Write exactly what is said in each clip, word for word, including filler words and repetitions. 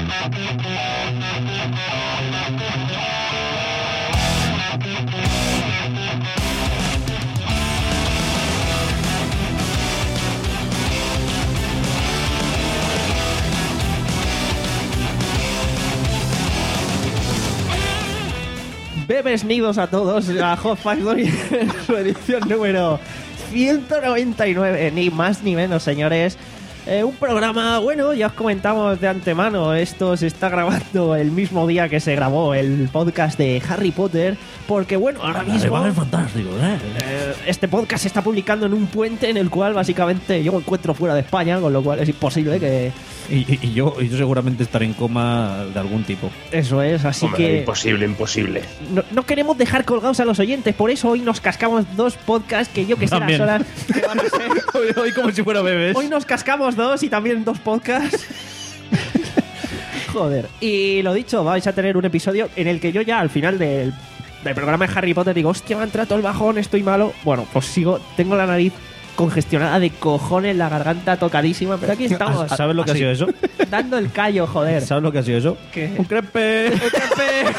Bienvenidos a todos a Hot Factory en su edición número ciento noventa y nueve, ni más ni menos, señores. Eh, un programa, bueno, ya os comentamos de antemano, esto se está grabando el mismo día que se grabó el podcast de Harry Potter, porque bueno, ahora mismo es fantástico, ¿eh? Eh, este podcast se está publicando en un puente en el cual básicamente yo me encuentro fuera de España, con lo cual es imposible que... Y, y, y, yo, y yo seguramente estaré en coma de algún tipo. Eso es, así Hombre, que... Imposible, imposible. No, no queremos dejar colgados a los oyentes, por eso hoy nos cascamos dos podcasts que yo que sé las También. horas que van a ser. Hoy, hoy como si fuera bebés. Hoy nos cascamos dos y también dos podcasts. Joder. Y lo dicho, vais a tener un episodio en el que yo ya al final del, del programa de Harry Potter digo, hostia, me ha entrado el bajón, estoy malo. Bueno, pues sigo, tengo la nariz congestionada de cojones, la garganta tocadísima, pero aquí estamos. ¿Sabes lo que así, ha sido eso? dando el callo, joder. ¿Sabes lo que ha sido eso? ¿Qué? Un crepe. ¡Un crepe!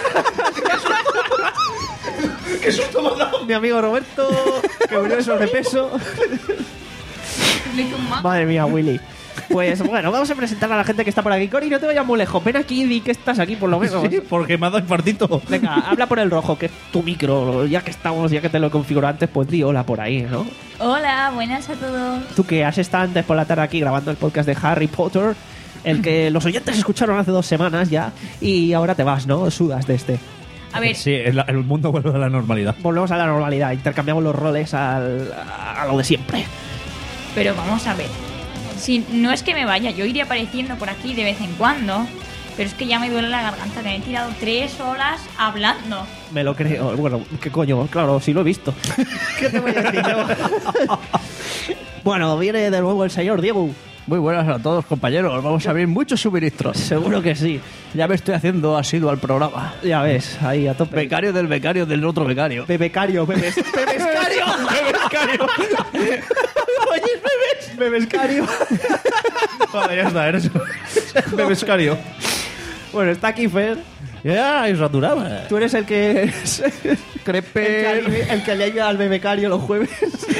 ¡Qué susto me ha dado! Mi amigo Roberto, que murió de sobrepeso. Madre mía, Willy. Pues bueno, vamos a presentar a la gente que está por aquí. Cori, no te vayas muy lejos. Ven aquí y di que estás aquí, por lo menos. Sí, porque me ha dado infartito. Venga, habla por el rojo, que es tu micro. Ya que estamos, ya que te lo configuro antes, pues di hola por ahí, ¿no? Hola, buenas a todos. Tú que has estado antes por la tarde aquí grabando el podcast de Harry Potter, el que los oyentes escucharon hace dos semanas ya, y ahora te vas, ¿no? Sudas de este. A ver, Sí, el, el mundo vuelve a la normalidad. Volvemos a la normalidad, intercambiamos los roles al, a lo de siempre. pero vamos a ver. Si no es que me vaya, yo iría apareciendo por aquí de vez en cuando, pero es que ya me duele la garganta, que me he tirado tres horas hablando. Me lo creo. Bueno, ¿qué coño? Claro, sí lo he visto. ¿Qué te voy a decir yo? Bueno, viene de nuevo el señor Diego. Muy buenas a todos, compañeros. Vamos a abrir muchos suministros. Seguro que sí. Ya me estoy haciendo asiduo al programa. Ya ves, ahí a tope. Becario del becario del otro becario. Bebecario, bebes. ¡Bebescario! ¡Becario! Oye, bebes. Bebescario. Vale, ya está, eres bebescario. Bueno, está aquí Fer. Ya, es Raturama. Tú eres el que... Crepe. El que, el que le ayuda al bebecario los jueves.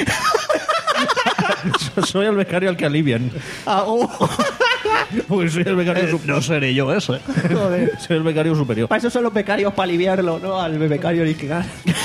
Soy el becario al que alivian. Ah, oh. Porque soy el becario Eh, superior. no seré yo ese. Joder. Soy el becario superior. Para eso son los becarios, para aliviarlo, ¿no? Al bebecario original.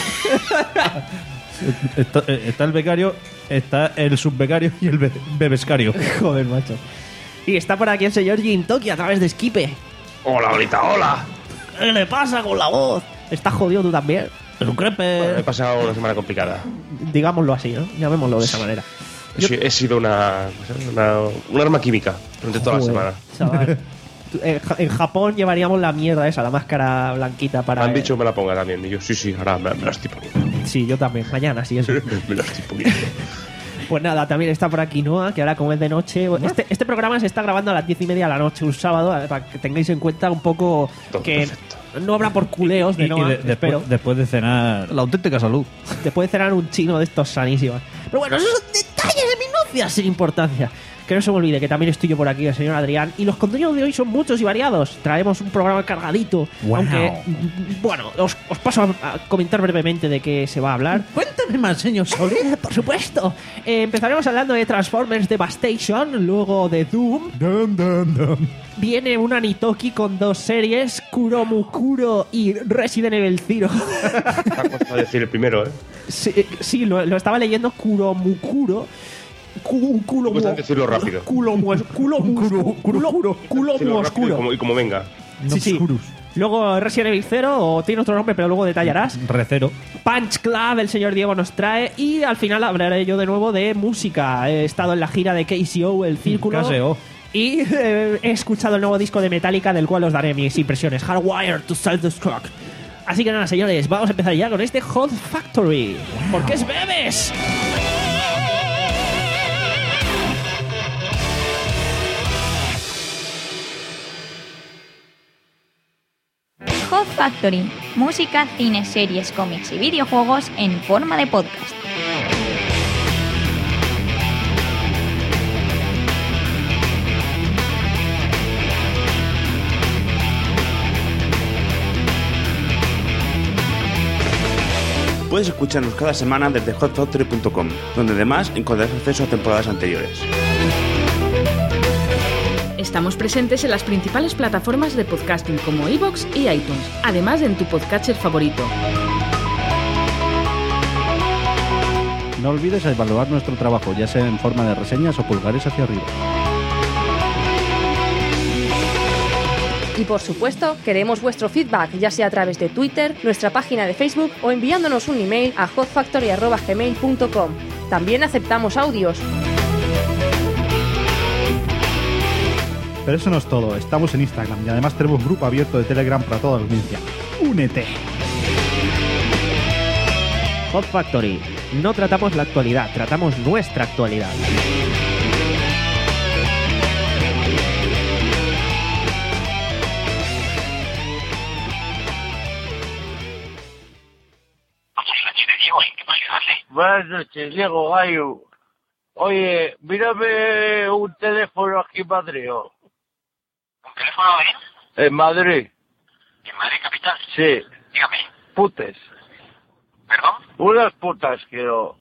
Está, eh, está el becario, está el subbecario y el be- bebescario. Joder, macho. Y está por aquí el señor Gintoki a través de Skipe. Hola, ahorita, hola. ¿Qué le pasa con la voz? ¿Estás jodido tú también? Es un crepe. Bueno, he pasado una semana complicada. Digámoslo así, ¿no? Llamémoslo de esa manera. He, si- he sido una, una, una arma química durante toda la Joder, semana. chaval. Tú, En, Ja- en Japón llevaríamos la mierda esa, la máscara blanquita para... Me han dicho que me la ponga también. Y yo, sí, sí, ahora me, me la estoy poniendo. Sí, yo también. Mañana, sí, eso. Me la estoy poniendo. Pues nada, también está por aquí Noah, que ahora como es de noche... Este, este programa se está grabando a las diez y media de la noche, un sábado, eh, para que tengáis en cuenta un poco Todo que perfecto. no habrá por culeos de Y, y Noah, de- espero. después, después de cenar. La auténtica salud. Te puede cenar un chino de estos sanísimos. Pero bueno, esos son detalles de minucias sin importancia. Que no se me olvide que también estoy yo por aquí, el señor Adrián. Y los contenidos de hoy son muchos y variados. Traemos un programa cargadito. Wow. Aunque, mm, bueno, os, os paso a, a comentar brevemente de qué se va a hablar. Cuéntame más, señor Solé. Eh, por supuesto. Eh, empezaremos hablando de Transformers Devastation, luego de Doom. Dum, dum, dum. Viene una Nitoki con dos series, Kuromukuro y Resident Evil Zero. Me ha costado decir el primero, ¿eh? Sí, eh, sí, lo, lo estaba leyendo Kuromukuro. Cu- culo Cuesta mu- decirlo rápido. Culo mu- culo mu- culo culo culo Decirlo mu rápido y oscuro. como, y como venga. Sí, sí. Obscurus. Luego Resident Evil Zero, o tiene otro nombre, pero luego detallarás. Recero. Punch Club, el señor Diego nos trae. Y al final hablaré yo de nuevo de música. He estado en la gira de K C O, El Círculo. K C O. Y eh, he escuchado el nuevo disco de Metallica, del cual os daré mis impresiones. Hardwired to Self-Destruct. Así que nada, señores, vamos a empezar ya con este Hot Factory. Porque es bebés. Hot Factory, música, cine, series, cómics y videojuegos en forma de podcast. Puedes escucharnos cada semana desde hot factory punto com, donde además encontrarás acceso a temporadas anteriores. Estamos presentes en las principales plataformas de podcasting como iVoox y iTunes, además en tu podcatcher favorito. No olvides evaluar nuestro trabajo, ya sea en forma de reseñas o pulgares hacia arriba. Y por supuesto, queremos vuestro feedback, ya sea a través de Twitter, nuestra página de Facebook o enviándonos un email a hot factory arroba gmail punto com. También aceptamos audios. Pero eso no es todo, estamos en Instagram y además tenemos un grupo abierto de Telegram para toda la audiencia. ¡Únete! Hot Factory. No tratamos la actualidad, tratamos nuestra actualidad. Buenas noches, Diego Gallo. Oye, mírame un teléfono aquí en Madrid. ¿Oh? ¿Un teléfono ahí? En Madrid. ¿En Madrid capital? Sí. Dígame. Putes. ¿Perdón? Unas putas quiero.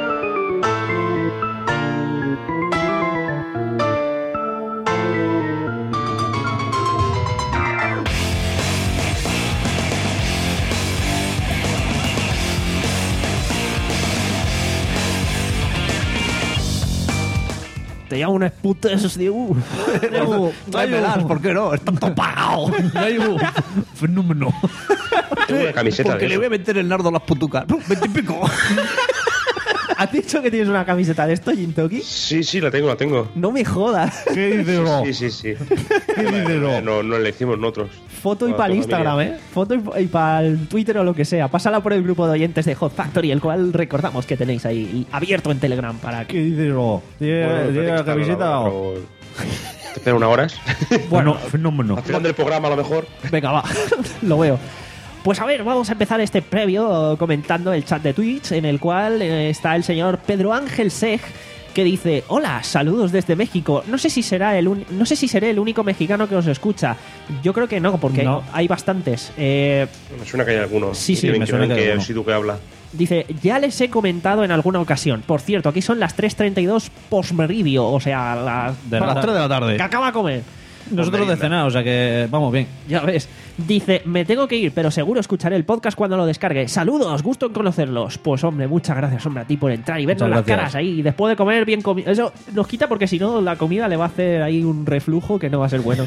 Te llamo unas putas, Diego. Diego, Tráemelas, ¿por qué no? Está todo pagado. Diego, fenómeno. Tengo una camiseta Porque de le eso. voy a meter el nardo a las putucas. Veintipico. ¿Has dicho que tienes una camiseta de esto, Jintoki? Sí, sí, la tengo, la tengo. No me jodas. ¿Qué dices, no? Sí, sí, sí. ¿Qué dices, no? No, no le hicimos nosotros. Foto y Para para el tu Instagram, familia. ¿eh? Foto y, y para el Twitter o lo que sea. Pásala por el grupo de oyentes de Hot Factory, el cual recordamos que tenéis ahí abierto en Telegram para que... ¿Qué dices, no? ¿Tiene Bueno, tiene espérate la que está camiseta la- o...? pero- Te espera unas horas. Bueno, fenómeno. Al final del programa, a lo mejor. Venga, va. Lo veo. Pues a ver, vamos a empezar este previo comentando el chat de Twitch, en el cual eh, está el señor Pedro Ángel Sej, que dice: hola, saludos desde México. No sé si será el un- no sé si seré el único mexicano que os escucha. Yo creo que no, porque No. hay bastantes. Eh, Me suena que hay alguno. Sí, sí, que me suena que hay que alguno. sí tú que habla. Dice, ya les he comentado en alguna ocasión. Por cierto, aquí son las tres treinta y dos postmeridio, o sea, las De A las tres de la tarde. que acaba de comer. Nosotros de cenar, o sea que vamos bien. Ya ves. Dice, me tengo que ir, pero seguro escucharé el podcast cuando lo descargue. Saludos, gusto en conocerlos. Pues hombre, muchas gracias, hombre, a ti por entrar y vernos Muchas las gracias. caras ahí. Y después de comer bien comido. Eso nos quita porque si no, la comida le va a hacer ahí un reflujo que no va a ser bueno.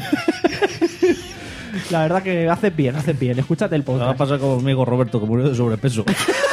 La verdad que haces bien, haces bien. Escúchate el Me va a podcast. pasar con mi amigo Roberto, que murió de sobrepeso.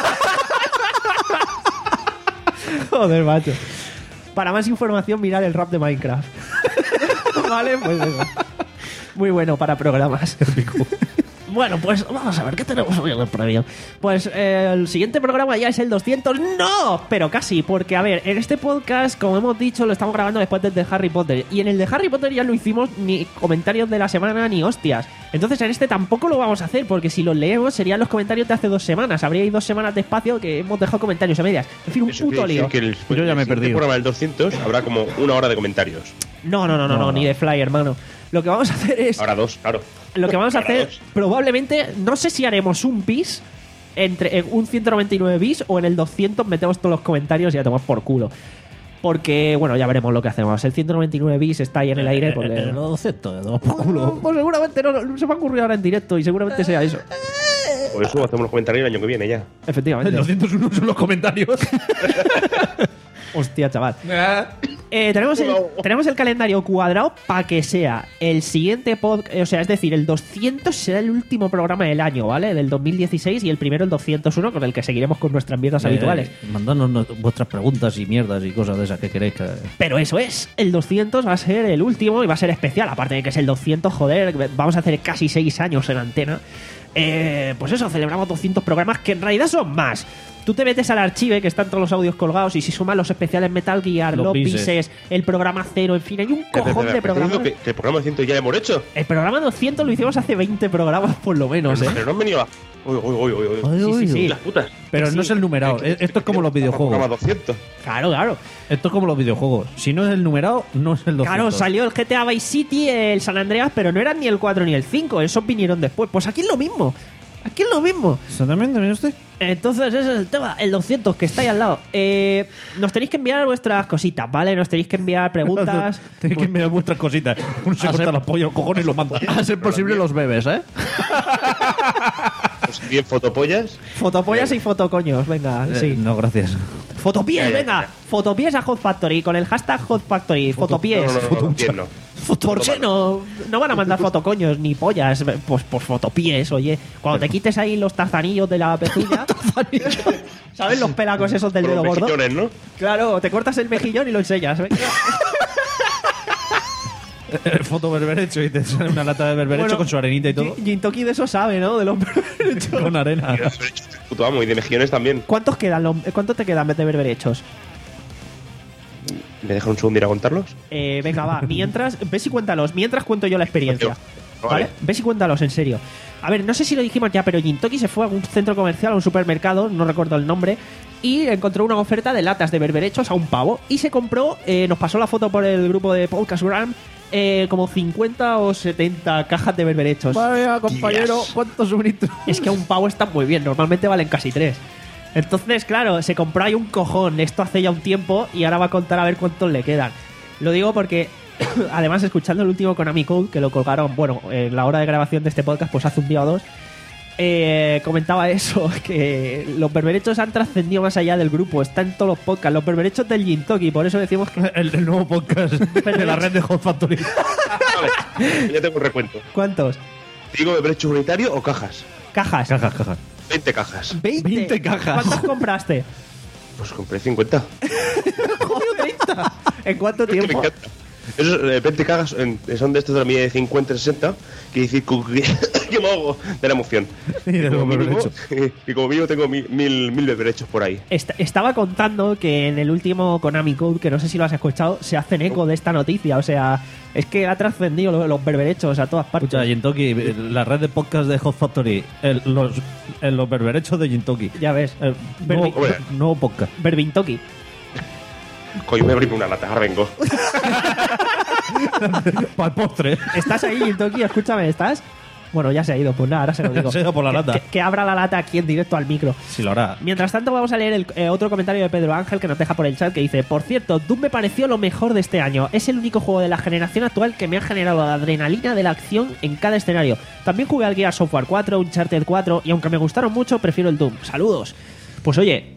Joder, macho. Para más información, mirar el rap de Minecraft. Vale, pues eso. Muy bueno para programas. Bueno, pues vamos a ver qué tenemos hoy en el previo. Pues eh, el siguiente programa ya es el doscientos. ¡No! Pero casi, porque a ver, en este podcast, como hemos dicho, lo estamos grabando después del de Harry Potter. Y en el de Harry Potter ya no hicimos ni comentarios de la semana ni hostias. Entonces en este tampoco lo vamos a hacer, porque si los leemos serían los comentarios de hace dos semanas. Habría ahí dos semanas de espacio que hemos dejado comentarios a medias. En fin, un Eso puto quiere lío. decir que el, Yo ya me he el siguiente perdido. programa del doscientos habrá como una hora de comentarios. No, no, no, no, no, No. ni de fly, hermano. Lo que vamos a hacer es... Ahora dos, claro. Lo que vamos a Ahora hacer, dos. probablemente, no sé si haremos un bis entre en un ciento noventa y nueve bis o en el doscientos metemos todos los comentarios y ya tomamos por culo. Porque, bueno, ya veremos lo que hacemos. El ciento noventa y nueve bis está ahí en el aire. Porque... Eh, Los doscientos, de dos por culo. Pues seguramente no, no se va a ocurrir ahora en directo y seguramente sea eso. Por eso hacemos los comentarios el año que viene ya. Efectivamente. El doscientos uno son los comentarios. Hostia, chaval. Eh, tenemos, el, tenemos el calendario cuadrado para que sea el siguiente podcast, o sea, es decir, el doscientos será el último programa del año, ¿vale? Del dos mil dieciséis y el primero el doscientos uno, con el que seguiremos con nuestras mierdas habituales. Eh, mandadnos no- vuestras preguntas y mierdas y cosas de esas que queréis que... Pero eso es, el doscientos va a ser el último y va a ser especial, aparte de que es el doscientos, joder, vamos a hacer casi seis años en antena. Eh, pues eso, celebramos doscientos programas que en realidad son más. Tú te metes al archive, que están todos los audios colgados, y si sumas los especiales Metal Gear, Los los bises. bises, el programa cero, en fin, hay un cojón de programas. Que, que el programa doscientos ya hemos hecho. El programa doscientos lo hicimos hace veinte programas por lo menos, ¿eh? Pero no han venido a... Uy, uy, uy, uy, uy. Uy, Sí, sí, uy, sí. Las putas. Pero Sí. no es el numerado. Que- que- Esto es como los Programa videojuegos. doscientos. Claro, claro. Esto es como los videojuegos. Si no es el numerado, no es el doscientos. Claro, salió el G T A Vice City, el San Andreas, pero no eran ni el cuatro ni el cinco, esos vinieron después. Pues aquí es lo mismo. Aquí es lo mismo. Exactamente, mire usted. Entonces ese es el tema, el doscientos que está ahí al lado. Eh, nos tenéis que enviar vuestras cositas, ¿vale? Nos tenéis que enviar preguntas. Tenéis que enviar vuestras cositas. Uno se corta los pollos, los cojones y los manda. A ser posible los bebés, ¿eh? Pues bien, fotopollas. Fotopollas y fotocoños, venga, Eh, sí. No, gracias. Fotopies, venga. Fotopies a Hot Factory con el hashtag Hot Factory. Fotopies. No, no, no, no, bien, no. ¿Por qué no? No van a mandar fotocoños ni pollas. Pues, pues fotopies, oye. Cuando te quites ahí los tarzanillos de la pezuña. ¿Sabes los pelacos esos del Con dedo los gordo? mejillones, ¿no? Claro, te cortas el mejillón y lo enseñas. venga. Eh, Foto berberecho y te sale una lata de berberecho Bueno, con su arenita y todo. Gin- Gintoki de eso sabe, ¿no? De los berberechos. Con arena. Puto amo, y de mejillones también. ¿Cuántos quedan? los- ¿Cuánto te quedan de berberechos? ¿Me dejan un segundo ir a contarlos? Eh, venga, va. Mientras, ves y cuéntalos. Mientras cuento yo la experiencia. Vale. ¿Vale? Ves y cuéntalos, en serio. A ver, no sé si lo dijimos ya, pero Gintoki se fue a un centro comercial, a un supermercado, no recuerdo el nombre, y encontró una oferta de latas de berberechos a un pavo. Y se compró, eh, nos pasó la foto por el grupo de Podcastgram, eh, como cincuenta o setenta cajas de berberechos. Vaya, compañero, ¿cuántos suministros? Es que a un pavo está muy bien, normalmente valen casi tres. Entonces, claro, se compró ahí un cojón, esto hace ya un tiempo, y ahora va a contar a ver cuántos le quedan. Lo digo porque, además, escuchando el último Konami Code, que lo colgaron, bueno, en la hora de grabación de este podcast, pues hace un día o dos, eh, comentaba eso, que los berberechos han trascendido más allá del grupo, están en todos los podcasts, los berberechos del Gintoki, por eso decimos que... El, el nuevo podcast de la red de Hot Factory. Vale, ya tengo el recuento. ¿Cuántos? ¿Digo berberecho unitario o cajas? Cajas. Cajas, cajas. veinte cajas. veinte. veinte cajas. ¿Cuántas compraste? Pues compré cincuenta. treinta. ¿En cuánto Es que me tiempo? encanta. Esos eh, veinte cajas en- son de estos de la medida de cincuenta sesenta, que decir que yo me hago de la emoción. Y de Y como los mínimo- berberechos. y como mínimo tengo mil, mil, mil berberechos por ahí. Est- estaba contando que en el último Konami Code, que no sé si lo has escuchado, se hacen eco de esta noticia. O sea, es que ha trascendido lo- los berberechos a todas partes. Escucha, Gintoki, la red de podcast de Hot Factory, el- los, el- los berberechos de Gintoki. Ya ves. El nuevo, Berbi- nuevo podcast. Berbintoki. Coño, me abrí una lata, ahora vengo. Para el postre. ¿Estás ahí, Gintoki? Escúchame, ¿estás? Bueno, ya se ha ido. Pues nada, ahora se lo digo. Se ha ido por la Que- lata. Que, que abra la lata aquí en directo al micro. Si lo hará. Mientras tanto, vamos a leer el, eh, otro comentario de Pedro Ángel que nos deja por el chat, que dice: por cierto, Doom me pareció lo mejor de este año. Es el único juego de la generación actual que me ha generado la adrenalina de la acción en cada escenario. También jugué al Gears of War cuatro, Uncharted cuatro, y aunque me gustaron mucho, prefiero el Doom. Saludos. Pues oye,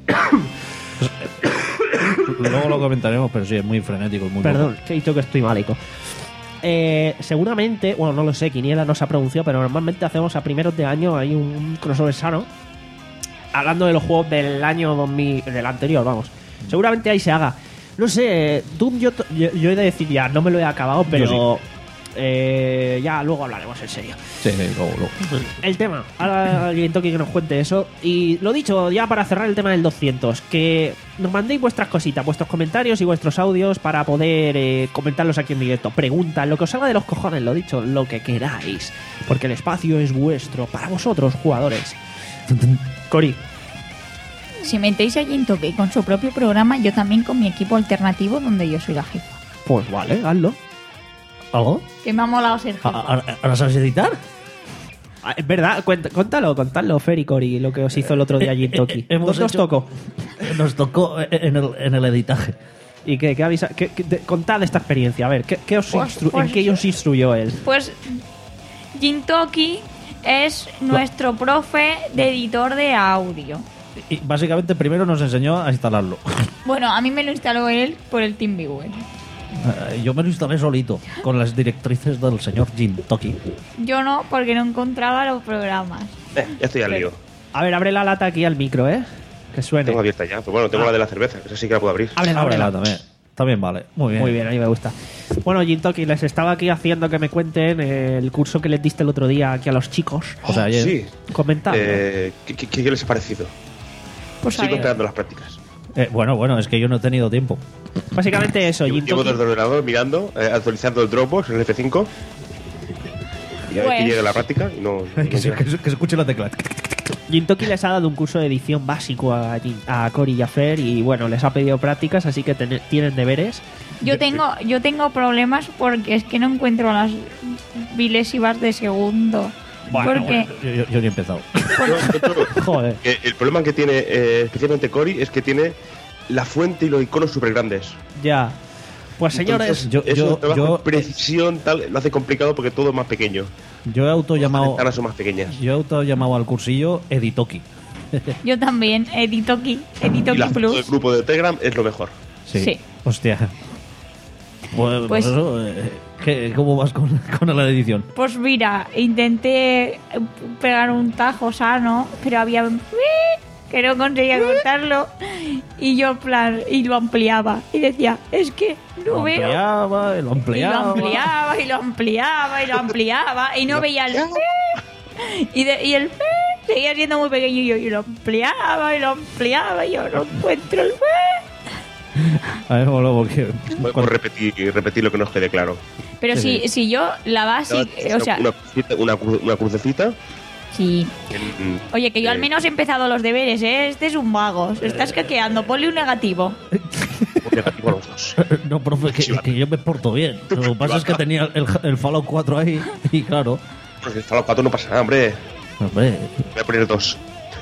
Luego lo comentaremos, pero sí, es muy frenético. Muy perdón, que he dicho que estoy malico. Eh, seguramente, bueno, no lo sé, Quiniela no se ha pronunciado, pero normalmente hacemos a primeros de año hay un crossover sano hablando de los juegos del año dos mil, del anterior, vamos. Seguramente ahí se haga. No sé, Doom yo, to- yo, yo he de decir ya, no me lo he acabado, pero eh, ya luego hablaremos en serio. Sí, sí, luego, luego. El tema, ahora alguien toque que nos cuente eso. Y lo dicho, ya para cerrar el tema del doscientos, que nos mandéis vuestras cositas, vuestros comentarios y vuestros audios para poder eh, comentarlos aquí en directo. Preguntas, lo que os salga de los cojones, lo dicho, lo que queráis. Porque el espacio es vuestro, para vosotros, jugadores. Cori, Si metéis a Gintoki con su propio programa, yo también con mi equipo alternativo donde yo soy la jefa. pues vale, hazlo. ¿Algo? Que me ha molado ser jefa. ¿Ahora ahora sabes editar? Ah, es verdad, cuenta- contalo, contalo, Fer y Cori, lo que os hizo el otro día Gintoki. Eh, eh, hemos ¿Dónde os hecho- tocó? Nos tocó en el, en el editaje. ¿Y qué, qué avisa? qué- qué- de- contad esta experiencia, a ver, ¿qué, qué os Pues- instru- pues- ¿en qué os instruyó él? Pues Gintoki es nuestro profe de editor de audio. Y básicamente primero nos enseñó a instalarlo. Bueno, a mí me lo instaló él por el TeamViewer. Eh, Yo me lo instalé solito, con las directrices del señor Gintoki. Yo no, porque no encontraba los programas. Eh, ya estoy al lío. A ver, abre la lata aquí al micro, ¿eh? Que suene. Tengo abierta ya. Pero bueno, tengo la de la cerveza, que esa sí que la puedo abrir. Ábrela, ábrela. Ábrela también. También vale. Muy bien. Muy bien, a mí me gusta. Bueno, Gintoki, les estaba aquí haciendo que me cuenten eh, el curso que les diste el otro día aquí a los chicos. O sea, ayer. Sí. Comentad. Eh, ¿qué, qué, qué les ha parecido? Pues a Sigo ver. esperando las prácticas. Eh, bueno, bueno, es que yo no he tenido tiempo. Básicamente eso, Llevo, llevo Gintoki. desde el ordenador mirando, eh, actualizando el Dropbox, el F cinco. Y a ver que Pues- llegue la práctica y no. no que, se, llega. que se- que se escuche la tecla. Gintoki les ha dado un curso de edición básico a, Gin- a Cori y a Fer y bueno, les ha pedido prácticas, así que ten- tienen deberes. Yo tengo, yo tengo problemas porque es que no encuentro las milésivas de segundo. porque Yo, yo- yo ni he empezado. Joder. Que el problema que tiene eh, especialmente Cory es que tiene la fuente y los iconos súper grandes. Ya. Pues señores, Entonces, yo- eso yo- trabajo yo- en precisión tal, lo hace complicado porque todo es más pequeño. Yo he Las autollamado, ventanas son más pequeñas. yo he autollamado al cursillo Editoki. Yo también, Editoki, Y Editoki la foto del Plus. grupo de Telegram es lo mejor. Sí. Sí. Hostia. Pues, Pues- pues eso, eh, ¿qué- ¿cómo vas con, con la edición? Pues mira, intenté pegar un tajo sano, pero había un que no conseguía cortarlo y yo en plan y lo ampliaba y decía, es que no Lo veo. ampliaba, y lo Y lo ampliaba. ampliaba y lo ampliaba y lo ampliaba y no veía el y, de- y el seguía siendo muy pequeño y yo y lo ampliaba y lo ampliaba y yo no encuentro el A ver, bueno, porque Podemos repetir, repetir lo que nos quede claro. pero Sí, si, si yo la base, o sea, una, crucecita- una, cru- una crucecita. sí. en- Oye, que yo al eh, menos he empezado los deberes, ¿eh? Este es un vago. Se está escaqueando. Ponle un negativo. negativo a los dos. no, profe, que, que yo me porto bien. Lo que pasa es que tenía el, el Fallout cuatro ahí y claro, Porque el Fallout cuatro no pasa nada, hombre. hombre, Voy a poner dos.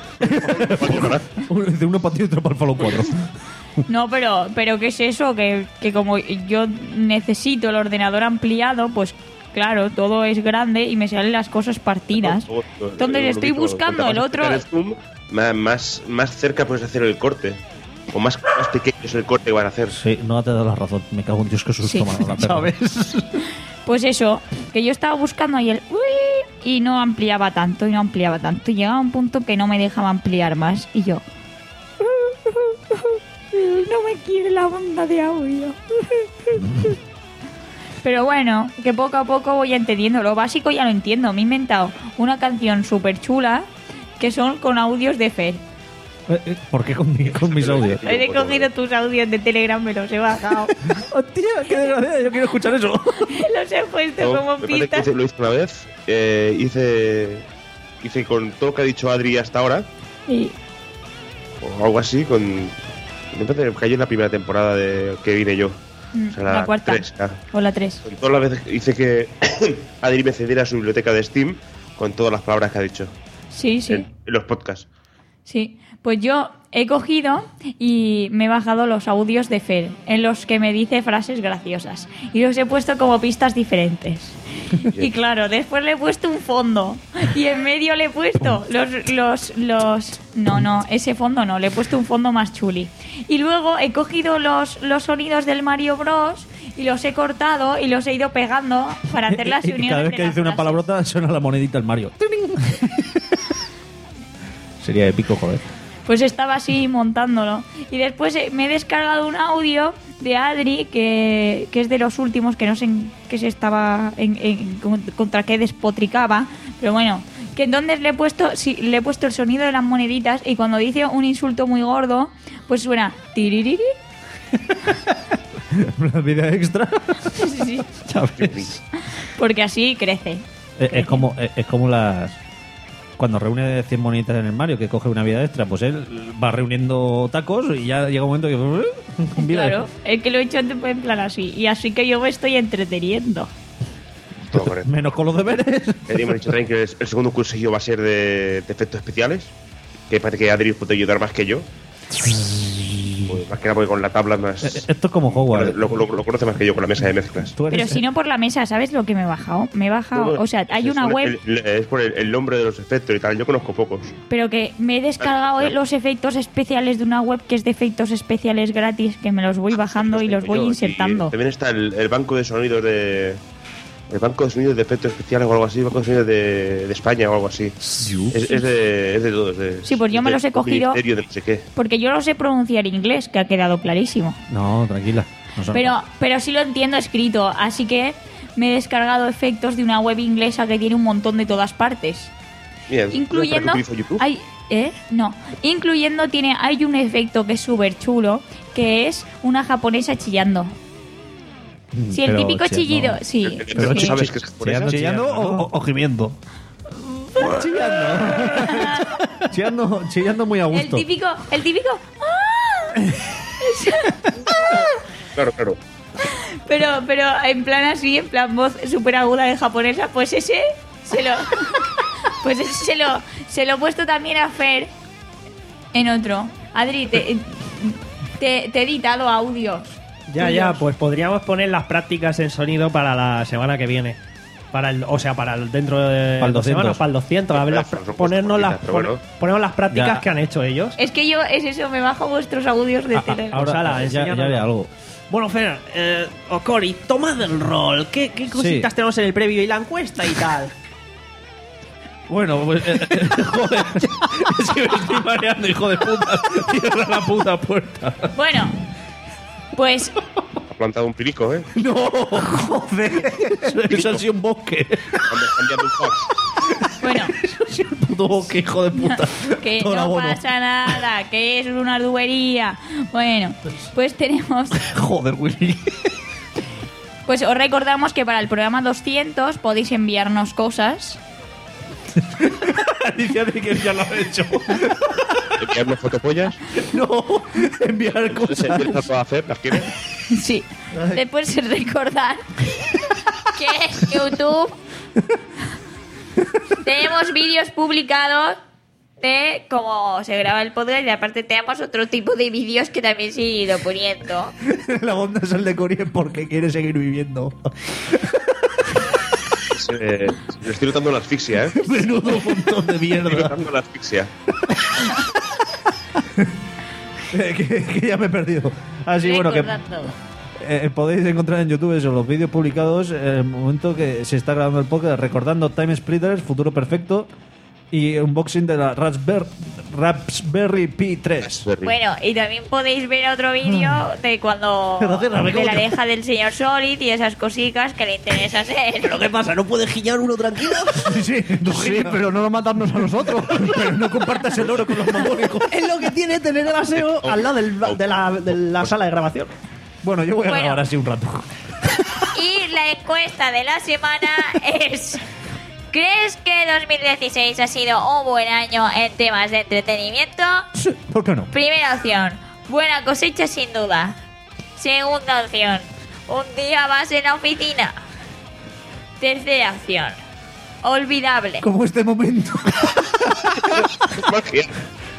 de una partida y otra para el Fallout cuatro. No, pero, pero ¿qué es eso? Que, que como yo necesito el ordenador ampliado, pues claro, todo es grande y me salen las cosas partidas. Entonces estoy buscando el otro. El zoom, ma- más, más cerca puedes hacer el corte. O más, más pequeño es el corte que van a hacer. Sí, no te das la razón. Me cago en Dios, que susto, Sí. mano, la perra. ¿sabes? Pues eso, que yo estaba buscando ahí el uy, y no ampliaba tanto y no ampliaba tanto. Y llegaba un punto que no me dejaba ampliar más. Y yo. No me quiere la banda de audio. Pero bueno, que poco a poco voy entendiendo. Lo básico ya lo entiendo. Me he inventado una canción súper chula que son con audios de Fer. Eh, eh, ¿Por qué con, mi- con mis audios? He cogido tus audios de Telegram, me los he bajado. ¡Hostia, qué desgracia! Yo quiero escuchar eso. Los he puesto No, como me parece que pistas. hice- lo hice una vez. eh, hice, hice con todo lo que ha dicho Adri hasta ahora. Y O algo así. Con, me parece que cayó en la primera temporada de que vine yo. mm, O sea, la cuarta. tres, claro. O la tres. Con todas las veces hice que Adri me cediera su biblioteca de Steam con todas las palabras que ha dicho Sí, sí. en, en los podcasts. Sí, pues yo he cogido y me he bajado los audios de Fer, en los que me dice frases graciosas. Y los he puesto como pistas diferentes. Y claro, después le he puesto un fondo. Y en medio le he puesto los... los, los no, no, ese fondo no, le he puesto un fondo más chuli. Y luego he cogido los, los sonidos del Mario Bros. Y los he cortado y los he ido pegando para hacer las Y uniones cada vez de que las dice una frases. palabrota suena la monedita el Mario. Sería épico, joder. Pues estaba así montándolo. Y después eh, me he descargado un audio de Adri, que, que es de los últimos, que no sé en qué se estaba, en, en- con- contra qué despotricaba. Pero bueno, que entonces le he puesto sí, le he puesto el sonido de las moneditas y cuando dice un insulto muy gordo, pues suena tiririri. La vida extra. Sí, sí, ¿Sabes? porque así crece. Es, es como, es, es como las... Cuando reúne cien monitas en el Mario, que coge una vida extra, pues él va reuniendo tacos y ya llega un momento que... Vida Claro, es que lo he hecho en en plan así. Y así que yo me estoy entreteniendo. Todo correcto. Menos con los deberes. Adri me ha dicho también que el el segundo cursillo va a ser de, de efectos especiales. Que parece que Adri puede ayudar más que yo. Pues más que nada porque con la tabla más... Esto es como Hogwarts. Lo, lo- lo conoce más que yo con la mesa de mezclas. Tú eres- Pero si no por la mesa, ¿sabes lo que me he bajado? Me he bajado, o sea, hay Es una por web... el- el- es por el, el nombre de los efectos y tal. Yo conozco pocos. Pero que me he descargado Claro. los efectos especiales de una web que es de efectos especiales gratis, que me los voy bajando y los voy Yo, insertando. y también está el, el banco de sonidos de... El banco de sonidos de efectos especiales o algo así. El banco de sonidos de, de España o algo así. Es, es de, es de todos. de- Sí, pues yo me de- los he cogido- Ministerio de no sé qué. Porque yo no sé pronunciar inglés, que ha quedado clarísimo. No, tranquila. No son- Pero, pero sí lo entiendo escrito, así que me he descargado efectos de una web inglesa que tiene un montón de todas partes. Mira, ¿tú sabes para qué Incluyendo... utilizo YouTube? Hay, ¿eh? No. Incluyendo tiene... Hay un efecto que es súper chulo, que es una japonesa chillando. Si el Pero típico chillido... chillando. Sí. Pero tú sí. sabes que es japonesa. ¿Chillando, chillando o, o- o gimiendo? chillando. chillando. Chillando muy a El gusto. típico... El típico... ¡ah! Claro, claro. Pero, pero en plan así, en plan voz súper aguda de japonesa, pues ese se lo... Pues eso se lo, se lo he puesto también a Fer en otro. Adri, te, te, te he editado audios. Ya, tuyos. ya, pues podríamos poner las prácticas en sonido para la semana que viene. Para el, o sea, para el dentro de Para el dos semanas, doscientos. para el doscientos. A ver, las, Son ponernos, las, poquitas, pero bueno. pone- ponemos las prácticas Ya. que han hecho ellos. Es que yo, es eso, me bajo vuestros audios de A- a- Telegram. ahora Sala, ya, ya enséñanos. haré algo. Bueno, Fer, eh, Ocori, toma del rol. ¿Qué, qué cositas Sí. tenemos en el previo y la encuesta y tal? Bueno, pues. eh, eh, joder, es que me estoy mareando, hijo de puta. Cierra la puta puerta. Bueno, pues Ha plantado un pirico, ¿eh? No, joder. Eso ha sido un bosque. Han cambiado un fax. bueno, Eso ha sido un puto bosque, hijo de puta. que Todo no abono. pasa nada, que es una tubería. Bueno, pues tenemos... Joder, Willy. Pues os recordamos que para el programa doscientos podéis enviarnos cosas. Alicia de que ya lo ha hecho. ¿Enviarnos fotopollas? No, enviar ¿Se cosas. las puedo hacer? ¿Las quieres? Sí. Después recordar que en YouTube tenemos vídeos publicados de cómo se graba el podcast y aparte tenemos otro tipo de vídeos que también se han ido poniendo. La onda es el de Corea porque quiere seguir viviendo. Eh, le estoy notando la asfixia, ¿eh? Menudo montón de Estoy mierda. notando la asfixia. Eh, que, que ya me he perdido. Así, bueno, que Recordando. eh, podéis encontrar en YouTube eso, los vídeos publicados en el momento que se está grabando el podcast, recordando Time Splitters, Futuro Perfecto y unboxing de la Raspberry, Raspberry Pi tres. Bueno, y también podéis ver otro vídeo de cuando Pero ciérrame, de la coño. abeja del señor Solid y esas cositas que le interesa hacer. ¿Pero qué pasa? ¿No puede giñar uno tranquilo? Sí, sí, sí, pero no lo matarnos a nosotros. Pero no compartas el oro con los mongólicos. Es lo que tiene tener el aseo al lado del- de, la, de la sala de grabación. Bueno, yo voy a Bueno. grabar así un rato. Y la encuesta de la semana es: ¿crees que dos mil dieciséis ha sido un buen año en temas de entretenimiento? ¿Por qué no? Primera opción, buena cosecha sin duda. Segunda opción, un día más en la oficina. Tercera opción, olvidable. Como este momento. Magia.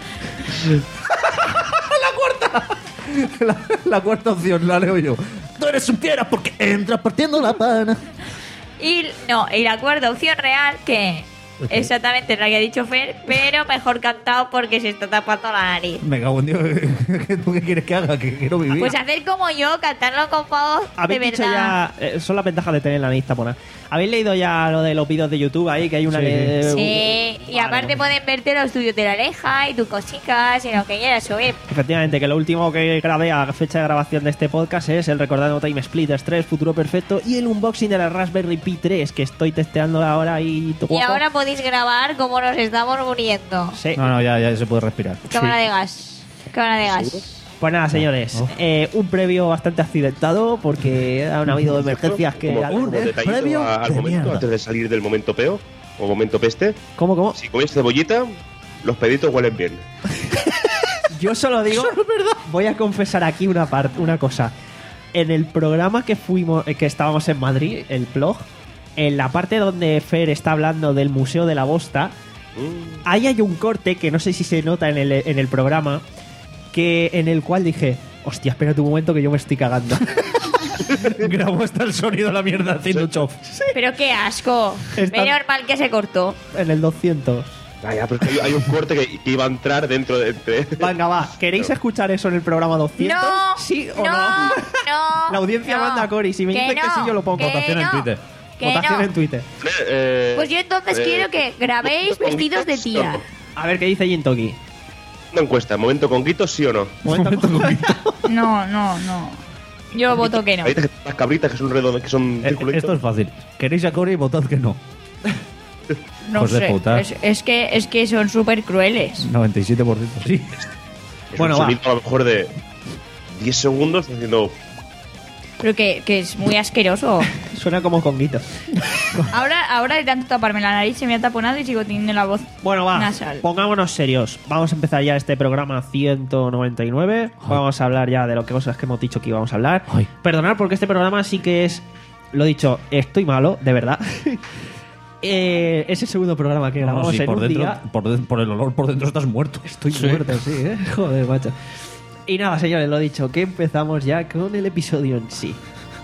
La, la cuarta opción la leo yo. Tú eres un fiera porque entras partiendo la pana. Y no, y la cuarta opción real, que exactamente la que ha dicho Fer, pero mejor cantado porque se está tapando la nariz. Me cago en Dios. ¿Tú qué quieres que haga? Que quiero vivir. Pues hacer como yo, cantarlo con voz de Habéis dicho verdad. ya. Eh, son las ventajas de tener la lista taponada. ¿Habéis leído ya lo de los vídeos de YouTube ahí? Que hay una Sí, que. Sí, y aparte pueden verte los tuyos de la aleja y tus cositas y lo que quieras subir. Efectivamente, que lo último que grabé a fecha de grabación de este podcast es el recordado Time Splitters tres, Futuro Perfecto, y el unboxing de la Raspberry Pi tres, que estoy testeando ahora y... Y ahora podéis grabar cómo nos estamos muriendo. Sí. No, no, ya, ya se puede respirar. Cámara de gas. Cámara de gas. Pues nada, señores, Oh. eh, un previo bastante accidentado porque han habido emergencias que... Como, como Un detallito previo a- al de momento, mierda. antes de salir del momento peo o momento peste. ¿Cómo, cómo? Si coméis cebollita, los peditos huelen bien. Yo solo digo... Voy a confesar aquí una parte, una cosa. En el programa que fuimos, eh, que estábamos en Madrid, el blog, en la parte donde Fer está hablando del Museo de la Bosta, Mm. ahí hay un corte que no sé si se nota en el, en el programa, que en el cual dije, hostia, espérate un momento que yo me estoy cagando. Grabó hasta el sonido de la mierda haciendo chof. Pero qué asco. Está- Menos mal que se cortó. En el doscientos. Ah, ya, pero es que hay, hay un corte que, que iba a entrar dentro de... entre- Venga, va. ¿Queréis escuchar eso en el programa doscientos? No, ¿Sí o no, no? no. La audiencia no. manda a Cory. Si me Que dicen que no, sí, yo lo pongo. que Votación en no, Twitter. que Votación no. en Twitter. Eh, Pues yo entonces eh, quiero que grabéis momento vestidos de con tía. guitos, A ver qué dice Jintoki. Una encuesta, momento con guitos, sí o no. Momento con- No, no, no. Yo voto que no. Ahí te- las cabritas que son redondas, que son Eh, circulitos. esto es fácil. ¿Queréis a Cory? Votad que no. No Pues de sé. puta. Es, es que, es que son súper crueles. noventa y siete por ciento sí. Es Bueno, un va. sonido a lo mejor de diez segundos haciendo... Pero que, que es muy asqueroso. Suena como conguito. Ahora, ahora de tanto taparme la nariz se me ha taponado y sigo teniendo la voz Bueno, va. nasal. Pongámonos serios. Vamos a empezar ya este programa ciento noventa y nueve. Vamos a hablar ya de lo que cosas que hemos dicho que íbamos a hablar. Ay. Perdonad porque este programa sí que es... Lo dicho, estoy malo, de verdad. Eh, ese segundo programa que No, no, grabamos sí, en por, un dentro, día. por, de- por el olor por dentro estás muerto. Estoy muerto, sí, ¿eh? Joder, macho. Y nada, señores, lo dicho, que empezamos ya con el episodio en sí.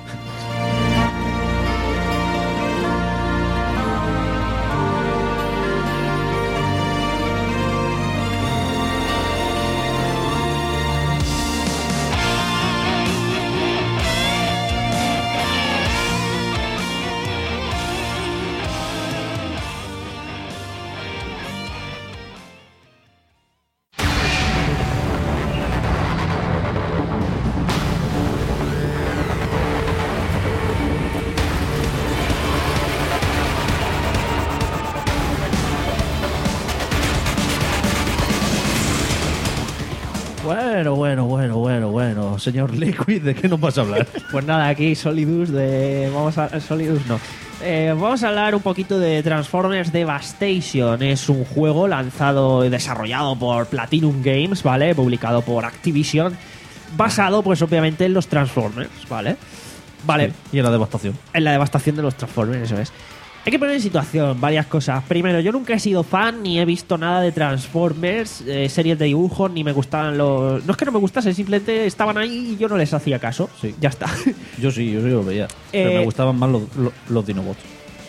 Bueno, bueno, bueno, bueno, bueno. Señor Liquid, ¿de qué nos vas a hablar? Pues nada, aquí Solidus de... Vamos a... Solidus no. Eh, vamos a hablar un poquito de Transformers Devastation. Es un juego lanzado y desarrollado por Platinum Games, ¿vale? Publicado por Activision. Basado, pues obviamente, en los Transformers, ¿vale? Vale. Sí, y en la devastación. En la devastación de los Transformers, eso es. Hay que poner en situación varias cosas. Primero, yo nunca he sido fan ni he visto nada de Transformers, eh, series de dibujos, ni me gustaban los... No es que no me gustasen, simplemente estaban ahí y yo no les hacía caso. Sí. Ya está. Yo sí, yo sí lo veía. Pero Eh, me gustaban más los, los, los Dinobots.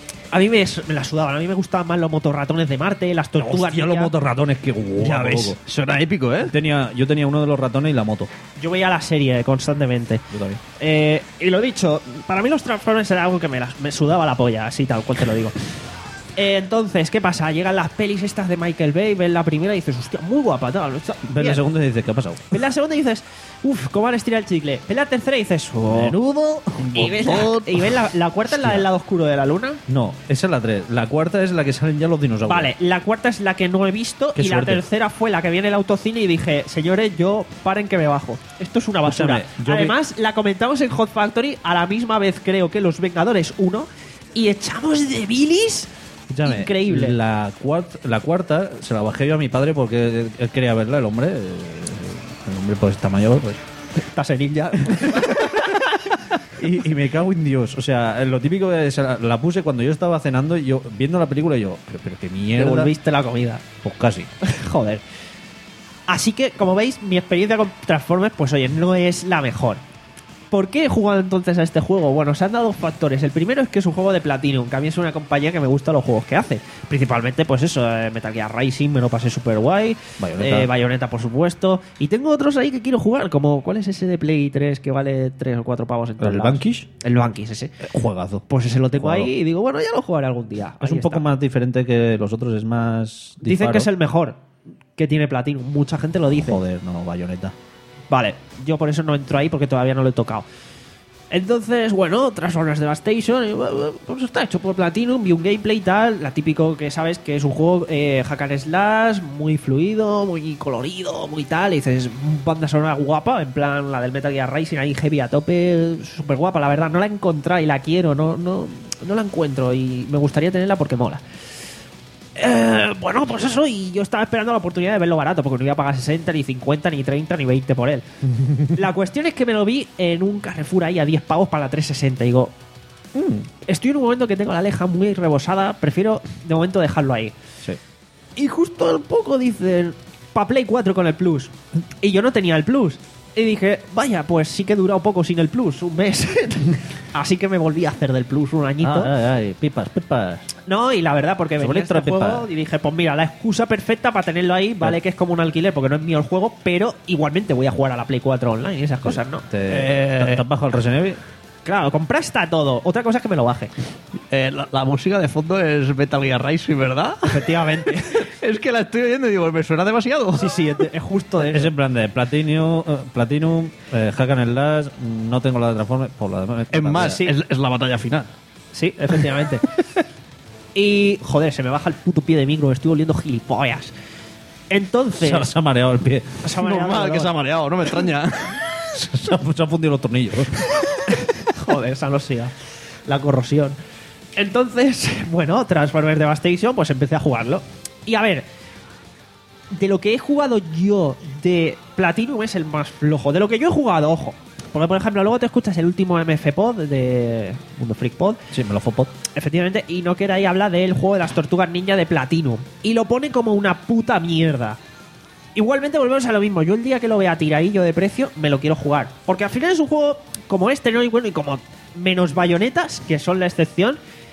A mí me, me la sudaban. A mí me gustaban más los motorratones de Marte, las tortugas. Hostia, los ninja. motorratones, qué guapo. Ya ves. loco. Suena épico, ¿eh? Tenía, yo tenía uno de los ratones y la moto. Yo veía la serie constantemente. Yo también. Eh, y lo dicho, para mí los Transformers era algo que me, las- me sudaba la polla, así tal cual te lo digo. Eh, entonces, ¿qué pasa? Llegan las pelis estas de Michael Bay, ves la primera y dices, hostia, muy guapa, tal. está Ves la bien. segunda y dices, ¿qué ha pasado? Ves la segunda y dices, uff, ¿cómo van a estirar el chicle? Ves la tercera y dices, oh. Menudo. Y ves, la, y ves la, la cuarta es la del lado oscuro de la luna. No, esa es la tres. La cuarta es la que salen ya los dinosaurios. Vale, la cuarta es la que no he visto Qué y suerte. la tercera fue la que vi en el autocine y dije, señores, yo paren que me bajo. Esto es una basura. Escúchame, yo vi- Además, la comentamos en Hot Factory a la misma vez, creo que Los Vengadores uno y echamos de bilis. Escúchame, Increíble. La, cuart- la cuarta se la bajé yo a mi padre porque él, él quería verla, el hombre. eh, El hombre pues está mayor. Pues. Está senil ya. Y, y me cago en Dios. O sea, lo típico es, la, la puse cuando yo estaba cenando y yo viendo la película y yo, pero, pero qué Te mierda. volviste la comida. Pues casi. Joder. Así que, como veis, mi experiencia con Transformers, pues oye, no es la mejor. ¿Por qué he jugado entonces a este juego? Bueno, se han dado dos factores. El primero es que es un juego de Platinum, que a mí es una compañía que me gusta los juegos que hace. Principalmente, pues eso, eh, Metal Gear Rising, me lo pasé súper guay. Bayonetta. Eh, Bayonetta, por supuesto. Y tengo otros ahí que quiero jugar, como ¿cuál es ese de Play tres que vale tres o cuatro pavos en todos ¿El lados? Vanquish? El Vanquish, ese. Eh, Juegazo. Pues ese lo tengo Juego. ahí y digo, bueno, ya lo jugaré algún día. Es Ahí un poco está. más diferente que los otros, es más. Dicen disparo. que es el mejor que tiene Platinum. Mucha gente lo dice. Joder, no, Bayonetta. Vale, yo por eso no entro ahí porque todavía no lo he tocado. Entonces, bueno, Transformers Devastation, eh, pues está hecho por Platinum, vi un gameplay y tal, la típico que sabes que es un juego eh, hack and slash, muy fluido, muy colorido, muy tal, y dices, banda sonora guapa, en plan la del Metal Gear Rising, ahí heavy a tope, súper guapa, la verdad, no la he encontrado y la quiero, no, no, no la encuentro y me gustaría tenerla porque mola. Eh, bueno, pues eso, y yo estaba esperando la oportunidad de verlo barato, porque no iba a pagar sesenta, ni cincuenta, ni treinta, ni veinte por él. La cuestión es que me lo vi en un Carrefour ahí a diez pavos para la trescientos sesenta. Y digo, "Mm, estoy en un momento que tengo la leja muy rebosada, prefiero de momento dejarlo ahí. Sí. Y justo al poco dicen, pa' Play cuatro con el Plus. Y yo no tenía el Plus. Y dije, vaya, pues sí que he durado poco sin el Plus, un mes. Así que me volví a hacer del Plus un añito. Ah, ay, ay, pipas, pipas. No, y la verdad, porque Sobre venía este otra pipa. juego y dije, pues mira, la excusa perfecta para tenerlo ahí, vale que es como un alquiler porque no es mío el juego, pero igualmente voy a jugar a la Play cuatro online y esas cosas, ¿no? ¿Te, Eh, ¿te- te has bajado el Resident Evil? Claro, comprar está todo. Otra cosa es que me lo baje. Eh, la, la música de fondo es Metal Gear Rising, ¿verdad? Efectivamente. Es que la estoy oyendo y digo, ¿me suena demasiado? Sí, sí, es, de- es justo de Es en plan de Platinum, eh, Platinum eh, Hack and Slash, no tengo la de Transformers, por la demás. Es más, Sí. es, es la batalla final. Sí, efectivamente. Y, joder, se me baja el puto pie de micro, estoy oliendo gilipollas. Entonces... Se, se ha mareado el pie. se ha mareado Normal el que se ha dolor. mareado, no me extraña. se, ha, se ha fundido los tornillos. Joder, esa no sea la corrosión. Entonces, bueno, Transformers Devastation, pues empecé a jugarlo. Y a ver, de lo que he jugado yo de Platinum es el más flojo. De lo que yo he jugado, ojo, Porque, por ejemplo, luego te escuchas el último M F Pod de Mundo Freak Pod. Sí, me lo fue pod. Efectivamente, y no queda ahí habla del juego de las tortugas ninja de Platinum. Y lo pone como una puta mierda. Igualmente volvemos a lo mismo. Yo el día que lo vea tiradillo de precio, me lo quiero jugar. Porque al final es un juego como este, ¿no? Y bueno, y como menos Bayonetas, que son la excepción,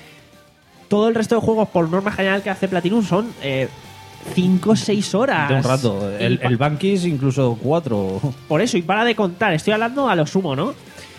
todo el resto de juegos, por norma general, que hace Platinum son cinco o seis horas. De un rato. El, el Bankis incluso cuatro. Por eso, y para de contar. Estoy hablando a lo sumo, ¿no?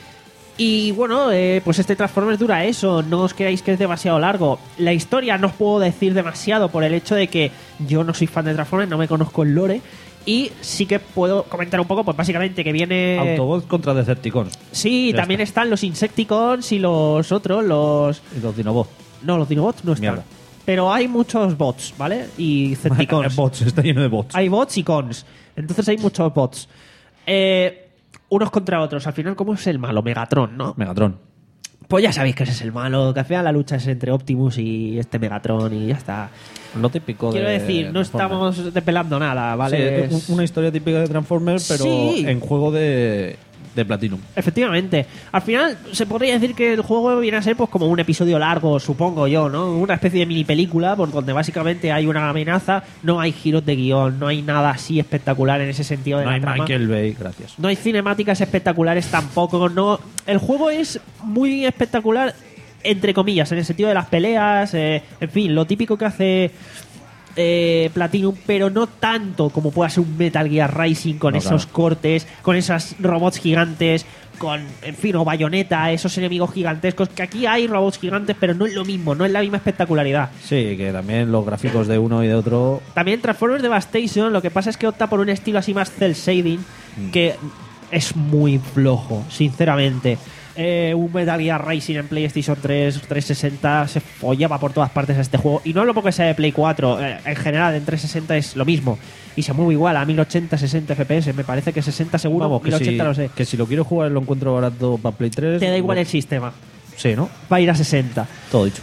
Y bueno, eh, pues este Transformers dura eso. No os creáis que es demasiado largo. La historia no os puedo decir demasiado por el hecho de que yo no soy fan de Transformers, no me conozco el lore. Y sí que puedo comentar un poco, pues básicamente que viene... Autobots contra Decepticons. Sí, Ya también está. están los Insecticons y los otros, los... Y los Dinobots. No, los Dinobots no están. Mierda. Pero hay muchos bots, ¿vale? Y Insecticons. bots, está lleno de bots. Hay bots y cons. Entonces hay muchos bots. Eh... Unos contra otros. Al final, ¿cómo es el malo? Megatron, ¿no? Megatron. Pues ya sabéis que ese es el malo. Que al final la lucha es entre Optimus y este Megatron y ya está. Lo típico Quiero de decir, no Transformers. estamos depelando nada, ¿vale? Sí, es Es- una historia típica de Transformers, pero Sí. en juego de, de Platinum. Efectivamente. Al final, se podría decir que el juego viene a ser pues como un episodio largo, supongo yo, ¿no? Una especie de mini película por donde básicamente hay una amenaza, no hay giros de guión, no hay nada así espectacular en ese sentido de No la hay trama. Michael Bay, gracias. No hay cinemáticas espectaculares tampoco. No, el juego es muy espectacular, entre comillas, en el sentido de las peleas, eh, en fin, lo típico que hace eh, Platinum, pero no tanto como pueda ser un Metal Gear Rising con No, esos claro. cortes, con esos robots gigantes, con, en fin, o Bayonetta, esos enemigos gigantescos, que aquí hay robots gigantes, pero no es lo mismo, no es la misma espectacularidad. Sí, que también los gráficos de uno y de otro. También Transformers Devastation, lo que pasa es que opta por un estilo así más cel shading, que es muy flojo, sinceramente. Eh, un Metal Gear Rising en PlayStation tres, trescientos sesenta se follaba por todas partes a este juego. Y no hablo porque sea de Play cuatro, eh, en general en trescientos sesenta es lo mismo. Y se mueve igual a mil ochenta, sesenta F P S. Me parece que sesenta seguro, Vamos, que mil ochenta si, lo sé. que si lo quiero jugar lo encuentro barato para Play tres. Te da igual lo- el sistema, Sí, ¿no? va a ir a sesenta. Todo dicho.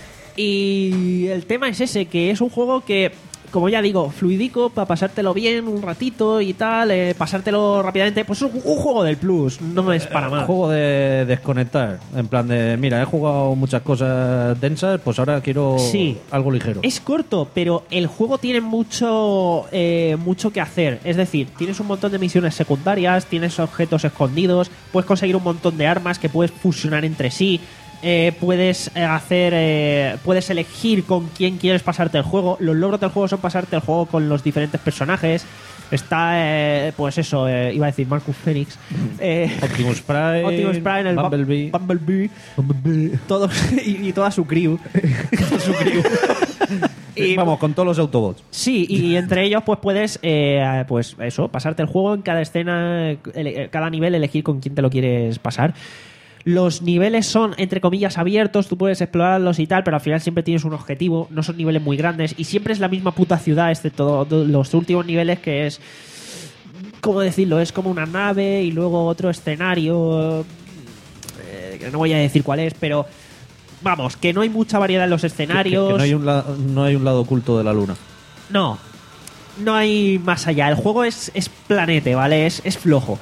Y el tema es ese, que es un juego que, como ya digo, fluidico, para pasártelo bien un ratito y tal, eh, pasártelo rápidamente. Pues es un, un juego del Plus, no es para más. Juego de desconectar. En plan de, mira, he jugado muchas cosas densas, pues ahora quiero Sí. algo ligero. Es corto, pero el juego tiene mucho eh, mucho que hacer. Es decir, tienes un montón de misiones secundarias, tienes objetos escondidos, puedes conseguir un montón de armas que puedes fusionar entre sí. Eh, puedes eh, hacer eh, puedes elegir con quién quieres pasarte el juego. Los logros del juego son pasarte el juego con los diferentes personajes. Está eh, pues eso, eh, iba a decir Marcus Phoenix, eh, Optimus Prime, Optimus Prime, el Bu- Bumblebee. Bumblebee, todos y, y toda su crew. Toda su crew. Y- Vamos, con todos los Autobots. Sí, y entre ellos pues puedes eh, pues eso, pasarte el juego en cada escena, ele- cada nivel elegir con quién te lo quieres pasar. Los niveles son, entre comillas, abiertos, tú puedes explorarlos y tal, pero al final siempre tienes un objetivo, no son niveles muy grandes y siempre es la misma puta ciudad, excepto do- los últimos niveles que es, ¿cómo decirlo? Es como una nave y luego otro escenario, eh, que no voy a decir cuál es, pero vamos, que no hay mucha variedad en los Que, escenarios. que no, hay un la- no hay un lado oculto de la luna. No, no hay más allá. El juego es, es planete, ¿vale? Es, es flojo.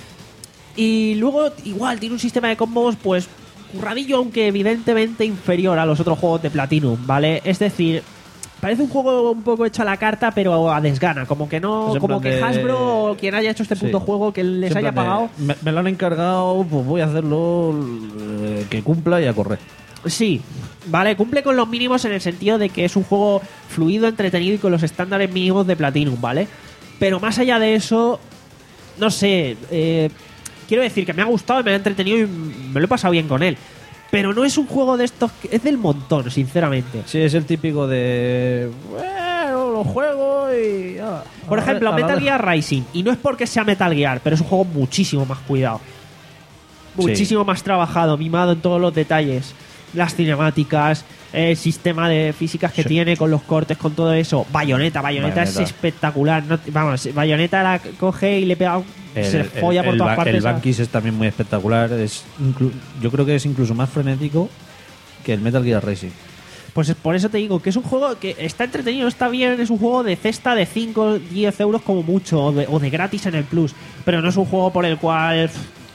Y luego, igual, tiene un sistema de combos, pues, curradillo, aunque evidentemente inferior a los otros juegos de Platinum, ¿vale? Es decir, parece un juego un poco hecho a la carta, pero a desgana. Como que no, Es en como plan que de- Hasbro o quien haya hecho este Sí. puto juego que les Es en haya plan de, pagado. Me, me lo han encargado, pues voy a hacerlo eh, que cumpla y a correr. Sí, vale, cumple con los mínimos en el sentido de que es un juego fluido, entretenido y con los estándares mínimos de Platinum, ¿vale? Pero más allá de eso, no sé, eh, quiero decir que me ha gustado, me ha entretenido y me lo he pasado bien con él. Pero no es un juego de estos, que- es del montón, sinceramente. Sí, es el típico de... Bueno, lo juego y... ah, Por a ejemplo, ver, a la Metal vez. Gear Rising, y no es porque sea Metal Gear, pero es un juego muchísimo más cuidado. Sí. Muchísimo más trabajado, mimado en todos los detalles. Las cinemáticas, el sistema de físicas que Sí. tiene con los cortes, con todo eso. Bayonetta, Bayonetta es Bayonetta. espectacular. No, vamos, Bayonetta la coge y le pega, un- El, se el- folla por el todas ba- partes. El Bankis es también muy espectacular. Es inclu- yo creo que es incluso más frenético que el Metal Gear Racing. Pues es por eso te digo que es un juego que está entretenido, está bien, es un juego de cesta de cinco, diez euros como mucho, o de, o de gratis en el Plus. Pero no es un juego por el cual pff,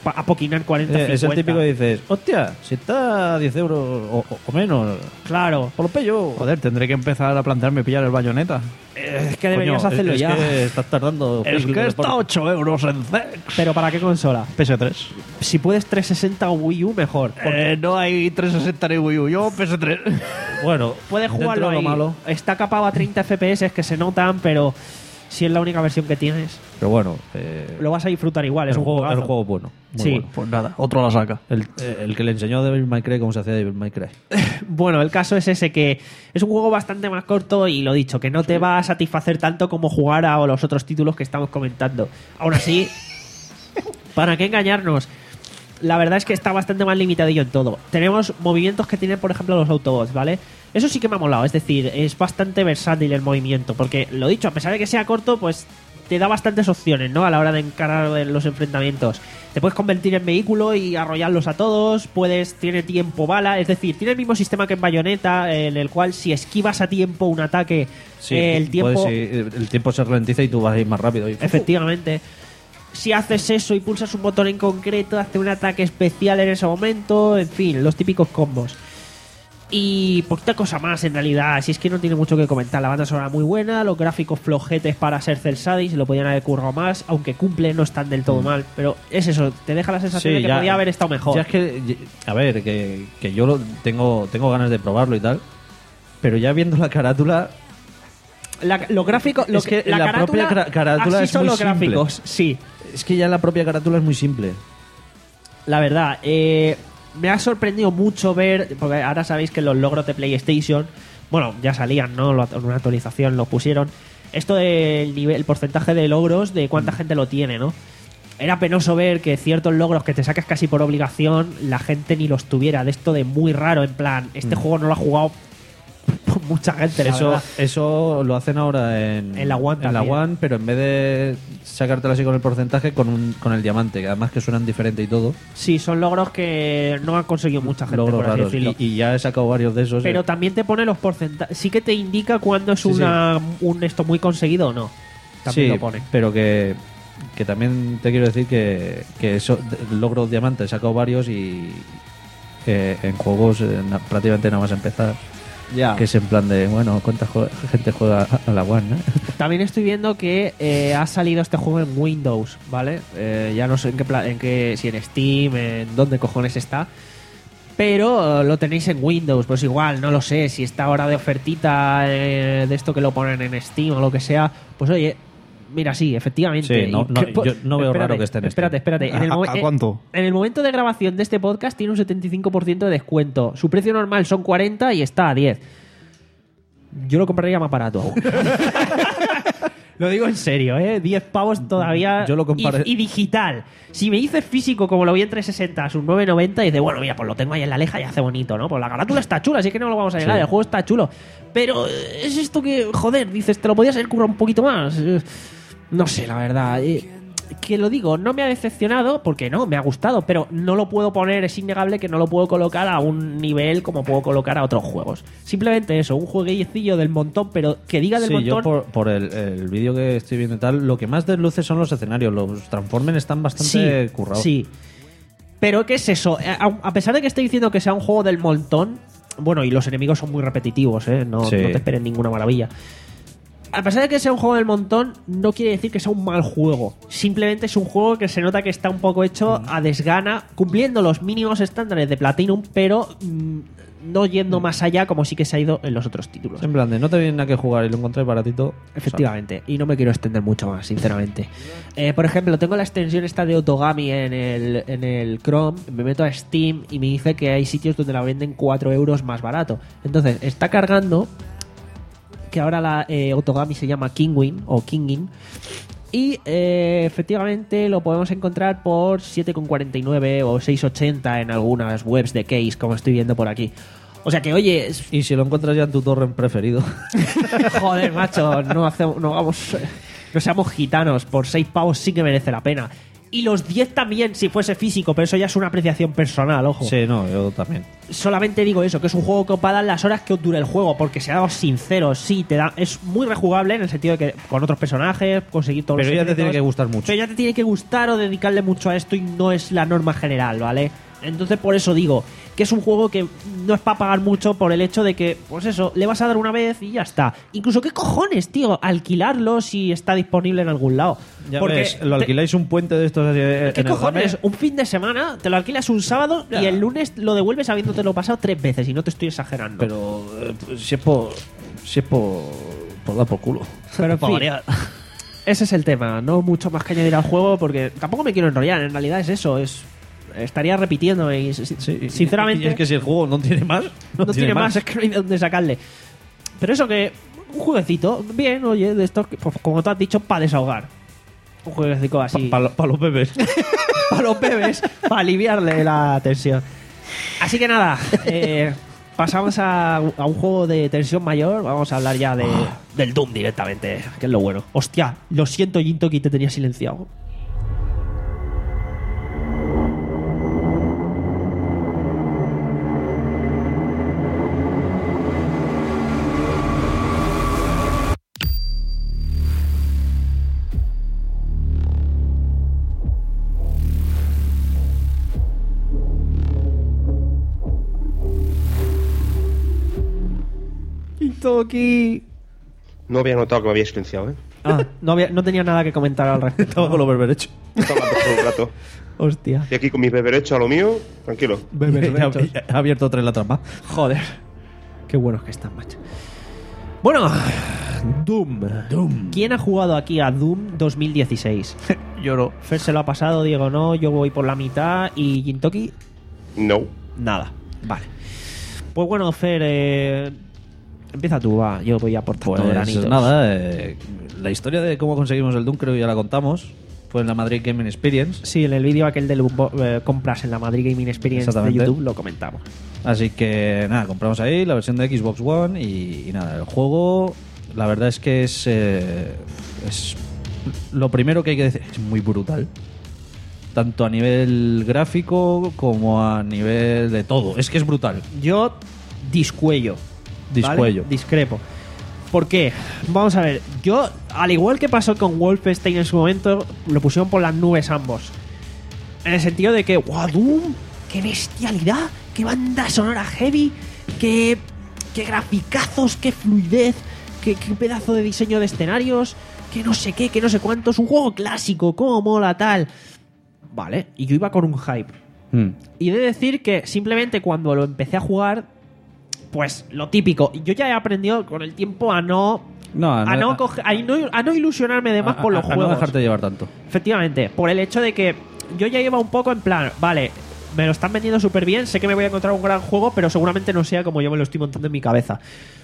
pa- apoquinar cuarenta, Eh, es el cincuenta. típico que dices, hostia, si está a diez euros o, o- o menos, Claro. por lo pello. Joder, tendré que empezar a plantearme pillar el Bayonetta. Eh, Es que deberías Coño, hacerlo es, ya. Es que estás tardando. Es Phil, que de está por- ocho euros en Zex. Pero ¿para qué consola? P S tres. Si puedes trescientos sesenta o Wii U, mejor. Porque Eh, no hay trescientos sesenta ni Wii U, yo P S tres. Bueno, puedes dentro jugarlo de lo ahí. malo. Está capado a treinta F P S, que se notan, pero si es la única versión que tienes, Pero bueno, eh, lo vas a disfrutar igual. el, Es un juego, el juegazo. juego es bueno. Muy Sí. bueno. Pues nada, otro la saca. El, eh, el que le enseñó a Devil May Cry cómo se hacía Devil May Cry. Bueno, el caso es ese, que es un juego bastante más corto y lo dicho, que no te va a satisfacer tanto como jugar a los otros títulos que estamos comentando. Aún así, ¿para qué engañarnos? La verdad es que está bastante más limitadillo en todo. Tenemos movimientos que tienen, por ejemplo, los Autobots, ¿vale? Eso sí que me ha molado, es decir, es bastante versátil el movimiento, porque lo dicho, a pesar de que sea corto, pues te da bastantes opciones, ¿no? A la hora de encarar los enfrentamientos. Te puedes convertir en vehículo y arrollarlos a todos, puedes, tiene tiempo bala, es decir, tiene el mismo sistema que en Bayonetta, en el cual si esquivas a tiempo un ataque, Sí, eh, el tiempo... puedes ir- el tiempo se ralentiza y tú vas a ir más rápido. Y, Efectivamente. Si haces eso y pulsas un botón en concreto, hace un ataque especial en ese momento. En fin, los típicos combos. Y poquita cosa más en realidad. Si es que no tiene mucho que comentar. La banda sonora muy buena, los gráficos flojetes para ser Cel Shading, se lo podían haber currado más. Aunque cumple, no están del todo mal. Pero es eso, te deja la sensación de que podía haber estado mejor. Ya es que, a ver, que, que yo lo tengo, tengo ganas de probarlo y tal. Pero ya viendo la carátula. La- los gráficos, lo Es que, que la, la carátula, propia car- carátula así es son muy los simple. gráficos, sí. Es que ya la propia carátula es muy simple. La verdad, eh, me ha sorprendido mucho ver, porque ahora sabéis que los logros de PlayStation, bueno, ya salían, ¿no? Lo- En una actualización lo pusieron. Esto del nivel, el porcentaje de logros, de cuánta gente lo tiene, ¿no? Era penoso ver que ciertos logros que te sacas casi por obligación, la gente ni los tuviera. De esto de muy raro, en plan, este Mm. juego no lo ha jugado mucha gente, la Eso, verdad. eso lo hacen ahora en, En la One en la también. One, pero en vez de sacártelo así con el porcentaje, con, un, con el diamante, que además que suenan diferente y todo. Sí, son logros que no han conseguido mucha gente, Logros por así raros. decirlo. Y, y ya he sacado varios de esos. Pero eh. también te pone los porcentajes. Sí que te indica cuándo es Sí, sí. una un esto muy conseguido o no. También Sí, lo pone. pero que, que también te quiero decir que, que eso, de- logros diamante he sacado varios y eh, en juegos eh, na- prácticamente nada más empezar. Ya. Que es en plan de, bueno, ¿cuánta jue- gente juega a la One? ¿eh? También estoy viendo que eh, ha salido este juego en Windows, ¿vale? Eh, ya no sé en qué, pla- en qué, si en Steam, en dónde cojones está. Pero eh, lo tenéis en Windows, pues igual, no lo sé, si está ahora de ofertita eh, de esto que lo ponen en Steam o lo que sea, pues oye, mira, sí, efectivamente. Sí, no- Y no, que- yo no veo espérate, raro que esté en Espérate, espérate. En el, ¿A- momen- a cuánto? En el momento de grabación de este podcast tiene un setenta y cinco por ciento de descuento. Su precio normal son cuarenta y está a diez. Yo lo compraría más barato aún. Lo digo en serio, ¿eh? diez pavos todavía. Yo lo comparé- y, y digital. Si me dices físico como lo vi en trescientos sesenta a sus nueve noventa, y dices, bueno, mira, pues lo tengo ahí en la leja y hace bonito, ¿no? Pues la carátula está chula, así que no lo vamos a negar, Sí. el juego está chulo. Pero eh, es esto que, joder, dices, te lo podías haber currado un poquito más. Eh, No sé, la verdad. Eh, que lo digo, no me ha decepcionado, porque no, me ha gustado, pero no lo puedo poner, es innegable que no lo puedo colocar a un nivel como puedo colocar a otros juegos. Simplemente eso, un jueguecillo del montón, pero que diga del Sí, montón. yo por, por el, el vídeo que estoy viendo y tal, lo que más desluce son los escenarios. Los Transformers están bastante currados. Sí. Pero ¿qué es eso? A, a pesar de que estoy diciendo que sea un juego del montón, bueno, y los enemigos son muy repetitivos, ¿eh? No, Sí. no te esperen ninguna maravilla. A pesar de que sea un juego del montón, no quiere decir que sea un mal juego. Simplemente es un juego que se nota que está un poco hecho a desgana, cumpliendo los mínimos estándares de Platinum, pero mm, no yendo más allá como sí que se ha ido en los otros títulos. En plan de no te viene a que jugar y lo encontré baratito. Efectivamente, y no me quiero extender mucho más, sinceramente. Eh, por ejemplo, tengo la extensión esta de Otogami en el, en el Chrome, me meto a Steam y me dice que hay sitios donde la venden cuatro euros más barato. Entonces, está cargando, que ahora la eh, Otogami se llama Kingwin o Kingin, y eh, efectivamente lo podemos encontrar por siete con cuarenta y nueve o seis con ochenta en algunas webs de Case, como estoy viendo por aquí. O sea que, oye, es- Y si lo encuentras ya en tu torrent preferido. joder, macho, no, hacemos, no, hagamos, no seamos gitanos. Por seis pavos sí que merece la pena. Y los diez también, si fuese físico, pero eso ya es una apreciación personal, ojo. Sí, no, yo también. Solamente digo eso, que es un juego que os va a dar las horas que os dure el juego, porque seamos sinceros, sí, te da, es muy rejugable en el sentido de que con otros personajes, conseguir todos Pero los ya te secretos, tiene que gustar mucho. Pero ya te tiene que gustar o dedicarle mucho a esto y no es la norma general, ¿vale? Entonces por eso digo que es un juego que no es para pagar mucho por el hecho de que, pues eso, le vas a dar una vez y ya está. Incluso, ¿qué cojones, tío? Alquilarlo si está disponible en algún lado. Ya Porque ves, lo te- alquiláis un puente de estos así, eh, ¿Qué en el cojones? Game. Un fin de semana, te lo alquilas un sábado Ya. y el lunes lo devuelves habiéndotelo pasado tres veces y no te estoy exagerando. Pero eh, si es por. Si es por. Por dar por culo. Pero en Para fin, variar. ese es el tema. No mucho más que añadir al juego porque tampoco me quiero enrollar. En realidad es eso. Es estaría repitiéndome y si- sinceramente Y es que si el juego no tiene más. No, no tiene más. Es que no hay de dónde sacarle. Pero eso que un jueguecito bien, oye, de estos que, pues, como tú has dicho, para desahogar. Un jueguecito así. Para los bebés. Para los bebés, para aliviarle la tensión. Así que nada, eh, pasamos a, a un juego de tensión mayor. Vamos a hablar ya de, del Doom directamente, que es lo bueno. Hostia, lo siento, Jintoki, te tenía silenciado. Jintoki. No había notado que me había silenciado, ¿eh? Ah, no, había- no tenía nada que comentar al respecto. Estaba con los berberechos. Estaba hablando todo el rato. Hostia. Y aquí con mis beberechos a lo mío, tranquilo. Ha abierto tres latas más. Joder. Qué buenos que están, macho. Bueno, Doom. Doom. ¿Quién ha jugado aquí a Doom dos mil dieciséis? Yo no. Fer se lo ha pasado, Diego no, yo voy por la mitad y Jintoki No. nada. Vale. Pues bueno, Fer, eh, empieza tú, va. Yo voy aportando Pues granitos. nada, eh, la historia de cómo conseguimos el Doom creo que ya la contamos. Fue en la Madrid Gaming Experience. Sí, en el vídeo aquel de eh, compras en la Madrid Gaming Experience de Exactamente. YouTube lo comentamos. Así que nada, compramos ahí la versión de Xbox One y, y nada, el juego la verdad es que es, eh, es lo primero que hay que decir, es muy brutal. Tanto a nivel gráfico como a nivel de todo. Es que es brutal. Yo discuello. ¿vale? Discuello. Discrepo. ¿Por qué? Vamos a ver. Yo, al igual que pasó con Wolfenstein en su momento, lo pusieron por las nubes ambos. En el sentido de que, ¡guau, Doom! ¡Qué bestialidad! ¡Qué banda sonora heavy! ¡Qué, qué graficazos! ¡Qué fluidez! Qué, ¡Qué pedazo de diseño de escenarios! ¡Qué no sé qué! ¡Qué no sé cuánto! Es un juego clásico. ¡Cómo mola tal! Vale. Y yo iba con un hype. Mm. Y de decir que simplemente cuando lo empecé a jugar, pues lo típico. Yo ya he aprendido con el tiempo a no. No, a a, no- no coge- a no, a no ilusionarme de más A- por los a- a juegos. no dejarte llevar tanto. Efectivamente, por el hecho de que yo ya iba un poco en plan, vale, me lo están vendiendo súper bien, sé que me voy a encontrar un gran juego, pero seguramente no sea como yo me lo estoy montando en mi cabeza.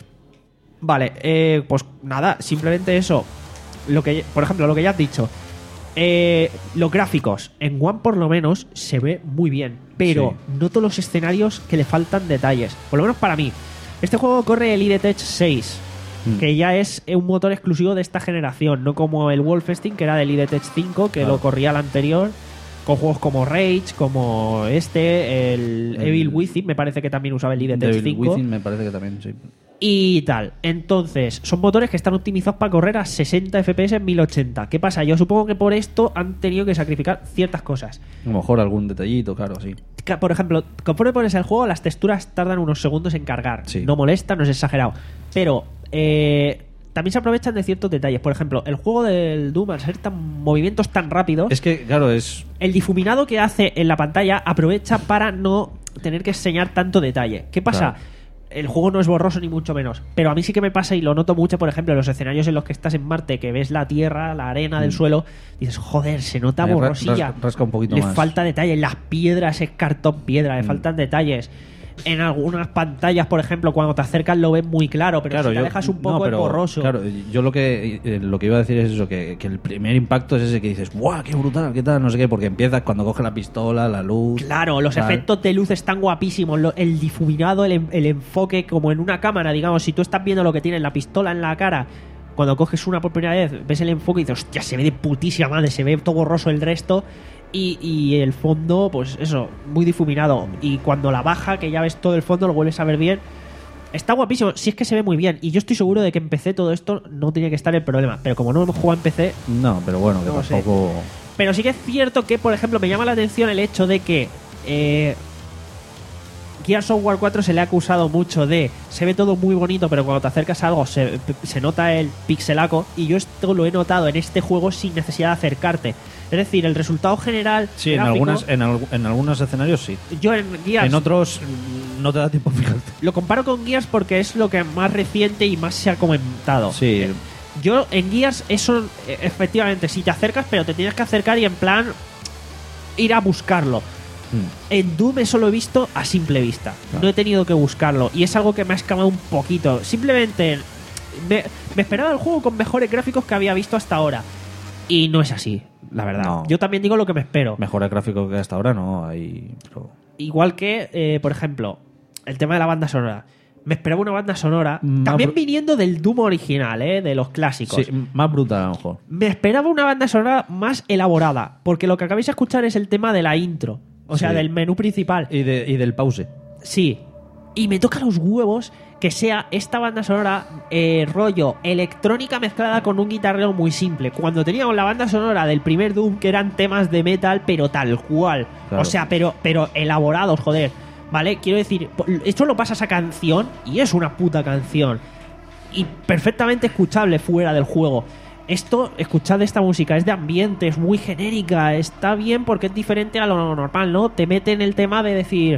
Vale, eh, pues nada, simplemente eso. Lo que, por ejemplo, lo que ya has dicho. Eh, los gráficos en One por lo menos se ve muy bien, pero noto los escenarios que le faltan detalles, por lo menos para mí. Este juego corre el IDTech seis, Mm. que ya es un motor exclusivo de esta generación, no como el Wolfenstein, que era del IDTech cinco, que Claro. lo corría el anterior, con juegos como Rage, como este, el, El- Evil Within, me parece que también usaba el IDTech Devil cinco. Within me parece que también, sí. Y tal. Entonces, son motores que están optimizados para correr a sesenta F P S en mil ochenta. ¿Qué pasa? Yo supongo que por esto han tenido que sacrificar ciertas cosas. A lo mejor algún detallito, claro, sí. Ca- Por ejemplo, conforme pones el juego, las texturas tardan unos segundos en cargar. Sí. No molesta, no es exagerado. Pero eh, también se aprovechan de ciertos detalles. Por ejemplo, el juego del Doom, al ser tan movimientos tan rápidos, Es que, claro, es... el difuminado que hace en la pantalla aprovecha para no tener que enseñar tanto detalle. ¿Qué pasa? Claro. El juego no es borroso ni mucho menos, pero a mí sí que me pasa y lo noto mucho, por ejemplo, en los escenarios en los que estás en Marte, que ves la tierra, la arena del Mm. suelo, dices, joder, se nota Eh, ra- borrosilla. ras- rasca un poquito le más. falta detalle, las piedras es cartón piedra, le Mm. faltan detalles. En algunas pantallas, por ejemplo, cuando te acercas lo ves muy claro, pero Claro, si te yo- alejas un no, poco pero, es borroso. Claro, yo lo que eh, lo que iba a decir es eso, que, que el primer impacto es ese que dices, ¡guau, qué brutal, qué tal! No sé qué, porque empiezas cuando coge la pistola, la luz... Claro, los tal. efectos de luz están guapísimos. lo- el difuminado, el, en- el enfoque, como en una cámara, digamos. Si tú estás viendo lo que tiene la pistola en la cara, cuando coges una por primera vez, ves el enfoque y dices, hostia, se ve de putísima madre, se ve todo borroso el resto. Y, y el fondo, pues eso, muy difuminado. Y cuando la baja, que ya ves todo el fondo, lo vuelves a ver bien. Está guapísimo, si es que se ve muy bien. Y yo estoy seguro de que en P C todo esto no tenía que estar el problema. Pero como no hemos jugado en P C... No, pero bueno, que no tampoco... sé. Pero sí que es cierto que, por ejemplo, me llama la atención el hecho de que... Eh, Gears of War cuatro se le ha acusado mucho de se ve todo muy bonito, pero cuando te acercas a algo se, se nota el pixelaco, y yo esto lo he notado en este juego sin necesidad de acercarte. Es decir, el resultado general Sí, en, gráfico, algunas, en, al- en algunos escenarios sí. yo en Gears En otros no te da tiempo a fijarte. lo comparo con Gears porque es lo que más reciente y más se ha comentado. Sí, Yo en Gears eso, eh, efectivamente, si te acercas, pero te tienes que acercar y en plan ir a buscarlo. En Doom eso lo he visto a simple vista. No he tenido que buscarlo. Y es algo que me ha escamado un poquito. Simplemente me, me esperaba el juego con mejores gráficos que había visto hasta ahora. Y no es así, la verdad. No. Yo también digo lo que me espero. mejores gráficos que hasta ahora no hay. Pero... Igual que, eh, por ejemplo, el tema de la banda sonora. Me esperaba una banda sonora, Más también bru- viniendo del Doom original, eh, de los clásicos. Sí, más brutal a lo mejor. Me esperaba una banda sonora más elaborada, porque lo que acabáis de escuchar es el tema de la intro. O sea, Sí. del menú principal. Y, de, y del pause. Sí. Y me toca los huevos que sea esta banda sonora eh, rollo electrónica mezclada con un guitarreo muy simple. Cuando teníamos la banda sonora del primer Doom, que eran temas de metal, pero tal cual. Claro. O sea, pero, pero elaborados, joder. ¿Vale? Quiero decir, po- esto lo pasa a esa canción y es una puta canción. Y perfectamente escuchable fuera del juego. Esto, escuchad esta música, es de ambiente, es muy genérica, está bien porque es diferente a lo normal, ¿no? Te mete en el tema de decir...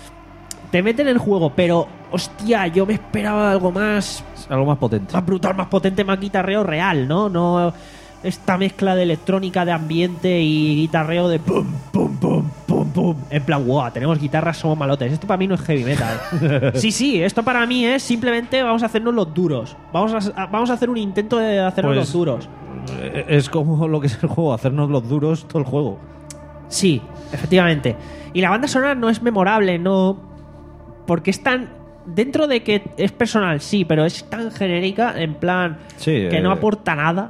Te mete en el juego, pero, hostia, yo me esperaba algo más... Algo más potente. Más brutal, más potente, más guitarreo real, ¿no? No esta mezcla de electrónica, de ambiente y guitarreo de pum, pum, pum, pum, pum. En plan, wow, tenemos guitarras, somos malotes. Esto para mí no es heavy metal. Sí, sí, esto para mí es simplemente vamos a hacernos los duros. Vamos a, vamos a hacer un intento de hacernos Pues- los duros. Eh, Es como lo que es el juego, hacernos los duros todo el juego. Sí, efectivamente. Y la banda sonora no es memorable, no. Porque es tan. Dentro de que es personal, sí, pero es tan genérica, en plan. Sí, que no eh, aporta nada.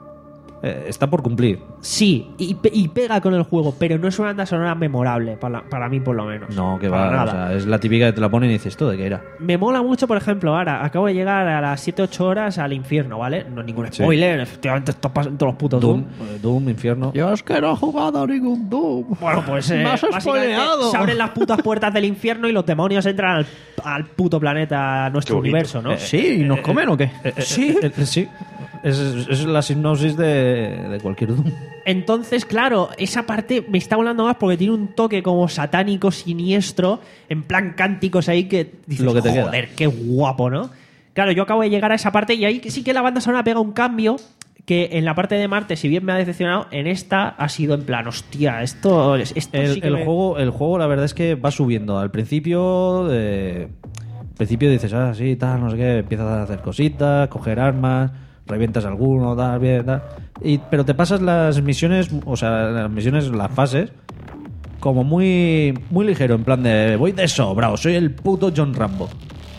Eh, está por cumplir. Sí, y, pe- y pega con el juego, pero no es una banda sonora memorable, para, para mí por lo menos. No, que Para va. nada. O sea, es la típica que te la ponen y dices, ¿esto de qué era? Me mola mucho, por ejemplo, ahora acabo de llegar a las siete ocho horas al infierno, ¿vale? No es ningún Sí. spoiler, efectivamente esto pasa en todos los putos Doom, Doom. eh, Doom, infierno. Yo es que no he jugado a ningún Doom. Bueno, pues eh, Me has básicamente spoileado. se abren las putas puertas del infierno y los demonios entran al, al puto planeta, a nuestro Qué bonito. universo, ¿no? Sí, ¿y nos comen o qué? Sí. Eh, eh, sí. Es, es la sinopsis de, de cualquier Doom. Entonces, claro, esa parte me está volando más porque tiene un toque como satánico, siniestro, en plan cánticos ahí que dices, Lo que te queda. joder, qué guapo, ¿no? Claro, yo acabo de llegar a esa parte y ahí sí que la banda sonora pega un cambio que en la parte de Marte, si bien me ha decepcionado, en esta ha sido en plan, hostia, esto, esto El, sí que el me- juego, el juego, la verdad es que va subiendo. Al principio, eh, al principio dices, ah, sí, tal, no sé qué, empiezas a hacer cositas, coger armas, revientas alguno, tal, bien, tal. Y, pero te pasas las misiones, o sea, las misiones, las fases, como muy, muy ligero, en plan de, voy de sobrado, soy el puto John Rambo.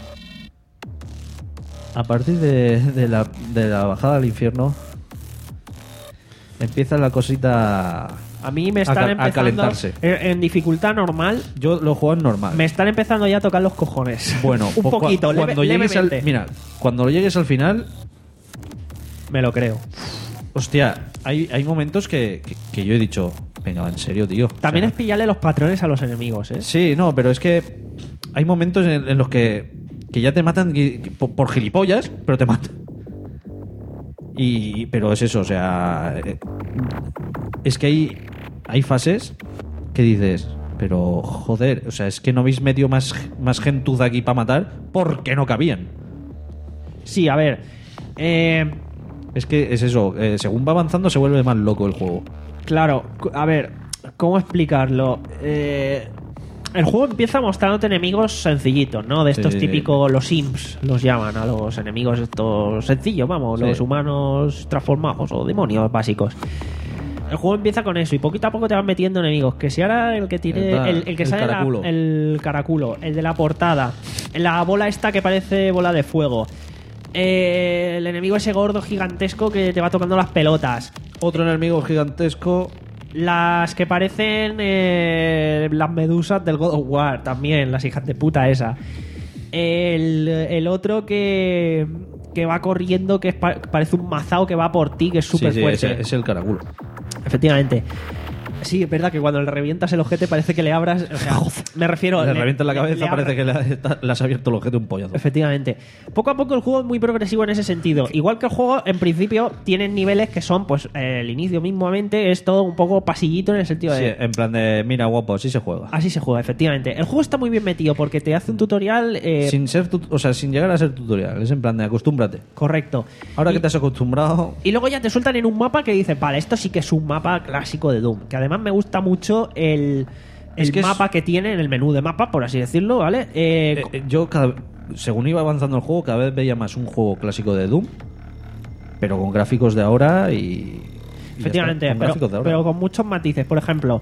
A partir de, de la, de la bajada al infierno, empieza la cosita. A mí me a están cal- a empezando calentarse. En, en dificultad normal, Yo lo juego en normal. me están empezando ya a tocar los cojones. Bueno, un pues cua- poquito, leve- cuando llegues al, levemente. mira, cuando llegues al final, Me lo creo. hostia, hay, hay momentos que, que, que yo he dicho, venga, en serio, tío. También O es sea, pillarle los patrones a los enemigos, ¿eh? Sí, no, pero es que hay momentos en, en los que, que ya te matan que- que por, por gilipollas, pero te matan. Y, pero es eso, o sea, eh, es que hay, hay fases que dices, pero joder, o sea, es que no habéis metido más, más gentuza aquí para matar porque no cabían. Sí, a ver. Eh, Es que es eso, eh, según va avanzando se vuelve más loco el juego. claro, cu- a ver, ¿cómo explicarlo? Eh, el juego empieza mostrándote enemigos sencillitos, ¿no? De estos Sí. típicos, los imps los llaman a los enemigos estos sencillos, vamos, Sí. los humanos transformados o demonios básicos. El juego empieza con eso y poquito a poco te van metiendo enemigos. Que si ahora el que tiene. El- El, el que el sale la- caraculo. el caraculo, el de la portada, la bola esta que parece bola de fuego. eh, el enemigo ese gordo gigantesco que te va tocando las pelotas. Otro enemigo gigantesco. Las que parecen eh, las medusas del God of War también, las hijas de puta esa. El, el otro que, que va corriendo, que es pa- parece un mazao que va por ti, que es súper Sí, sí, fuerte. es, es el caraculo. Efectivamente. Sí, es verdad que cuando le revientas el ojete parece que le abras... O sea, me refiero... Le revientas la cabeza, le parece abra- que le, está- le has abierto el ojete un pollazo. Efectivamente. Poco a poco el juego es muy progresivo en ese sentido. Igual que el juego, en principio, tiene niveles que son, pues, eh, el inicio mismamente es todo un poco pasillito en el sentido Sí, de... en plan de, mira, guapo, así se juega. Así se juega, efectivamente. El juego está muy bien metido porque te hace un tutorial... eh, Sin ser tut- o sea, sin llegar a ser tutorial. Es en plan de acostúmbrate. Correcto. Ahora Y- que te has acostumbrado. Y luego ya te sueltan en un mapa que dices, vale, esto sí que es un mapa clásico de Doom. Que además me gusta mucho el, el Es que es- mapa que tiene en el menú de mapa, por así decirlo, ¿vale? Eh, Eh, eh, yo, cada, según iba avanzando el juego, cada vez veía más un juego clásico de Doom, pero con gráficos de ahora y. y ya Efectivamente, está, con pero, gráficos de ahora. pero con muchos matices. Por ejemplo,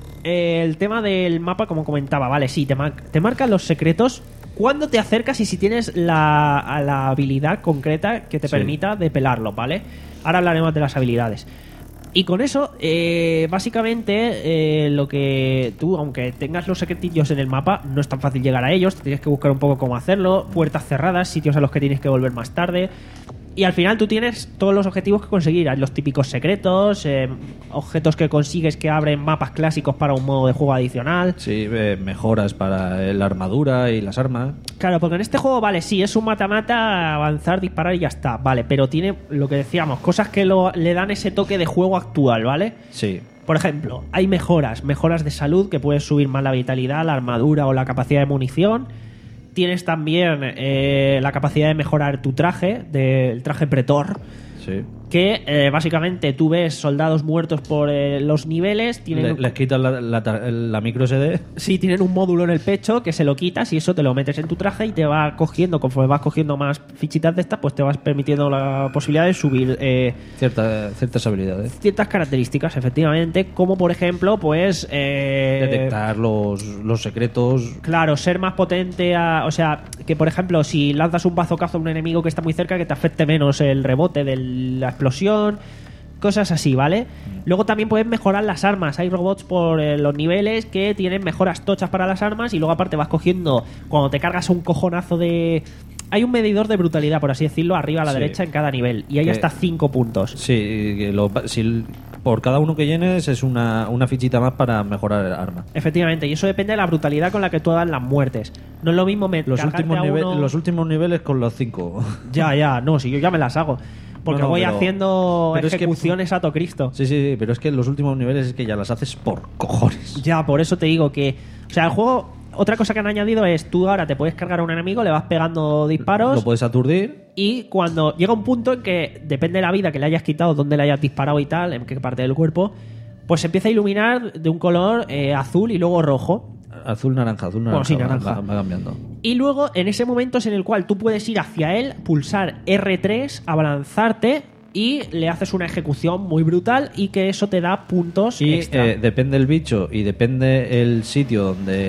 eh, el tema del mapa, como comentaba, vale, sí, te, mar- te marcan los secretos cuando te acercas y si tienes la, a la habilidad concreta que te Sí. permita depelarlo, ¿vale? Ahora hablaremos de las habilidades. Y con eso, eh, básicamente, eh, lo que tú, aunque tengas los secretillos en el mapa, no es tan fácil llegar a ellos. Tienes que buscar un poco cómo hacerlo. Puertas cerradas, sitios a los que tienes que volver más tarde. Y al final tú tienes todos los objetivos que conseguir. Hay los típicos secretos, eh, objetos que consigues que abren mapas clásicos para un modo de juego adicional. Sí, eh, mejoras para eh, la armadura y las armas. Claro, porque en este juego, vale, sí, es un mata-mata, avanzar, disparar y ya está, vale, pero tiene lo que decíamos, cosas que lo, le dan ese toque de juego actual, ¿vale? Sí. Por ejemplo, hay mejoras, mejoras de salud que puedes subir más la vitalidad, la armadura o la capacidad de munición. Tienes también eh, la capacidad de mejorar tu traje, del traje pretor, Sí. que eh, básicamente tú ves soldados muertos por eh, los niveles, tienen Le- un- les quitas la, la, tar- la micro S D. Sí, tienen un módulo en el pecho que se lo quitas y eso te lo metes en tu traje y te va cogiendo, conforme vas cogiendo más fichitas de estas, pues te vas permitiendo la posibilidad de subir eh, Cierta, ciertas habilidades. ciertas características, efectivamente, como por ejemplo, pues... eh, Detectar los, los secretos. Claro, ser más potente, a- o sea, que por ejemplo, si lanzas un bazocazo a un enemigo que está muy cerca, que te afecte menos el rebote de la explosión, cosas así, ¿vale? Luego también puedes mejorar las armas. Hay robots por eh, los niveles que tienen mejoras tochas para las armas y luego aparte vas cogiendo, cuando te cargas un cojonazo de... Hay un medidor de brutalidad, por así decirlo, arriba a la Sí. derecha en cada nivel y hay Que- hasta cinco puntos. Sí, que lo- si, por cada uno que llenes es una, una fichita más para mejorar el arma. Efectivamente, y eso depende de la brutalidad con la que tú hagas las muertes. No es lo mismo me Los cargarte últimos, a nive- uno- los últimos niveles con los cinco. Ya, ya, no, si yo ya me las hago. Porque No, no, voy pero- haciendo pero es que- ejecuciones a to Cristo. Sí, sí, sí, pero es que en los últimos niveles es que ya las haces por cojones. Ya, por eso te digo que... O sea, el juego... Otra cosa que han añadido es tú ahora te puedes cargar a un enemigo, le vas pegando disparos Lo puedes aturdir. y cuando llega un punto en que depende de la vida que le hayas quitado, dónde le hayas disparado y tal, en qué parte del cuerpo, pues se empieza a iluminar de un color eh, azul y luego rojo. Azul, naranja, azul, naranja. Bueno, sí, va- naranja. Va, va cambiando. Y luego, en ese momento es en el cual tú puedes ir hacia él, pulsar erre tres, abalanzarte y le haces una ejecución muy brutal y que eso te da puntos Y extra. eh, depende el bicho y depende el sitio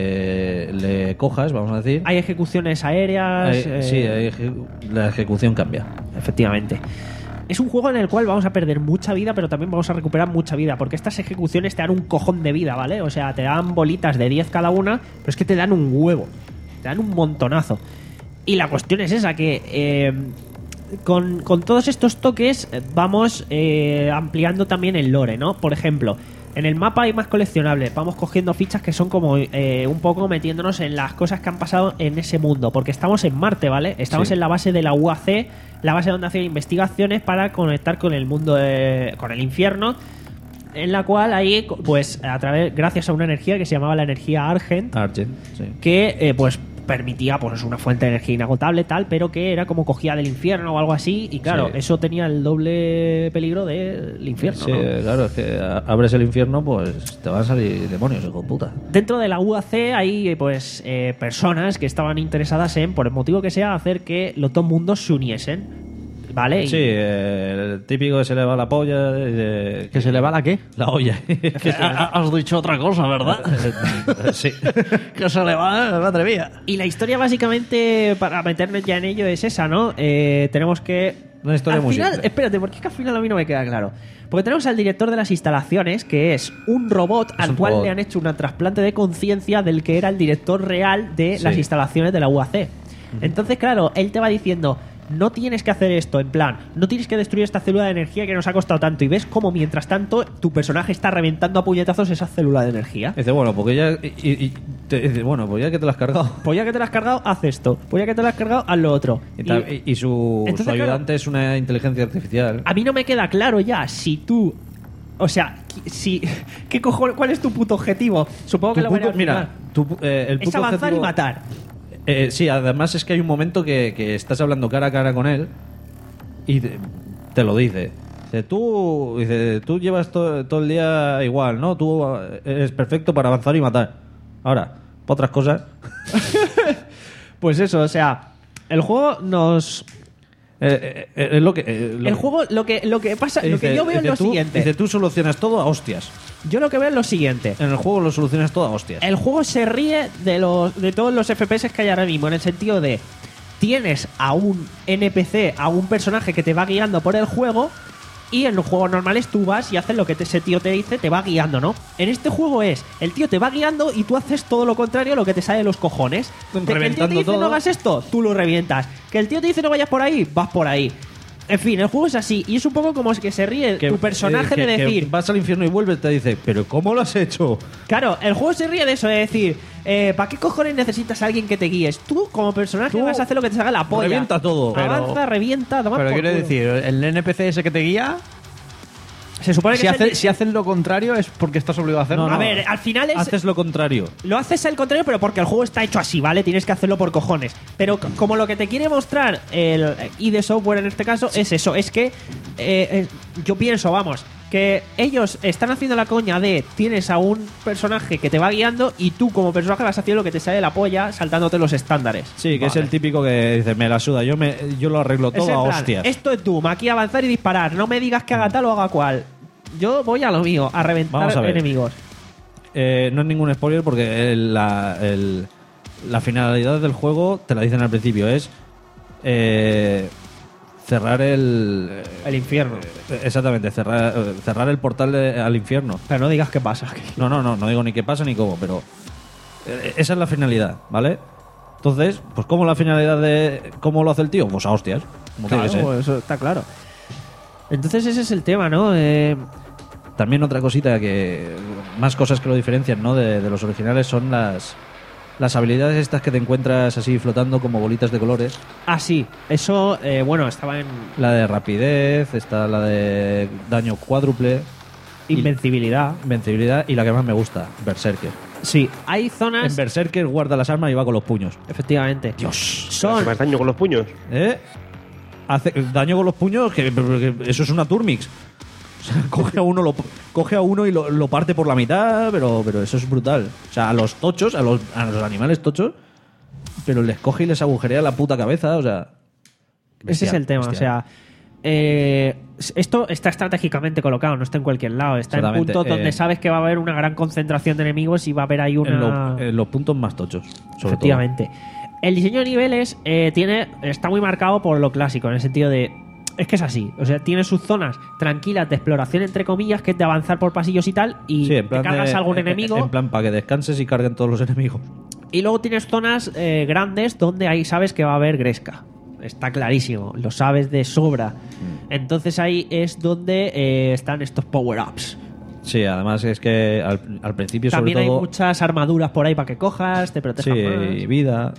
donde le cojas, vamos a decir. Hay ejecuciones aéreas. Hay- eh, Sí, hay eje- la ejecución cambia. Efectivamente. Es un juego en el cual vamos a perder mucha vida, pero también vamos a recuperar mucha vida, porque estas ejecuciones te dan un cojón de vida, ¿vale? O sea, te dan bolitas de diez cada una, pero es que te dan un huevo. Te dan un montonazo. Y la cuestión es esa, que eh, con, con todos estos toques eh, vamos eh, ampliando también el lore, ¿no? Por ejemplo, en el mapa hay más coleccionables. Vamos cogiendo fichas que son como eh, un poco metiéndonos en las cosas que han pasado en ese mundo. Porque estamos en Marte, ¿vale? Estamos Sí. en la base de la U A C, la base donde hacen investigaciones para conectar con el mundo, de- con el infierno. En la cual ahí, pues, a través, gracias a una energía que se llamaba la energía Argent, Argent, sí. que eh, pues permitía, pues, una fuente de energía inagotable, tal, pero que era como cogía del infierno o algo así, y claro, Sí. eso tenía el doble peligro del infierno, Sí, ¿no? claro, es que a- abres el infierno, pues te van a salir demonios, hijo de puta. Dentro de la U A C hay pues eh, personas que estaban interesadas en, por el motivo que sea, hacer que los dos mundos se uniesen. ¿vale? Sí, eh, el típico que se le va la polla. eh, ¿Que se le va la qué? La olla. Que se- Has dicho otra cosa, ¿verdad? sí. Que se le va, madre mía. Y la historia básicamente, para meternos ya en ello, es esa, ¿no? Eh, tenemos que... Una historia al muy final, simple. espérate, porque es que al final a mí no me queda claro. Porque tenemos al director de las instalaciones, que es un robot al un cual robot. le han hecho una trasplante de conciencia del que era el director real de Sí. las instalaciones de la U A C. Entonces, claro, él te va diciendo... No tienes que hacer esto, en plan, no tienes que destruir esta célula de energía que nos ha costado tanto. Y ves como mientras tanto tu personaje está reventando a puñetazos esa célula de energía. Dice, bueno, porque ya. Y, y- te dice, bueno, pues ya que te lo has cargado. Pues ya que te lo has cargado, haz esto. Pues ya que te lo has cargado, haz lo otro. Y, tal, y- y su, Entonces, su ayudante claro, es una inteligencia artificial. a mí no me queda claro ya si tú... O sea, si... ¿Qué cojones? ¿Cuál es tu puto objetivo? Supongo que Tu lo veré puto- al mira, final. tu- eh, el Es puto avanzar objetivo- y matar. Eh, sí, además es que hay un momento que, que estás hablando cara a cara con él y te, te lo dice. Dice, tú, dice, tú llevas to- todo el día igual, ¿no? Tú eh, eres perfecto para avanzar y matar. Ahora, para otras cosas. Pues eso, o sea, el juego nos... eh, eh, es lo que. eh, lo- El juego, lo que, lo que pasa, lo que dice- yo veo es dice lo tú- siguiente. Dice, tú solucionas todo a hostias. Yo lo que veo es lo siguiente. En el juego lo solucionas todo a hostias. El juego se ríe de los de todos los F P S que hay ahora mismo, en el sentido de tienes a un N P C, a un personaje que te va guiando por el juego, y en los juegos normales tú vas y haces lo que te- ese tío te dice, te va guiando, ¿no? En este juego es, el tío te va guiando y tú haces todo lo contrario a lo que te sale de los cojones. De que el tío te Reventando dice todo. no hagas esto, tú lo revientas. Que el tío te dice no vayas por ahí, vas por ahí. En fin, el juego es así, y es un poco como que se ríe Que- tu personaje eh, que- de que decir... vas al infierno y vuelves, te dice, pero ¿cómo lo has hecho? Claro, el juego se ríe de eso, de decir, eh, ¿para qué cojones necesitas a alguien que te guíes? Tú, como personaje, Tú vas a hacer lo que te salga la polla. revienta todo. Avanza, Pero- revienta, toma Pero por quiero culo. decir, el N P C ese que te guía, Se supone que si, es el- hace- si haces lo contrario es porque estás obligado a hacerlo. A ver, al final es... Haces lo contrario. Lo haces al contrario, pero porque el juego está hecho así, ¿vale? Tienes que hacerlo por cojones. Pero c- como lo que te quiere mostrar el I D Software en este caso es eso, es que eh, eh, yo pienso, vamos, que ellos están haciendo la coña de tienes a un personaje que te va guiando y tú como personaje vas haciendo lo que te sale de la polla saltándote los estándares. Sí, que es Vale. el típico que dice, me la suda, yo, me, yo lo arreglo Es todo en a plan, hostias. esto es Doom, aquí avanzar y disparar. No me digas que haga tal o haga cual. Yo voy a lo mío, a reventar Vamos a ver. enemigos. Eh, no es ningún spoiler porque el- la, el- la finalidad del juego, te la dicen al principio, es eh, cerrar el... El infierno. eh, Exactamente, cerrar, eh, cerrar el portal de- al infierno. Pero no digas qué pasa. No, no, no, no digo ni qué pasa ni cómo, pero eh, esa es la finalidad, ¿vale? Entonces, pues ¿cómo la finalidad de cómo lo hace el tío? Pues a hostias, como tiene que ser. Claro, eso está claro. Entonces ese es el tema, ¿no? Eh, También otra cosita que más cosas que lo diferencian, ¿no? De, de los originales son las las habilidades estas que te encuentras así flotando como bolitas de colores. ah, sí. Eso, eh, bueno, estaba en La de rapidez, está la de daño cuádruple, invencibilidad. invencibilidad y la que más me gusta, Berserker. Sí, hay En zonas... Berserker guarda las armas y va con los puños. Efectivamente. Dios. Son... ¿Hace más daño con los puños? ¿Eh? Hace daño con los puños, que, que eso es una Turmix. O sea, coge a uno, lo, coge a uno y lo, lo parte por la mitad, pero, pero eso es brutal. O sea, a los tochos, a los, a los animales tochos, pero les coge y les agujerea la puta cabeza, o sea... Ese es el tema, o sea... eh, esto está estratégicamente colocado, no está en cualquier lado. Está en Exactamente, puntos donde eh, sabes que va a haber una gran concentración de enemigos y va a haber ahí una... En, lo- en los puntos más tochos, sobre Efectivamente. El diseño de niveles eh, tiene está muy marcado por lo clásico, en el sentido de... Es que es así. O sea, tiene sus zonas tranquilas de exploración, entre comillas, que es de avanzar por pasillos y tal, y todo. Sí, en te plan cargas de- a algún en- enemigo. En plan, para que descanses y carguen todos los enemigos. Y luego tienes zonas eh, grandes donde ahí sabes que va a haber Gresca. Está clarísimo, lo sabes de sobra. Mm. Entonces ahí es donde eh, están estos power-ups. Sí, además es que al, al principio También sobre hay todo... muchas armaduras por ahí para que cojas, te Sí, protejan y más. vida,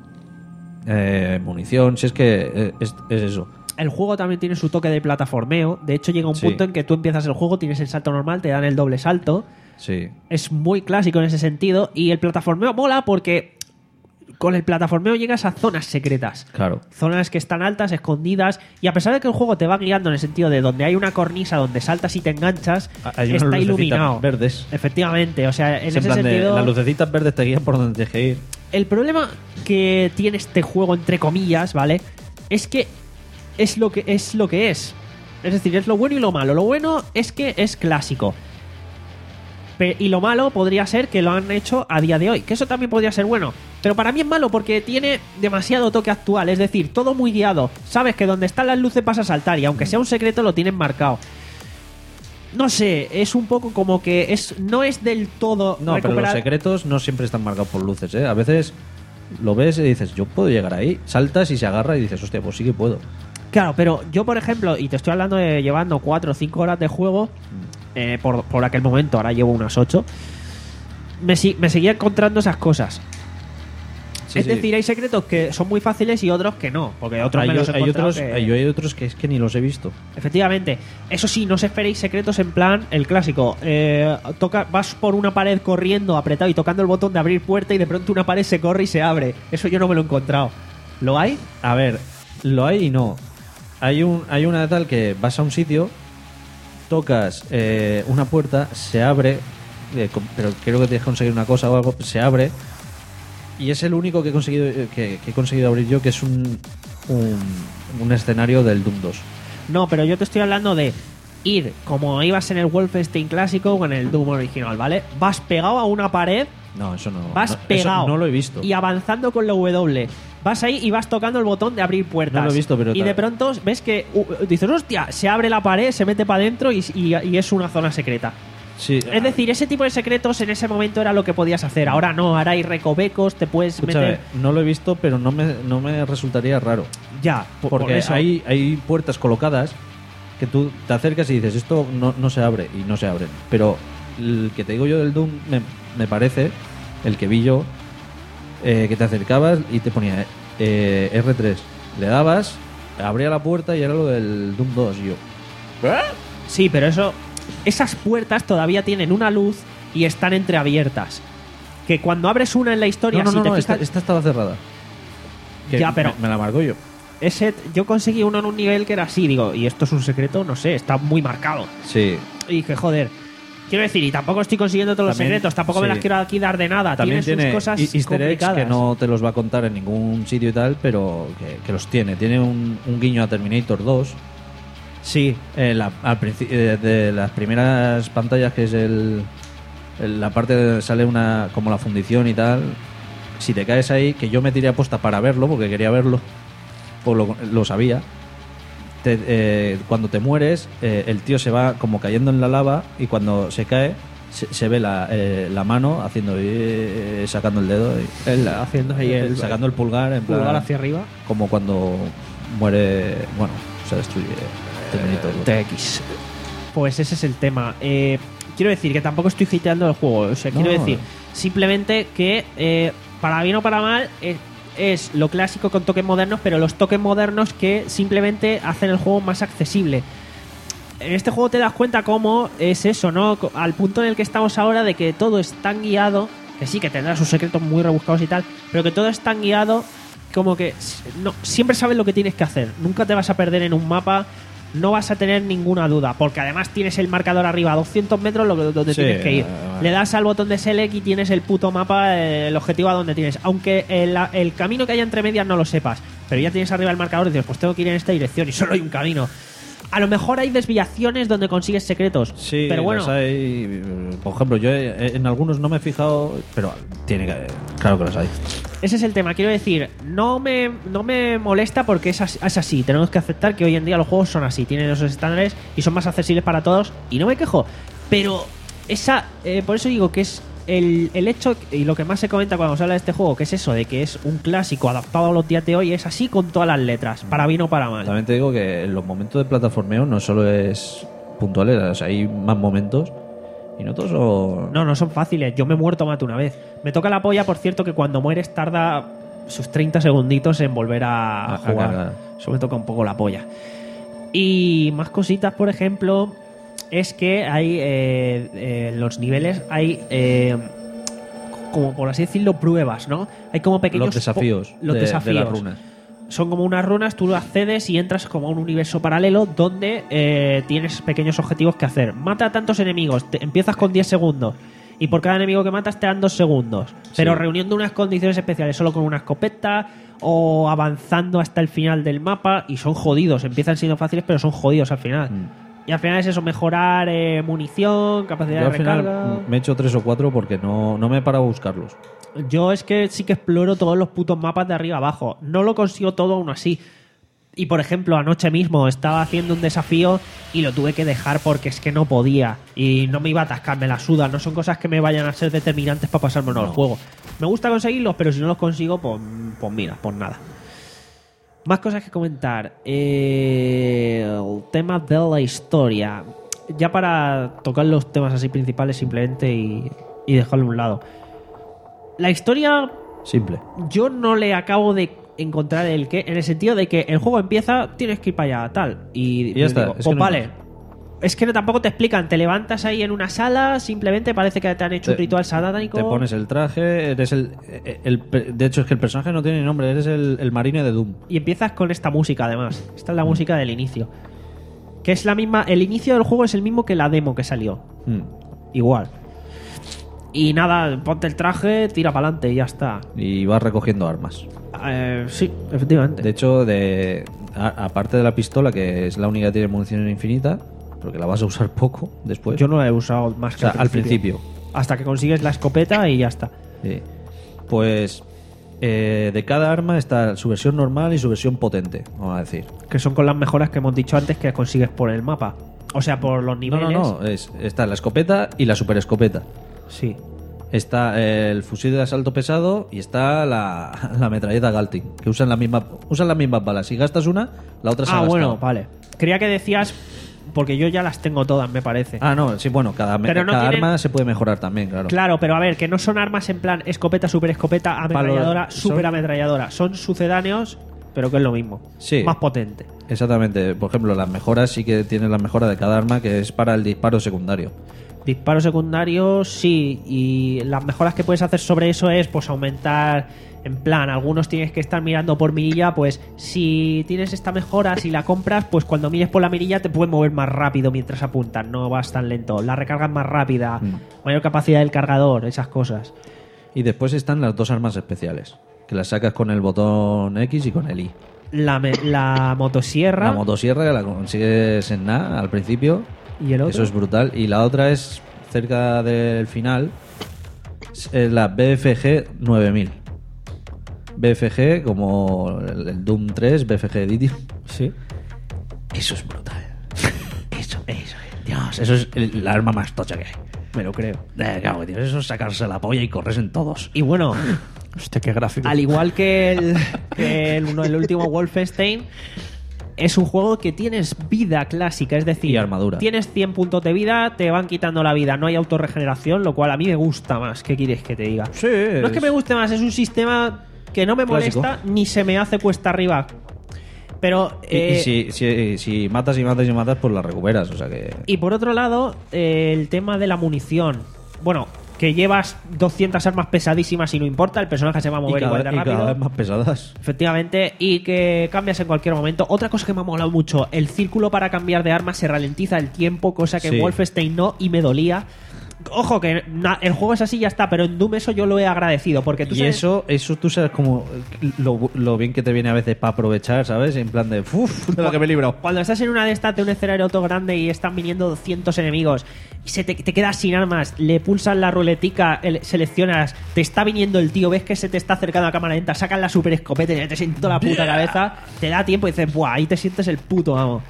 eh, munición, si es que eh, es, es eso. El juego también tiene su toque de plataformeo. De hecho, llega un Sí. punto en que tú empiezas el juego, tienes el salto normal, te dan el doble salto. Sí. Es muy clásico en ese sentido. Y el plataformeo mola porque con el plataformeo llegas a zonas secretas. Claro. Zonas que están altas, escondidas. Y a pesar de que el juego te va guiando en el sentido de donde hay una cornisa donde saltas y te enganchas, Hay unas está lucecitas iluminado. verdes. Efectivamente, o sea, en Es ese en plan de, sentido. las lucecitas verdes te guían por donde tienes que ir. El problema que tiene este juego, entre comillas, ¿vale? Es que es lo que es lo que es. Es decir, es lo bueno y lo malo. Lo bueno es que es clásico. Pe- y lo malo podría ser que lo han hecho a día de hoy, que eso también podría ser bueno. Pero para mí es malo porque tiene demasiado toque actual. Es decir, todo muy guiado. Sabes que donde están las luces vas a saltar y aunque sea un secreto lo tienen marcado. No sé, es un poco como que es no es del todo No, pero los recuperar- secretos no siempre están marcados por luces, ¿eh? A veces lo ves y dices, yo puedo llegar ahí. Saltas y se agarra y dices, hostia, pues sí que puedo. Claro, pero yo, por ejemplo, y te estoy hablando de llevando cuatro o cinco horas de juego, eh, por, por aquel momento, ahora llevo unas ocho, me, si- me seguía encontrando esas cosas. Sí, es sí. decir, hay secretos que son muy fáciles y otros que no, porque otros hay, me los he hay encontrado otros, que- hay, hay otros que es que ni los he visto. Efectivamente. Eso sí, no os esperéis secretos en plan el clásico. Eh, toca, vas por una pared corriendo, apretado y tocando el botón de abrir puerta y de pronto una pared se corre y se abre. Eso yo no me lo he encontrado. ¿Lo hay? A ver, lo hay y no. Hay un hay una tal que vas a un sitio, tocas eh, una puerta, se abre, eh, con- pero creo que tienes que conseguir una cosa o algo, se abre y es el único que he conseguido eh, que, que he conseguido abrir yo, que es un, un un escenario del Doom dos. No, pero yo te estoy hablando de ir como ibas en el Wolfenstein clásico o en el Doom original, ¿vale? Vas pegado a una pared, No, eso no. vas no, eso pegado. no lo he visto. Y avanzando con la W. Vas ahí y vas tocando el botón de abrir puertas. No lo he visto, pero Y tal- de pronto ves que uh, dices, hostia, se abre la pared, se mete para adentro y, y- y es una zona secreta. Sí, Es decir, ese tipo de secretos en ese momento era lo que podías hacer. Ahora no, ahora hay recovecos, te puedes escúchame, meter. no lo he visto, pero no me, no me resultaría raro. Ya, por, por Porque eso. hay, hay puertas colocadas que tú te acercas y dices, esto no, no se abre, y no se abren. Pero el que te digo yo del Doom, me, me parece, el que vi yo, eh, que te acercabas y te ponía eh, erre tres. Le dabas, abría la puerta y era lo del Doom dos. Y yo, Sí, pero eso. Esas puertas todavía tienen una luz y están entreabiertas. Que cuando abres una en la historia, no, no, si no, te no, fijas. esta, esta estaba cerrada. Que Ya, pero- Me, me la marco yo. Ese, yo conseguí uno en un nivel que era así, digo, y esto es un secreto, no sé, está muy marcado. Sí. Y dije, joder. Quiero decir, y tampoco estoy consiguiendo todos También- los secretos, tampoco me sí. las quiero aquí dar de nada. También tiene, tiene sus cosas e- easter eggs complicadas. que no te los va a contar en ningún sitio y tal, pero que, que los tiene. Tiene un, un guiño a Terminator dos. Sí. Eh, la- al princi- eh, de las primeras pantallas, que es el, el- la parte de sale una como la fundición y tal. Si te caes ahí, que yo me tiré a posta para verlo, porque quería verlo, pues lo, lo sabía. Te- eh, cuando te mueres, eh, el tío se va como cayendo en la lava y cuando se cae, se, se ve la, eh, la mano haciendo eh, sacando el dedo, y, Él haciendo ahí el, sacando el pulgar, en pulgar plan, hacia arriba. como cuando muere, bueno, se destruye Terminator. T X. Pues ese es el tema. Eh, quiero decir que tampoco estoy hiteando el juego. O sea, No. quiero decir simplemente que eh, para bien o para mal eh, es lo clásico con toques modernos, pero los toques modernos que simplemente hacen el juego más accesible. En este juego te das cuenta cómo es eso, ¿no? Co- Al punto en el que estamos ahora de que todo es tan guiado, que sí, que tendrá sus secretos muy rebuscados y tal, pero que todo es tan guiado como que s- no, siempre sabes lo que tienes que hacer. Nunca te vas a perder en un mapa, no vas a tener ninguna duda, porque además tienes el marcador arriba a doscientos metros lo que- donde Sí, tienes que ir. eh, vale. Le das al botón de select y tienes el puto mapa, eh, el objetivo a donde tienes. Aunque el, el camino que haya entre medias no lo sepas, pero ya tienes arriba el marcador y dices, pues tengo que ir en esta dirección y solo hay un camino. A lo mejor hay desviaciones donde consigues secretos, Sí, pero bueno, los hay. Por ejemplo, yo eh, en algunos no me he fijado, pero tiene que. Claro que los hay. ese es el tema. Quiero decir, no me, no me molesta porque es así, es así. Tenemos que aceptar que hoy en día los juegos son así, tienen esos estándares y son más accesibles para todos y no me quejo. Pero esa, eh, por eso digo que es el, el hecho y lo que más se comenta cuando se habla de este juego, que es eso de que es un clásico adaptado a los días de hoy, es así con todas las letras, para bien o para mal. También te digo que en los momentos de plataformeo no solo es puntuales, o sea, hay más momentos y no todos son. No, no son fáciles. Yo me he muerto más de una vez. Me toca la polla, por cierto, que cuando mueres tarda sus treinta segunditos en volver a, A- a jugar. cargar. Eso me toca un poco la polla. Y más cositas, por ejemplo, es que hay eh, eh, en los niveles hay eh, como por así decirlo pruebas, ¿no? Hay como pequeños Los desafíos, po- los de, desafíos. de las runas. Son como unas runas, tú accedes y entras como a un universo paralelo donde eh, tienes pequeños objetivos que hacer. Mata a tantos enemigos, te- empiezas con diez segundos Y por cada enemigo que matas te dan dos segundos. Pero Sí. reuniendo unas condiciones especiales, solo con una escopeta o avanzando hasta el final del mapa. Y son jodidos. Empiezan siendo fáciles, pero son jodidos al final. Mm. Y al final es eso, mejorar eh, munición, capacidad Yo al de final recarga. me he hecho tres o cuatro porque no, no me he parado a buscarlos. Yo es que sí que exploro todos los putos mapas de arriba abajo. No lo consigo todo aún así. Y por ejemplo, anoche mismo estaba haciendo un desafío y lo tuve que dejar porque es que no podía. Y no me iba a atascar, me la suda. No son cosas que me vayan a ser determinantes para pasarme no. el juego. Me gusta conseguirlos, pero si no los consigo, pues, pues mira, pues nada. Más cosas que comentar. Eh, el tema de la historia. Ya para tocar los temas así principales simplemente y, y dejarlo a un lado. La historia, Simple. yo no le acabo de encontrar el qué, en el sentido de que el juego empieza, tienes que ir para allá, tal. Y, Y ya está, digo, es pues que no hay vale. Es que no, tampoco te explican, te levantas ahí en una sala, simplemente parece que te han hecho un Te- ritual satánico. Te pones el traje, eres el, el, el- De hecho, es que el personaje no tiene ni nombre, eres el, el marine de Doom. Y empiezas con esta música, además. Esta es la música del inicio. Que es la misma. El inicio del juego es el mismo que la demo que salió. Mm. Igual. Y nada, ponte el traje, tira para adelante y ya está. Y vas recogiendo armas. Eh, sí, efectivamente. De hecho, de a- aparte de la pistola, que es la única que tiene munición infinita, porque la vas a usar poco después. Yo no la he usado más O que sea, al principio. Hasta que consigues la escopeta y ya está. Sí. Pues eh, de cada arma está su versión normal y su versión potente, vamos a decir. Que son con las mejoras que hemos dicho antes que consigues por el mapa. O sea, por los No, niveles. no, no. Es, está la escopeta y la super escopeta. Sí. Está el fusil de asalto pesado y está la, la metralleta Galting, que usan, la misma, usan las mismas balas. Si gastas una, la otra se ha Ah, gastado. bueno, vale. Creía que decías. Porque yo ya las tengo todas, me parece. Ah, no, sí, bueno, cada, me- Pero no cada tienen- arma se puede mejorar también, claro. Claro, pero a ver, que no son armas en plan escopeta, super escopeta, ametralladora, Palo- super son- ametralladora. Son sucedáneos, pero que es lo mismo. Sí. Más potente. Exactamente. Por ejemplo, las mejoras sí que tienen la mejora de cada arma, que es para el disparo secundario. Disparo secundario, sí. Y las mejoras que puedes hacer sobre eso es pues aumentar. En plan, algunos tienes que estar mirando por mirilla, pues si tienes esta mejora, si la compras, pues cuando mires por la mirilla te puedes mover más rápido mientras apuntas, no vas tan lento. La recarga es más rápida, Mm. mayor capacidad del cargador, esas cosas. Y después están las dos armas especiales, que las sacas con el botón X y con el Y. La, me- la motosierra La motosierra, que la consigues en nada al principio. y el otro. Eso es brutal. Y la otra es cerca del final, es la B F G nueve mil. B F G como el el Doom tres, B F G Edition. Sí. Eso es brutal. Eso, eso, Dios, eso es el, la arma más tocha que hay. Me lo creo. Eh, cago en Dios, eso es sacarse la polla y corres en todos. Y bueno, Hostia, qué gráfico. al igual que el, que el, uno- el último Wolfenstein, es un juego que tienes vida clásica, es decir, Y armadura. tienes cien puntos de vida, te van quitando la vida, no hay autorregeneración, lo cual a mí me gusta más. ¿Qué quieres que te diga? Sí, No es que me guste más, es un sistema que no me Clásico. molesta ni se me hace cuesta arriba. Pero. Y, y eh, si, si, si matas y matas y matas, pues la recuperas. O sea que. Y por otro lado, eh, el tema de la munición. Bueno, que llevas doscientas armas pesadísimas y no importa, el personaje se va a Y mover cada, igual de y cada rápido. vez más pesadas. Efectivamente, y que cambias en cualquier momento. Otra cosa que me ha molado mucho, el círculo para cambiar de arma se ralentiza el tiempo, cosa que Sí. en Wolfenstein no, y me dolía. Ojo, que na- el juego es así y ya está, pero en Doom eso yo lo he agradecido, porque tú Y sabes- eso, eso tú sabes como lo, lo bien que te viene a veces para aprovechar, ¿sabes? En plan de, uff, de lo que me he librado. Cuando estás en una de estas de un escenario todo grande y están viniendo doscientos enemigos y se te, te quedas sin armas, le pulsas la ruletica, el- seleccionas, te está viniendo el tío, ves que se te está acercando a cámara lenta, sacas la super escopeta y te metes en toda la puta cabeza, te da tiempo y dices, buah, ahí te sientes el puto amo.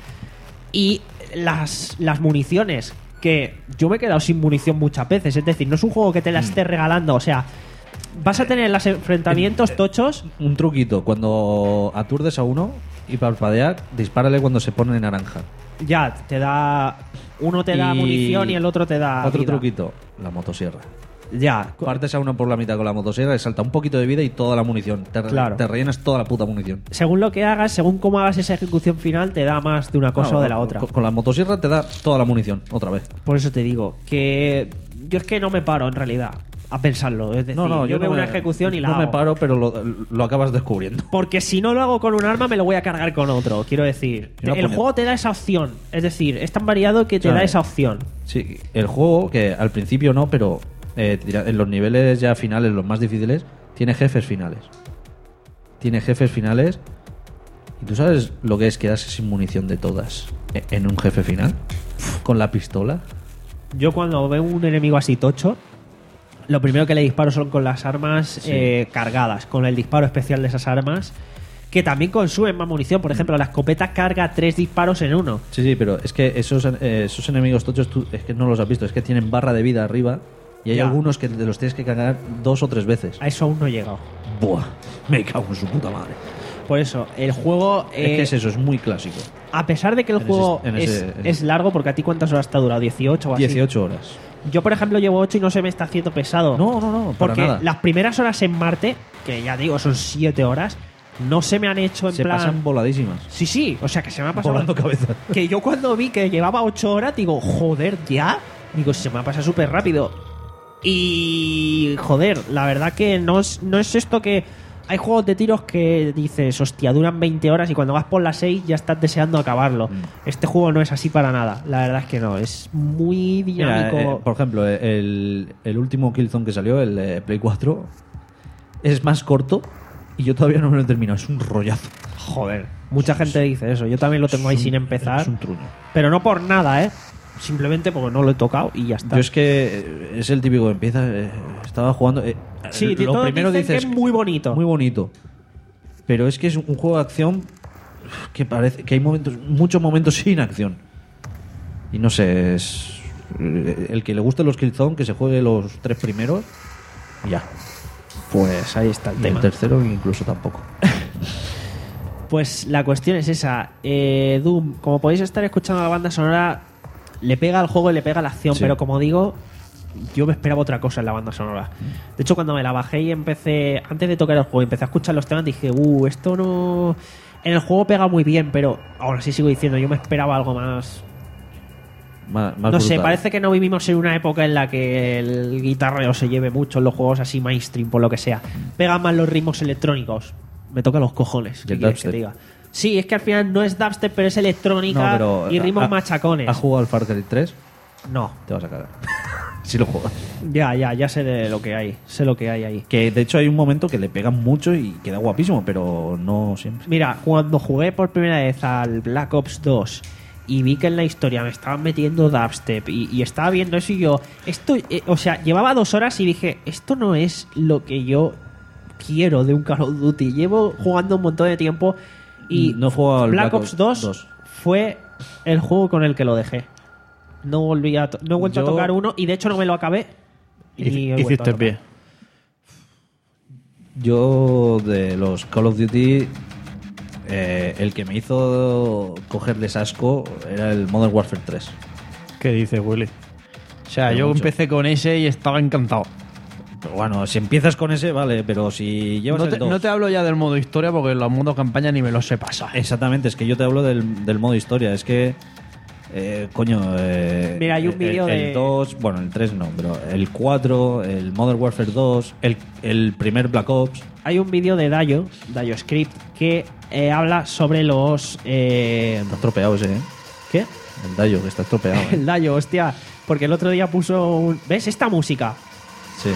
Y las, las municiones, que yo me he quedado sin munición muchas veces, es decir, no es un juego que te la esté regalando, o sea, vas a tener los enfrentamientos tochos. Un truquito, cuando aturdes a uno y parpadear, dispárale cuando se pone naranja. Ya, te da. Uno te da Y munición y el otro te da. Otro vida. truquito, la motosierra. Ya. Partes a uno por la mitad con la motosierra, le salta un poquito de vida y toda la munición. Te, Claro. te rellenas toda la puta munición. Según lo que hagas, según cómo hagas esa ejecución final, te da más de una cosa Claro, o de la otra. Con, con la motosierra te da toda la munición, otra vez. Por eso te digo que yo es que no me paro en realidad a pensarlo. Es decir, No, no, yo, yo veo no una me- ejecución y la No me hago. paro, pero lo, lo acabas descubriendo. Porque si no lo hago con un arma, me lo voy a cargar con otro. Quiero decir, Y una el puñeta. juego te da esa opción. Es decir, es tan variado que te O sea, da esa opción. Sí, el juego, que al principio no, pero eh, tira- en los niveles ya finales, los más difíciles, tiene jefes finales. Tiene jefes finales. ¿Y tú sabes lo que es quedarse sin munición de todas e- en un jefe final? Con la pistola. Yo cuando veo un enemigo así tocho, lo primero que le disparo son con las armas Sí. eh, cargadas, con el disparo especial de esas armas, que también consumen más munición. Por ejemplo, la escopeta carga tres disparos en uno. Sí, sí, pero es que esos, eh, esos enemigos tochos tú, es que no los has visto, es que tienen barra de vida arriba y hay Ya. algunos que te los tienes que cargar dos o tres veces. A eso aún no he llegado. Buah, me cago en su puta madre. Por eso, el juego... es eh, que es eso, es muy clásico. A pesar de que el En juego ese- en es, ese- en es ese- largo, porque a ti ¿cuántas horas te ha durado? ¿dieciocho o así? dieciocho horas. Yo, por ejemplo, llevo ocho y no se me está haciendo pesado. No, no, no, para Porque nada. las primeras horas en Marte, que ya digo, son siete horas, no se me han hecho en Se plan... pasan voladísimas. Sí, sí, o sea que se me ha pasado... Volando cabeza. Que yo cuando vi que llevaba ocho horas, digo, joder, ¿ya? Digo, se me ha pasado súper rápido. Y... Joder, la verdad que no es, no es esto que... Hay juegos de tiros que dices, hostia, duran veinte horas y cuando vas por las seis ya estás deseando acabarlo. Mm. Este juego no es así para nada. La verdad es que no, es muy Mira, dinámico. eh, por ejemplo, eh, el, el último Killzone que salió, el eh, Play cuatro, es más corto y yo todavía no me lo he terminado. Es un rollazo. Joder, mucha gente dice eso. Yo también lo tengo ahí Es un- sin empezar. Es un truño. Pero no por nada, ¿eh? Simplemente porque no lo he tocado y ya está. Yo es que eh, es el típico que empieza. eh, estaba jugando. eh, Sí, lo todos primero dicen que dices es muy bonito. Muy bonito. Pero es que es un juego de acción que parece que hay momentos, muchos momentos sin acción. Y no sé, es. eh, El que le guste los Killzone, que se juegue los tres primeros. y Ya. Pues ahí está el Y el tema. tercero incluso tampoco. Pues la cuestión es esa. Eh, Doom, como podéis estar escuchando la banda sonora, le pega al juego y le pega a la acción, Sí. pero como digo, yo me esperaba otra cosa en la banda sonora. De hecho, cuando me la bajé y empecé, antes de tocar el juego, y empecé a escuchar los temas, dije, uh, esto no... En el juego pega muy bien, pero ahora sí sigo diciendo, yo me esperaba algo más... Más, más no sé, brutal. parece que no vivimos en una época en la que el guitarreo se lleve mucho en los juegos así mainstream, por lo que sea. Pegan más los ritmos electrónicos. Me toca los cojones. Y ¿Qué el quieres que dubstep. te diga? Sí, es que al final no es dubstep, pero es electrónica No, pero, y ritmos ¿ha- machacones. ¿Has jugado al Far Cry tres? No, Te vas a cagar. Si lo juegas. ya, ya, ya sé de lo que hay. Sé lo que hay ahí. Que de hecho hay un momento que le pegan mucho y queda guapísimo, pero no siempre. Mira, cuando jugué por primera vez al Black Ops dos y vi que en la historia me estaban metiendo dubstep y, y estaba viendo eso y yo, esto, eh, o sea, llevaba dos horas y dije, esto no es lo que yo quiero de un Call of Duty. Llevo jugando un montón de tiempo y No he jugado al Black Black Ops Ops dos, dos. fue el juego con el que lo dejé. No volví a to- no he vuelto Yo- a tocar uno y de hecho no me lo acabé. Y he vuelto a Hiciste tocar. bien. Yo de los Call of Duty, eh, el que me hizo cogerles asco era el Modern Warfare tres. ¿Qué dices, Willy? O sea, Pero yo mucho. empecé con ese y estaba encantado. Pero bueno, si empiezas con ese, vale, pero si llevas No el te, dos- no te hablo ya del modo historia porque los modos campaña ni me los sé pasar. Exactamente, es que yo te hablo del, del modo historia. Es que, eh, coño. eh, Mira, hay un el- vídeo el, de- El dos, bueno, el tres no, pero el cuatro, el Modern Warfare dos, el, el primer Black Ops. Hay un vídeo de Dayo, Dayo Script, que eh, habla sobre los... eh, Está estropeado ese, ¿eh? ¿Qué? El Dayo, que está estropeado. ¿eh? El Dayo, hostia. Porque el otro día puso un... ¿Ves esta música? Sí.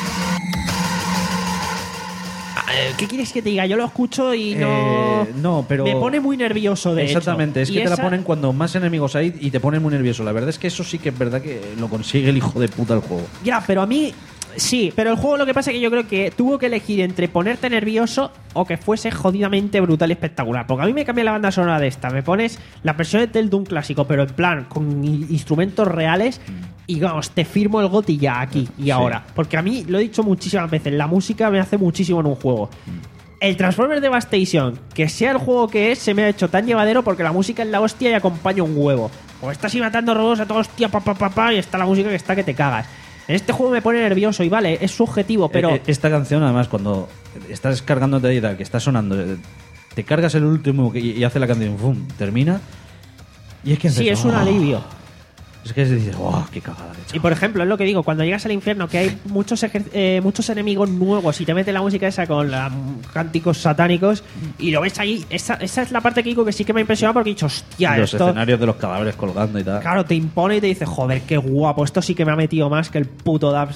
Eh, ¿Qué quieres que te diga? Yo lo escucho y no... Eh, no, pero. Me pone muy nervioso, de Exactamente, hecho. es Y que te esa- la ponen cuando más enemigos hay y te ponen muy nervioso. La verdad es que eso sí que es verdad que lo consigue el hijo de puta el juego. Ya, pero a mí... Sí, pero el juego lo que pasa es que yo creo que tuvo que elegir entre ponerte nervioso o que fuese jodidamente brutal y espectacular. Porque a mí me cambia la banda sonora de esta. Me pones las versiones del Doom clásico, pero en plan, con i- instrumentos reales. Y vamos, te firmo el GOTY ya aquí y Sí. ahora. Porque a mí, lo he dicho muchísimas veces, la música me hace muchísimo en un juego. El Transformers Devastation, que sea el juego que es, se me ha hecho tan llevadero porque la música es la hostia y acompaña un huevo. O estás ahí matando robots a toda hostia, pa, pa, pa, pa, y está la música que está que te cagas. En este juego me pone nervioso y vale, es subjetivo, pero... Eh, eh, Esta canción, además, cuando estás cargándote ahí, tal, que está sonando, eh, te cargas el último que- y hace la canción, ¡fum! Termina. Y es que sí, haces, es un "Oh". alivio. Es que dices, ¡oh, qué cagada! de Y chaval". por ejemplo, es lo que digo, cuando llegas al infierno, que hay muchos ejer- eh, muchos enemigos nuevos y te mete la música esa con la, cánticos satánicos y lo ves ahí, esa, esa es la parte que digo que sí que me ha impresionado porque he dicho, hostia, Los esto... escenarios de los cadáveres colgando y tal. Claro, te impone y te dice, joder, qué guapo, esto sí que me ha metido más que el puto dubs-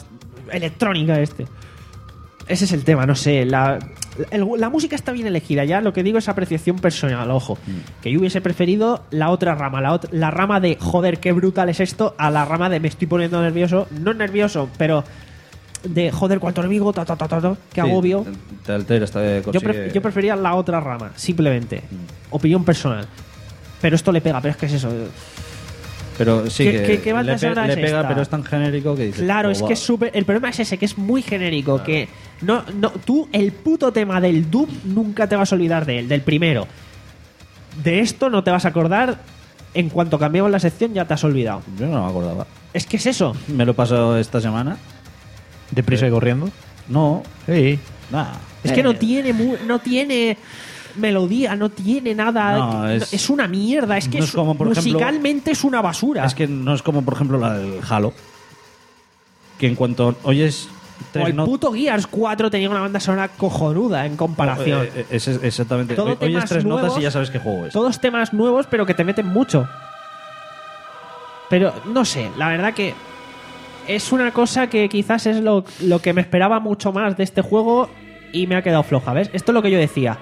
electrónica este. Ese es el tema, no sé. La, el- la música está bien elegida, ya lo que digo es apreciación personal, ojo. Mm. Que yo hubiese preferido la otra rama, la, ot- la rama de joder, qué brutal es esto, a la rama de me estoy poniendo nervioso. No nervioso, pero de joder, cuánto enemigo, ta, ta, ta, ta, ta, qué Sí, agobio. te altera, esta Yo, consigue- pref- yo prefería la otra rama, simplemente. Mm. Opinión personal. Pero esto le pega, pero es que es eso. Pero sí ¿Qué- que qué- qué banda le, pe- sonora le es pega, esta? pero es tan genérico que dices... Claro, "Oh, es va". que es súper. El problema es ese, que es muy genérico. Que no, no, tú, el puto tema del Doom, nunca te vas a olvidar de él, del primero. De esto no te vas a acordar. En cuanto cambiamos la sección, ya te has olvidado. Yo no me acordaba. Es que es eso. Me lo he pasado esta semana. ¿Deprisa y corriendo? No, Sí. nada. Es que no tiene, mu- no tiene melodía, no tiene nada. No, No, es- es, una mierda. Es que no es- es como, por ejemplo- musicalmente es una basura. Es que no es como, por ejemplo, la del Halo. Que en cuanto oyes o tres el not- puto Gears cuatro tenía una banda sonora cojonuda en comparación. Eh, eh, es, es- exactamente. Todo Oy- oyes temas tres notas nuevos, y ya sabes qué juego es. Todos temas nuevos, pero que te meten mucho. Pero no sé, la verdad que es una cosa que quizás es lo, lo que me esperaba mucho más de este juego y me ha quedado floja, ¿ves? Esto es lo que yo decía.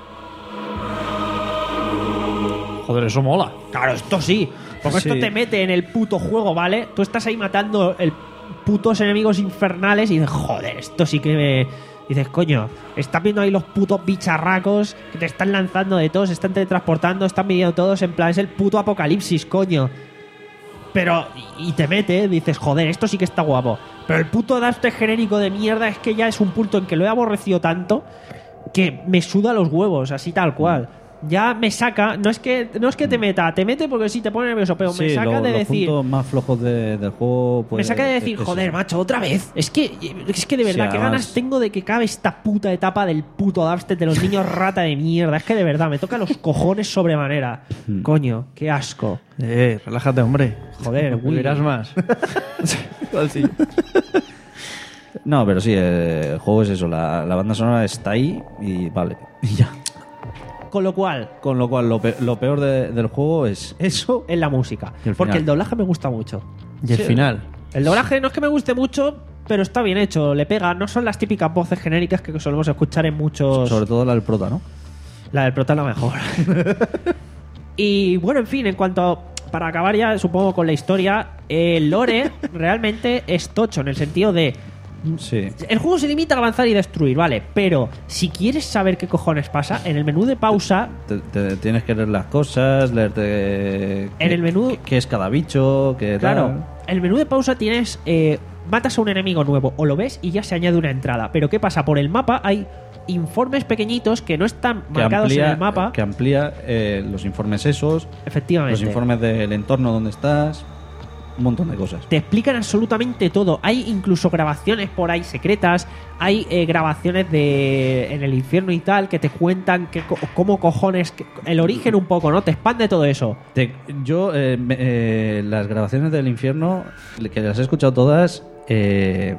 Joder, eso mola. Claro, esto sí. Porque Sí. esto te mete en el puto juego, ¿vale? Tú estás ahí matando el putos enemigos infernales y dices, joder, esto sí que me... Dices, coño, estás viendo ahí los putos bicharracos que te están lanzando de todos, están teletransportando, están viniendo todos, en plan, es el puto apocalipsis, coño. Pero, y te mete, dices, joder, esto sí que está guapo. Pero el puto daste genérico de mierda es que ya es un punto en que lo he aborrecido tanto que me suda los huevos, así tal cual. Ya me saca, no es que no es que te meta, te mete porque sí te pone nervioso, pero me Sí, saca lo- de los decir, puntos más flojos de- del juego. Pues, me saca de decir, es- joder, macho, otra vez. Es que es que de verdad, Sí, qué además- ganas tengo de que acabe esta puta etapa del puto dubstep de los niños rata de mierda. Es que de verdad me toca los cojones sobremanera. Hmm. Coño, qué asco. Eh, relájate, hombre. Joder, Willy. Vivirás más. Así. No, pero sí, eh, el juego es eso. La, la banda sonora está ahí y vale. Y ya. Con lo cual, Con lo cual, lo, pe- lo peor de- del juego es eso. es la música. Y el Porque final. el doblaje me gusta mucho. Y el Sí. final. El doblaje no es que me guste mucho, pero está bien hecho, le pega. No son las típicas voces genéricas que solemos escuchar en muchos... Sobre todo la del prota, ¿no? La del prota es la mejor. Y bueno, en fin, en cuanto a, para acabar ya, supongo, con la historia, el lore realmente es tocho, en el sentido de... Sí. El juego se limita a avanzar y destruir, vale, pero si quieres saber qué cojones pasa, en el menú de pausa, Te, te- tienes que leer las cosas, leerte. En qué- el menú- qué, qué es cada bicho, qué claro, tal. en el menú de pausa tienes... eh, matas a un enemigo nuevo o lo ves y ya se añade una entrada. Pero ¿qué pasa? Por el mapa hay informes pequeñitos que no están Que marcados amplía, en el mapa. que amplía eh, los informes esos, Efectivamente. los informes del entorno donde estás, un montón de cosas. Te explican absolutamente todo. Hay incluso grabaciones por ahí secretas. Hay eh, grabaciones de en el infierno y tal que te cuentan que, co- cómo cojones que- el origen un poco, ¿no? Te expande todo eso. Te- yo, eh, me- eh, las grabaciones del infierno, que las he escuchado todas, eh,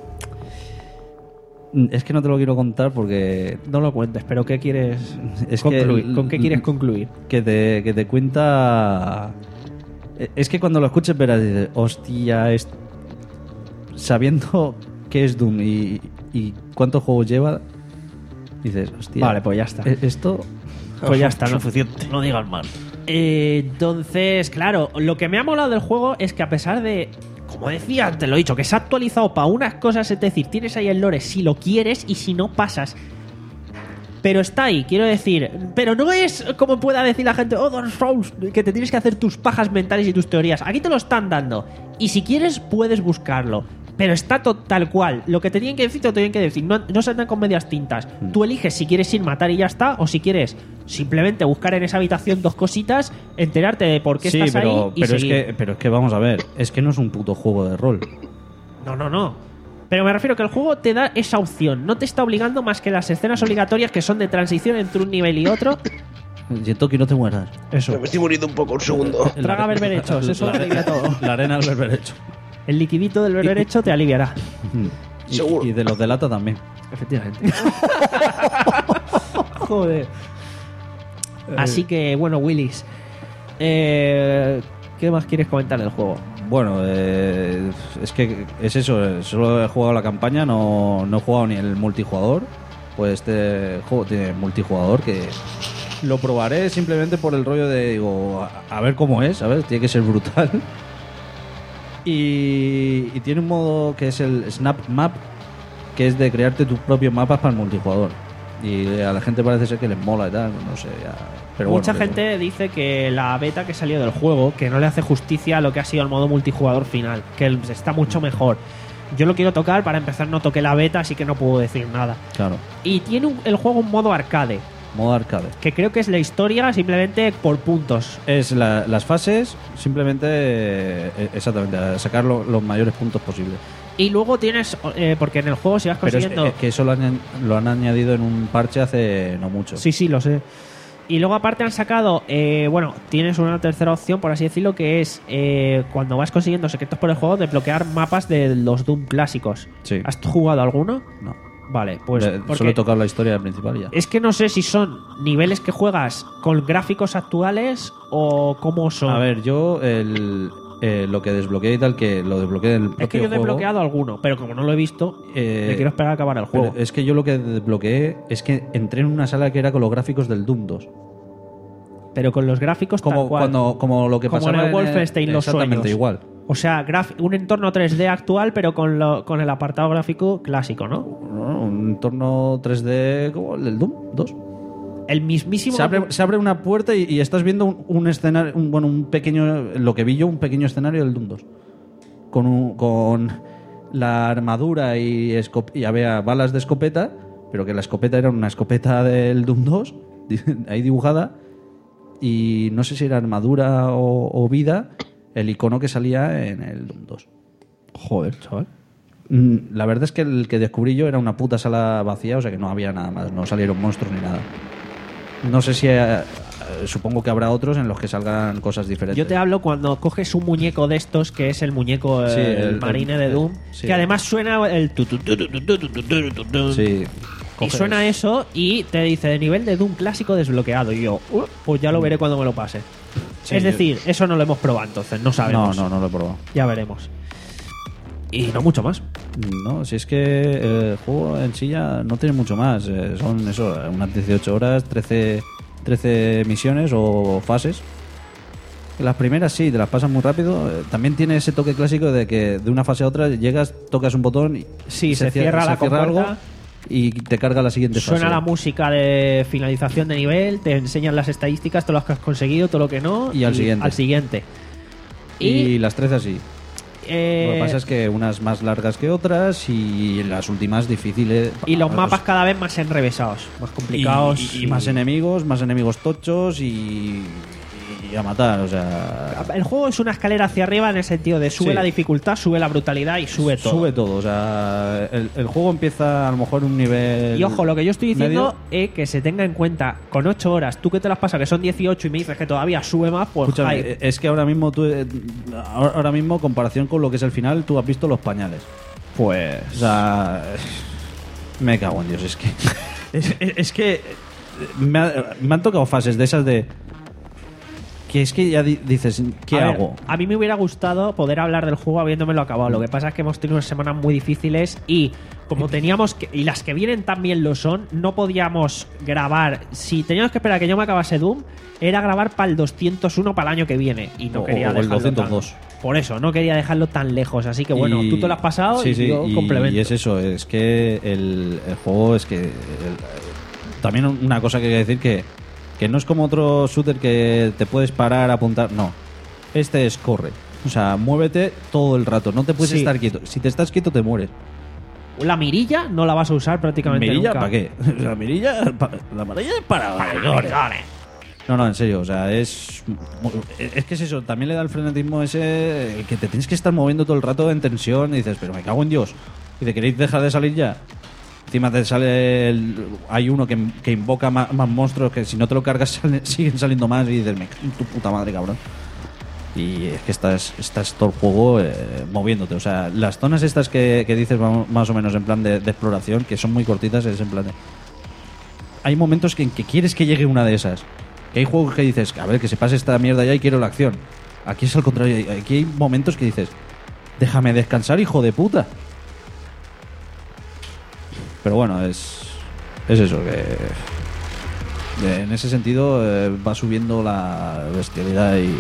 es que no te lo quiero contar porque No lo cuentes, pero ¿qué quieres es concluir? que, ¿Con qué quieres concluir? Que te, que te cuenta. Es que cuando lo escuches verás, dices, hostia, es... sabiendo qué es Doom y, y cuántos juegos lleva, dices, hostia. Vale, pues ya está. e- Esto. Pues ya está, ¿no? Suficiente. No digas mal. Eh, entonces, claro, lo que me ha molado del juego es que a pesar de, como decía, te lo he dicho, que se ha actualizado para unas cosas, es decir, tienes ahí el lore si lo quieres y si no pasas. Pero está ahí, quiero decir. Pero no es como pueda decir la gente, oh, Dark Souls, que te tienes que hacer tus pajas mentales y tus teorías. Aquí te lo están dando. Y si quieres, puedes buscarlo. Pero está to- tal cual. Lo que te tienen que decir, te lo tienen que decir. No, no se andan con medias tintas. Tú eliges si quieres ir matar y ya está, o si quieres simplemente buscar en esa habitación dos cositas, enterarte de por qué Sí, estás pero, ahí y pero, es seguir. que, pero es que vamos a ver, es que no es un puto juego de rol. No, no, no. Pero me refiero que el juego te da esa opción. No te está obligando más que las escenas obligatorias que son de transición entre un nivel y otro. Y Toki, no te mueras. Eso. Me estoy muriendo un poco, un segundo. Traga berberechos, eso la, alivia todo. La arena del berberecho. El liquidito del berberecho te aliviará. Y, Seguro. y de los de lata también. Efectivamente. Joder. Así que, bueno, Willis. Eh, ¿Qué más quieres comentar del juego? bueno, eh, es que es eso, solo he jugado la campaña, no, no he jugado ni el multijugador. Pues este juego tiene multijugador que lo probaré simplemente por el rollo de, digo, a, a ver cómo es, ¿sabes? Tiene que ser brutal. Y, y tiene un modo que es el Snap Map, que es de crearte tus propios mapas para el multijugador. Y a la gente parece ser que les mola y tal, no sé, ya. Pero Mucha bueno, gente dice que la beta que salió del juego, que no le hace justicia a lo que ha sido el modo multijugador final, que el- está mucho mejor. Yo lo quiero tocar, para empezar no toqué la beta, así que no puedo decir nada. Claro, Y tiene un- el juego un modo arcade, modo arcade. que creo que es la historia simplemente por puntos. Es la- las fases, simplemente, eh, exactamente, a sacar lo- los mayores puntos posibles. Y luego tienes, eh, porque en el juego si vas Pero es, consiguiendo... es que eso lo han, lo han añadido en un parche hace no mucho. Sí, sí, lo sé. Y luego aparte han sacado, eh, bueno, tienes una tercera opción, por así decirlo, que es eh, cuando vas consiguiendo secretos por el juego, desbloquear mapas de los Doom clásicos. Sí. ¿Has jugado alguno? No. Vale, pues Le- porque Solo he tocado la historia principal y ya. es que no sé si son niveles que juegas con gráficos actuales o cómo son. A ver, yo el, eh, lo que desbloqueé y tal, que lo desbloqueé en el propio es que yo he juego, desbloqueado alguno, pero como no lo he visto, eh, me quiero esperar a acabar el pero juego. es que yo lo que desbloqueé es que entré en una sala que era con los gráficos del Doom dos. Pero con los gráficos tal Como, cual. cuando, como lo que Como pasaba en el Wolfenstein Los Exactamente Sueños. igual. O sea, graf- un entorno tres D actual, pero con, lo- con el apartado gráfico clásico, ¿no? ¿No? Un entorno tres D como el del Doom dos. El mismísimo... Se abre, se abre una puerta y, y estás viendo un, un escenario, un, bueno, un pequeño, lo que vi yo, un pequeño escenario del Doom dos. Con, un- con la armadura y, escop- y había balas de escopeta, pero que la escopeta era una escopeta del Doom dos, ahí dibujada, y no sé si era armadura o, o vida, el icono que salía en el Doom dos. Joder, chaval. Mm, La verdad es que el que descubrí yo era una puta sala vacía, o sea que no había nada más, no salieron monstruos ni nada. No sé si eh, eh, supongo que habrá otros en los que salgan cosas diferentes. Yo te hablo cuando coges un muñeco de estos, que es el muñeco, eh, Sí, el, el- marine el- de Doom, sí. que además suena el... tu, tu, tu, tu, tu, tu, tu, tu, tu, tu. Sí. Y Coges- suena eso y te dice de nivel de Doom clásico desbloqueado. Y yo, "Uh, pues ya lo veré cuando me lo pase". Sí, es yo- decir, eso no lo hemos probado entonces, no No, sabemos. no, no lo he probado. Ya veremos. Y no mucho más. No, si es que el juego en sí ya no tiene mucho más. eh, Son eso, unas dieciocho horas, trece, trece misiones o fases. Las primeras sí, te las pasas muy rápido. Eh, También tiene ese toque clásico de que de una fase a otra llegas, tocas un botón y Sí, se cierra la algo compuerta. y te carga la siguiente fase. Suena la música de finalización de nivel, te enseñan las estadísticas, todo lo que has conseguido, todo lo que no. Y al siguiente. Al siguiente. Y, Y, las trece así. eh, Lo que pasa es que unas más largas que otras y las últimas difíciles. y los Vamos, mapas cada vez más enrevesados, más complicados. Y, y- y más enemigos, más enemigos tochos y, y a matar, o sea... El juego es una escalera hacia arriba en el sentido de sube Sí. la dificultad, sube la brutalidad y sube todo. Sube todo, o sea, el, el juego empieza a lo mejor un nivel... Y ojo, lo que yo estoy diciendo medio. es que se tenga en cuenta con ocho horas, tú que te las pasas que son dieciocho y me dices que todavía sube más, pues Escúchame, hype. eh, es que ahora mismo tú, eh, ahora ahora mismo en comparación con lo que es el final, tú has visto los pañales. Pues. O sea, me cago en Dios, es que es, es- es que me, ha- me han tocado fases de esas de que es que ya di- dices, ¿qué A ver, hago? a mí me hubiera gustado poder hablar del juego habiéndomelo acabado. Lo que pasa es que hemos tenido unas semanas muy difíciles y como teníamos que, y las que vienen también lo son, no podíamos grabar. Si teníamos que esperar a que yo me acabase Doom, era grabar para el doscientos uno para el año que viene y no O- quería o el dejarlo doscientos dos. tan- por eso, no quería dejarlo tan lejos. Así que bueno, Y- tú te lo has pasado sí, y sí, yo y, complemento. y es eso, es que el, el juego es que el- también una cosa que hay que decir que que no es como otro shooter que te puedes parar, apuntar, no. Este es corre. O sea, muévete todo el rato, no te puedes Sí. estar quieto. Si te estás quieto te mueres. La mirilla no la vas a usar prácticamente ¿Mirilla nunca. para qué? La mirilla, pa- la mirilla es para valedores. No, no, en serio, o sea, es es que es eso, también le da el frenetismo ese que te tienes que estar moviendo todo el rato en tensión y dices, pero me cago en Dios. Y te queréis dejar de salir ya. Encima te sale el- hay uno que, que invoca más, más monstruos que si no te lo cargas sale- siguen saliendo más y dices, me cago en tu puta madre, cabrón. Y es que estás, estás todo el juego eh, moviéndote. O sea, las zonas estas que, que dices vamos, más o menos en plan de, de exploración, que son muy cortitas, es en plan de... Hay momentos que, en que quieres que llegue una de esas. Que hay juegos que dices, a ver, que se pase esta mierda ya y quiero la acción. Aquí es al contrario. Aquí hay momentos que dices, déjame descansar, hijo de puta. Pero bueno, es, es eso, que en ese sentido eh, va subiendo la bestialidad y,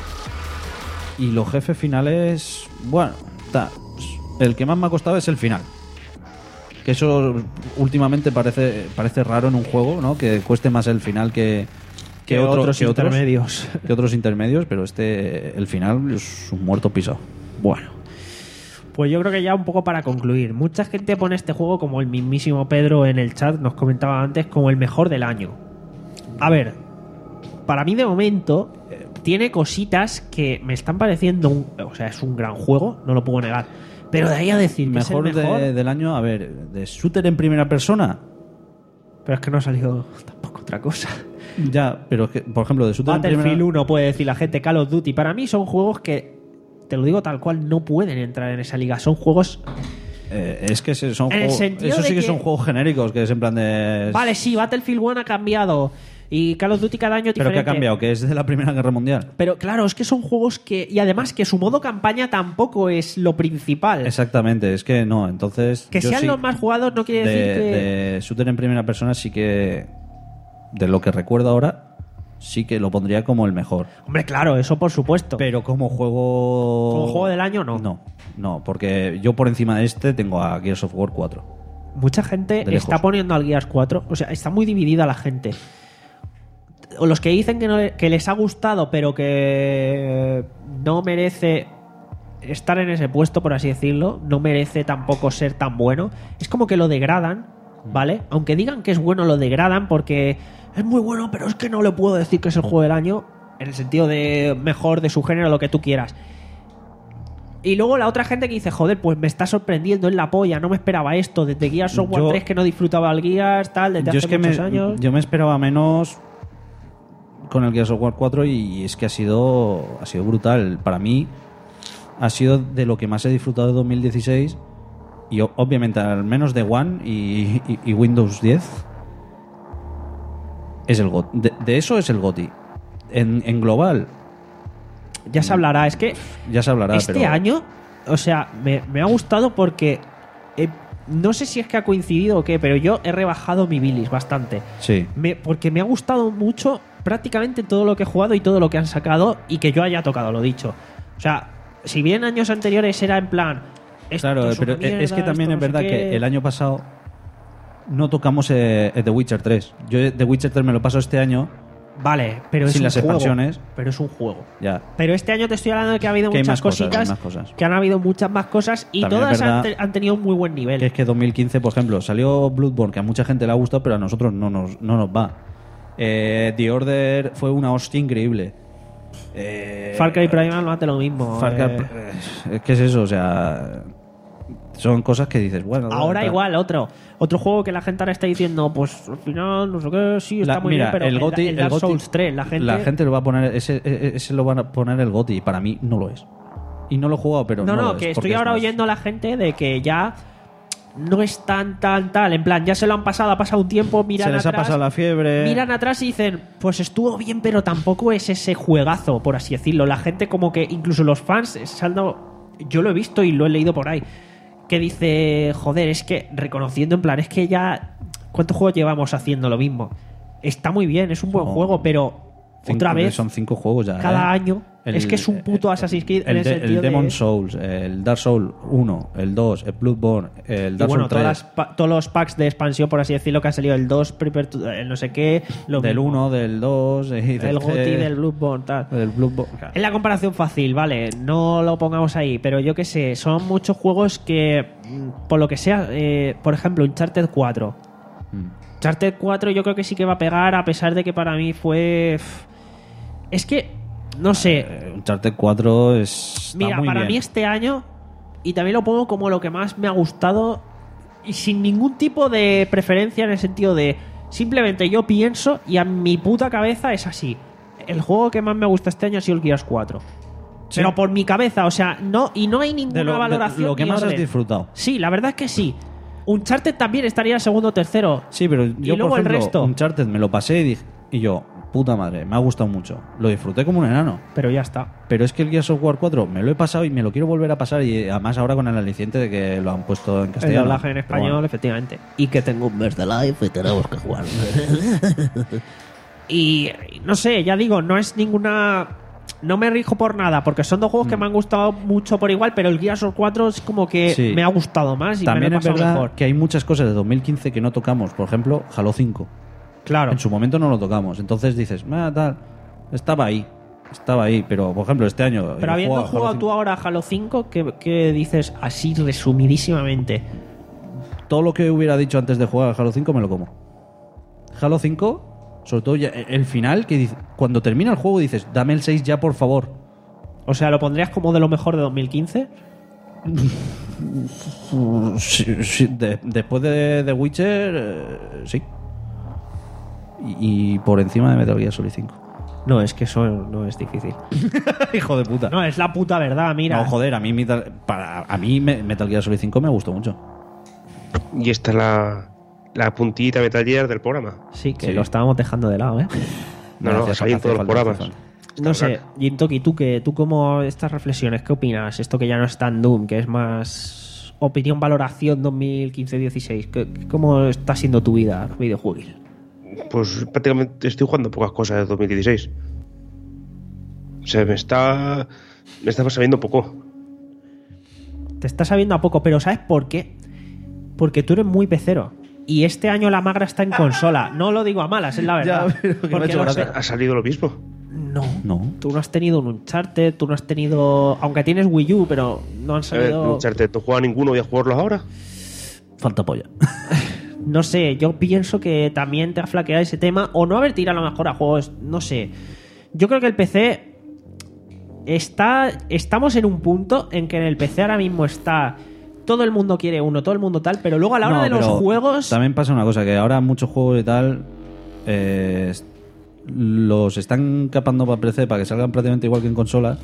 y los jefes finales, bueno, ta, el que más me ha costado es el final. Que eso últimamente parece parece raro en un juego, ¿no? Que cueste más el final que, que, Que otro- otros que otros intermedios. que otros intermedios, pero este, el final es un muerto pisado. Bueno, pues yo creo que ya un poco para concluir. Mucha gente pone este juego, como el mismísimo Pedro en el chat nos comentaba antes, como el mejor del año. A ver, para mí de momento eh, tiene cositas que me están pareciendo un, o sea, es un gran juego, no lo puedo negar. Pero de ahí a decir que Mejor, es el mejor, de- del año, a ver, de shooter en primera persona. pero es que no ha salido tampoco otra cosa. Ya, pero es que, por ejemplo, de shooter en Battlefield primera... uno puede decir la gente, Call of Duty. Para mí son juegos que, te lo digo tal cual, no pueden entrar en esa liga. Son juegos... Eh, es que se- son En el juegos, sentido eso de sí que, que- son juegos genéricos, que es en plan de... Vale, sí, Battlefield uno ha cambiado y Call of Duty cada año es Pero que ha diferente. cambiado, que es de la Primera Guerra Mundial. Pero claro, es que son juegos que... Y además que su modo campaña tampoco es lo principal. Exactamente, es que no, entonces... Que yo sean sí, los más jugados no quiere de, decir que... de shooter en primera persona sí que... De lo que recuerdo ahora, sí que lo pondría como el mejor. Hombre, claro, eso por supuesto. Pero como juego... Como juego del año, no. No, no, porque yo por encima de este tengo a Gears of War cuatro. Mucha gente De lejos. está poniendo al Gears cuatro. O sea, está muy dividida la gente. O los que dicen que, no, que les ha gustado, pero que no merece estar en ese puesto, por así decirlo. No merece tampoco ser tan bueno. Es como que lo degradan, ¿vale? Aunque digan que es bueno, lo degradan porque es muy bueno, pero es que no le puedo decir que es el juego del año. En el sentido de mejor, de su género, lo que tú quieras. Y luego la otra gente que dice, joder, pues me está sorprendiendo, es la polla, no me esperaba esto. Desde Gears of War Yo- tres que no disfrutaba al Gears, tal, desde Yo hace es que muchos me, años. yo me esperaba menos con el Gears of War cuatro y es que ha sido, ha sido brutal. Para mí ha sido de lo que más he disfrutado de dos mil dieciséis y o- obviamente al menos de One y, y- y Windows diez es el GOTY. De, de eso es el GOTY. En, en global Ya se hablará, es que ya se hablará, este pero año, o sea, me, me ha gustado porque eh, no sé si es que ha coincidido o qué, pero yo he rebajado mi bilis bastante. sí. Me- porque me ha gustado mucho prácticamente todo lo que he jugado y todo lo que han sacado y que yo haya tocado, lo dicho. O sea, si bien años anteriores era en plan... esto Claro, es una pero mierda, es que también esto es no sé verdad qué. que el año pasado no tocamos eh, eh, The Witcher tres. Yo The Witcher tres me lo paso este año Vale, pero es sin un las juego. expansiones. Pero es un juego. Ya. Pero este año te estoy hablando de que ha habido Que hay muchas más cosas, cositas. hay más cosas. Que han habido muchas más cosas y También es todas han, verdad te- han tenido un muy buen nivel. Que es que dos mil quince, por ejemplo, salió Bloodborne, que a mucha gente le ha gustado, pero a nosotros no nos, no nos va. Eh, The Order fue una hostia increíble. Eh, Far Cry Primal no hace lo mismo. Far Cry- eh. eh, ¿Qué es eso? O sea, son cosas que dices, bueno. Ahora tal. igual, otro. Otro juego que la gente ahora está diciendo, pues al final, no sé qué, sí, está La- muy mira, bien, pero el GOTY, el, Dark el GOTY Souls tres, la gente... lo va a poner, ese, ese lo van a poner el GOTY, y para mí no lo es. Y no lo he jugado, pero No, no, no, lo que es, porque estoy es ahora más- oyendo a la gente de que ya no es tan, tan, tal. En plan, ya se lo han pasado, ha pasado un tiempo, miran Se les atrás, ha pasado la fiebre. miran atrás y dicen, pues estuvo bien, pero tampoco es ese juegazo, por así decirlo. La gente como que, incluso los fans, se han dado- yo lo he visto y lo he leído por ahí, que dice, joder, es que reconociendo en plan, es que ya, ¿cuántos juegos llevamos haciendo lo mismo? Está muy bien, es un buen Son juego, pero Cinco- otra vez, Son cinco juegos ya. cada ¿eh? año, El- es que es un puto Assassin's Creed en El, el de- sentido el Demon de... Souls, el Dark Souls uno, el dos, el Bloodborne, el Y Dark bueno, Souls todas tres. las pa- todos los packs de expansión, por así decirlo, que han salido el dos, Prepare to- el no sé qué, lo Del mismo. uno, del dos, y del el GOTY, tres, del Bloodborne, tal. del Bloodborne. claro. Es la comparación fácil, vale, no lo pongamos ahí, pero yo qué sé, son muchos juegos que, mm, por lo que sea, eh, por ejemplo, Uncharted cuatro. Mm. Uncharted cuatro yo creo que sí que va a pegar, a pesar de que para mí fue... pff, Es que, no sé, Eh, Uncharted cuatro es. está mira, muy para bien. mí este año, y también lo pongo como lo que más me ha gustado, y sin ningún tipo de preferencia en el sentido de, simplemente yo pienso y a mi puta cabeza es así. El juego que más me gusta este año ha sido el Gears cuatro. Sí. Pero por mi cabeza, o sea, no y no hay ninguna De lo, de valoración. lo que ni más has orden. disfrutado. Sí, la verdad es que sí. Uncharted también estaría segundo o tercero. Sí, pero yo, luego por el ejemplo, resto. Uncharted me lo pasé y, dije, y yo, puta madre, me ha gustado mucho. Lo disfruté como un enano. Pero ya está. Pero es que el Gears of War cuatro me lo he pasado y me lo quiero volver a pasar, y además ahora con el aliciente de que lo han puesto en El castellano. doblaje en español, Pero bueno. efectivamente. Y que tengo un mes de live y tenemos que jugar. Y no sé, ya digo, no es ninguna... No me rijo por nada, porque son dos juegos que me han gustado mucho por igual, pero el Gears of cuatro es como que Sí. me ha gustado más y También me lo he es pasado verdad mejor. que hay muchas cosas de dos mil quince que no tocamos. Por ejemplo, Halo cinco. Claro. En su momento no lo tocamos. Entonces dices, ah, tal, estaba ahí. Estaba ahí. Pero, por ejemplo, este año... Pero he habiendo jugado a Halo jugado cinco. tú ahora a Halo cinco, ¿qué, qué dices así resumidísimamente? Todo lo que hubiera dicho antes de jugar a Halo cinco me lo como. Halo cinco, sobre todo ya el final, que dice, cuando termina el juego dices, dame el seis ya, por favor. O sea, ¿lo pondrías como de lo mejor de dos mil quince? Sí, sí, de- después de The Witcher, eh, sí. Y, y por encima de Metal Gear Solid cinco. No, es que eso no es difícil. Hijo de puta. No, es la puta verdad, mira. No, joder, a mí, Metal, para, a mí me- Metal Gear Solid cinco me gustó mucho. Y esta es la, la puntillita Metal Gear del programa. Sí, que Sí. lo estábamos dejando de lado, ¿eh? No, no, hacía- salí en hacía todos los falta, programas. hacía falta. No sé, Jintoki, ¿tú qué? ¿Tú cómo estas reflexiones? ¿Qué opinas? Esto que ya no es tan Doom, que es más opinión, valoración dos mil quince dieciséis. ¿Qué- ¿Cómo está siendo tu vida videojuegil? Pues prácticamente estoy jugando pocas cosas de dos mil dieciséis. O sea, me está. Me está sabiendo poco. Te está sabiendo a poco, pero ¿sabes por qué? Porque tú eres muy pecero. Y este año la magra está en consola. No lo digo a malas, es la verdad. Ya, pero que me ha Porque hecho no gracia. sé- ¿Ha salido lo mismo? No. No. Tú no has tenido un Uncharted, tú no has tenido... Aunque tienes Wii U, pero no han A ver, salido... Uncharted, ¿tú juegas ninguno? ¿Voy a jugarlos ahora? Falta polla. No sé, yo pienso que también te ha flaqueado ese tema. O no haber tirado a lo mejor a juegos... No sé. Yo creo que el P C... Está... Estamos en un punto en que en el P C ahora mismo está... Todo el mundo quiere uno, todo el mundo tal, pero luego a la hora No, de los pero juegos... También pasa una cosa, que ahora muchos juegos y tal eh, los están capando para P C para que salgan prácticamente igual que en consola.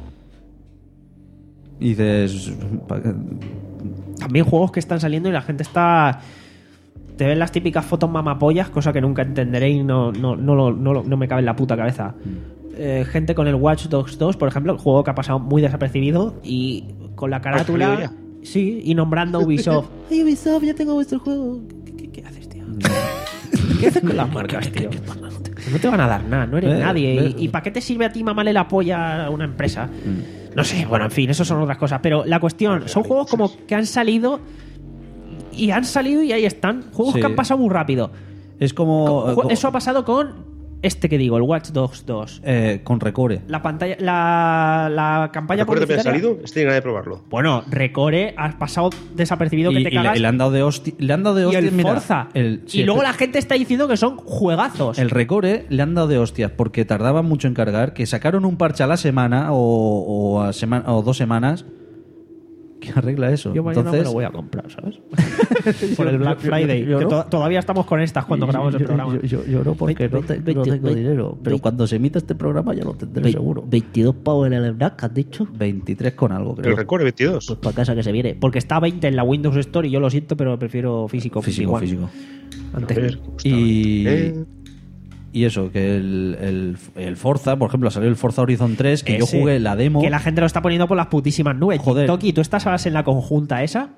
Y dices... ¿para qué? También juegos que están saliendo y la gente está... Te ven las típicas fotos mamapollas, cosa que nunca entenderé y no, no, no, lo- no, lo- no me cabe en la puta cabeza. Eh, gente con el Watch Dogs dos, por ejemplo, el juego que ha pasado muy desapercibido y con la carátula... salido ya? Sí, y nombrando a Ubisoft. ¡Ay, Ubisoft, ya tengo vuestro juego! ¿Qué, qué- qué haces, tío? ¿Qué haces con las marcas, tío? No te van a dar nada, no eres Eh, nadie. eh. ¿Y, y para qué te sirve a ti mamarle la polla a una empresa? No sé, bueno, en fin, eso son otras cosas. Pero la cuestión, son juegos como que han salido y han salido y ahí están. Juegos Sí. que han pasado muy rápido. Es como... Ju- co- Eso ha pasado con este que digo, el Watch Dogs dos. eh, con Recore. La pantalla, la, la campaña ¿Recuerdo que me ha publicitaria. salido? Estoy en ganas de probarlo. Bueno, Recore ha pasado desapercibido Y, que te y le, cagas. y le han dado de hostia. Le han dado de Y hostias, el mira, Forza. el- sí, y luego el- la gente está diciendo que son juegazos. El Recore le han dado de hostias porque tardaban mucho en cargar, que sacaron un parche a la semana o, o a sema- o dos semanas. ¿Qué arregla eso? Yo mañana Entonces, me lo voy a comprar, ¿sabes? Por el Black yo- yo- Friday. yo que no. to- todavía estamos con estas cuando grabamos el Yo- programa. Yo, yo, yo no, porque no, te- no veinte, tengo veinte, dinero. Pero veinte. cuando se emita este programa ya lo tendré Ve- seguro. veintidós pavos en el Black, ¿has dicho? veintitrés con algo, creo. El Recore veintidós. Pues para casa que se viene. Porque está a veinte en la Windows Store y yo lo siento, pero prefiero físico. Físico, igual. físico. Antes. A ver, ¿cómo está? Y, Eh, y eso, que el, el, el Forza, por ejemplo, salió el Forza Horizon tres, que Ese, yo jugué la demo. Que la gente lo está poniendo por las putísimas nubes. Joder. Toki, ¿tú estás en la conjunta esa?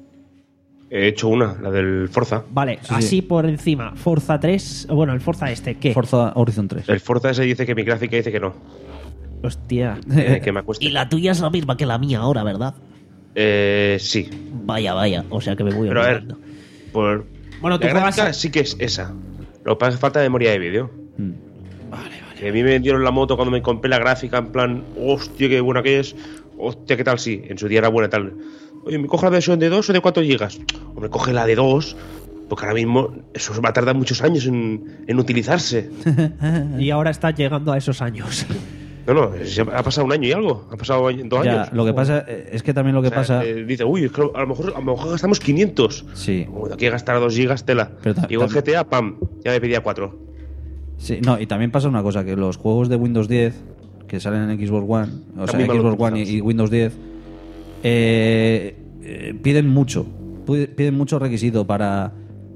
He hecho una, la del Forza. Vale, Sí, así sí. por encima. Forza tres. Bueno, el Forza este, ¿qué? Forza Horizon tres. El Forza ese dice que mi gráfica dice que no. Hostia. eh, que me acueste. Y la tuya es la misma que la mía ahora, ¿verdad? Eh, sí. Vaya, vaya. O sea que me voy Pero a ver, olvidando. por. Bueno, tú la juegas gráfica a- sí que es esa. Lo que pasa es que falta memoria de vídeo. Mm. Que a mí me vendieron la moto cuando me compré la gráfica, en plan, hostia, qué buena que es. Hostia, qué tal, sí. En su día era buena tal. Oye, ¿me coge la versión de dos o de cuatro gigas? O me coge la de dos, porque ahora mismo eso va a tardar muchos años en, en utilizarse. Y ahora estás llegando a esos años. No, no, se ha pasado un año y algo. Ha pasado año- dos Ya, años. lo que pasa eh, es que también lo que O sea, pasa. eh, dice, uy, es que a lo mejor, a lo mejor gastamos quinientos. Sí. Como de aquí a gastar dos gigas, tela. Pero ta- Y con tam- G T A, pam, ya me pedía cuatro. Sí, no, y también pasa una cosa, que los juegos de Windows diez que salen en Xbox One, o sea, muy mal Xbox One y, optimizados. y Windows diez, eh, eh, piden mucho, pu- piden mucho requisito para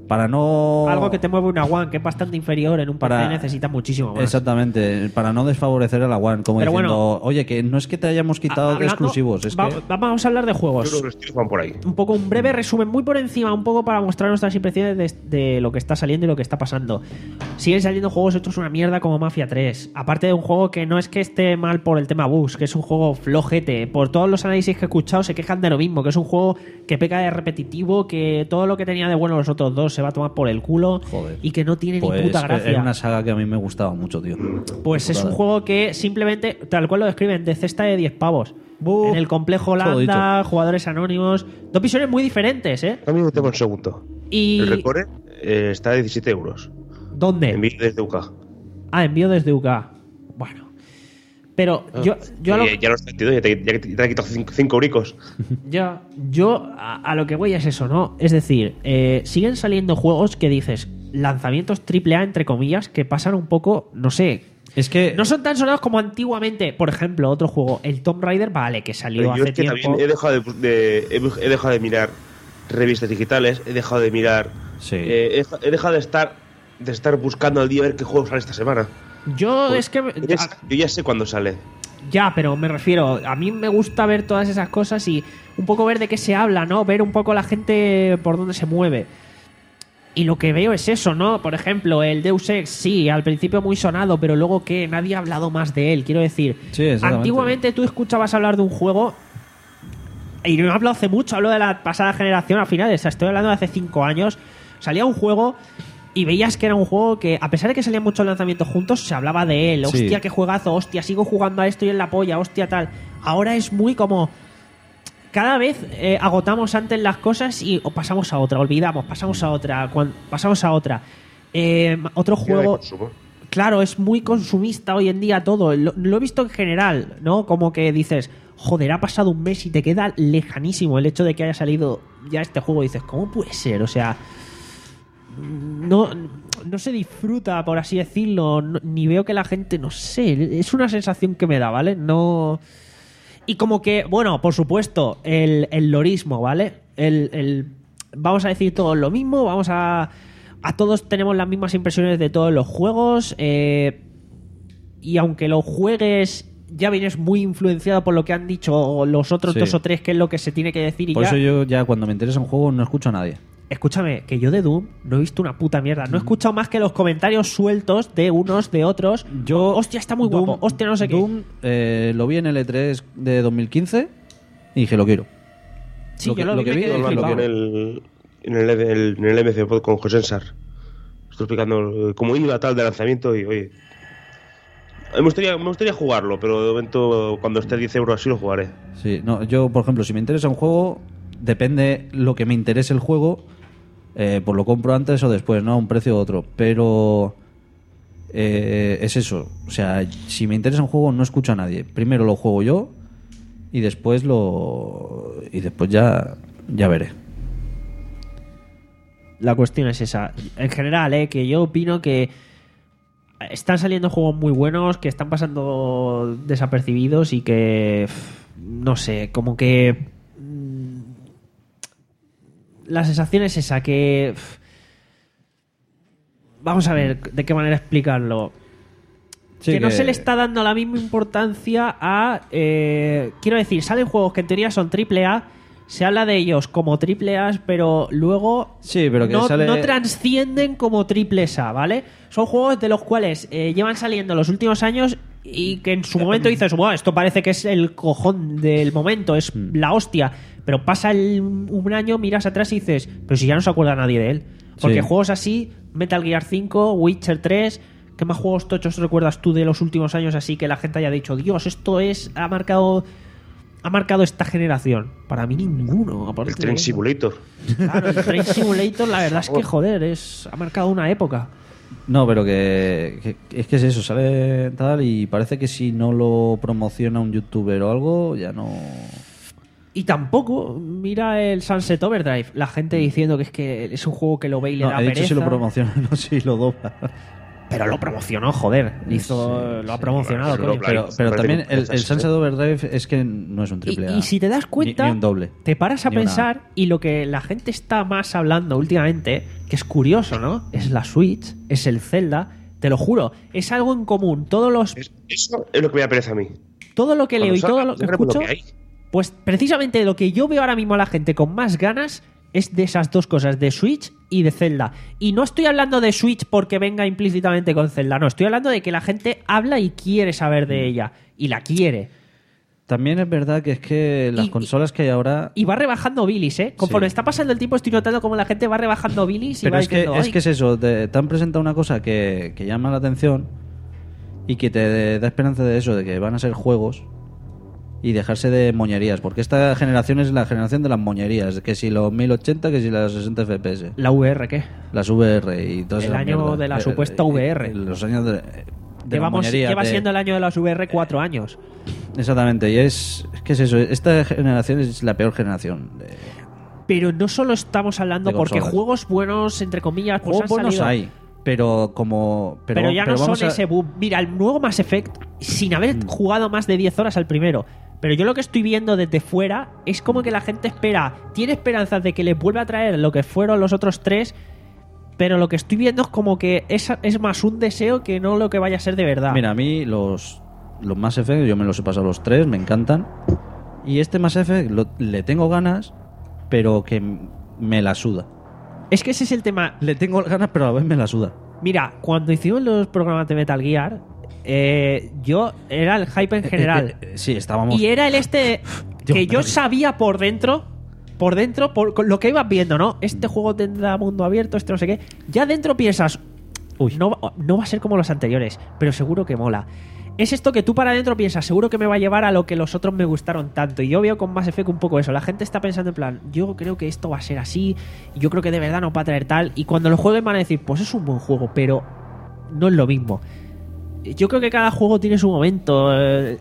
para no... Algo que te mueve una One, que es bastante inferior en un Para- P C, necesita muchísimo más. Exactamente, para no desfavorecer a la One, como Pero diciendo, bueno, oye, que no es que te hayamos quitado Hablando- exclusivos, es va- que... Vamos a hablar de Yo juegos. creo que los tiros van por ahí. Un poco un breve resumen, muy por encima, un poco para mostrar nuestras impresiones de, de lo que está saliendo y lo que está pasando. Siguen saliendo juegos hechos una mierda como Mafia tres. Aparte de un juego que no es que esté mal por el tema bugs, que es un juego flojete. Por todos los análisis que he escuchado se quejan de lo mismo, que es un juego que peca de repetitivo, que todo lo que tenía de bueno los otros dos se va a tomar por el culo. Joder. Y que no tiene Pues ni puta es gracia. una saga que a mí me gustaba mucho, tío. Pues es un juego que simplemente, tal cual lo describen, de cesta de diez pavos. Buf, en el complejo todo Holanda, jugadores anónimos. Dos visiones muy diferentes, ¿eh? Cambio de tema un segundo. Y... El Recore eh, está a diecisiete euros. ¿Dónde? Envío desde U K. Ah, envío desde U K. Bueno. Pero yo, yo a lo, Eh, ya los treinta y dos, ya te, ya te ha quitado cinco euricos. ya, yo a, a lo que voy es eso, ¿no? Es decir, eh, siguen saliendo juegos que dices, lanzamientos triple A, entre comillas, que pasan un poco, no sé. Es que... No son tan sonados como antiguamente. Por ejemplo, otro juego, el Tomb Raider, vale, que salió Pero yo hace es que tiempo. también he dejado de, de- he, he dejado de mirar revistas digitales, he dejado de mirar. Sí. eh, he, he dejado de estar de estar buscando al día a ver qué juego sale esta semana. Yo Pues, es que... yo, ya sé, yo ya sé cuándo sale. Ya, pero me refiero, a mí me gusta ver todas esas cosas y un poco ver de qué se habla, ¿no? Ver un poco la gente por dónde se mueve. Y lo que veo es eso, ¿no? Por ejemplo, el Deus Ex, sí, al principio muy sonado, pero luego que nadie ha hablado más de él. Quiero decir, Sí, exactamente. antiguamente tú escuchabas hablar de un juego, y no hablo hace mucho, hablo de la pasada generación al final, o sea, estoy hablando de hace cinco años, salía un juego y veías que era un juego que, a pesar de que salían muchos lanzamientos juntos, se hablaba de él. Sí. Hostia, qué juegazo, hostia, sigo jugando a esto y en la polla, hostia, tal. Ahora es muy como... Cada vez eh, agotamos antes las cosas y o pasamos a otra, olvidamos, pasamos a otra, cuan- pasamos a otra. Eh, otro Ya de juego... consumo. Claro, es muy consumista hoy en día todo. Lo, lo he visto en general, ¿no? Como que dices, joder, ha pasado un mes y te queda lejanísimo el hecho de que haya salido ya este juego. Y dices, ¿cómo puede ser? O sea, no, no se disfruta, por así decirlo, no- ni veo que la gente, no sé, es una sensación que me da, ¿vale? No... Y como que, bueno, por supuesto, el, el lorismo, ¿vale? El, el- vamos a decir todos lo mismo, vamos a... A todos tenemos las mismas impresiones de todos los juegos, eh, y aunque lo juegues, ya vienes muy influenciado por lo que han dicho los otros Sí. dos o tres, que es lo que se tiene que decir y Por ya... eso yo ya cuando me interesa un juego no escucho a nadie. Escúchame, que yo de Doom no he visto una puta mierda. No he escuchado más que los comentarios sueltos de unos, de otros. Yo, hostia, está muy Doom- guapo. Hostia, no sé qué. Doom eh, lo vi en el E tres de dos mil quince y dije, lo quiero. Sí, lo yo que- lo, lo vi, que me vi, quedé lo Lo que vi flipado. en el, en el, el- en el M C Pod con José Sar. Estoy explicando eh, cómo iba tal de lanzamiento y, oye. Me gustaría, me gustaría jugarlo, pero de momento, cuando esté a diez euros así, lo jugaré. Sí, no, yo, por ejemplo, si me interesa un juego, depende lo que me interese el juego, eh, pues lo compro antes o después, ¿no? A un precio u otro. Pero eh, es eso. O sea, si me interesa un juego, no escucho a nadie. Primero lo juego yo y después lo. Y después ya, ya veré. La cuestión es esa. En general, ¿eh? Que yo opino que están saliendo juegos muy buenos, que están pasando desapercibidos y que, pff, no sé, como que... mm, La sensación es esa, que... pff, Vamos a ver de qué manera explicarlo. Sí, que, no que- se le está dando la misma importancia a... eh, quiero decir, salen juegos que en teoría son triple A, se habla de ellos como triple A, pero luego Sí, pero que no, sale. no transcienden como triples A, ¿vale? Son juegos de los cuales eh, llevan saliendo los últimos años y que en su momento dices, wow, esto parece que es el cojón del momento, es la hostia. Pero pasa el- un año, miras atrás y dices, pero si ya no se acuerda nadie de él. Porque Sí. juegos así, Metal Gear cinco, Witcher tres... ¿Qué más juegos tochos recuerdas tú de los últimos años así que la gente haya dicho, Dios, esto es ha marcado ha marcado esta generación? Para mí ninguno. aparte El de Train eso. Simulator. Claro, el Train Simulator, la verdad es que, joder, es, ha marcado una época. No, pero que, que- es que es eso, sale tal y parece que si no lo promociona un youtuber o algo, ya no... Y tampoco, mira el Sunset Overdrive, la gente diciendo que es que es un juego que lo ve y le No, da he dicho pereza. si lo promociona, no si lo dobla. Pero lo promocionó, joder. Hizo, Sí, lo ha sí, promocionado. bueno, coño. pero- Pero, pero parece también que- el, el Sunset Overdrive es que no es un triple A. Y, y si te das cuenta, Ni, ni un doble. te paras a Ni una pensar y lo que la gente está más hablando últimamente, que es curioso, ¿no? Es la Switch, es el Zelda, te lo juro, es algo en común. Todos los, Es- Eso es lo que me da pereza a mí. todo lo que leo y Cuando todo salga, lo que sabremos escucho, lo que hay. pues precisamente lo que yo veo ahora mismo a la gente con más ganas es de esas dos cosas, de Switch y de Zelda. Y no estoy hablando de Switch porque venga implícitamente con Zelda, no, estoy hablando de que la gente habla y quiere saber de ella. Y la quiere. También es verdad que es que las Y- consolas que hay ahora... Y va rebajando bilis, ¿eh? Conforme Sí. está pasando el tiempo estoy notando como la gente va rebajando bilis y Pero va es que, diciendo, es "Ay, que es eso, te, te han presentado una cosa que, que llama la atención y que te da esperanza de eso, de que van a ser juegos y dejarse de moñerías, porque esta generación es la generación de las moñerías, que si los mil ochenta, que si las sesenta F P S, ¿La V R qué? las V R y todas El esas año mierdas. de la Eh, supuesta eh, V R. eh, Los años de, de la Llevamos, moñería, lleva de- siendo el año de las V R cuatro años. Exactamente, y es, es que es eso, esta generación es la peor generación. de- Pero no solo estamos hablando De porque consolas. juegos buenos, entre comillas, pues Juegos han buenos salido. hay, pero como... Pero, Pero, ya pero no son vamos a- ese boom. Mira, el nuevo Mass Effect, sin haber Mm. jugado más de diez horas al primero. Pero yo lo que estoy viendo desde fuera es como que la gente espera, tiene esperanzas de que les vuelva a traer lo que fueron los otros tres, pero lo que estoy viendo es como que es, es más un deseo que no lo que vaya a ser de verdad. Mira, a mí los, los Mass Effect, yo me los he pasado los tres, me encantan. Y este Mass Effect lo- le tengo ganas, pero que m- me la suda. Es que ese es el tema. Le tengo ganas, pero a la vez me la suda. Mira, cuando hicimos los programas de Metal Gear, eh, yo era el hype en general. Eh, eh, eh, sí, estábamos... Y era el este Yo, que yo Metal Gear. sabía por dentro, por dentro, por con lo que ibas viendo, ¿no? Este juego tendrá mundo abierto, este no sé qué. Ya dentro piensas, uy, no, va- no va a ser como los anteriores, pero seguro que mola. Es esto que tú para adentro piensas, seguro que me va a llevar a lo que los otros me gustaron tanto. Y yo veo con Mass Effect un poco eso. La gente está pensando en plan, yo creo que esto va a ser así, yo creo que de verdad nos va a traer tal. Y cuando lo jueguen van a decir, pues es un buen juego, pero no es lo mismo. Yo creo que cada juego tiene su momento. eh,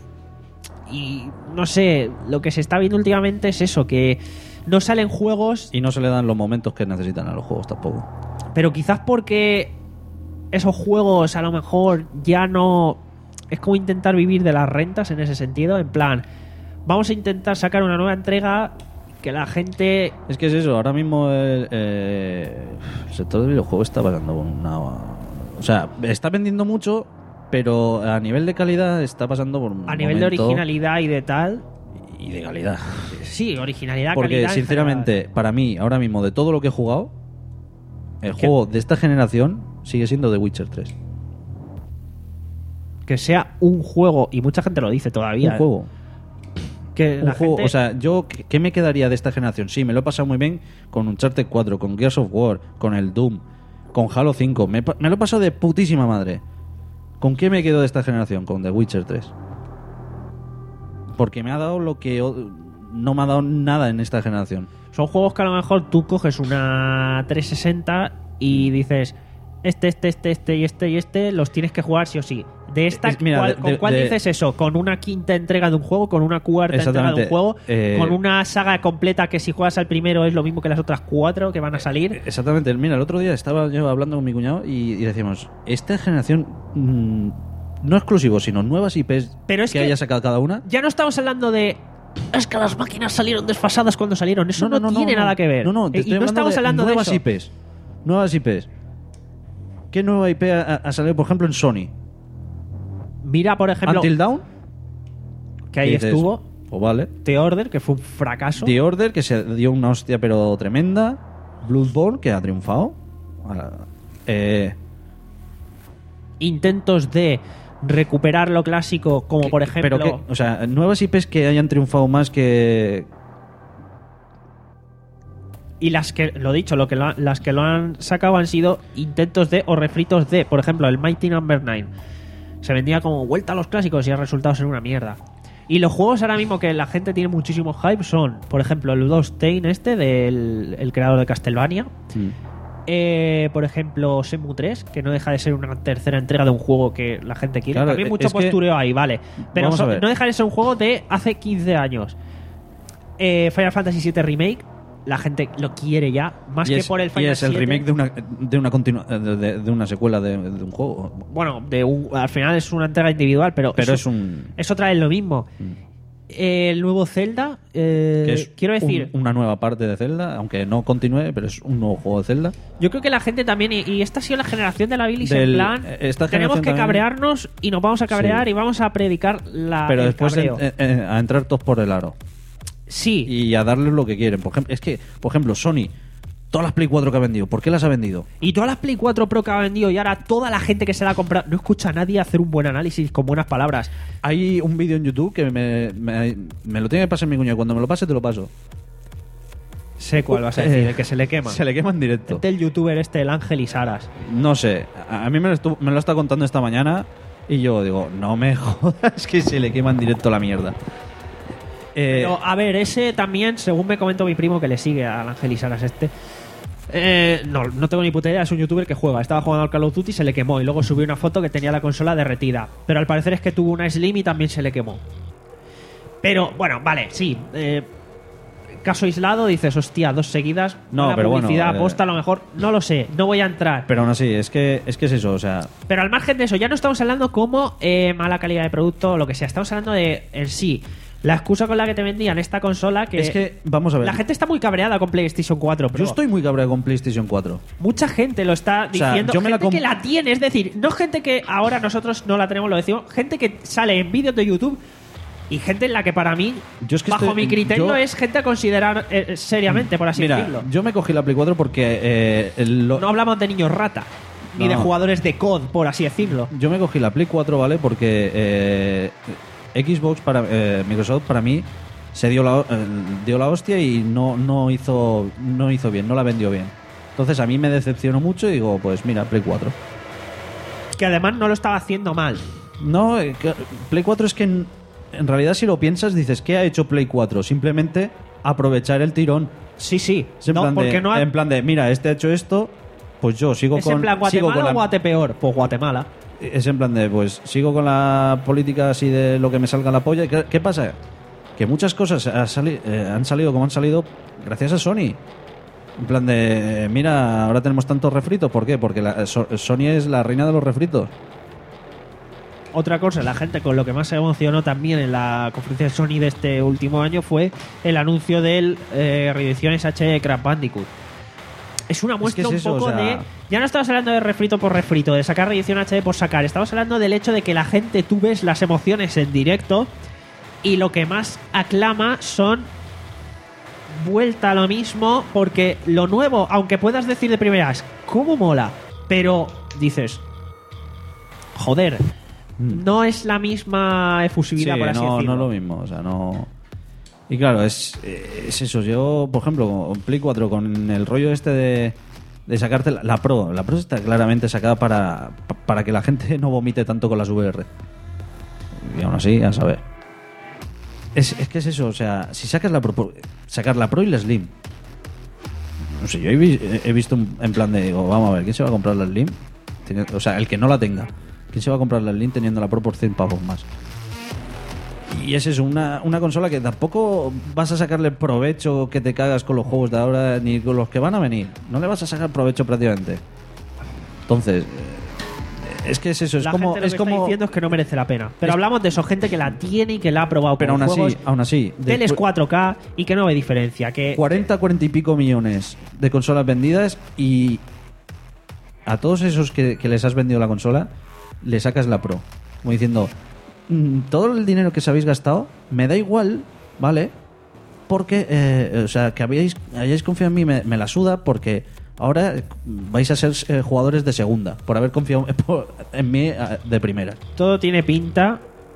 y no sé, lo que se está viendo últimamente es eso, que no salen juegos, Y no se le dan los momentos que necesitan a los juegos tampoco. pero quizás porque esos juegos a lo mejor ya no... Es como intentar vivir de las rentas en ese sentido, en plan, vamos a intentar sacar una nueva entrega que la gente... Es que es eso, ahora mismo el, eh, el sector del videojuego está pasando por una... O sea, está vendiendo mucho, pero a nivel de calidad está pasando por un A nivel de momento- originalidad y de tal... Y de calidad. Sí, originalidad, Porque calidad... en sinceramente, para mí, ahora mismo, de todo lo que he jugado, el ¿Qué? juego de esta generación sigue siendo The Witcher tres. general. Que sea un juego, y mucha gente lo dice todavía. Un ¿eh? juego. Que Un la juego, gente- o sea, yo, ¿qué qué me quedaría de esta generación? Sí, me lo he pasado muy bien con Uncharted cuatro, con Gears of War, con el Doom, con Halo cinco. Me, he pa- me lo he pasado de putísima madre. ¿Con qué me quedo de esta generación? Con The Witcher tres. Porque me ha dado lo que o- no me ha dado nada en esta generación. Son juegos que a lo mejor tú coges una trescientos sesenta y dices, este, este, este, este y este y este los tienes que jugar sí o sí. De esta, Es- mira, ¿cuál, de- ¿con de- cuál de- dices eso? ¿Con una quinta entrega de un juego? ¿Con una cuarta entrega de un Exactamente. juego? Eh, ¿Con una saga completa que si juegas al primero es lo mismo que las otras cuatro que van a salir? Exactamente. Mira, el otro día estaba yo hablando con mi cuñado y, y decíamos, esta generación, mm, no exclusivos, sino nuevas I Pes Pero es que, que- haya sacado cada una. Ya no estamos hablando de... Es que las máquinas salieron desfasadas cuando salieron. Eso no, tiene nada que ver. No, no, te Eh, estoy y no hablando estamos de hablando de nuevas eso. I Pes. Nuevas I Pes. ¿Qué nueva I P ha, ha salido, por ejemplo, en Sony? Mira, por ejemplo, Until Dawn. que ahí ¿Qué dices? estuvo Pues vale. The Order, que fue un fracaso. The Order, que se dio una hostia pero tremenda. Bloodborne, que ha triunfado. Ah, Eh, Intentos de recuperar lo clásico, como por ejemplo... pero que, o sea, nuevas I Pes que hayan triunfado más que... Y las que, lo dicho, lo que lo ha- las que lo han sacado han sido intentos de o refritos de, por ejemplo, el Mighty Number nueve. Se vendía como vuelta a los clásicos y ha resultado ser una mierda. Y los juegos ahora mismo que la gente tiene muchísimo hype son, por ejemplo, el Bloodstained este, del el creador de Castlevania. Eh, por ejemplo, Shenmue tres, que no deja de ser una tercera entrega de un juego que la gente quiere. Claro, También mucho es que- postureo ahí, vale. Pero Vamos a son- ver. no deja de ser un juego de hace quince años. Eh, Final Fantasy siete Remake, la gente lo quiere ya, más y que es, por el y Final es el siete. remake de una de una continua, de, de- de una secuela de, de un juego. Bueno, de un- al final es una entrega individual, pero, Pero eso- es un- es otra vez lo mismo. Eh, el nuevo Zelda, eh, Que es quiero decir, un- una nueva parte de Zelda, aunque no continúe, pero es un nuevo juego de Zelda. yo creo que la gente también, y, y esta ha sido la generación de la bilis Del- en plan, esta tenemos generación que también- cabrearnos y nos vamos a cabrear Sí. y vamos a predicar la, pero el después cabreo. en- eh, a entrar todos por el aro. Sí. Y a darles lo que quieren. Por ejemplo, es que, por ejemplo, Sony, todas las Play cuatro que ha vendido, ¿por qué las ha vendido? Y todas las Play cuatro Pro que ha vendido y ahora toda la gente que se la ha comprado, no escucha a nadie hacer un buen análisis con buenas palabras. Hay un vídeo en YouTube que me, me, me lo tiene que pasar mi cuñado. Cuando me lo pase, te lo paso. Sé cuál vas a decir, el que se le quema. Se le quema en directo. Este el youtuber este, el Ángel y Saras. No sé, a a mí me lo, estu- me lo está contando esta mañana y yo digo, no me jodas que se le quema en directo la mierda. Eh, Pero, a ver, ese también, según me comentó mi primo que le sigue al Ángel y Saras este. eh, no, no tengo ni puta idea, es un youtuber que juega. Estaba jugando al Call of Duty y se le quemó. Y luego subió una foto que tenía la consola derretida. Pero al parecer es que tuvo una Slim y también se le quemó. Pero, bueno, vale, sí. eh, caso aislado, dices, hostia, dos seguidas. No, una pero bueno, publicidad eh, aposta, a lo mejor. No lo sé, no voy a entrar. pero aún así, es que, es que es eso, o sea, Pero al margen de eso, ya no estamos hablando como eh, mala calidad de producto o lo que sea. Estamos hablando de, en sí, la excusa con la que te vendían esta consola. Que es que, vamos a ver, la gente está muy cabreada con PlayStation cuatro. Pero yo estoy muy cabreado con PlayStation cuatro. mucha gente lo está O sea, diciendo. yo me la gente comp- que la tiene, es decir, no gente que ahora nosotros no la tenemos, lo decimos. Gente que sale en vídeos de YouTube y gente en la que para mí, Yo es que bajo estoy- mi criterio, yo- es gente a considerar eh, seriamente, por así Mira, decirlo. yo me cogí la Play cuatro porque eh, el- lo- No hablamos de niños rata, ni No. de jugadores de C O D, por así decirlo. yo me cogí la Play cuatro, ¿vale? Porque eh, Xbox para eh, Microsoft para mí se dio la, eh, dio la hostia y no, no hizo no hizo bien, no la vendió bien. Entonces a mí me decepcionó mucho y digo, pues mira, Play cuatro. Que además no lo estaba haciendo mal. No, eh, que- Play cuatro es que en, en realidad si lo piensas dices, ¿qué ha hecho Play cuatro? Simplemente aprovechar el tirón. Sí, sí. Es en, No, plan, porque de, no ha- en plan de, mira, este ha hecho esto, pues yo sigo ¿Es con... en plan sigo Guatemala con o la- Guatepeor? Pues Guatemala. Es en plan de, pues sigo con la política así de lo que me salga la polla. ¿Qué, qué pasa? Que muchas cosas ha sali- eh, han salido como han salido gracias a Sony. En plan de, eh, mira, ahora tenemos tantos refritos. ¿Por qué? Porque la- So- Sony es la reina de los refritos. Otra cosa, la gente con lo que más se emocionó también en la conferencia de Sony de este último año fue el anuncio del eh, reediciones H D de Crash Bandicoot. Es una muestra es un eso, poco o sea- de... Ya no estamos hablando de refrito por refrito, de sacar reedición H D por sacar. Estamos hablando del hecho de que la gente, tú ves las emociones en directo y lo que más aclama son vuelta a lo mismo, porque lo nuevo, aunque puedas decir de primeras, ¿cómo mola? Pero dices, joder, no es la misma efusividad, Sí, por así no, decirlo. no es lo mismo, o sea, no... Y claro, es, es eso. Yo, por ejemplo, con Play cuatro, con el rollo este de, de sacarte la, la Pro. La Pro está claramente sacada para, pa- para que la gente no vomite tanto con las V R. Y aún así, a saber. Es, es que es eso, o sea, si sacas la Pro, sacar la Pro y la Slim. No sé, yo he, vi- he visto un- en plan de, digo, vamos a ver, ¿quién se va a comprar la Slim? Tiene- o sea, el que no la tenga. ¿Quién se va a comprar la Slim teniendo la Pro por cien pavos más? Y es eso, una, una consola que tampoco vas a sacarle provecho que te cagas con los juegos de ahora ni con los que van a venir. No le vas a sacar provecho prácticamente. Entonces, eh, es que es eso, es la como... gente lo es que como está diciendo es que no merece la pena. Pero Es- hablamos de eso, gente que la tiene y que la ha probado pero con aún así, juegos, aún así... teles después- cuatro K y que no ve diferencia. Que cuarenta, cuarenta y pico millones de consolas vendidas y a todos esos que, que les has vendido la consola, le sacas la Pro. Como diciendo, "Mm, todo el dinero que os habéis gastado, me da igual, ¿vale? Porque, eh, o sea, que habéis, hayáis confiado en mí, me, me la suda porque ahora eh, vais a ser eh, jugadores de segunda, por haber confiado por- en mí eh, de primera. todo tiene pinta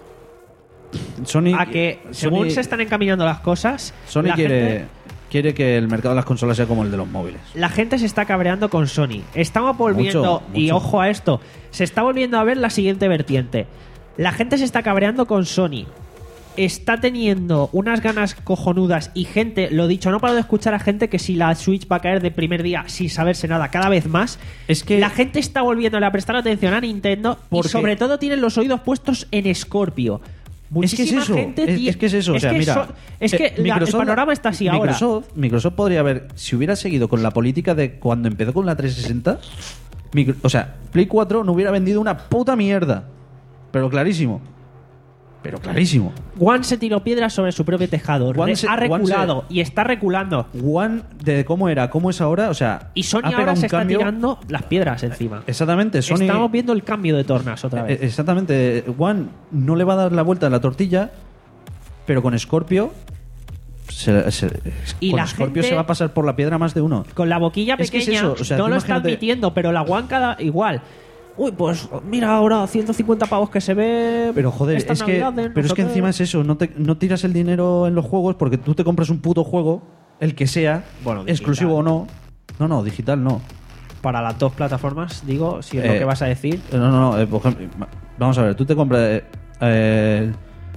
Sony, a que, según Sony- se están encaminando las cosas, Sony la quiere, gente- quiere que el mercado de las consolas sea como el de los móviles. la gente se está cabreando con Sony. Estamos volviendo, Mucho, y mucho. ojo a esto, se está volviendo a ver la siguiente vertiente. La gente se está cabreando con Sony. Está teniendo unas ganas cojonudas y gente, lo dicho, no paro de escuchar a gente que si la Switch va a caer de primer día sin saberse nada cada vez más. Es que La gente está volviéndole a prestar atención a Nintendo Porque- y sobre todo tienen los oídos puestos en Scorpio. Muchísima es que es eso, gente es, ti- es que es eso, o es sea, que mira, so- es eh, que la- el panorama está así ahora. Microsoft, Microsoft podría haber, si hubiera seguido con la política de cuando empezó con la trescientos sesenta, micro- o sea, Play cuatro no hubiera vendido una puta mierda, pero clarísimo, pero clarísimo. One se tiró piedras sobre su propio tejado. One Re- se- ha One reculado se- y está reculando. One de cómo era, cómo es ahora, o sea, Y Sony ha pegado ahora un se está cambio- tirando las piedras encima. Exactamente, Sony. Estamos viendo el cambio de tornas otra vez. Eh, Exactamente, One no le va a dar la vuelta a la tortilla, pero con Scorpio se, se- Y con la Scorpio gente- se va a pasar por la piedra más de uno. Con la boquilla Es que pequeña es eso, o sea, no tú lo está imagínate- admitiendo, pero la One cada igual. Uy, pues mira ahora ciento cincuenta pavos que se ve. Pero joder, esta es que, Navidad, no pero es sé que qué. encima es eso, no, te, no tiras el dinero en los juegos porque tú te compras un puto juego, el que sea, Bueno, digital. exclusivo o no. No, no, digital no. Para las dos plataformas, digo, si es Eh, lo que vas a decir. Eh, No, no, no. eh, por ejemplo, va- vamos a ver, tú te compras eh, eh,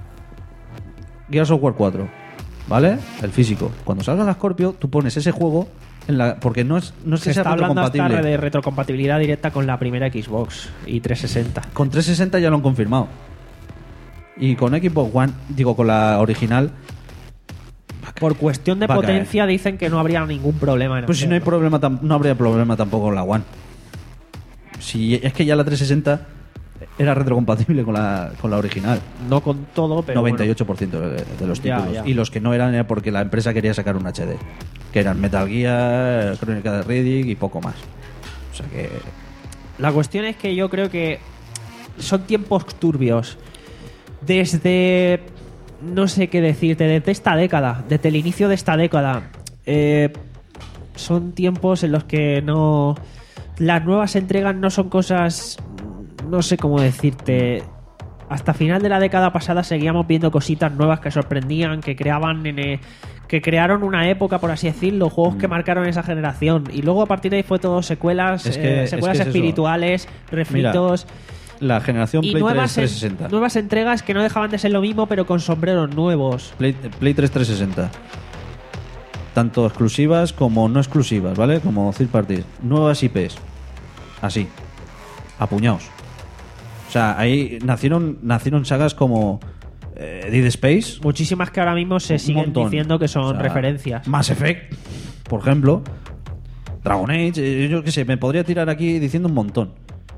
Gears of War cuatro, ¿vale? El físico. Cuando salga la Scorpio, tú pones ese juego en la, porque no es, no es Se que sea está hablando hasta retrocompatible. de retrocompatibilidad directa con la primera Xbox y trescientos sesenta. Con trescientos sesenta ya lo han confirmado. Y con Xbox One, digo, con la original, Por cuestión de Va a caer. potencia dicen que no habría ningún problema en pues si no hay hacerlo. problema, tam- no habría problema tampoco con la One. Si es que ya la trescientos sesenta era retrocompatible con la, con la original. No con todo, pero noventa y ocho por ciento de, de los Ya, títulos. ya. Y los que no eran era porque la empresa quería sacar un H D. Que eran Metal Gear, Crónica de Riddick y poco más. O sea que... La cuestión es que yo creo que son tiempos turbios. Desde... No sé qué decirte, desde esta década, desde el inicio de esta década, eh, son tiempos en los que no... Las nuevas entregas no son cosas... No sé cómo decirte... Hasta final de la década pasada seguíamos viendo cositas nuevas que sorprendían, que creaban en, eh, que crearon una época, por así decirlo, juegos que marcaron esa generación. Y luego a partir de ahí fue todo secuelas, Es que- eh, es secuelas que es eso. espirituales, refritos La generación y Play nuevas, tres en- trescientos sesenta. nuevas entregas que no dejaban de ser lo mismo, pero con sombreros nuevos. Play, Play tres trescientos sesenta. Tanto exclusivas como no exclusivas, ¿vale? Como third parties. Nuevas I Ps. Así. Apuñados. O sea, ahí nacieron, nacieron sagas como eh, Dead Space. Muchísimas que ahora mismo se Un siguen montón. diciendo que son O sea, referencias. Mass Effect, por ejemplo. Dragon Age, eh, yo qué sé, me podría tirar aquí diciendo un montón.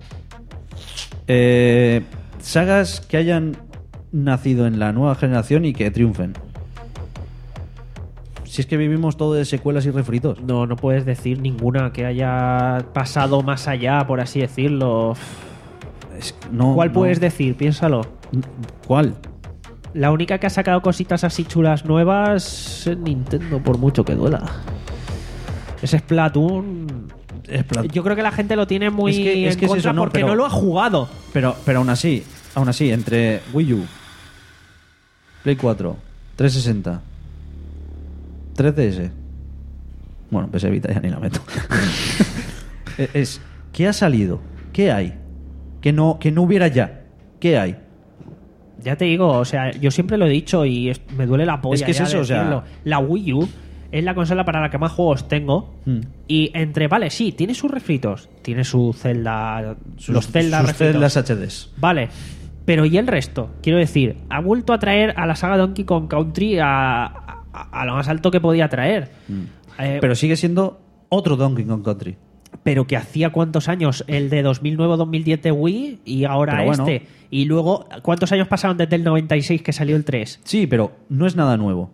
Eh, sagas que hayan nacido en la nueva generación y que triunfen. Si es que vivimos todo de secuelas y refritos. No, no puedes decir ninguna que haya pasado más allá, por así decirlo. Es- no, ¿Cuál no. puedes decir? Piénsalo. ¿Cuál? La única que ha sacado cositas así chulas nuevas es Nintendo, por mucho que duela. Ese Splatoon. Splatoon. Yo creo que la gente lo tiene muy Es que- es en que es contra eso, no, porque pero- no lo ha jugado. Pero, pero aún así, aún así, entre Wii U, Play cuatro, trescientos sesenta, tres D S. Bueno, P S Vita ya ni la meto. es, es, ¿qué ha salido? ¿Qué hay? Que no, que no hubiera ya. ¿Qué hay? Ya te digo, o sea, yo siempre lo he dicho y es- me duele la polla. Es que es ya eso, o sea- decirlo. La Wii U es la consola para la que más juegos tengo. Mm. Y entre, vale, sí, tiene sus refritos. Tiene su Zelda. Sus, los Zelda sus refritos. Zeldas H Ds. Vale. Pero ¿y el resto? Quiero decir, ha vuelto a traer a la saga Donkey Kong Country a, a, a lo más alto que podía traer. Eh, Pero sigue siendo otro Donkey Kong Country. pero que hacía cuántos años el de dos mil nueve dos mil diez de Wii y ahora Pero bueno. este. Y luego, ¿cuántos años pasaron desde el noventa y seis que salió el tres? Sí, pero no es nada nuevo.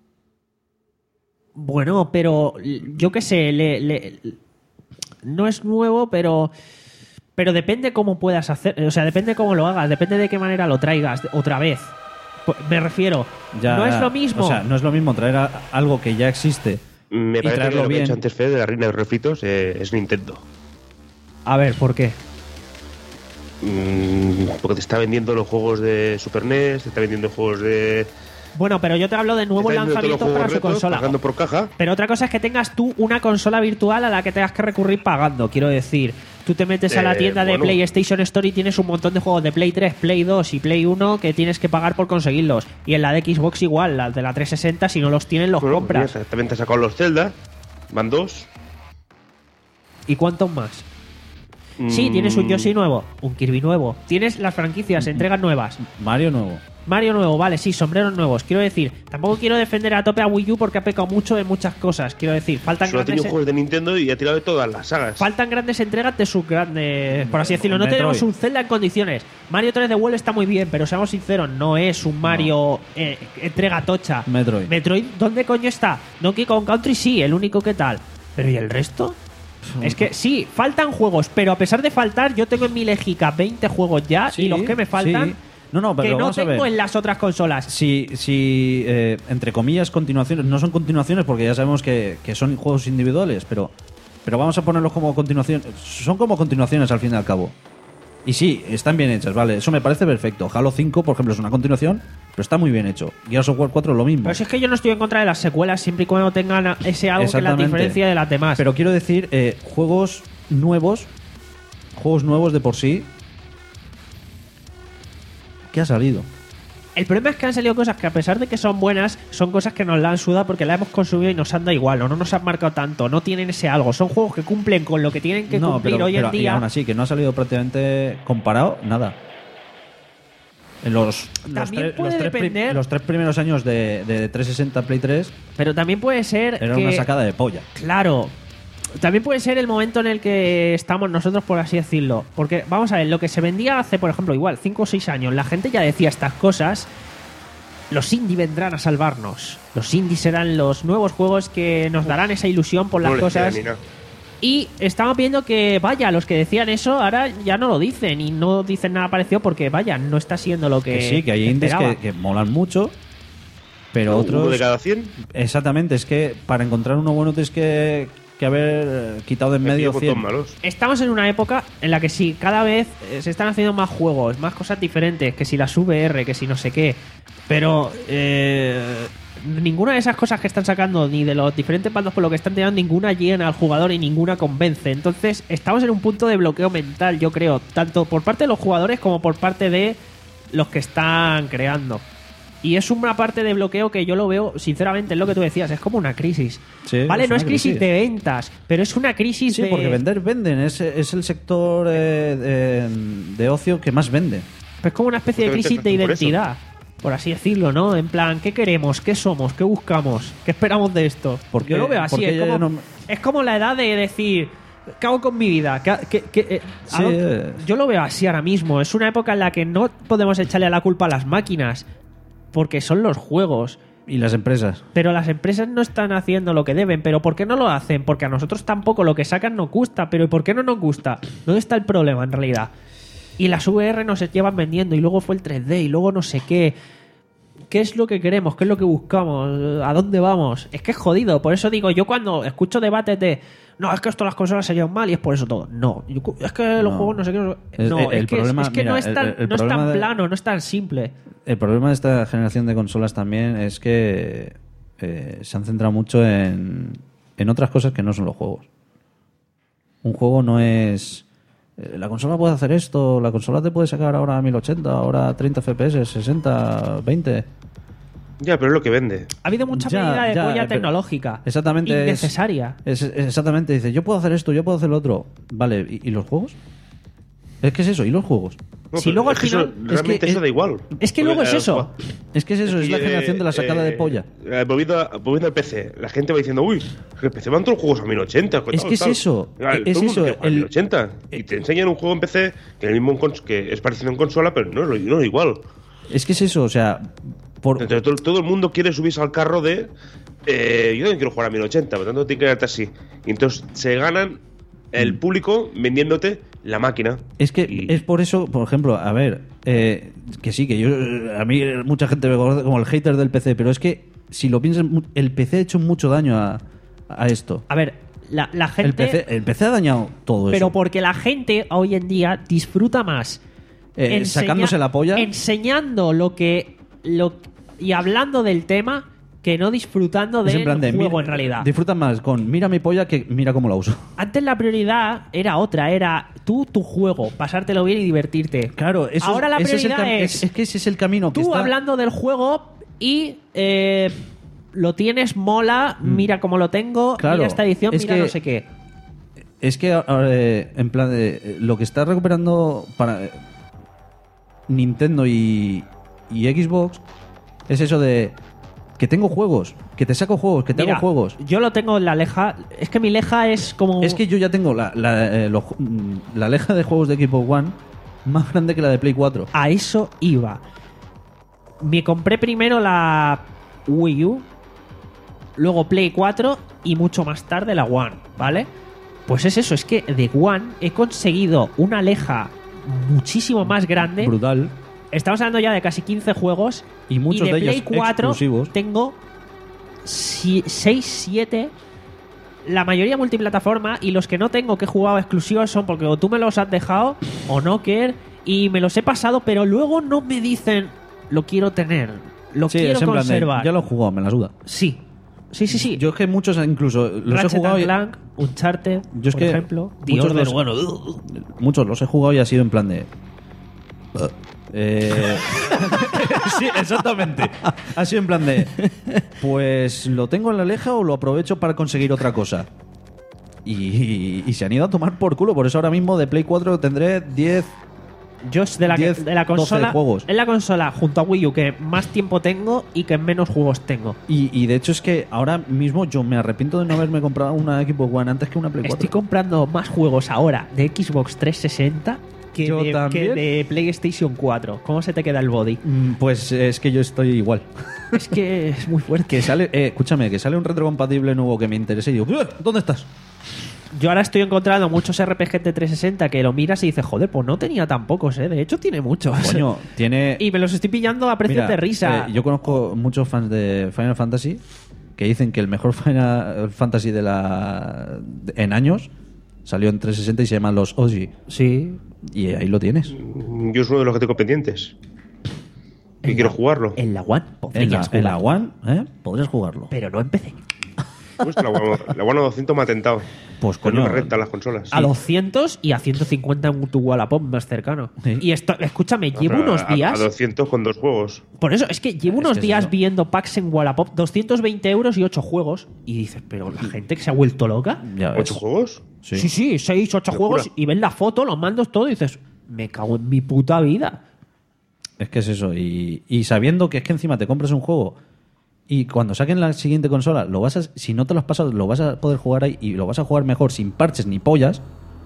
Bueno, pero yo qué sé, le, le- no es nuevo, pero pero depende cómo puedas hacer, o sea, depende cómo lo hagas, depende de qué manera lo traigas otra vez. Pues, me refiero, Ya, no es lo mismo. O sea, no es lo mismo traer a- algo que ya existe Me y parece que traerlo lo que ha bien. hecho antes Fede de la reina de los refritos eh, es Nintendo. A ver, ¿por qué? Mm, porque te está vendiendo los juegos de Super N E S, te está vendiendo juegos de... Bueno, pero yo te hablo de te nuevos está vendiendo todos los lanzamientos para juegos su retos, consola. pagando por caja. Pero otra cosa es que tengas tú una consola virtual a la que tengas que recurrir pagando. Quiero decir, tú te metes a la Eh, tienda de bueno. PlayStation Store y tienes un montón de juegos de Play tres, Play dos y Play uno que tienes que pagar por conseguirlos. Y en la de Xbox igual, la de la trescientos sesenta, si no los tienen, los Bueno, compras. mira, también te has sacado los Zelda, van dos. ¿Y cuántos más? Sí, Mm, tienes un Yoshi nuevo, un Kirby nuevo. Tienes las franquicias, entregas nuevas. Mario nuevo. Mario nuevo, vale, sí, sombreros nuevos. Quiero decir, tampoco quiero defender a tope a Wii U porque ha pecado mucho en muchas cosas. Quiero decir, faltan Solo ha tenido grandes, juegos de Nintendo y ha tirado de todas las sagas. faltan grandes entregas de sus grandes, por así decirlo. No Metroid. tenemos un Zelda en condiciones. Mario tres de World está muy bien, pero seamos sinceros, no es un Mario eh, entrega tocha. Metroid. Metroid, ¿dónde coño está? Donkey Kong Country sí, el único que tal. Pero ¿y el resto? Es que sí, faltan juegos, pero a pesar de faltar, yo tengo en mi Legica veinte juegos ya Sí, y los que me faltan sí. No, no, pero que no vamos a tengo ver. en las otras consolas. Si, si eh, entre comillas, continuaciones, no son continuaciones porque ya sabemos que, que son juegos individuales, pero, pero vamos a ponerlos como continuaciones. Son como continuaciones al fin y al cabo. Y sí, están bien hechas, vale, eso me parece perfecto. Halo cinco, por ejemplo, es una continuación, pero está muy bien hecho. Gears of War cuatro lo mismo. Pero si es que yo no estoy en contra de las secuelas siempre y cuando tengan ese algo que las Exactamente. diferencia de las demás. Pero quiero decir, eh, juegos nuevos, juegos nuevos de por sí, ¿qué ha salido? El problema es que han salido cosas que a pesar de que son buenas, son cosas que nos la han sudado porque la hemos consumido y nos han dado igual, o no nos han marcado tanto, no tienen ese algo. Son juegos que cumplen con lo que tienen que No, cumplir pero, hoy pero- en y día. aún así, que no ha salido prácticamente comparado, nada. En los, los, También tres- puede los, tres, prim- depender- los tres primeros años de, de trescientos sesenta Play tres Pero también puede ser era que, una sacada de polla. claro, también puede ser el momento en el que estamos nosotros, por así decirlo. Porque, vamos a ver, lo que se vendía hace, por ejemplo, igual, cinco o seis años, la gente ya decía estas cosas. Los indie vendrán a salvarnos. Los indies serán los nuevos juegos que nos darán esa ilusión por las No les cosas. queda ni nada. Y estamos viendo que, vaya, los que decían eso ahora ya no lo dicen y no dicen nada parecido porque, vaya, no está siendo lo que. Que sí, que hay indies esperaba. que, que molan mucho, pero ¿Uno otros... de cada cien? Exactamente, es que para encontrar uno bueno tienes que, que haber eh, quitado de en Me medio pillo cien. con malos. Estamos en una época en la que sí, cada vez eh, se están haciendo más juegos, más cosas diferentes, que si las V R, que si no sé qué. Pero eh, ninguna de esas cosas que están sacando, ni de los diferentes bandos por lo que están tirando, ninguna llena al jugador y ninguna convence. Entonces, estamos en un punto de bloqueo mental, yo creo, tanto por parte de los jugadores como por parte de los que están creando. Y es una parte de bloqueo que yo lo veo, sinceramente, es lo que tú decías, es como una crisis. Sí, vale, es no una es crisis, crisis. de ventas, pero es una crisis Sí, de... porque vender venden, es, es el sector eh, de, de ocio que más vende. Es como una especie de crisis de identidad, por así decirlo, ¿no? En plan, ¿qué queremos? ¿Qué somos? ¿Qué buscamos? ¿Qué esperamos de esto? Porque- Yo lo veo así, porque es ya como, no- es como la edad de decir, ¿qué hago con mi vida? ¿Qué- qué- qué- eh, ¿a Sí, dónde? eh. Yo lo veo así ahora mismo. Es una época en la que no podemos echarle la culpa a las máquinas, porque son los juegos. Y las empresas. Pero las empresas no están haciendo lo que deben. ¿Pero por qué no lo hacen? Porque a nosotros tampoco lo que sacan nos gusta. ¿Pero ¿y por qué no nos gusta? ¿Dónde está el problema en realidad? Y las V R nos llevan vendiendo y luego fue el tres D y luego no sé qué. ¿Qué es lo que queremos? ¿Qué es lo que buscamos? ¿A dónde vamos? Es que es jodido. Por eso digo, yo cuando escucho debates de no, es que esto las consolas se llevan mal y es por eso todo. No, yo- es que los No. juegos no sé qué. No, Es- no, el- es, el que, es- problema- es que mira, no es el- tan, el- el no es tan problema de- plano, no es tan simple. El problema de esta generación de consolas también es que eh, se han centrado mucho en, en otras cosas que no son los juegos. Un juego no es... eh, la consola puede hacer esto, la consola te puede sacar ahora a mil ochenta, ahora treinta F P S, sesenta, veinte... Ya, pero es lo que vende. Ha habido mucha Ya, medida de ya, polla pero- tecnológica. Exactamente. es- Innecesaria. Es, es- exactamente, dice, yo puedo hacer esto, yo puedo hacer lo otro. Vale, ¿y, y los juegos? Es que es eso, ¿y los juegos? No, Si pero luego al es que final- eso, realmente es que- eso da igual. Es que Porque, luego es eh, eso. Es que es eso, es la Y, generación de la sacada eh, de polla. eh, volviendo, a- volviendo al P C, la gente va diciendo, uy, que el P C van todos los juegos a mil ochenta. Es que es eso, es eso, El, el- mil ochenta. Y te enseñan un juego en P C que, el mismo en cons- que es parecido en consola, pero no, es lo- no es igual. Es que es eso, o sea... Por, Entonces, todo, todo el mundo quiere subirse al carro de eh, yo también quiero jugar a mil ochenta, por lo tanto tiene que quedarte así. Y entonces se ganan el público vendiéndote la máquina. Es que Y- es por eso, por ejemplo, a ver, eh, que sí, que yo, a mí mucha gente me conoce como el hater del P C, pero es que si lo piensas, mu- el P C ha hecho mucho daño a, a esto. A ver, la, la El gente... P C, el P C ha dañado todo Pero eso. porque la gente hoy en día disfruta más Eh, enseña- sacándose la polla. enseñando lo que lo y hablando del tema que no disfrutando Es del en plan de, juego mira- en realidad. Disfrutan más con mira mi polla que mira cómo la uso. Antes la prioridad era otra, era tú tu juego, pasártelo bien y divertirte. Claro, eso Ahora es, la ese es el prioridad cam- es, es, es que ese es el camino que tú está... hablando del juego y eh, lo tienes, mola, mira cómo lo tengo, Claro, mira esta edición, es mira que- no sé qué. Es que ahora, eh, en plan de eh, lo que está recuperando para eh, Nintendo y, y Xbox es eso de que tengo juegos, que te saco juegos, que te Mira, hago juegos. Yo lo tengo en la Leja. Es que mi Leja es como... Es que yo ya tengo la, la, eh, los- la Leja de juegos de Xbox One más grande que la de Play cuatro. A eso iba. Me compré primero la Wii U, luego Play cuatro y mucho más tarde la One, ¿vale? Pues es eso, es que de One he conseguido una Leja muchísimo más grande. Brutal. Estamos hablando ya de casi quince juegos. Y muchos de, de ellos Play cuatro exclusivos. tengo seis, siete. La mayoría multiplataforma, y los que no tengo que he jugado exclusivos son porque o tú me los has dejado o no, Kerr, y me los he pasado, pero luego no me dicen lo quiero tener, lo Sí, quiero es en plan de, conservar. ya lo he jugado, me la suda. Sí, sí, sí, sí. Yo es que muchos incluso los Ratchet he jugado and y, Clank, Uncharted, yo es por que ejemplo, The muchos Order, los, bueno, muchos los he jugado y ha sido en plan de eh, sí, exactamente. Ha sido en plan de pues lo tengo en la Leja o lo aprovecho para conseguir otra cosa. Y, y, y se han ido a tomar por culo. Por eso ahora mismo de Play cuatro tendré diez. Yo es de la, diez, de la doce consola, juegos. es la consola junto a Wii U que más tiempo tengo y que menos juegos tengo. Y, y de hecho es que ahora mismo yo me arrepiento de no haberme comprado una Xbox One antes que una Play cuatro. Estoy comprando más juegos ahora de Xbox trescientos sesenta que Yo de, también. que de PlayStation cuatro. ¿Cómo se te queda el body? Mm, Pues es que yo estoy igual. Es que es muy fuerte. Que sale, eh, escúchame, que sale un retrocompatible nuevo que me interese y digo, "Uah, ¿dónde estás? Yo ahora estoy encontrando muchos R P G de trescientos sesenta que lo miras y dices, joder, pues no tenía tan pocos, ¿eh? De hecho, tiene muchos. Coño, tiene. Y me los estoy pillando a precios Mira, de risa. eh, yo conozco muchos fans de Final Fantasy que dicen que el mejor Final Fantasy de la en años salió en trescientos sesenta y se llama Los Oji. Sí. Y ahí lo tienes. Yo es uno de los que tengo pendientes. Y quiero jugarlo. En la One En podrías la, en la jugarlo, One, ¿eh? Podrías jugarlo. pero no empecé. Pues la One, la One a doscientos me ha tentado. Pues Pero no coño. me rentan las consolas. A doscientos y a ciento cincuenta en tu Wallapop más cercano. Sí. Y esto, escúchame, No, llevo pero unos a- días. A doscientos con dos juegos. Por eso, es que llevo Es unos que es días eso. viendo packs en Wallapop, doscientos veinte euros y ocho juegos. Y dices, pero la gente que se ha vuelto loca. Ya ves. ¿Ocho juegos? Sí. Sí, sí, seis, ocho Locura. juegos y ves la foto, los mandos, todo y dices, me cago en mi puta vida. Es que es eso. Y, y sabiendo que es que encima te compras un juego y cuando saquen la siguiente consola, lo vas a, si no te lo has pasado, lo vas a poder jugar ahí y lo vas a jugar mejor sin parches ni pollas.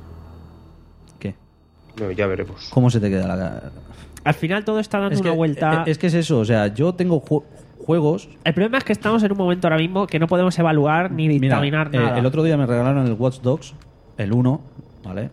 ¿Qué? No, ya veremos. ¿Cómo se te queda la... Al final todo está dando Es que, una vuelta. eh, es que es eso. O sea, yo tengo ju- juegos... El problema es que estamos en un momento ahora mismo que no podemos evaluar ni Mira, dictaminar eh, nada. el otro día me regalaron el Watch Dogs, el uno, ¿vale?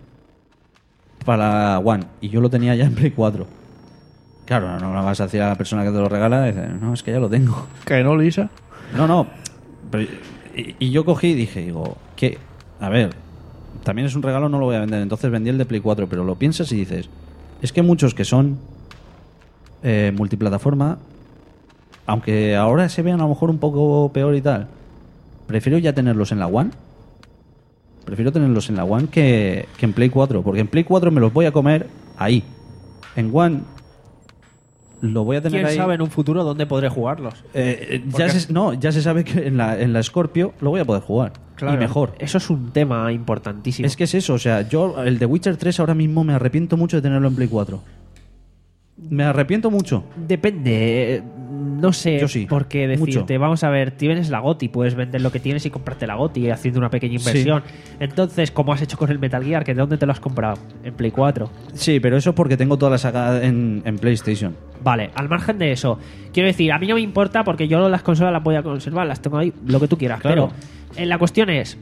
Para One. Y yo lo tenía ya en Play cuatro. Claro, no lo vas a decir a la persona que te lo regala y dices, no, es que ya lo tengo. ¿Que no, Lisa? No, no. Pero- y, y yo cogí y dije, digo, que, a ver, también es un regalo, no lo voy a vender. Entonces vendí el de Play cuatro, pero lo piensas y dices, es que muchos que son eh, multiplataforma, aunque ahora se vean a lo mejor un poco peor y tal, prefiero ya tenerlos en la One. Prefiero tenerlos en la One que, que en Play cuatro, porque en Play cuatro me los voy a comer ahí. En One lo voy a tener ¿Quién ahí. sabe en un futuro dónde podré jugarlos? Eh, eh, ya, Porque- se, no, ya se sabe que en la, en la Scorpio lo voy a poder jugar. Y mejor. Eso es un tema importantísimo. Es que es eso, o sea, yo el de Witcher tres ahora mismo me arrepiento mucho de tenerlo en Play cuatro. Me arrepiento mucho. Depende, eh, no sé Yo sí, por qué decirte. mucho. Vamos a ver, tienes la GOTY, puedes vender lo que tienes y comprarte la GOTY haciendo una pequeña inversión. Entonces, ¿cómo has hecho con el Metal Gear? ¿Que de dónde te lo has comprado? En Play cuatro. Sí, pero eso porque tengo toda la saga en, en PlayStation. Vale, al margen de eso, quiero decir, a mí no me importa porque yo las consolas las voy a conservar, las tengo ahí, lo que tú quieras. Claro. Pero eh, la cuestión es,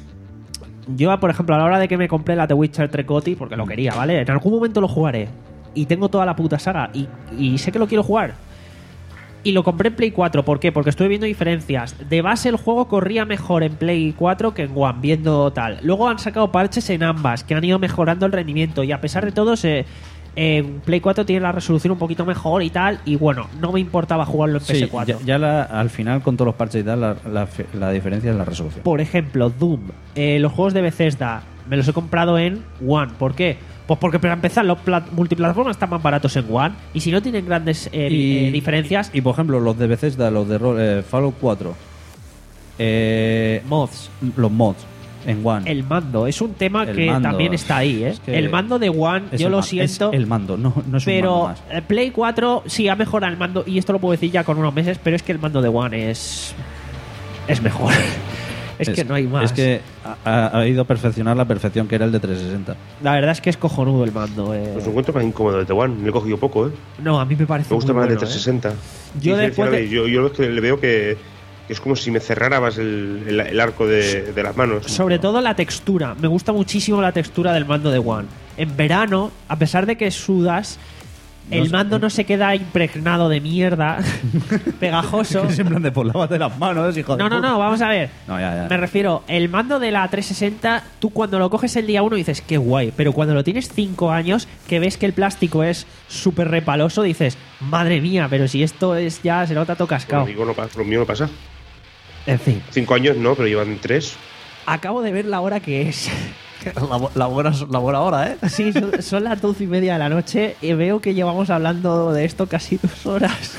yo, por ejemplo, a la hora de que me compré la The Witcher tres GOTY, porque lo quería, ¿vale? En algún momento lo jugaré. Y tengo toda la puta saga. Y, y sé que lo quiero jugar. Y lo compré en Play cuatro. ¿Por qué? Porque estuve viendo diferencias. De base el juego corría mejor en Play cuatro que en One, viendo tal. Luego han sacado parches en ambas, que han ido mejorando el rendimiento. Y a pesar de todo, se, en Play cuatro tiene la resolución un poquito mejor y tal. Y bueno, no me importaba jugarlo en P S Sí, cuatro. ya, ya la- al final con todos los parches y tal, la, la, la diferencia es la resolución. Por ejemplo, Doom. Eh, los juegos de Bethesda me los he comprado en One. ¿Por qué? Pues porque para empezar los pla- multiplataformas están más baratos en One. Y si no tienen grandes eh, Y- eh, diferencias, Y por ejemplo, los de Bethesda, los de Ro- eh, Fallout cuatro, eh, mods. los mods, En One. El mando. Es un tema El que mando. también está ahí, ¿eh? Es que el mando de One, es yo el lo ma- siento. Es el mando, no, no es un pero mando más. eh, Play cuatro sí ha mejorado el mando, y esto lo puedo decir ya con unos meses, pero es que el mando de One es. Es mejor. es, que no hay más. Es que ha, ha ido a perfeccionar la perfección que era el de trescientos sesenta. La verdad es que es cojonudo el mando. Eh. Pues lo encuentro más incómodo el de One. Le he cogido poco, ¿eh? No, a mí me parece Me gusta muy más el de bueno, trescientos sesenta. ¿eh? Yo Sí, sí, después sí, de- yo, yo es que le veo que, que es como si me cerrara más el, el, el arco de, de las manos. Sobre todo la textura. Me gusta muchísimo la textura del mando de One. En verano, a pesar de que sudas, No el sé. mando no se queda impregnado de mierda, pegajoso. Es en plan de por lávate las manos, hijo de No, no, puta. no, vamos a ver. No, ya, ya. Me refiero, el mando de la trescientos sesenta, tú cuando lo coges el día uno dices, qué guay, pero cuando lo tienes cinco años, que ves que el plástico es súper repaloso, dices, madre mía, pero si esto es ya, se nota todo cascado. Conmigo no pasa, lo mío no pasa. En fin, Cinco años no, pero llevan tres. acabo de ver la hora que es. La, la buena, la buena hora, ¿eh? Sí, son, son las doce y media de la noche y veo que llevamos hablando de esto casi dos horas.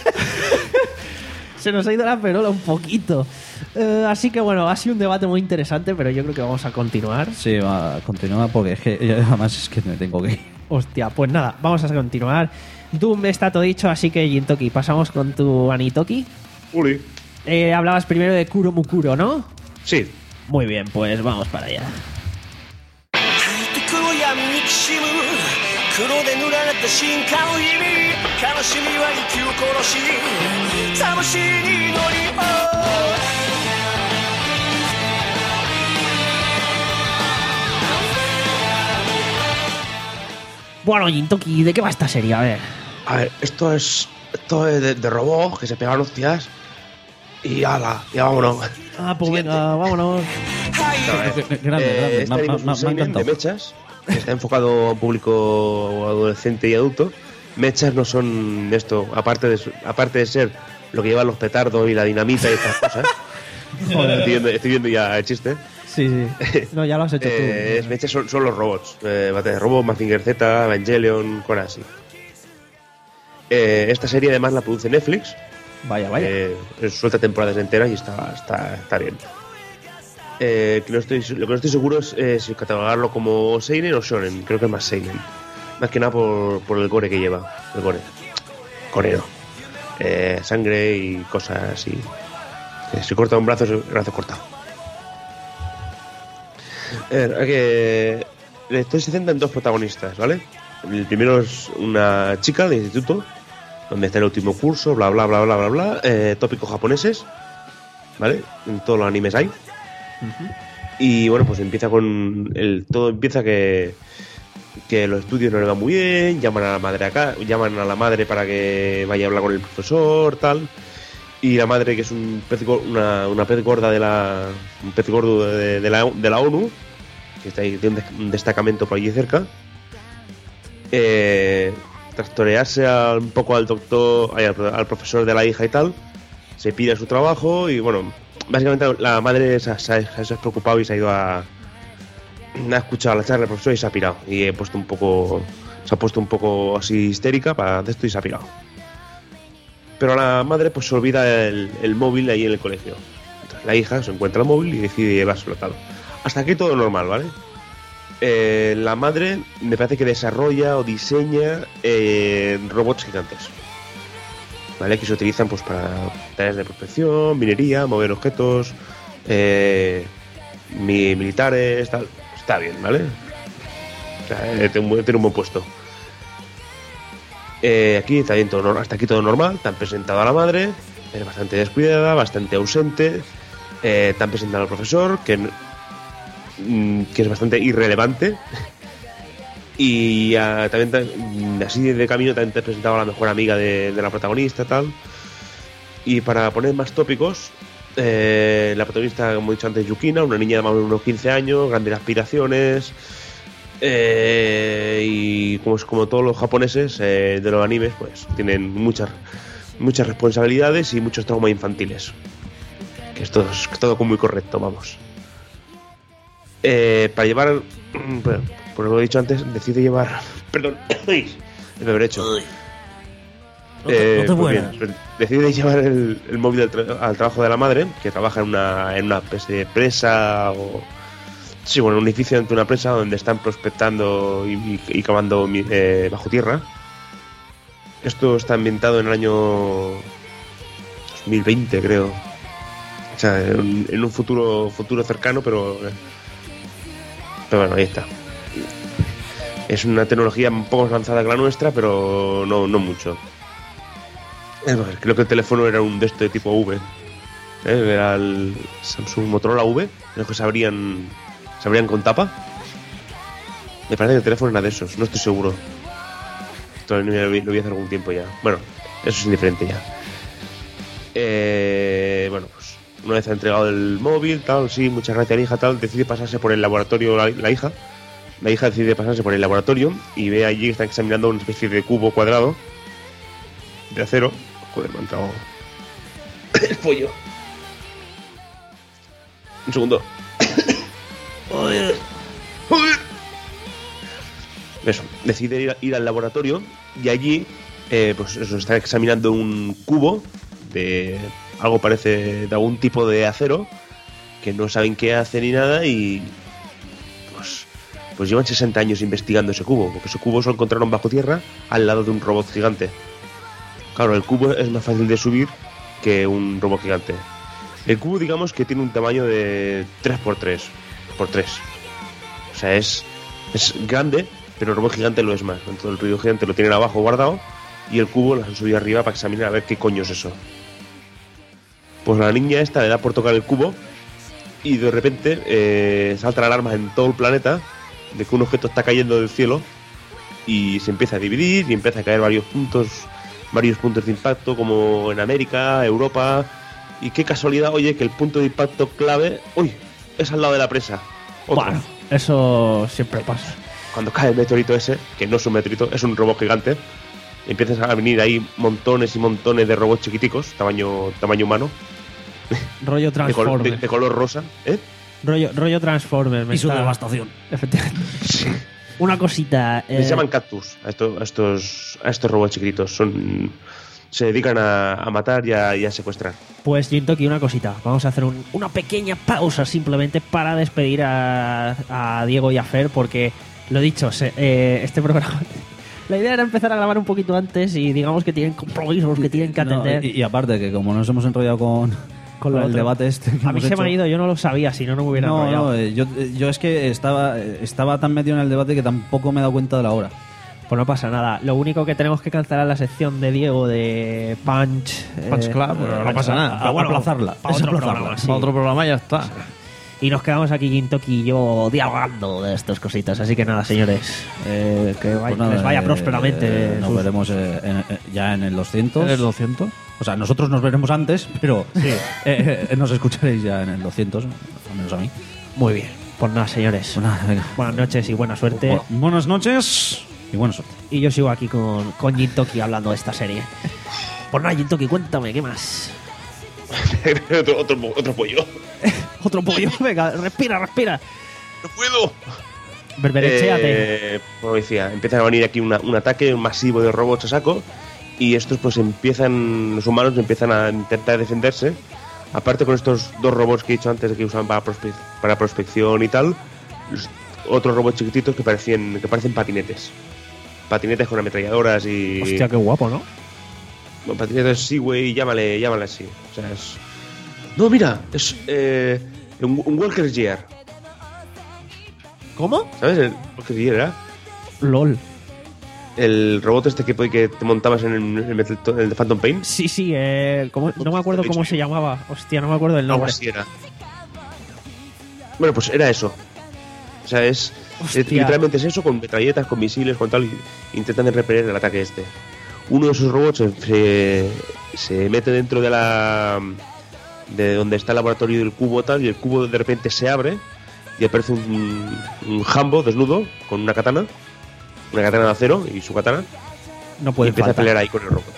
Se nos ha ido la perola un poquito. Eh, así que bueno, ha sido un debate muy interesante, pero yo creo que vamos a continuar. Sí, va, continúa porque es que yo- además es que me tengo que ir. Hostia, pues nada, vamos a continuar. Doom está todo dicho, así que Jintoki, pasamos con tu Anitoki. Uli. Eh, hablabas primero de Kuro Mukuro, ¿no? Sí. Muy bien, pues vamos para allá. 黒闇にきしむ黒で塗られた進化の日々悲しみは息を殺し魂に祈りを Bueno, Jintoki, ¿de qué va esta serie? A ver. A ver, esto es. Esto es de, de robots que se pegan hostias. Y ala, ya vámonos. Ah, pues venga, vámonos. Grande, grande, este me ha- anime me ha- es un me ha seinen encantado. de mechas, que está enfocado a un público adolescente y adulto. Mechas no son esto, aparte de, su- aparte de ser lo que llevan los petardos y la dinamita y estas cosas. Joder. Estoy viendo, estoy viendo ya el chiste. Sí, sí. No, ya lo has hecho Eh, tú. es- mechas son, son los robots. Eh, Battle de Robots, Mazinger Z, Evangelion, cosas así. Eh, esta serie además la produce Netflix. Vaya, vaya. Eh, suelta temporadas enteras y está, está, está bien. Eh, que no estoy, lo que no estoy seguro es eh, si catalogarlo como seinen o shonen. Creo que es más seinen. Más que nada por, por el gore que lleva. El gore. Coreo. Eh, sangre y cosas así. Eh, si corta un brazo, es el brazo cortado. Eh, hay que... La historia se centra en dos protagonistas, ¿vale? El primero es una chica de instituto, donde está el último curso, bla, bla, bla, bla, bla, bla. Eh, tópicos japoneses, ¿vale? En todos los animes hay. Y bueno, pues empieza con... El, todo empieza que... Que los estudios no le van muy bien, llaman a la madre acá, llaman a la madre para que vaya a hablar con el profesor, tal. Y la madre, que es un pez, go- una, una pez gorda de la... Un pez gordo de, de la, de la ONU, que está ahí de un des- un destacamento por allí cerca. Eh, tras torearse a- un poco al doctor, ay, al, al profesor de la hija y tal, se pide su trabajo y bueno, básicamente la madre se ha, se ha- se ha preocupado y se ha ido a... Ha escuchado la charla del profesor y se ha pirado. Y he puesto un poco... Se ha puesto un poco así histérica para de esto y se ha pirado. Pero la madre pues se olvida el, el móvil ahí en el colegio. Entonces la hija se encuentra el móvil y decide llevárselo tal. Hasta aquí todo normal, ¿vale? Eh, la madre me parece que desarrolla o diseña eh, robots gigantes, ¿vale? Que se utilizan pues para tareas de prospección, minería, mover objetos, eh, mi- militares, tal. Está bien, ¿vale? O sea, eh, tiene un buen- tiene un buen puesto. Eh, aquí está bien todo, nor- hasta aquí todo normal. Te han presentado a la madre, es bastante descuidada, bastante ausente. Eh, te han presentado al profesor, que, n- mm, que es bastante irrelevante. Y ah, también, te- mm, así de camino, también te he presentado a la mejor amiga de, de la protagonista, tal. Y para poner más tópicos, eh, la protagonista, como he dicho antes, Yukina, una niña de más o menos unos quince años, grandes aspiraciones. Eh, y como, es- como todos los japoneses eh, de los animes, pues tienen muchas muchas responsabilidades y muchos traumas infantiles. Que esto es todo muy correcto, vamos. Eh, para llevar, bueno, por lo que he dicho antes, decide llevar, perdón, el bebrecho. No te- no te pues mueras. bien, decide llevar el, el móvil al, tra- al trabajo de la madre, que trabaja en una, en una especie de empresa o Sí, bueno, un edificio ante una presa donde están prospectando y, y, y cavando eh, bajo tierra. Esto está ambientado en el año dos mil veinte, creo. O sea, en, en un futuro futuro cercano, pero... Pero bueno, ahí está. Es una tecnología un poco más avanzada que la nuestra, pero no, no mucho. Creo que el teléfono era un de este tipo V. ¿Eh? Era el Samsung Motorola V. Creo que se abrían, se abrían con tapa. Me parece que el teléfono era de esos, no estoy seguro. Esto lo vi, lo vi hace algún tiempo ya. Bueno, eso es indiferente ya. Eh, bueno, pues una vez ha entregado el móvil, tal, sí, muchas gracias, hija, tal, decide pasarse por el laboratorio la, la hija. La hija decide pasarse por el laboratorio y ve allí que están examinando una especie de cubo cuadrado de acero. Joder, me ha entrado el pollo. Un segundo. Joder. Joder. Eso, decide ir, ir al laboratorio y allí eh, pues eso, están examinando un cubo de algo parece de algún tipo de acero que no saben qué hace ni nada y pues, pues llevan sesenta años investigando ese cubo, porque ese cubo se lo encontraron bajo tierra al lado de un robot gigante. Claro, el cubo es más fácil de subir que un robot gigante. El cubo, digamos que tiene un tamaño de tres por tres por tres. O sea, es, es grande, pero el robot gigante lo es más. Entonces el robot gigante lo tienen abajo guardado y el cubo lo han subido arriba para examinar a ver qué coño es eso. Pues la niña esta le da por tocar el cubo y de repente eh, salta la alarma en todo el planeta de que un objeto está cayendo del cielo y se empieza a dividir y empieza a caer varios puntos, varios puntos de impacto como en América, Europa. Y qué casualidad, oye, que el punto de impacto clave, uy, es al lado de la presa. Otro. Bueno, eso siempre pasa. Cuando cae el meteorito ese, que no es un meteorito, es un robot gigante, empiezan a venir ahí montones y montones de robots chiquiticos, tamaño tamaño humano. Rollo Transformers. De, de, de color rosa, ¿eh? Rollo, rollo Transformers. Y su devastación. Efectivamente. Sí. Una cosita. Les eh... llaman cactus a estos, a estos, a estos robots chiquititos. Son, se dedican a, a matar y a, y a secuestrar. Pues Jintoki, una cosita. Vamos a hacer un, una pequeña pausa simplemente para despedir a, a Diego y a Fer, porque lo dicho, se, eh, este programa. La idea era empezar a grabar un poquito antes y digamos que tienen compromisos que tienen que atender. No, y, y aparte, que como nos hemos enrollado con. Con el debate este que a mí se hecho. me ha ido, yo no lo sabía, si no, no me hubiera no, enrollado. No, eh, yo, yo es que estaba, estaba tan metido en el debate que tampoco me he dado cuenta de la hora. Pues no pasa nada. Lo único que tenemos que cancelar la sección de Diego de Punch. Punch eh, Club, pero no pasa nada. Pero bueno, aplazarla. Para otro, programa, sí. para otro programa ya está. Y nos quedamos aquí Jintoki y yo dialogando de estas cositas. Así que nada, señores, eh, que vaya, pues nada, les vaya eh, prósperamente. Eh, nos sus... veremos eh, en, eh, ya en el doscientos. ¿En el doscientos? O sea, nosotros nos veremos antes, pero sí. eh, eh, nos escucharéis ya en el doscientos, al menos a mí. Muy bien. Pues nada, señores. Pues nada, venga. Buenas noches y buena suerte. Bu- buenas noches y buena suerte. Y yo sigo aquí con, con Jintoki hablando de esta serie. Pues nada, Jintoki, cuéntame, ¿qué más? otro, otro, otro pollo. Otro pollo, venga, respira, respira. No puedo. Berberechéate. Eh, como decía, empieza a venir aquí una, un ataque masivo de robots a saco. Y estos pues empiezan, los humanos empiezan a intentar defenderse. Aparte con estos dos robots que he dicho antes que usaban para, prospe para prospección y tal, los otros robots chiquititos que parecen, que parecen patinetes. Patinetes con ametralladoras y... Hostia, qué guapo, ¿no? Bueno, patinetes sí, güey, llámale, llámale así. O sea, es... No, mira, es eh, un, un Walker Gear. ¿Cómo? ¿Sabes? El Walker Gear era... LOL. El robot este que, que te montabas en el, en el de Phantom Pain. Sí, sí, eh, ¿cómo? No me acuerdo cómo se llamaba. Hostia, no me acuerdo del Algo nombre. así era. Bueno, pues era eso. O sea, es, es literalmente es eso, con metralletas, con misiles, con tal, y intentan repeler el ataque este. Uno de esos robots se, se mete dentro de la de donde está el laboratorio del cubo tal, y el cubo de repente se abre y aparece un, un Hambo desnudo con una katana. Una katana de acero y su katana. No puede y empieza faltar. a pelear ahí con el robot.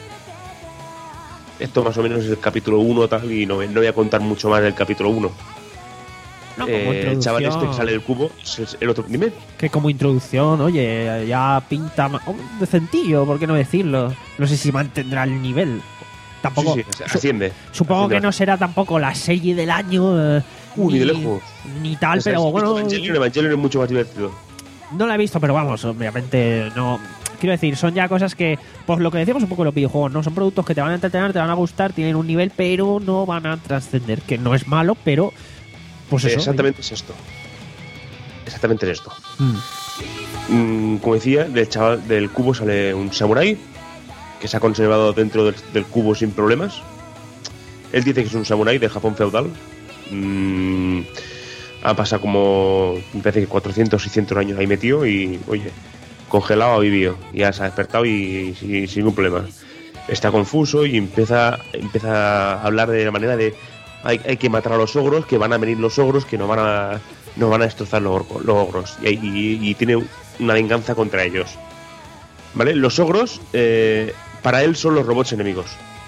Esto más o menos es el capítulo uno tal, y no, no voy a contar mucho más del capítulo uno. No, como eh, el chaval introducción. este que sale del cubo es el otro. Dime. Que como introducción, oye, ya pinta ma- oh, decentillo, ¿por qué no decirlo? No sé si mantendrá el nivel. Tampoco. Sí, sí, asciende. Supongo asciende que no será tampoco la serie del año, eh, Uh, ni de ni, lejos. ni tal, O sea, pero ¿has visto bueno, Evangelion? Evangelion es mucho más divertido. no la he visto, pero vamos, obviamente no. Quiero decir, son ya cosas que, pues lo que decíamos un poco de los videojuegos, ¿no? Son productos que te van a entretener, te van a gustar, tienen un nivel, pero no van a trascender, que no es malo, pero pues eso. Exactamente es esto. Exactamente es esto. Mm. Mm, como decía, del chaval del cubo sale un samurái que se ha conservado dentro del, del cubo sin problemas. Él dice que es un samurái del Japón feudal. Mm, ha pasado como, me parece que cuatrocientos, seiscientos años ahí metido y, oye, congelado ha vivido. Ya se ha despertado y, y sin ningún problema. Está confuso y empieza, empieza a hablar de la manera de hay, hay que matar a los ogros, que van a venir los ogros, que nos van a, nos van a destrozar los, orco- los ogros. Y, y, y tiene una venganza contra ellos. ¿Vale? Los ogros, eh, para él, son los robots enemigos.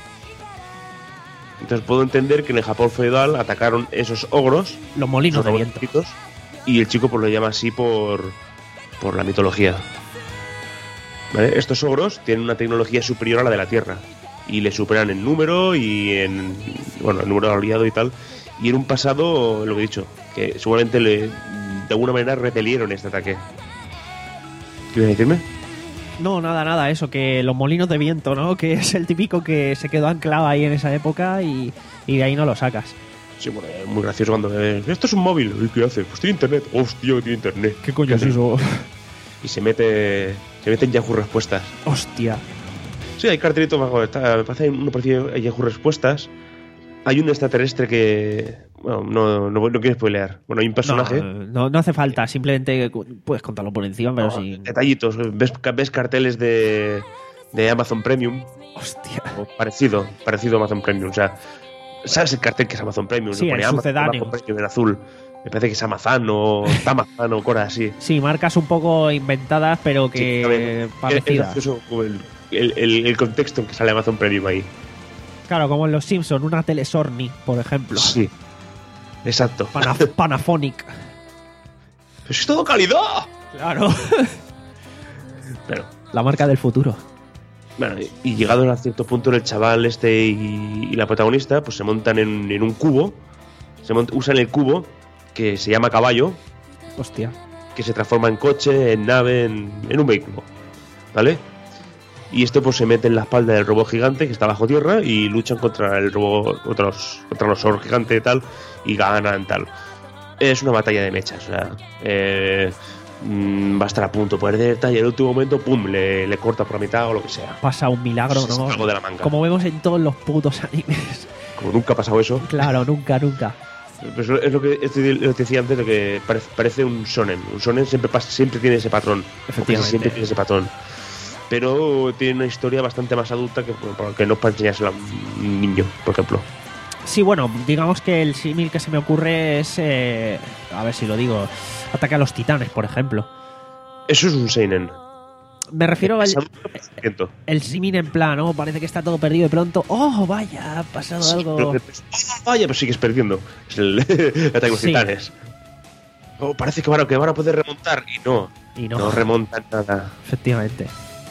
Entonces puedo entender que en el Japón feudal atacaron esos ogros, Los molinos esos de robots viento. chiquitos, y el chico pues lo llama así por, por la mitología. ¿Vale? Estos ogros tienen una tecnología superior a la de la Tierra y le superan en número y en, bueno, el número aliado y tal. Y en un pasado, lo que he dicho, que seguramente le, de alguna manera repelieron este ataque. ¿Qué ibas a decirme? No, nada, nada, eso, que los molinos de viento, ¿no? Que es el típico que se quedó anclado ahí en esa época y, y de ahí no lo sacas. Sí, bueno, es muy gracioso cuando ves, esto es un móvil, ¿y qué hace? Pues tiene internet. Hostia, tiene internet. ¿Qué coño es eso? Y se mete se mete en Yahoo Respuestas. Hostia. Sí, hay cartelitos más. Está, me parece uno parecido a Yahoo Respuestas. Hay un extraterrestre que. Bueno, no, no, no quiero spoilear. Bueno, hay un personaje. No, no, no hace falta, simplemente puedes contarlo por encima, pero No, sí. Detallitos. Ves, ves carteles de, de Amazon Premium. Hostia. O parecido, parecido a Amazon Premium. O sea, ¿sabes el cartel que es Amazon Premium? Sí, Le pone el Amazon, sucedáneo. Amazon Premium en azul. Me parece que es Amazon o Tamazon o cosas así. Sí, marcas un poco inventadas, pero que Sí, a ver, es- es parecidas. gracioso el, el, el, el contexto en que sale Amazon Premium ahí. Claro, como en Los Simpsons, una tele Sony, por ejemplo. Sí, exacto. Pana- Panasonic. ¡Pero es todo calidad! Claro. Pero, La marca del futuro. bueno, y, y llegado a cierto punto el chaval este y, y la protagonista pues se montan en, en un cubo. Se mont- usan el cubo que se llama caballo, Hostia. que se transforma en coche, en nave, en, en un vehículo. ¿Vale? Y esto pues se mete en la espalda del robot gigante que está bajo tierra y luchan contra el robot, contra los, contra los ogros gigantes y tal, y ganan tal. Es una batalla de mechas, o sea, eh, mm, va a estar a punto de perder tal, y en el último momento, pum, le, le corta por la mitad o lo que sea. Pasa un milagro, Se ¿no? sacó de la manga. Como vemos en todos los putos animes. Como nunca ha pasado eso. Claro, nunca, nunca. Pues es lo que, es lo que decía antes, lo que parece, parece un shonen. Un shonen siempre, pasa, siempre tiene ese patrón. Efectivamente. Siempre tiene ese patrón. Pero tiene una historia bastante más adulta que, que no es para enseñársela a un niño, por ejemplo. Sí, bueno, digamos que el símil que se me ocurre es, eh, a ver si lo digo, Ataque a los Titanes, por ejemplo. Eso es un seinen. Me refiero al Es adulto, por ciento. el símil en plan, ¿no? Parece que está todo perdido y de pronto, oh, vaya, ha pasado Sí, algo. pero- Vaya, pues sigues perdiendo. Es el Ataque a los Sí. Titanes. Oh, parece que van, a, que van a poder remontar. Y no. Y no. No remontan nada. Efectivamente.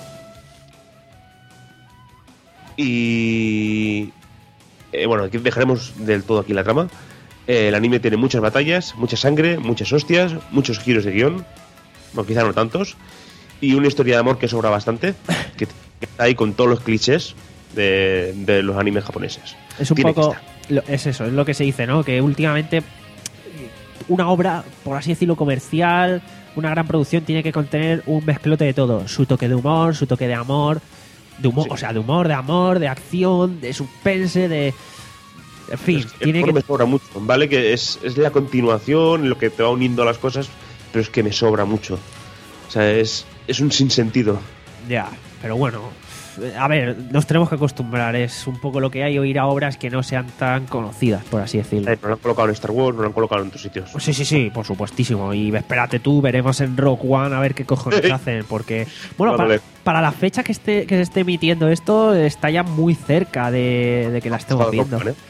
Y eh, bueno, aquí dejaremos del todo aquí la trama. Eh, el anime tiene muchas batallas, mucha sangre, muchas hostias, muchos giros de guión, bueno, quizá no tantos, y una historia de amor que sobra bastante, que que está ahí con todos los clichés de, de los animes japoneses. Es un Tiene que poco. estar. lo- Es eso, es lo que se dice, ¿no? Que últimamente una obra, por así decirlo, comercial, una gran producción tiene que contener un mezclote de todo. Su toque de humor, su toque de amor, de humor, Sí. o sea, de humor, de amor, de acción, de suspense, de. En fin, Es que el tiene amor que. me sobra mucho, ¿vale? Que es, es la continuación, lo que te va uniendo a las cosas, pero es que me sobra mucho. O sea, es, es un sinsentido. Ya, pero bueno. A ver, nos tenemos que acostumbrar. Es un poco lo que hay, o ir a obras que no sean tan conocidas, por así decirlo. Eh, no lo han colocado en Star Wars, no lo han colocado en otros sitios. Pues sí, sí, sí, por supuestísimo. Y espérate tú, veremos en Rock One a ver qué cojones hacen. Porque, bueno, Vale. para, para la fecha que esté que se esté emitiendo esto, está ya muy cerca de, de que la estemos Joder, viendo. Rockman,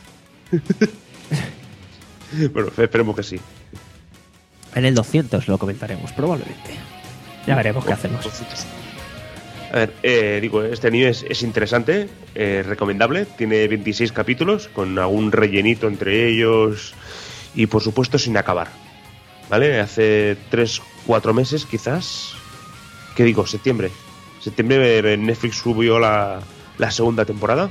¿eh? Bueno, esperemos que sí. En el doscientos lo comentaremos, probablemente. Ya veremos qué hacemos. A ver, eh, digo, este anime es, es interesante, eh, recomendable. Tiene veintiséis capítulos, con algún rellenito entre ellos y por supuesto sin acabar. ¿Vale? Hace tres, cuatro meses quizás. ¿Qué digo? Septiembre. Septiembre Netflix subió la, la segunda temporada.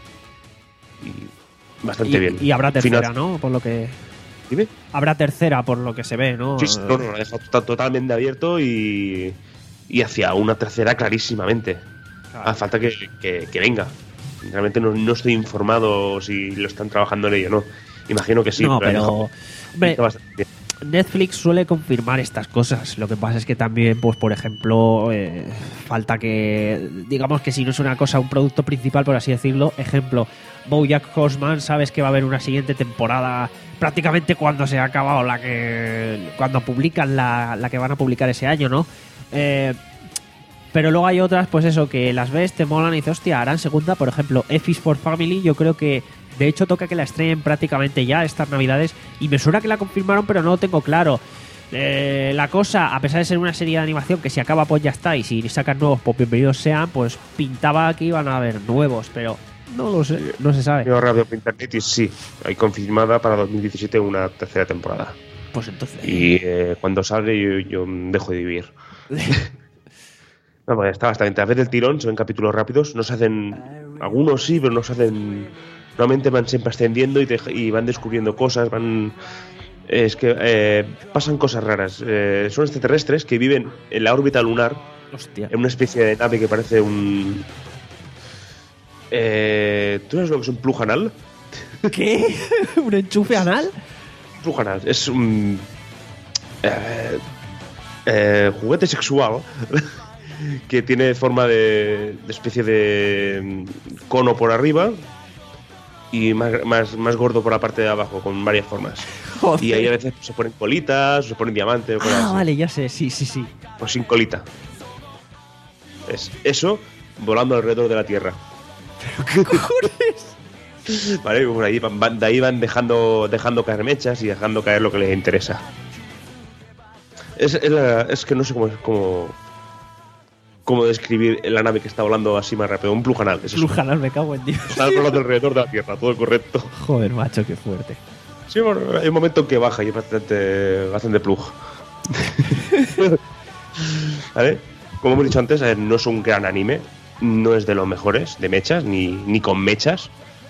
Y bastante y, bien. Y habrá tercera, Final... ¿no? Por lo que... Dime. Habrá tercera, por lo que se ve, ¿no? Sí, no, no, lo ha dejado totalmente abierto y, y hacia una tercera clarísimamente. Claro. A falta que, que, que venga. Realmente no, no estoy informado si lo están trabajando en ello, ¿no? Imagino que sí. No, pero... pero hombre, Netflix suele confirmar estas cosas. Lo que pasa es que también, pues por ejemplo, eh, falta que... Digamos que si no es una cosa, un producto principal, por así decirlo. Ejemplo, BoJack Horseman, sabes que va a haber una siguiente temporada prácticamente cuando se ha acabado la que... Cuando publican la, la que van a publicar ese año, ¿no? Eh... Pero luego hay otras, pues eso, que las ves, te molan y dices, hostia, harán segunda. Por ejemplo, F is for Family, yo creo que de hecho toca que la estrenen prácticamente ya estas navidades. Y me suena que la confirmaron, pero no lo tengo claro. Eh, la cosa, a pesar de ser una serie de animación que si acaba pues ya está, y si sacan nuevos, pues bienvenidos sean, pues pintaba que iban a haber nuevos, pero no lo sé, no se sabe. Yo rápido por internet y sí, hay confirmada para dos mil diecisiete una tercera temporada. Pues entonces... Y eh, cuando salga yo, yo dejo de vivir. No, pues está bastante. A veces del tirón se ven capítulos rápidos, no se hacen. Algunos sí, pero no se hacen. Normalmente van siempre ascendiendo y, te, y van descubriendo cosas, van. Es que eh, pasan cosas raras. Eh, son extraterrestres que viven en la órbita lunar. Hostia. En una especie de nave que parece un. Eh, ¿Tú sabes lo que es un plug anal? ¿Qué? ¿Un enchufe anal? Plug anal. Es un. Eh, eh, juguete sexual. Que tiene forma de, de especie de cono por arriba y más, más, más gordo por la parte de abajo, con varias formas. Joder. Y ahí a veces se ponen colitas, se ponen diamantes. Ah, así. Vale, ya sé, sí, sí, sí. Pues sin colita. Es eso volando alrededor de la Tierra. ¿Pero qué cojones? Vale, pues ahí van, de ahí van dejando, dejando caer mechas y dejando caer lo que les interesa. Es, es, la, es que no sé cómo... cómo cómo describir la nave que está volando así más rápido. Un plug anal. Es plug anal, me cago en Dios. Está volando alrededor de la Tierra, todo correcto. Joder, macho, qué fuerte. Sí, bueno, hay un momento en que baja y es bastante, bastante plug. ¿Vale? Como hemos dicho antes, no es un gran anime. No es de los mejores de mechas, ni, ni con mechas.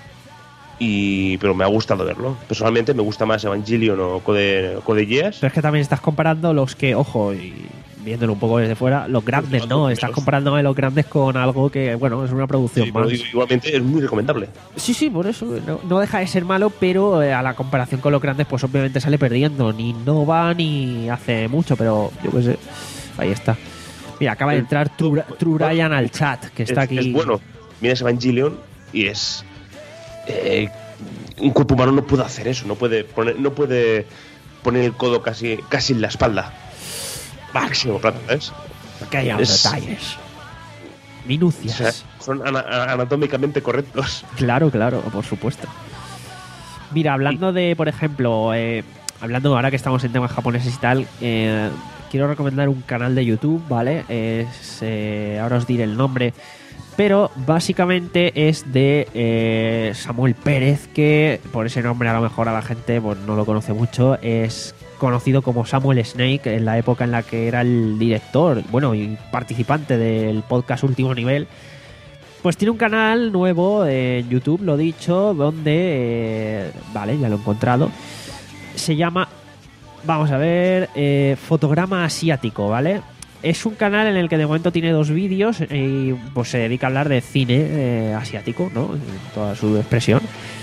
Y, pero me ha gustado verlo. Personalmente me gusta más Evangelion o Code, Code Geass. Pero es que también estás comparando los que, ojo, y viéndolo un poco desde fuera, los grandes, ¿no? Estás comparando a los grandes con algo que, bueno, es una producción sí, más. Pero igualmente es muy recomendable. Sí, sí, por eso. No, no deja de ser malo, pero eh, a la comparación con los grandes, pues obviamente sale perdiendo. Ni no va ni hace mucho, pero yo qué sé. Ahí está. Mira, acaba de entrar True, True Ryan al chat, que está es, aquí. Es bueno. Miras Evangelion y es... Eh, un cuerpo humano no puede hacer eso. No puede poner, no puede poner el codo casi, casi en la espalda. Máximo plato, ¿sabes? Aquellos es, detalles. Minucias. O sea, son ana anatómicamente correctos. Claro, claro, por supuesto. Mira, hablando de, por ejemplo, eh, hablando ahora que estamos en temas japoneses y tal, eh, quiero recomendar un canal de YouTube, ¿vale? Es, eh, ahora os diré el nombre. Pero básicamente es de eh, Samuel Pérez, que por ese nombre a lo mejor a la gente pues, no lo conoce mucho. Es conocido como Samuel Snake en la época en la que era el director, bueno, y participante del podcast Último Nivel. Pues tiene un canal nuevo en YouTube, lo dicho, donde... Eh, vale, ya lo he encontrado. Se llama, vamos a ver, eh, Fotograma Asiático, ¿vale? Es un canal en el que de momento tiene dos vídeos y pues se dedica a hablar de cine eh, asiático, ¿no? En toda su expresión.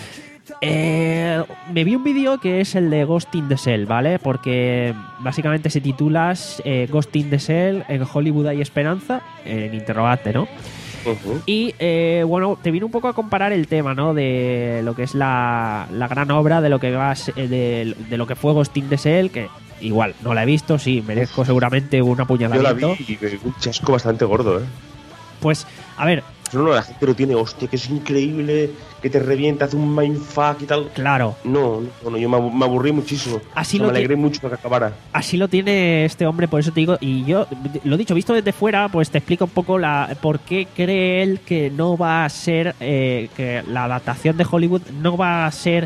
Eh, me vi un vídeo que es el de Ghost in the Shell, ¿vale? Porque básicamente se titula eh, Ghost in the Shell, en Hollywood hay esperanza, en interrogante, ¿no? Uh-huh. Y eh, bueno, te vino un poco a comparar el tema, ¿no? De lo que es la, la gran obra de lo que va a ser, de, de lo que fue Ghost in the Shell, que igual no la he visto, sí, merezco seguramente un apuñalamiento. Yo la vi y un chasco bastante gordo, ¿eh? Pues, a ver... No, no, la gente lo tiene, hostia, que es increíble, que te revienta, hace un mindfuck y tal. Claro. No, no, no yo me aburrí muchísimo. Así o sea, lo me alegré mucho para que acabara. Así lo tiene este hombre, por eso te digo, y yo, lo dicho, visto desde fuera, pues te explico un poco la por qué cree él que no va a ser, eh, que la adaptación de Hollywood no va a ser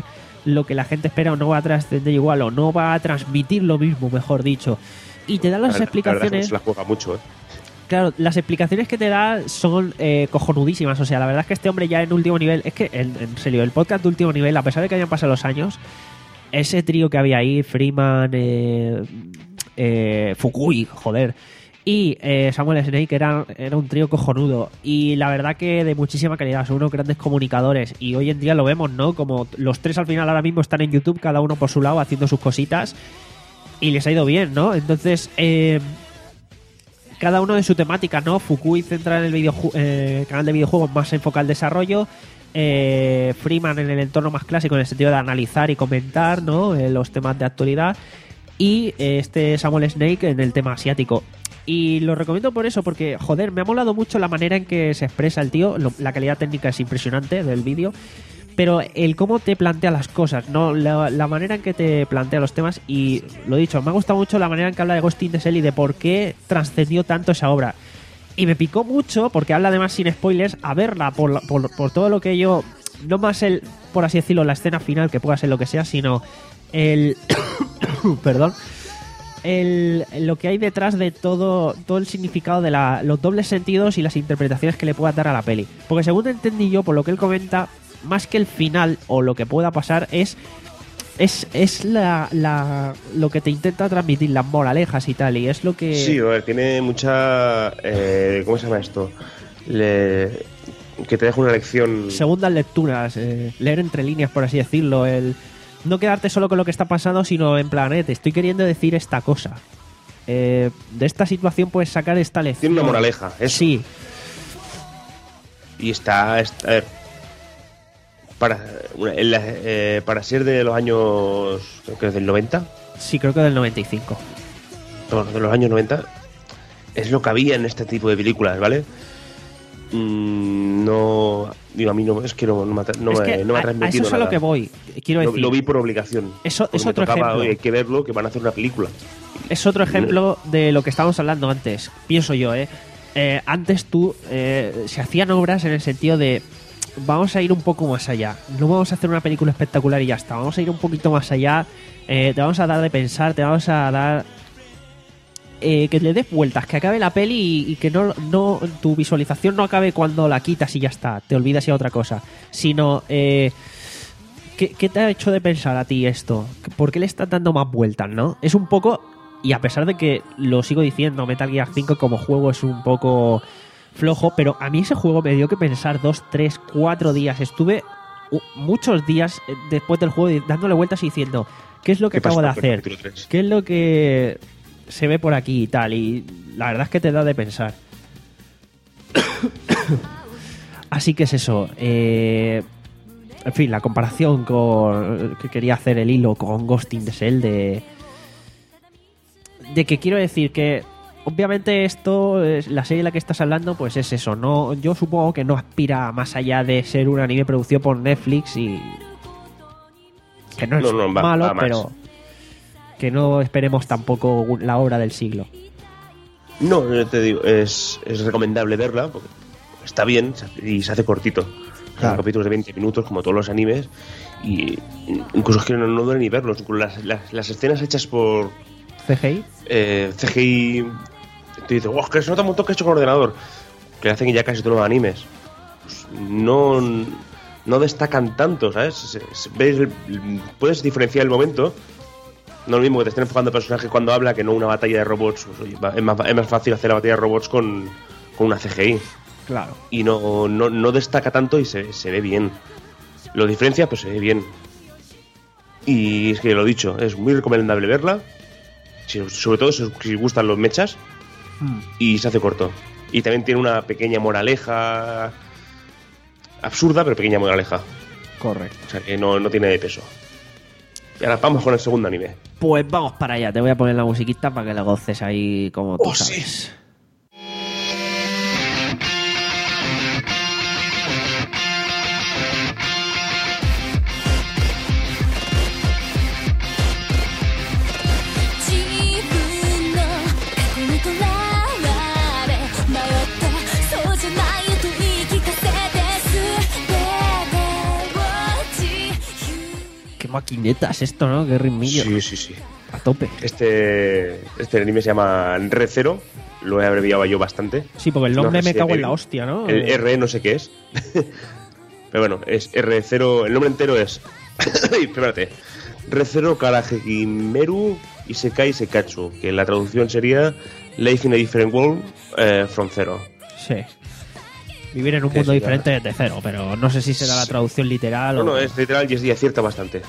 lo que la gente espera o no va a trascender igual o no va a transmitir lo mismo, mejor dicho. Y te da las la, explicaciones... La verdad es que se la juega mucho, ¿eh? Claro, las explicaciones que te da son eh, cojonudísimas. O sea, la verdad es que este hombre ya en último nivel... Es que, en, en serio, el podcast de último nivel, a pesar de que hayan pasado los años, ese trío que había ahí, Freeman, eh, eh, Fukui, joder, y eh, Samuel Snake, era, era un trío cojonudo. Y la verdad que de muchísima calidad. Son unos grandes comunicadores. Y hoy en día lo vemos, ¿no? Como los tres al final ahora mismo están en YouTube, cada uno por su lado, haciendo sus cositas. Y les ha ido bien, ¿no? Entonces... Eh, cada uno de su temática, ¿no? Fukui centra en el videoju- eh, canal de videojuegos más enfocado al desarrollo, eh, Freeman en el entorno más clásico en el sentido de analizar y comentar, ¿no? Eh, los temas de actualidad, y eh, este Samuel Snake en el tema asiático. Y lo recomiendo por eso, porque, joder, me ha molado mucho la manera en que se expresa el tío. Lo, la calidad técnica es impresionante del vídeo, pero el cómo te plantea las cosas, ¿no? La, la manera en que te plantea los temas. Y lo dicho, me ha gustado mucho la manera en que habla de Ghost in the Shell y de por qué trascendió tanto esa obra. Y me picó mucho, porque habla además sin spoilers, a verla por, por, por todo lo que yo... No más el, por así decirlo, la escena final, que pueda ser lo que sea, sino el... perdón. El, lo que hay detrás de todo, todo el significado de la, los dobles sentidos y las interpretaciones que le pueda dar a la peli. Porque según entendí yo, por lo que él comenta... Más que el final o lo que pueda pasar es es, es la, la lo que te intenta transmitir, las moralejas y tal, y es lo que... Sí, a ver, tiene mucha... Eh, ¿Cómo se llama esto? Le, que te deja una lección... Segundas lecturas, eh, leer entre líneas, por así decirlo, el no quedarte solo con lo que está pasando, sino en plan, eh, te estoy queriendo decir esta cosa. Eh, de esta situación puedes sacar esta lección. Tiene una moraleja, eso. Sí. Y está... está a ver, Para, en la, eh, para ser de los años, creo que es del noventa. Sí, creo que del noventa y cinco. No, de los años noventa. Es lo que había en este tipo de películas, ¿vale? Mm, no, digo, a mí no, es que no, no, me, no, es me, que no me ha a, transmitido a eso es a nada. lo que voy. Quiero decir, lo, lo vi por obligación. Eso es otro tocaba, ejemplo. Oye, hay que verlo, que van a hacer una película. Es otro ejemplo de lo que estábamos hablando antes. Pienso yo, ¿eh? eh antes tú, eh, se hacían obras en el sentido de... Vamos a ir un poco más allá. No vamos a hacer una película espectacular y ya está. Vamos a ir un poquito más allá. Eh, te vamos a dar de pensar, te vamos a dar... Eh, que le des vueltas, que acabe la peli y, y que no, no tu visualización no acabe cuando la quitas y ya está. Te olvidas y a otra cosa. Sino... Eh, ¿qué, ¿Qué te ha hecho de pensar a ti esto? ¿Por qué le estás dando más vueltas, no? Es un poco... Y a pesar de que lo sigo diciendo, Metal Gear cinco como juego es un poco... flojo, pero a mí ese juego me dio que pensar dos, tres, cuatro días. Estuve uh, muchos días después del juego dándole vueltas y diciendo ¿qué es lo que acabo de hacer? ¿Qué es lo que se ve por aquí y tal? Y la verdad es que te da de pensar. Así que es eso. Eh, en fin, la comparación con que quería hacer el hilo con Ghost in the Shell de, de que quiero decir que obviamente esto, la serie de la que estás hablando, pues es eso. No, yo supongo que no aspira más allá de ser un anime producido por Netflix y que no es no, no, va, malo, va pero que no esperemos tampoco la obra del siglo. No, yo te digo, es, es recomendable verla, porque está bien y se hace cortito. Claro. Son capítulos de veinte minutos, como todos los animes, y incluso es que no, no duele ni verlos. Las, las, las escenas hechas por C G I, eh, C G I, te dices, wow, que se nota un montón que he hecho con ordenador, que hacen ya casi todos los animes. Pues no, no destacan tanto, ¿sabes? Se, se, ves el, puedes diferenciar el momento. No es lo mismo que te estén enfocando el personaje cuando habla que no una batalla de robots. Pues, oye, es, más, es más fácil hacer la batalla de robots con, con una C G I. Claro. Y no, no, no destaca tanto y se, se ve bien. Lo diferencia, pues se ve bien. Y es que lo dicho, es muy recomendable verla. Si, sobre todo si, si gustan los mechas. Hmm. Y se hace corto. Y también tiene una pequeña moraleja. Absurda, pero pequeña moraleja. Correcto. O sea que no, no tiene de peso. Y ahora vamos con el segundo anime. Pues vamos para allá. Te voy a poner la musiquita para que la goces ahí como tú oh, sabes. Sí. maquinetas esto, ¿no? Qué ritmillo. Sí, sí, sí. A tope. Este, este anime se llama Re Zero. Lo he abreviado yo bastante. Sí, porque el No nombre me Resident cago en Evil. la hostia, ¿no? El R no sé qué es. Pero bueno, es R cero. El nombre entero es. Ay, espérate. Re Zero Karahegimeru Isekai Sekatsu. Que la traducción sería Life in a Different World eh, from Zero. Sí. Vivir en un mundo Eso, diferente desde cero, pero no sé si será la traducción literal No, o... no, es literal y, es, y acierta bastante.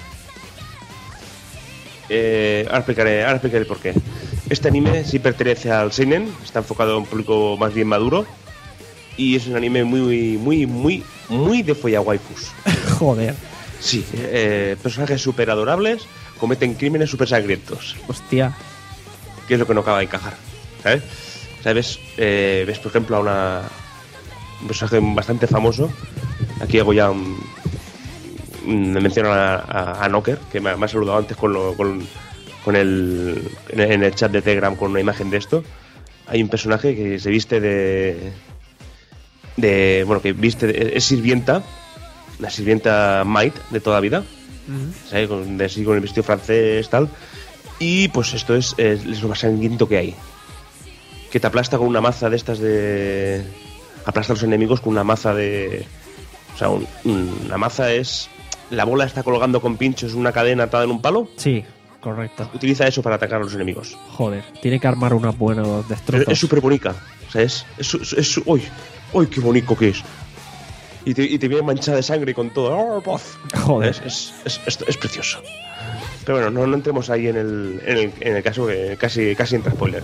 Eh, ahora, explicaré, ahora explicaré por qué. Este anime sí pertenece al seinen, está enfocado a un público más bien maduro y es un anime muy, muy, muy, muy de follawaifus. Joder. Sí, eh, personajes súper adorables cometen crímenes súper sangrientos. Hostia. Que es lo que no acaba de encajar, ¿sabes? ¿Sabes? Eh, ves, por ejemplo, a una, un personaje bastante famoso. Aquí hago ya un... Me menciono a, a, a Knocker, que me, me ha saludado antes con, lo, con, con el, en el en el chat de Telegram con una imagen de esto. Hay un personaje que se viste de... de bueno, que viste de, es sirvienta, la sirvienta Might de toda vida, Uh-huh. ¿sabes? Con, de, así, con el vestido francés, tal. Y pues esto es, es, es lo más sangriento que hay. Que te aplasta con una maza de estas de... Aplasta a los enemigos con una maza de... O sea, un, una maza es... La bola está colgando con pinchos una cadena atada en un palo. Sí, correcto. Utiliza eso para atacar a los enemigos. Joder, tiene que armar unos buenos destrozos. Pero es súper bonita. O sea, es... es, es, es ¡Uy! ¡Uy, qué bonito que es! Y te, y te viene manchada de sangre con todo. ¡Oh, puff! Joder. Es, es, es, es, es precioso. Pero bueno, no, no entremos ahí en el, en el, en el caso que casi, casi entra spoiler.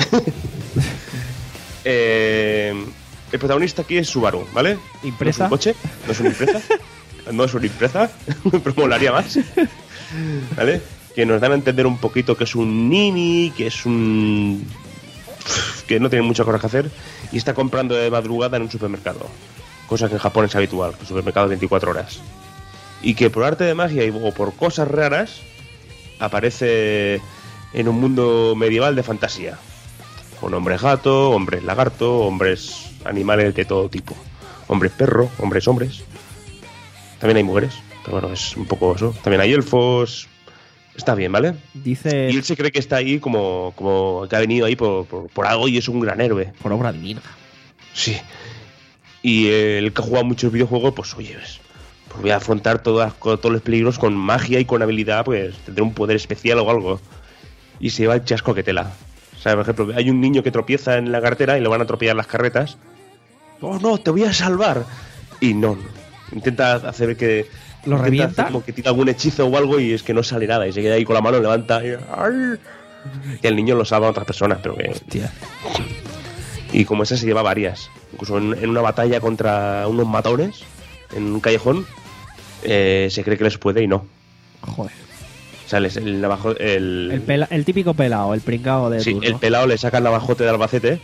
eh, el protagonista aquí es Subaru, ¿vale? ¿Impresa? No es un coche, no es una impresa. No es una impresa, pero molaría más. ¿Vale? Que nos dan a entender un poquito que es un nini, que es un... que no tiene muchas cosas que hacer y está comprando de madrugada en un supermercado. Cosa que en Japón es habitual, el supermercado veinticuatro horas. Y que por arte de magia y, o por cosas raras aparece en un mundo medieval de fantasía. Con hombres gato, hombres lagarto, hombres animales de todo tipo. Hombres perro, hombres hombres. También hay mujeres, pero bueno, es un poco eso. También hay elfos. Está bien, ¿vale? Dice... Y él se cree que está ahí como, como que ha venido ahí por, por, por algo y es un gran héroe. Por obra divina. Sí. Y el que ha jugado muchos videojuegos, pues oye, pues, pues voy a afrontar todas, todos los peligros con magia y con habilidad, pues tendré un poder especial o algo. Y se lleva el chasco que tela. O sea, por ejemplo, hay un niño que tropieza en la carretera y le van a atropellar las carretas. ¡Oh, no, te voy a salvar! Y no, no. Intenta hacer que... ¿Lo intenta revienta? hacer como que tira algún hechizo o algo y es que no sale nada. Y se queda ahí con la mano, levanta y... ¡ay! Y el niño lo salva a otras personas, pero que... Hostia. Y como esa se lleva varias. Incluso en, en una batalla contra unos matones, en un callejón, eh, se cree que les puede y no. Joder. O sea, les- el, navajo, el, El, pela- el típico pelado, el pringao de sí, turno. el pelado le saca el navajote de Albacete.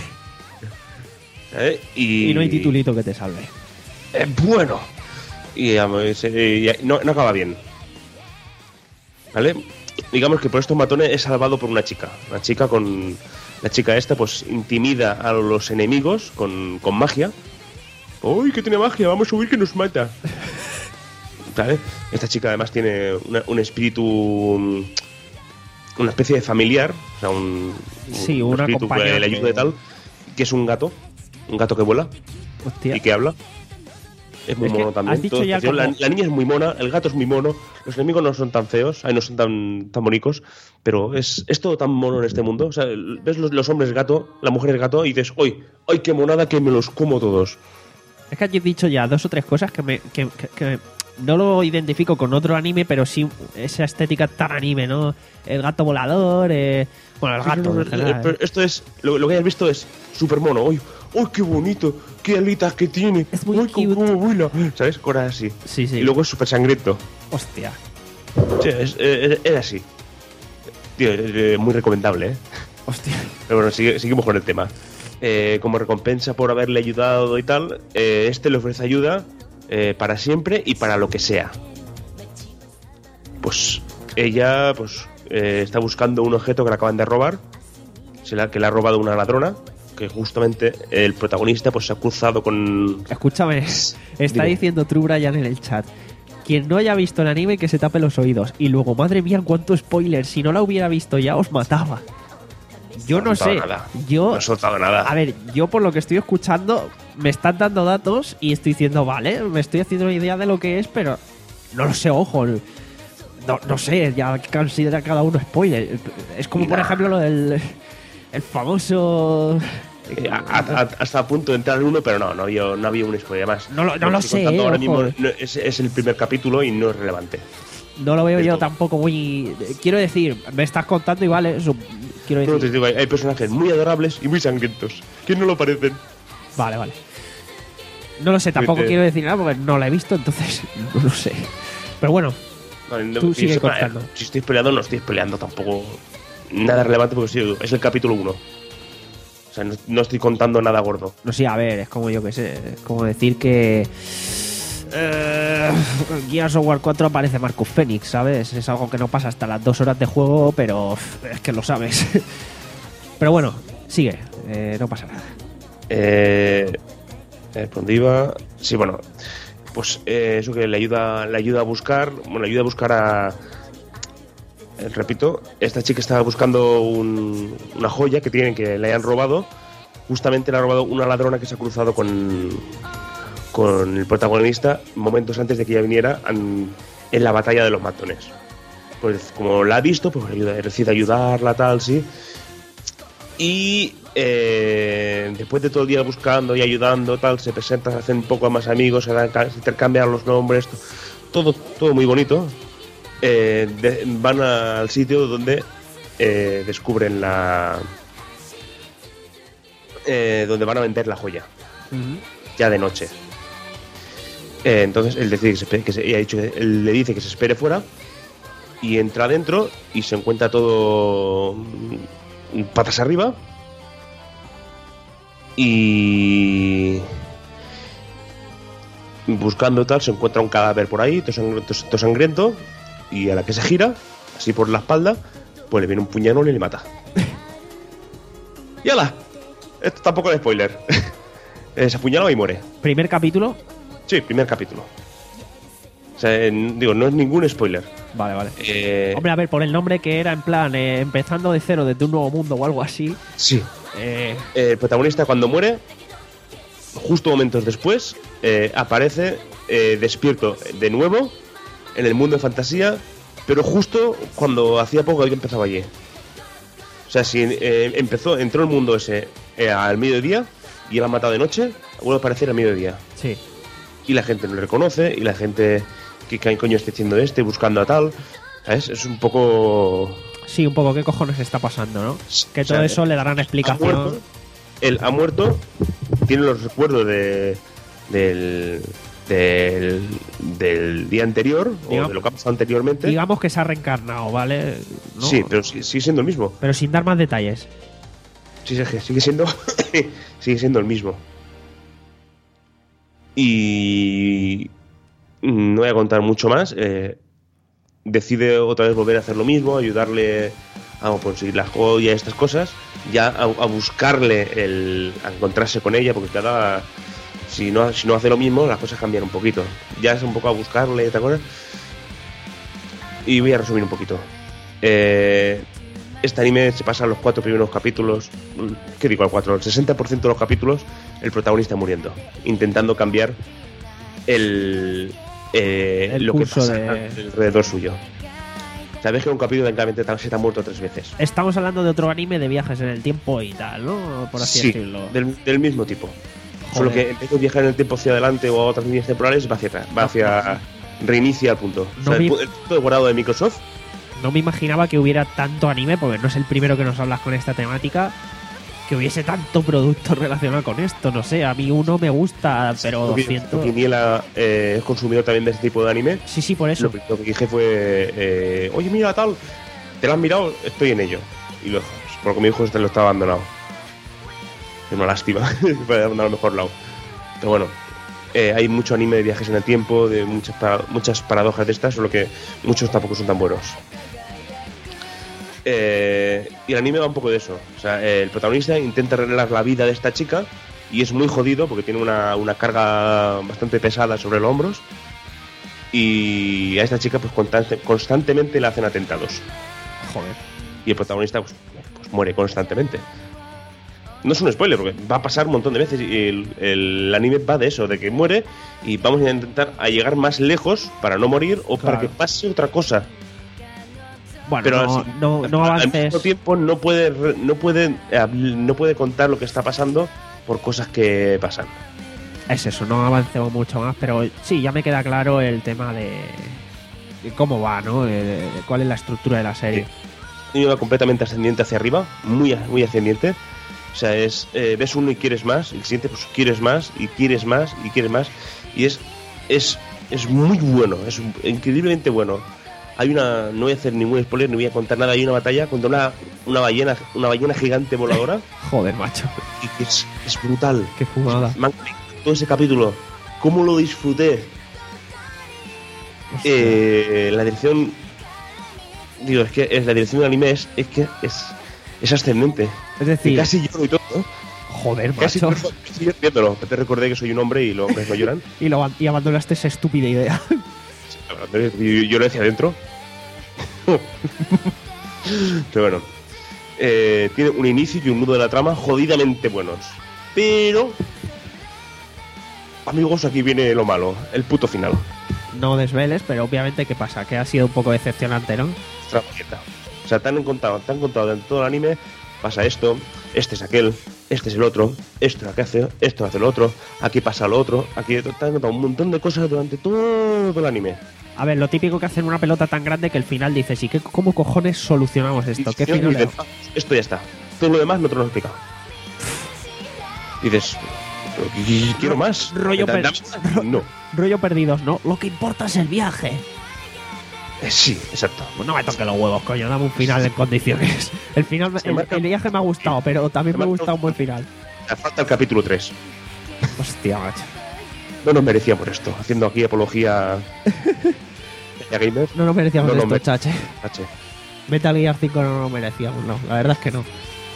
¿Eh? Y, Y no hay titulito que te salve. Eh, bueno. Y, eh, se- y no, no acaba bien. ¿Vale? Digamos que por estos matones es salvado por una chica. Una chica con... La chica esta pues intimida a los enemigos con, con magia. ¡Uy, que tiene magia! Vamos a subir que nos mata. ¿Vale? Esta chica además tiene una- un espíritu... mm, Una especie de familiar. O sea, un... Sí, un un espíritu que acompañante. le ayuda y tal. Que es un gato. Un gato que vuela Hostia. y que habla. Es muy Es que mono también. has dicho todo ya especial. la, como- la niña es muy mona, el gato es muy mono, los enemigos no son tan feos, ay, no son tan, tan bonicos, pero es, es todo tan mono en este mundo. O sea, ves los, los hombres gato, la mujer es gato y dices, ¡ay, ay, qué monada que me los como todos! Es que aquí he dicho ya dos o tres cosas que me que, que- que no lo identifico con otro anime, pero sí esa estética tan anime, ¿no? El gato volador, eh, bueno, el Sí, gato no, no, en general, eh, pero ¿eh? esto es, lo, lo que hayas visto es súper mono. ¡Ay, ay, qué bonito! ¡Qué alitas que tiene! Es muy ¡Ay, cómo- cómo vuela! ¿Sabes? Cosas así. Sí, sí. Y luego es súper sangriento. Hostia. Sí, es, eh, era así. Tío, eh, muy recomendable, ¿eh? Hostia. Pero bueno, sigue- seguimos con el tema. Eh, como recompensa por haberle ayudado y tal, eh, este le ofrece ayuda eh, para siempre y para lo que sea. Pues ella pues eh, está buscando un objeto que le acaban de robar, se la, que le ha robado una ladrona, que justamente el protagonista pues se ha cruzado con... Escúchame, está Dime. diciendo True Brian en el chat. quien no haya visto el anime que se tape los oídos. Y luego, madre mía, cuánto spoiler. Si no la hubiera visto ya, os mataba. Yo no, No he sé. soltado nada. Yo, No he soltado nada. A ver, yo por lo que estoy escuchando, me están dando datos y estoy diciendo, vale, me estoy haciendo una idea de lo que es, pero no lo sé, ojo. No, no sé, ya considera cada uno spoiler. Es como, por Nah. ejemplo, lo del el famoso... Eh, a- a- hasta a punto de entrar en uno, pero no, no, yo, no había un spoiler más. No lo- no lo estoy sé, contando eh, ahora ojo. mismo no, es, es el primer capítulo y no es relevante. No lo veo Del yo todo. tampoco muy... Quiero decir, me estás contando y vale, eso, quiero No, te decir... digo, hay, hay personajes muy adorables y muy sangrientos. ¿Quién no lo parecen? Vale, vale. No lo sé, tampoco Vete. quiero decir nada porque no la he visto, entonces no lo sé. Pero bueno, Vale, no- Tú y sigue eso, contando. eh, Si estoy peleando, no estoy peleando tampoco nada relevante porque sí, es el capítulo uno. O sea, no, no estoy contando nada gordo. no sé, a ver, es como yo que sé, es como decir que... Eh, Gears of War cuatro aparece Marcus Phoenix, ¿sabes? Es algo que no pasa hasta las dos horas de juego, pero uf, es que lo sabes. Pero bueno, sigue, eh, no pasa nada. Eh, eh, ¿por dónde iba? Sí, bueno, pues eh, eso que le ayuda, le ayuda a buscar, bueno, le ayuda a buscar a, eh, repito, esta chica estaba buscando un- una joya que tienen que le hayan robado. Justamente le ha robado una ladrona que se ha cruzado con, con el protagonista momentos antes de que ella viniera en, en la batalla de los matones. Pues como la ha visto, pues ayuda, decide ayudarla, tal, sí. Y eh, después de todo el día buscando y ayudando, tal, se presentan, se hacen un poco más amigos, se, dan- se intercambian los nombres, to- todo, todo muy bonito. Eh, de- van al sitio donde eh, descubren la... eh, donde van a vender la joya, ya de noche. Eh, entonces él decide que se, espere- que se- ella ha dicho que- él le dice que se espere fuera y entra adentro y se encuentra todo mm, patas arriba y buscando tal se encuentra un cadáver por ahí, todo sangriento, todo sangriento, y a la que se gira así por la espalda pues le viene un puñalón y le mata. Y ala, esto tampoco es spoiler. Eh, se apuñala y muere. Primer capítulo. Sí, primer capítulo. O sea, en- digo, no es ningún spoiler. Vale, vale. Eh, Hombre, a ver, por el nombre que era en plan, eh, empezando de cero desde un nuevo mundo o algo así. sí. Eh, El protagonista cuando muere, justo momentos después, eh, aparece eh, despierto de nuevo en el mundo de fantasía, pero justo cuando hacía poco que empezaba allí. O sea, si eh, empezó, entró el mundo ese eh, al mediodía y él ha matado de noche, vuelve a aparecer al mediodía. sí. Y la gente no le reconoce, y la gente, ¿qué qué coño está haciendo este? Buscando a tal. ¿Sabes? Es un poco... Sí, un poco, ¿qué cojones está pasando, no? Que O todo sea, eso le darán ha explicación. muerto, él ha muerto, tiene los recuerdos de, del, del, del día anterior, Digamos- o de lo que ha pasado anteriormente. Digamos que se ha reencarnado, ¿vale? ¿No? Sí, pero sí- sigue siendo el mismo. Pero sin dar más detalles. Sí, sí, sigue siendo, sigue siendo el mismo. Y no voy a contar mucho más. eh, decide otra vez volver a hacer lo mismo, ayudarle a conseguir la joya y estas cosas, ya a, a buscarle, el, a encontrarse con ella, porque cada si no, si no hace lo mismo, las cosas cambian un poquito. Ya es un poco a buscarle, ¿te acuerdas? Y voy a resumir un poquito. Eh, este anime se pasa los cuatro primeros capítulos, ¿qué digo? Al cuatro, el sesenta por ciento de los capítulos, el protagonista muriendo, intentando cambiar el, eh, El lo que curso pasa de- alrededor suyo. Sabes que un capítulo claramente se te ha muerto tres veces. Estamos hablando de otro anime de viajes en el tiempo y tal, ¿no? Por así Sí, decirlo. del, del mismo tipo. Solo Joder. que en vez de viajar en el tiempo hacia adelante o a otras líneas temporales, va hacia atrás, va hacia reinicia el punto. No o sea, vi- el, pu- el punto de guardado de Microsoft. No me imaginaba que hubiera tanto anime, porque no es el primero que nos hablas con esta temática, que hubiese tanto producto relacionado con esto. No sé, a mí uno me gusta, pero Porque- doscientos... porque Niela eh, es consumidor también de este tipo de anime. Sí, sí, por eso. Lo que, lo que dije fue, eh, oye, mira tal, ¿te lo has mirado? Estoy en ello. Y lo dejamos, porque mi hijo este lo está abandonado. Es una lástima, puede abandonar al mejor lado. Pero bueno, eh, hay mucho anime de viajes en el tiempo, de muchas, para- muchas paradojas de estas, solo que muchos tampoco son tan buenos. Eh, y el anime va un poco de eso. O sea, eh, el protagonista intenta arreglar la vida de esta chica y es muy jodido porque tiene una, una carga bastante pesada sobre los hombros. y a esta chica pues constante, constantemente le hacen atentados. Joder. Y el protagonista pues, pues muere constantemente. No es un spoiler, porque va a pasar un montón de veces y el, el anime va de eso, de que muere y vamos a intentar a llegar más lejos para no morir o Claro. para que pase otra cosa. Bueno, Pero no, así, no, no al avances. mismo tiempo no puede, re- no puede eh, no puede contar lo que está pasando por cosas que pasan. Es eso, no avancemos mucho más, pero sí, ya me queda claro el tema de, de cómo va, ¿no? De- de cuál es la estructura de la serie. Y va completamente ascendiente hacia arriba, muy, muy ascendiente. O sea, es eh, ves uno y quieres más, el siguiente pues quieres más y quieres más y quieres más. Y es es es muy bueno, es increíblemente bueno. Hay una, no voy a hacer ningún spoiler, ni voy a contar nada, hay una batalla contra una, una ballena, una ballena gigante voladora. Joder, macho. Y que es, es brutal. Qué fumada. Me han todo ese capítulo. ¿Cómo lo disfruté? Eh, la dirección. Digo, es que es, la dirección del anime es, es que es, es ascendente. Es decir, Y casi lloro y todo. ¿eh? Joder, Casi macho. lloro, estoy viéndolo. Te recordé que soy un hombre y los hombres no lloran. Y, lo, y abandonaste esa estúpida idea. Y yo lo decía adentro. Pero bueno. Eh, tiene un inicio y un nudo de la trama jodidamente buenos. Pero. Amigos, aquí viene lo malo. El puto final. No desveles, pero obviamente, ¿qué pasa? Que ha sido un poco decepcionante, ¿no? Trabaqueta. O sea, te han contado, te han contado en todo el anime. Pasa esto, este es aquel, este es el otro, esto es lo que hace, esto hace lo otro, aquí pasa lo otro, aquí te han contado un montón de cosas durante todo el anime. A ver, lo típico que hacen una pelota tan grande que al final dices, ¿y qué, cómo cojones solucionamos esto? ¿Qué Y final le dicen, "Ah, esto ya está. Todo lo demás no te lo han explicado. Y dices, "Pero qu- quiero más. rollo Dame per- más". No. Rollo perdidos, ¿no? Lo que importa es el viaje. Eh, sí, exacto. Pues no me toque los huevos, coño, dame un final en condiciones. El final, me- Se el, marca- el viaje me ha gustado, pero también se me ha marca- gustado un buen final. Me falta el capítulo tres. Hostia, macho. No nos merecíamos esto. Haciendo aquí apología. a gamers. No nos merecíamos No, no, esto, me- chache. Chache. Metal Gear cinco no nos merecíamos, no. La verdad es que no.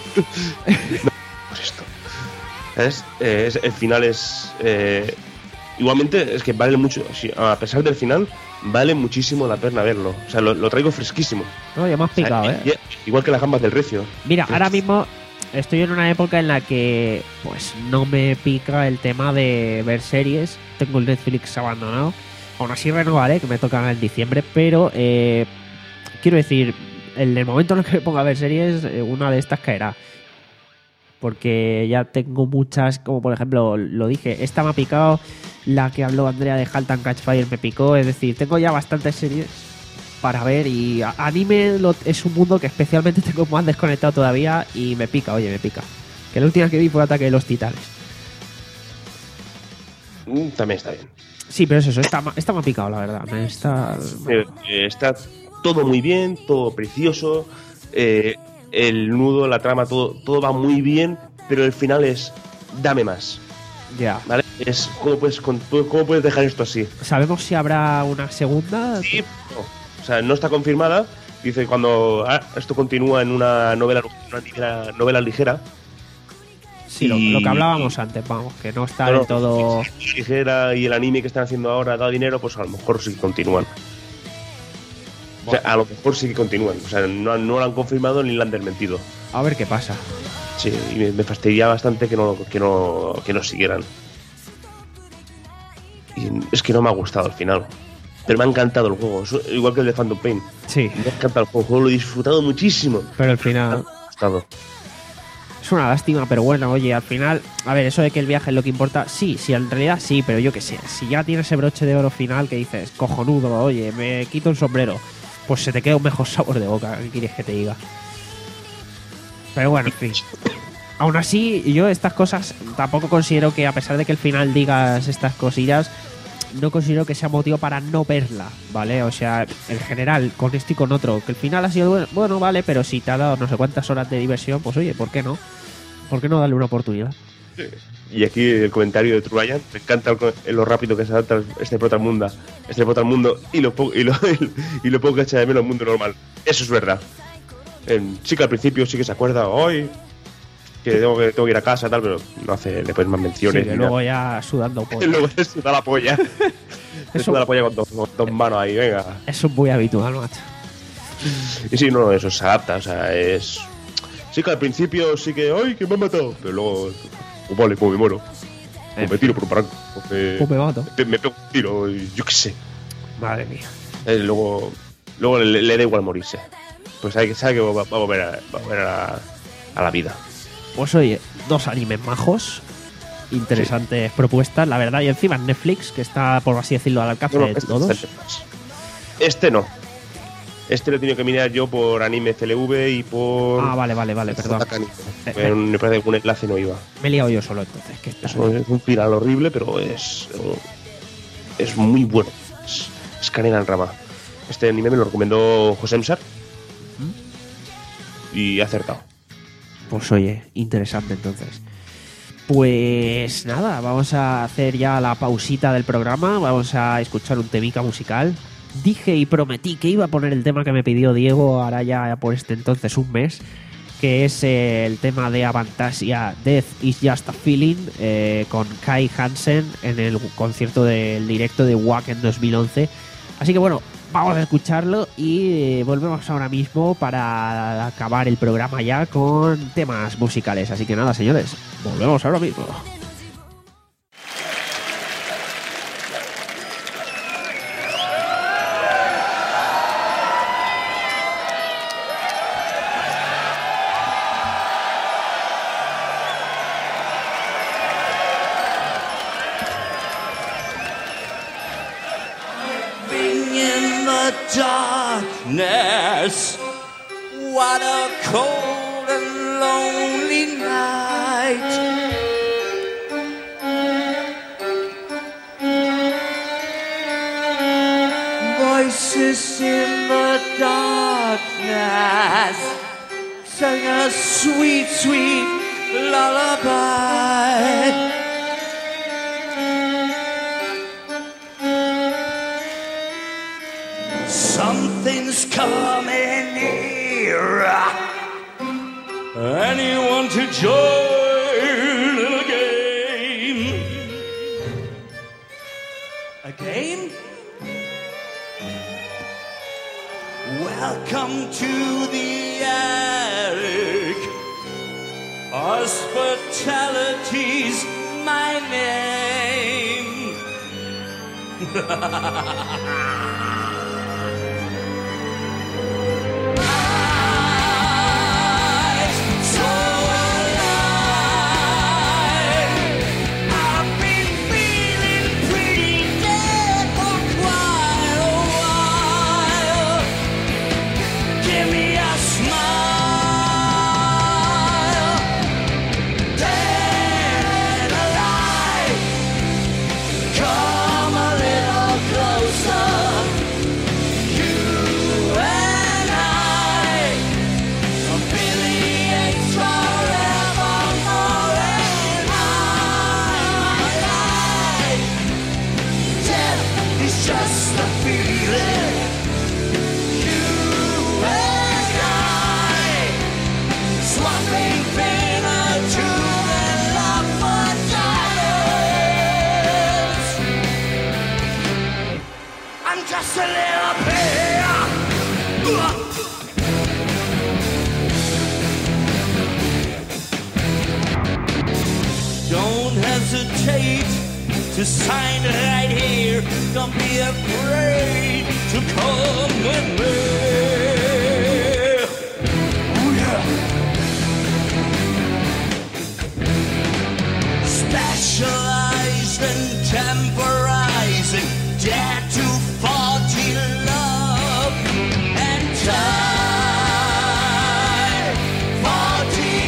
Por esto. ¿Sabes? Eh, es- el final es. eh, igualmente, es que vale mucho. sí, a pesar del final, vale muchísimo la pena verlo. O sea, lo, lo traigo fresquísimo. Oye, me has O sea, picado, y- ¿eh? y- igual que las gambas del recio. Mira, ahora mismo estoy en una época en la que pues no me pica el tema de ver series. Tengo el Netflix abandonado. Aún así renovaré, que me toca en diciembre, pero eh, quiero decir, en el momento en el que me ponga a ver series, eh, una de estas caerá. Porque ya tengo muchas, como por ejemplo, lo dije, esta me ha picado, la que habló Andrea de Halt and Catch Fire me picó, es decir, tengo ya bastantes series para ver y a- anime lo- es un mundo que especialmente tengo más desconectado todavía y me pica, oye, me pica. Que la última que vi fue Ataque de los Titanes. Mm, También está bien. Sí, pero es eso, esta, ma- esta me ha picado, la verdad. Me está... Eh, eh, está todo muy bien, todo precioso. eh, el nudo, la trama, todo, todo va muy bien, pero el final es dame más. Ya. ¿Vale? Es ¿cómo puedes, con- cómo puedes dejar esto así? ¿Sabemos si habrá una segunda? Sí, no. O sea, no está confirmada. Dice cuando ah, esto continúa en una novela, una ligera- novela ligera. Sí, lo, Y- lo que hablábamos antes, vamos, que no está Pero del todo... si ligera y el anime que están haciendo ahora da dinero, pues a lo mejor sí que continúan. O sea, a lo mejor sí que continúan. O sea, no, han- no lo han confirmado ni lo han desmentido. A ver qué pasa. Sí, y me, me fastidia bastante que no, que no, que no siguieran. Y es que no me ha gustado al final. Pero me ha encantado el juego. Es igual que el de Phantom Pain. Sí, Me ha encantado el juego. El juego lo he disfrutado muchísimo. pero al Me final... ha gustado. Es una lástima, pero bueno, oye, al final, a ver, eso de que el viaje es lo que importa, sí, sí, en realidad sí, pero yo qué sé, si ya tienes ese broche de oro final que dices, cojonudo, oye, me quito el sombrero, pues se te queda un mejor sabor de boca, ¿qué quieres que te diga? Pero bueno, en fin. Aún así, yo estas cosas tampoco considero que, a pesar de que al final digas estas cosillas, no considero que sea motivo para no verla, ¿vale? O sea, en general, con esto y con otro, que el final ha sido bueno, bueno, vale, pero si te ha dado no sé cuántas horas de diversión, pues oye, ¿por qué no? ¿Por qué no darle una oportunidad? Y aquí el comentario de Truayan, me encanta el co- lo rápido que se adapta este prota al mundo, este prota al mundo y lo, po- y lo, y lo poco que echa de menos el mundo normal. Eso es verdad. En, sí que al principio sí que se acuerda, hoy que tengo que, tengo que ir a casa, tal, pero no hace después más menciones. Sí, que ni luego nada. ya sudando un poco. Luego te suda la polla. Te Eso- suda la polla con dos, con dos manos ahí, venga. Eso es muy habitual, macho. Y sí, no, eso se adapta, o sea, es... Sí que al principio sí que, ¡ay, que me han matado! Pero luego, oh, vale, pues me muero. Pues me tiro por un barranco. Pues me, Pues me mato. me, me pego un tiro, y yo qué sé. Madre mía. Eh, luego luego le, le da igual morirse. Pues sabe que, sabe que va, va a volver, a, va a, volver a, a la vida. Pues oye, dos animes majos. Interesantes propuestas, la verdad. Y encima en Netflix, que está, por así decirlo, al alcance No, no, de este, todos. este, este no. Este lo he tenido que mirar yo por Anime C L V y por... Ah, vale, vale, vale, perdón. Anime. Eh, Pero me parece que un enlace no iba. Me he liado yo solo entonces. Que está... Es un, es un final horrible, pero es... Es muy bueno. Es, es canela en rama. Este anime me lo recomendó José Emsar. Y he acertado. Pues oye, interesante entonces. Pues nada, vamos a hacer ya la pausita del programa. Vamos a escuchar un temica musical. Dije y prometí que iba a poner el tema que me pidió Diego, ahora ya por este entonces un mes, que es eh, el tema de Avantasia, Death is Just a Feeling, eh, con Kai Hansen en el concierto del directo de W A C en dos mil once. Así que bueno, vamos a escucharlo y eh, volvemos ahora mismo para acabar el programa ya con temas musicales. Así que nada, señores, volvemos ahora mismo. In the darkness, what a cold and lonely night. Voices in the darkness sang a sweet, sweet lullaby. Something's coming near. Anyone to join in a game? A game? Welcome to the attic. Hospitality's my name. Just a feeling, you and I, swapping pain to and love for dollars. I'm just a little pair. Don't hesitate to sign right here. Don't be afraid to come with me. Oh yeah. Specialized in temporizing, dare to faulty love and time, faulty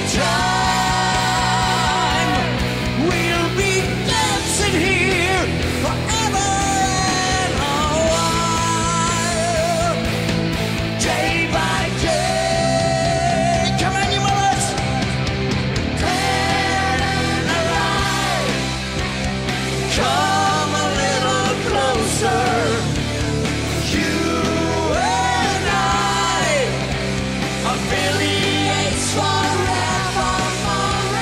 time. We'll be dancing here forever and a while, day by day. Come on, you mothers, dead and alive. Come a little closer, you and I, affiliates forever, forever.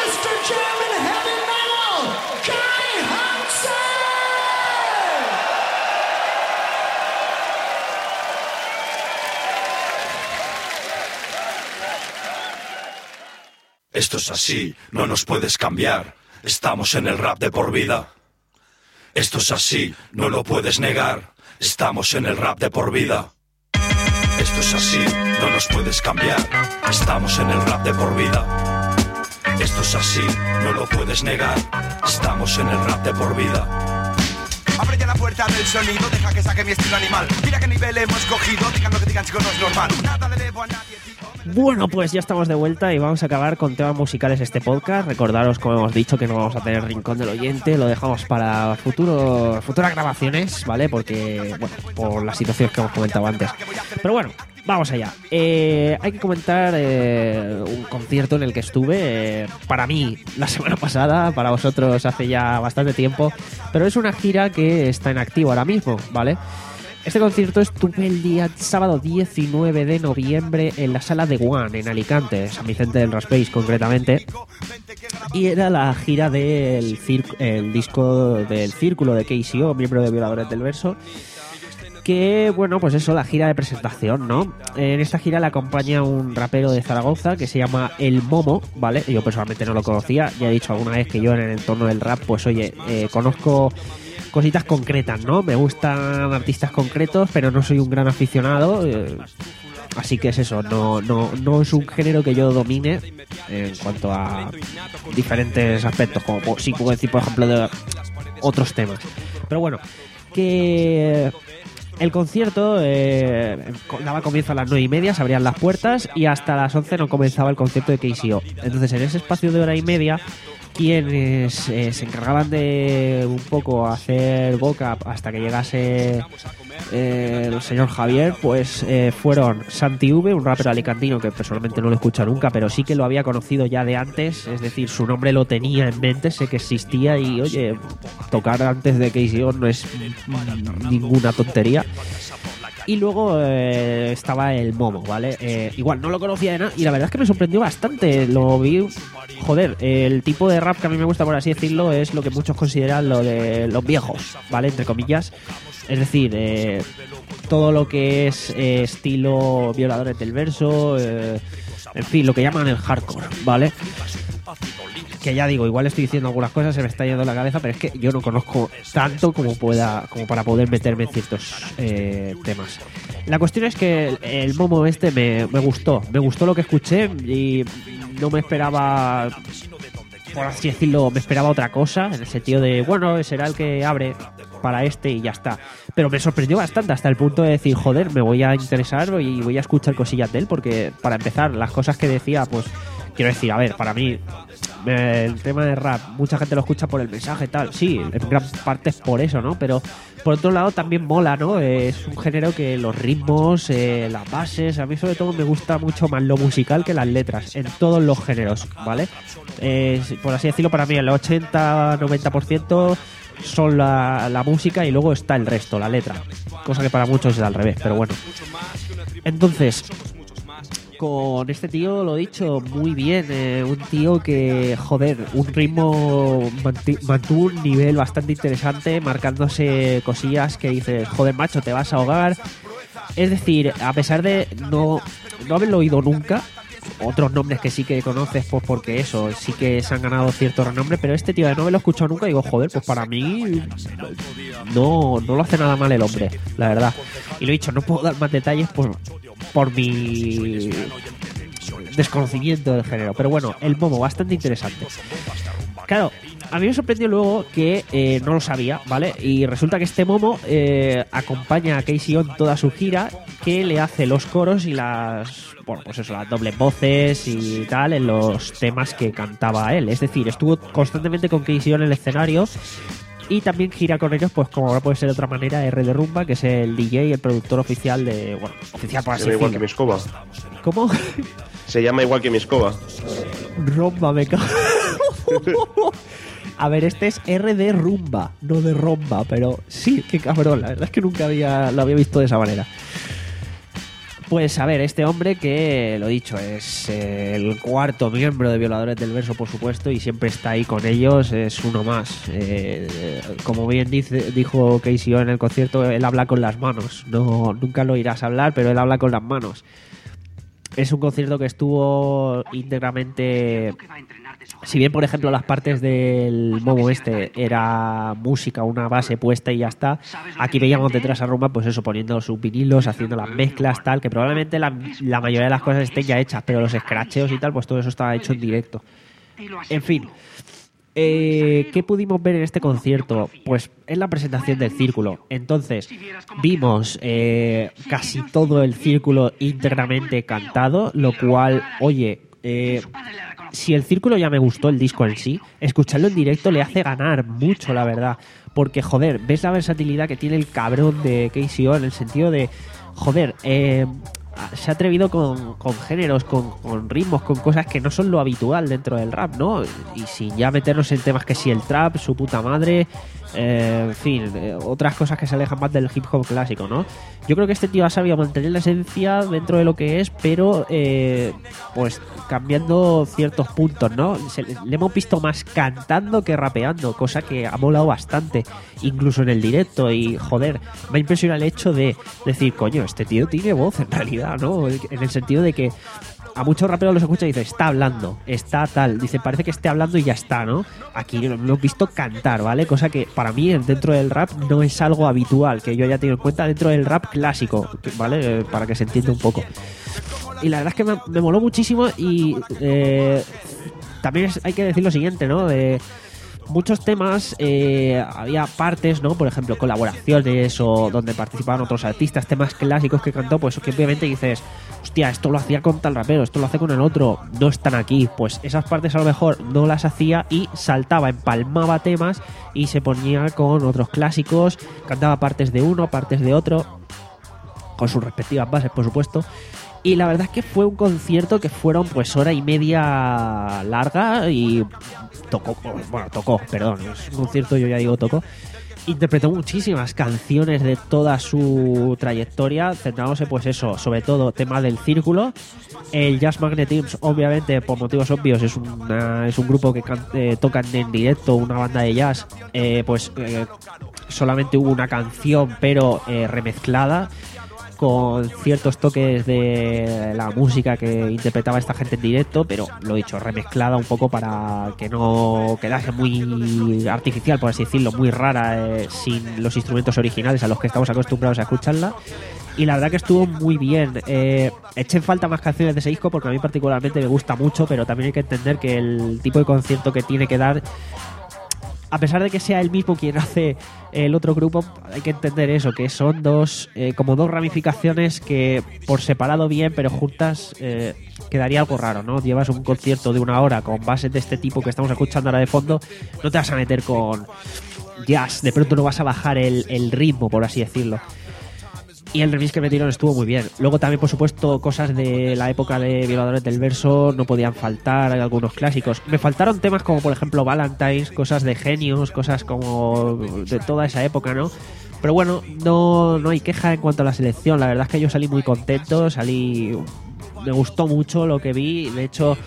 mister German Heavy Metal, Kai Hansen! Esto es así, no nos puedes cambiar. Estamos en el rap de por vida. Esto es así, no lo puedes negar. Estamos en el rap de por vida. Esto es así, no nos puedes cambiar. Estamos en el rap de por vida. Esto es así, no lo puedes negar. Estamos en el rap de por vida. Abre ya la puerta del sonido, deja que saque mi estilo animal. Mira qué nivel hemos cogido, digan lo que digan chicos, no es normal. Nada le debo a nadie, tío. Bueno, pues ya estamos de vuelta y vamos a acabar con temas musicales este podcast. Recordaros, como hemos dicho, que no vamos a tener rincón del oyente, lo dejamos para futuro, futuras grabaciones, ¿vale? Porque, bueno, por las situaciones que hemos comentado antes. Pero bueno, vamos allá. Eh, hay que comentar eh, un concierto en el que estuve, eh, para mí la semana pasada, para vosotros hace ya bastante tiempo, pero es una gira que está en activo ahora mismo, ¿vale? Este concierto estuve el día sábado diecinueve de noviembre en la sala de One, en Alicante, San Vicente del Raspeig concretamente, y era la gira del cir- el disco del Círculo de K C O, miembro de Violadores del Verso, que, bueno, pues eso, la gira de presentación, ¿no? En esta gira le acompaña un rapero de Zaragoza que se llama El Momo, ¿vale? Yo personalmente no lo conocía, ya he dicho alguna vez que yo en el entorno del rap, pues oye, eh, conozco cositas concretas, ¿no? Me gustan artistas concretos, pero no soy un gran aficionado, eh, así que es eso, no, no, no es un género que yo domine en cuanto a diferentes aspectos, como sí puedo decir, por ejemplo, de otros temas. Pero bueno, que el concierto eh, daba comienzo a las nueve y media, se abrían las puertas y hasta las once no comenzaba el concierto de K C O. Entonces, en ese espacio de hora y media, quienes eh, se encargaban de un poco hacer boca hasta que llegase eh, el señor Javier, pues eh, fueron Santi V, un rapero alicantino que personalmente no lo he escuchado nunca, pero sí que lo había conocido ya de antes, es decir, su nombre lo tenía en mente, sé que existía y oye, tocar antes de K C O no es ninguna tontería. Y luego eh, estaba el Momo, ¿vale? Eh, igual no lo conocía de nada y la verdad es que me sorprendió bastante. Lo vi, joder, el tipo de rap que a mí me gusta, por así decirlo, es lo que muchos consideran lo de los viejos, ¿vale? Entre comillas. Es decir, eh, todo lo que es eh, estilo Violadores del Verso, eh, en fin, lo que llaman el hardcore, ¿vale? Que ya digo, igual estoy diciendo algunas cosas, se me está yendo la cabeza, pero es que yo no conozco tanto como pueda, como para poder meterme en ciertos eh, temas. La cuestión es que el, el Momo este me, me gustó, me gustó lo que escuché y no me esperaba, por así decirlo, me esperaba otra cosa, en el sentido de, bueno, será el que abre para este y ya está. Pero me sorprendió bastante hasta el punto de decir, joder, me voy a interesar y voy a escuchar cosillas de él, porque para empezar, las cosas que decía, pues quiero decir, a ver, para mí el tema de rap, mucha gente lo escucha por el mensaje tal, sí, en gran parte es por eso, ¿no? Pero por otro lado también mola, ¿no? Es un género que los ritmos, eh, las bases, a mí sobre todo me gusta mucho más lo musical que las letras, en todos los géneros, ¿vale? Eh, por así decirlo, para mí el ochenta a noventa por ciento son la, la música y luego está el resto, la letra, cosa que para muchos es al revés, pero bueno. Entonces, con este tío, lo he dicho, muy bien, eh, un tío que, joder, un ritmo manti- mantuvo un nivel bastante interesante, marcándose cosillas que dices, joder, macho, te vas a ahogar. Es decir, a pesar de no, no haberlo oído nunca, otros nombres que sí que conoces, pues porque eso, sí que se han ganado cierto renombre, pero este tío de no haberlo escuchado nunca, digo, joder, pues para mí no, no lo hace nada mal el hombre, la verdad. Y lo he dicho, no puedo dar más detalles por, por mi desconocimiento del género, pero bueno, el Momo, bastante interesante. Claro, a mí me sorprendió luego que eh, no lo sabía, ¿vale? Y resulta que este Momo eh, acompaña a K C O en toda su gira, que le hace los coros y las, bueno, pues eso, las dobles voces y tal en los temas que cantaba él. Es decir, estuvo constantemente con K C O en el escenario y también gira con ellos, pues como no puede ser de otra manera, R de Rumba, que es el D J y el productor oficial de, bueno, oficial por así Se llama igual decirlo. que mi escoba. ¿Cómo? Se llama igual que mi escoba. Rumba, me cago. A ver, este es R de Rumba, no de Romba, pero sí, qué cabrón, la verdad es que nunca había, lo había visto de esa manera. Pues a ver, este hombre que, lo dicho, es eh, el cuarto miembro de Violadores del Verso, por supuesto, y siempre está ahí con ellos, es uno más. Eh, como bien dice, dijo Casey O en el concierto, él habla con las manos. No, nunca lo irás a hablar, pero él habla con las manos. Es un concierto que estuvo íntegramente... Si bien, por ejemplo, las partes del Momo este era música, una base puesta y ya está, aquí veíamos detrás a Rumba, pues eso, poniendo sus vinilos, haciendo las mezclas, tal, que probablemente la, la mayoría de las cosas estén ya hechas, pero los scratcheos y tal, pues todo eso estaba hecho en directo. En fin, eh, ¿qué pudimos ver en este concierto? Pues es la presentación del Círculo. Entonces, vimos eh, casi todo el Círculo íntegramente cantado, lo cual, oye... Eh, si el Círculo ya me gustó el disco en sí, escucharlo en directo le hace ganar mucho, la verdad. Porque, joder, ves la versatilidad que tiene el cabrón de Casey O en el sentido de, joder, eh, se ha atrevido con, con géneros, con, con ritmos, con cosas que no son lo habitual dentro del rap, ¿no? Y sin ya meternos en temas que si el trap, su puta madre, eh, en fin, eh, otras cosas que se alejan más del hip hop clásico, ¿no? Yo creo que este tío ha sabido mantener la esencia dentro de lo que es, pero eh, pues cambiando ciertos puntos, ¿no? Se, le hemos visto más cantando que rapeando, cosa que ha molado bastante, incluso en el directo. Y joder, me ha impresionado el hecho de decir, coño, este tío tiene voz en realidad, ¿no? En el sentido de que a muchos raperos los escucha y dice, está hablando, está tal, dice, parece que esté hablando y ya está, ¿no? Aquí lo hemos visto cantar, ¿vale? Cosa que para mí dentro del rap no es algo habitual, que yo haya tenido en cuenta dentro del rap clásico, ¿vale? Para que se entienda un poco. Y la verdad es que me, me moló muchísimo y eh, también es, hay que decir lo siguiente, ¿no? De muchos temas, eh, había partes, ¿no? Por ejemplo, colaboraciones o donde participaban otros artistas, temas clásicos que cantó, pues que obviamente dices, hostia, esto lo hacía con tal rapero, esto lo hace con el otro, no están aquí. Pues esas partes a lo mejor no las hacía y saltaba, empalmaba temas y se ponía con otros clásicos, cantaba partes de uno, partes de otro, con sus respectivas bases, por supuesto. Y la verdad es que fue un concierto que fueron pues hora y media larga y tocó, bueno, tocó, perdón, es un concierto, yo ya digo tocó. Interpretó muchísimas canciones de toda su trayectoria, centrándose pues eso, sobre todo tema del Círculo. El Jazz Magnetism, obviamente, por motivos obvios, es, una, es un grupo que can, eh, tocan en directo, una banda de jazz, eh, pues eh, solamente hubo una canción, pero eh, remezclada, con ciertos toques de la música que interpretaba esta gente en directo, pero lo dicho, remezclada un poco para que no quedase muy artificial, por así decirlo, muy rara, eh, sin los instrumentos originales a los que estamos acostumbrados a escucharla. Y la verdad que estuvo muy bien. Eh, eché en falta más canciones de ese disco porque a mí particularmente me gusta mucho, pero también hay que entender que el tipo de concierto que tiene que dar, a pesar de que sea él mismo quien hace el otro grupo, hay que entender eso, que son dos, eh, como dos ramificaciones que por separado bien, pero juntas eh, quedaría algo raro, ¿no? Llevas un concierto de una hora con bases de este tipo que estamos escuchando ahora de fondo, no te vas a meter con jazz, de pronto no vas a bajar el, el ritmo, por así decirlo. Y el remix que metieron estuvo muy bien. Luego también, por supuesto, cosas de la época de Violadores del Verso no podían faltar, hay algunos clásicos. Me faltaron temas como, por ejemplo, Valentine's, cosas de Genios, cosas como de toda esa época, ¿no? Pero bueno, no, no hay queja en cuanto a la selección. La verdad es que yo salí muy contento, salí... Me gustó mucho lo que vi. De hecho,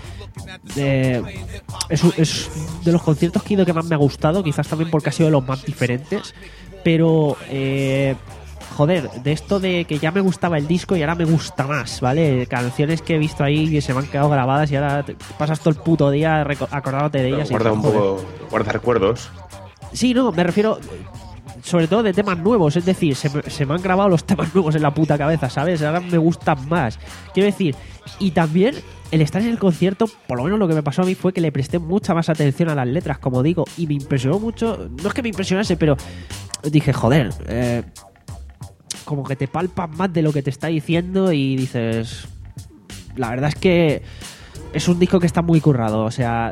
eh, es, es de los conciertos que he ido que más me ha gustado, quizás también porque ha sido de los más diferentes. Pero... Eh, joder, de esto de que ya me gustaba el disco y ahora me gusta más, ¿vale? Canciones que he visto ahí que se me han quedado grabadas y ahora te pasas todo el puto día acordándote de ellas. Guarda y, un joder. poco, guarda recuerdos. Sí, no, me refiero sobre todo de temas nuevos, es decir, se me, se me han grabado los temas nuevos en la puta cabeza, ¿sabes? Ahora me gustan más. Quiero decir, y también el estar en el concierto, por lo menos lo que me pasó a mí fue que le presté mucha más atención a las letras, como digo, y me impresionó mucho, no es que me impresionase, pero dije, joder, eh... como que te palpas más de lo que te está diciendo y dices, la verdad es que es un disco que está muy currado, o sea,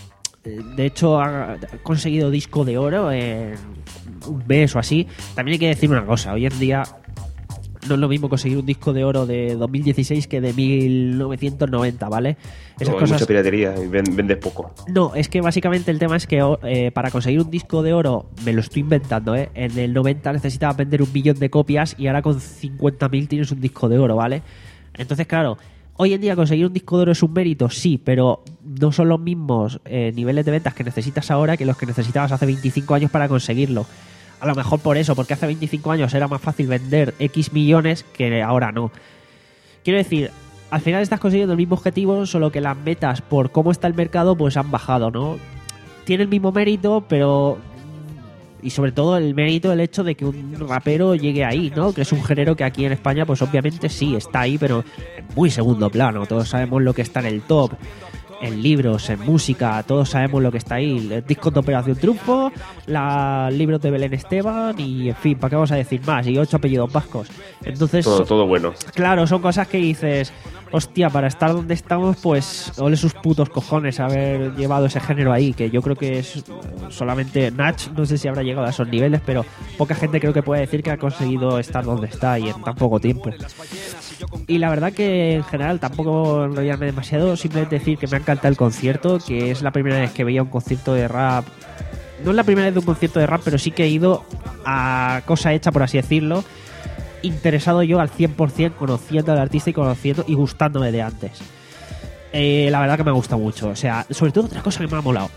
de hecho ha conseguido disco de oro en un mes o así. También hay que decir una cosa, hoy en día no es lo mismo conseguir un disco de oro de dos mil dieciséis que de mil novecientos noventa, ¿vale? Esas no, hay cosas... mucha piratería y vendes poco. No, es que básicamente el tema es que eh, para conseguir un disco de oro, me lo estoy inventando, ¿eh? En el noventa necesitabas vender un millón de copias y ahora con cincuenta mil tienes un disco de oro, ¿vale? Entonces, claro, hoy en día conseguir un disco de oro es un mérito, sí, pero no son los mismos eh, niveles de ventas que necesitas ahora que los que necesitabas hace veinticinco años para conseguirlo. A lo mejor por eso, porque hace veinticinco años era más fácil vender X millones que ahora no. Quiero decir, al final estás consiguiendo el mismo objetivo, solo que las metas por cómo está el mercado pues han bajado, ¿no? Tiene el mismo mérito, pero... Y sobre todo el mérito del hecho de que un rapero llegue ahí, ¿no? Que es un género que aquí en España pues obviamente sí está ahí, pero en muy segundo plano. Todos sabemos lo que está en el top, en libros, en música, todos sabemos lo que está ahí. El disco de Operación Triunfo, los libros de Belén Esteban y, en fin, ¿para qué vamos a decir más? Y ocho apellidos vascos. Entonces, todo, todo bueno. Claro, son cosas que dices... Hostia, para estar donde estamos, pues ole sus putos cojones haber llevado ese género ahí, que yo creo que es solamente Nach, no sé si habrá llegado a esos niveles, pero poca gente creo que puede decir que ha conseguido estar donde está y en tan poco tiempo. Y la verdad que en general tampoco enrollarme demasiado, simplemente decir que me ha encantado el concierto, que es la primera vez que veía un concierto de rap. No es la primera vez de un concierto de rap, pero sí que he ido a cosa hecha, por así decirlo, interesado yo al cien por ciento, conociendo al artista y conociendo y gustándome de antes. Eh, la verdad que me ha gustado mucho. O sea, sobre todo otra cosa que me ha molado.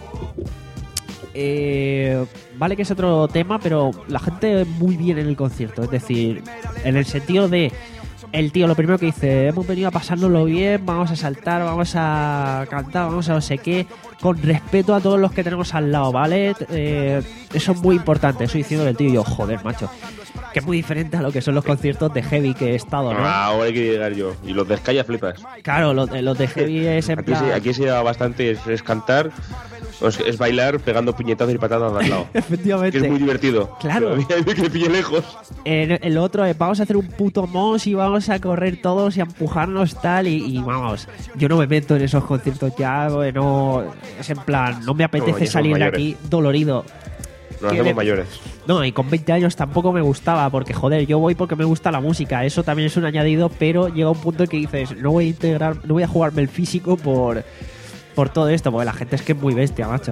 Eh, vale que es otro tema, pero la gente muy bien en el concierto. Es decir, en el sentido de... El tío lo primero que dice, hemos venido a pasárnoslo bien, vamos a saltar, vamos a cantar, vamos a no sé qué, con respeto a todos los que tenemos al lado, ¿vale? Eh, eso es muy importante, eso diciendo el tío y yo, joder, macho. Que es muy diferente a lo que son los conciertos de heavy que he estado, ¿no? Ah, ahora hay que llegar yo. Y los de Sky ya flipas. Claro, los de, los de heavy es en aquí plan... Sí, aquí se da bastante, es, es cantar, es, es bailar pegando puñetazos y patadas al lado. Efectivamente. Que es muy divertido. Claro. Pero a mí que me pille lejos. En el otro es, vamos a hacer un puto mos y vamos a correr todos y a empujarnos tal y, y vamos, yo no me meto en esos conciertos ya, no, es en plan, no me apetece No, salir de mayores. aquí dolorido. Nos Que hacemos me- mayores. No, y con veinte años tampoco me gustaba, porque joder, yo voy porque me gusta la música, eso también es un añadido, pero llega un punto en que dices, no voy a integrar, no voy a jugarme el físico por, por todo esto, porque la gente es que es muy bestia, macho.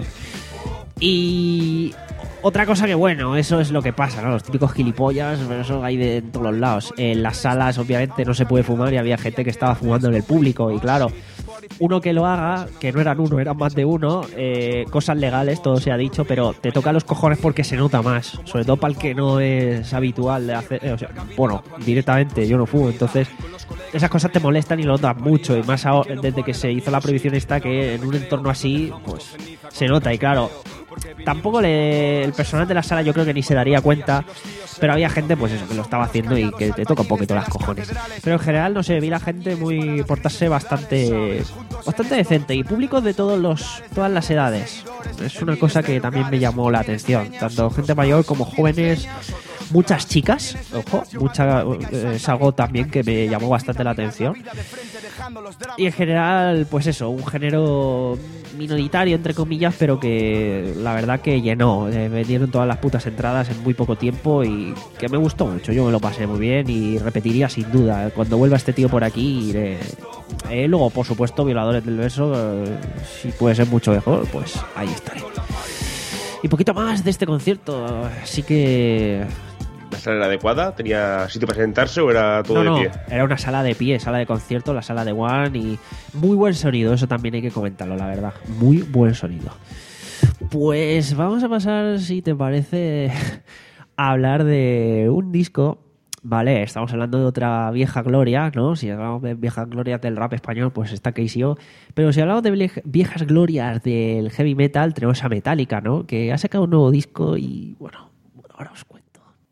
Y otra cosa que bueno, eso es lo que pasa, ¿no? Los típicos gilipollas, pero eso hay de en todos los lados. En las salas obviamente no se puede fumar y había gente que estaba fumando en el público y claro, uno que lo haga, que no eran uno, eran más de uno, eh, cosas legales, todo se ha dicho, pero te toca los cojones porque se nota más, sobre todo para el que no es habitual de hacer, eh, o sea, bueno, directamente yo no fumo, entonces esas cosas te molestan y lo notas mucho, y más ahora, desde que se hizo la prohibición esta, que en un entorno así, pues se nota, y claro, tampoco le, el personal de la sala yo creo que ni se daría cuenta, pero había gente pues eso que lo estaba haciendo y que te toca un poquito las cojones. Pero en general, no sé, vi la gente muy portarse bastante bastante decente y públicos de todos los todas las edades. Es una cosa que también me llamó la atención, tanto gente mayor como jóvenes, muchas chicas, ojo, mucha, es algo también que me llamó bastante la atención. Y en general, pues eso, un género minoritario, entre comillas, pero que la verdad que llenó. Eh, vendieron todas las putas entradas en muy poco tiempo y que me gustó mucho. Yo me lo pasé muy bien y repetiría sin duda. Cuando vuelva este tío por aquí, iré. Eh, luego, por supuesto, Violadores del Verso, eh, si puede ser mucho mejor, pues ahí estaré. Y poquito más de este concierto, así que... ¿La sala era adecuada? ¿Tenía sitio para sentarse o era todo no, de no, pie? era una sala de pie, sala de concierto, la sala de One y muy buen sonido, eso también hay que comentarlo, la verdad. Muy buen sonido. Pues vamos a pasar, si te parece, a hablar de un disco. Vale, estamos hablando de otra vieja gloria, ¿no? Si hablamos de viejas glorias del rap español, pues está K C O. Pero si hablamos de viejas glorias del heavy metal, tenemos a Metallica, ¿no? Que ha sacado un nuevo disco y, bueno, ahora os cuento.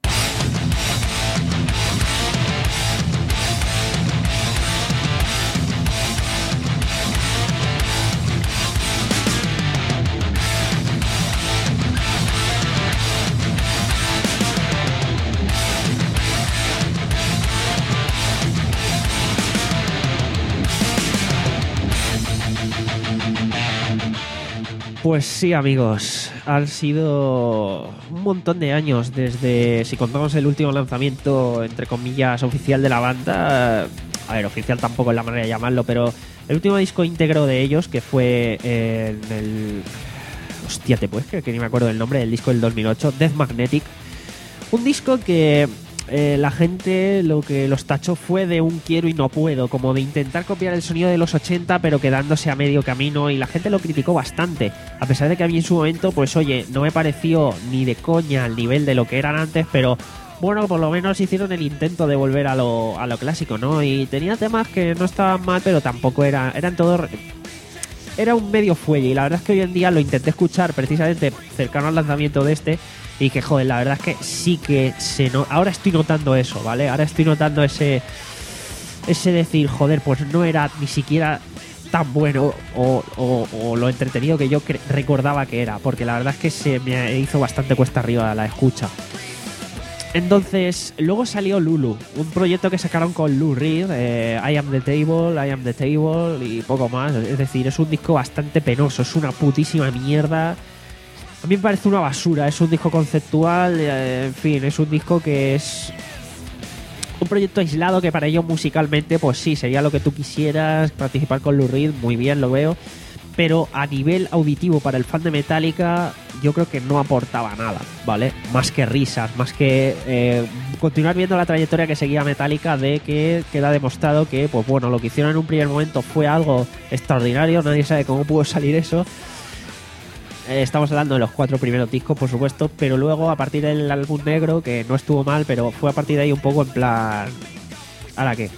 Pues sí, amigos, han sido un montón de años desde, si contamos el último lanzamiento, entre comillas, oficial de la banda. A ver, oficial tampoco es la manera de llamarlo, pero el último disco íntegro de ellos, que fue en el... Hostia, te puedes creer que ni me acuerdo del nombre del disco del dos mil ocho, Death Magnetic. Un disco que eh, la gente lo que los tachó fue de un quiero y no puedo, como de intentar copiar el sonido de los ochenta pero quedándose a medio camino, y la gente lo criticó bastante, a pesar de que a mí en su momento, pues oye, no me pareció ni de coña al nivel de lo que eran antes, pero bueno, por lo menos hicieron el intento de volver a lo, a lo clásico, ¿no? Y tenía temas que no estaban mal, pero tampoco era, eran todo... Era un medio fuelle, y la verdad es que hoy en día lo intenté escuchar precisamente cercano al lanzamiento de este, y que joder, la verdad es que sí que se no... Ahora estoy notando eso, ¿vale? Ahora estoy notando ese... Ese decir, joder, pues no era ni siquiera tan bueno o, o, o lo entretenido que yo recordaba que era, porque la verdad es que se me hizo bastante cuesta arriba la escucha. Entonces, luego salió Lulu, un proyecto que sacaron con Lou Reed, eh, I Am The Table, I Am The Table y poco más. Es decir, es un disco bastante penoso, es una putísima mierda. A mí me parece una basura, es un disco conceptual, eh, en fin, es un disco que es un proyecto aislado que para ellos musicalmente, pues sí, sería lo que tú quisieras, participar con Lou Reed, muy bien, lo veo. Pero a nivel auditivo para el fan de Metallica yo creo que no aportaba nada, ¿vale? Más que risas, más que eh, continuar viendo la trayectoria que seguía Metallica, de que queda demostrado que, pues bueno, lo que hicieron en un primer momento fue algo extraordinario, nadie sabe cómo pudo salir eso. Eh, estamos hablando de los cuatro primeros discos, por supuesto, pero luego a partir del álbum negro, que no estuvo mal, pero fue a partir de ahí un poco en plan... ¿Ahora qué?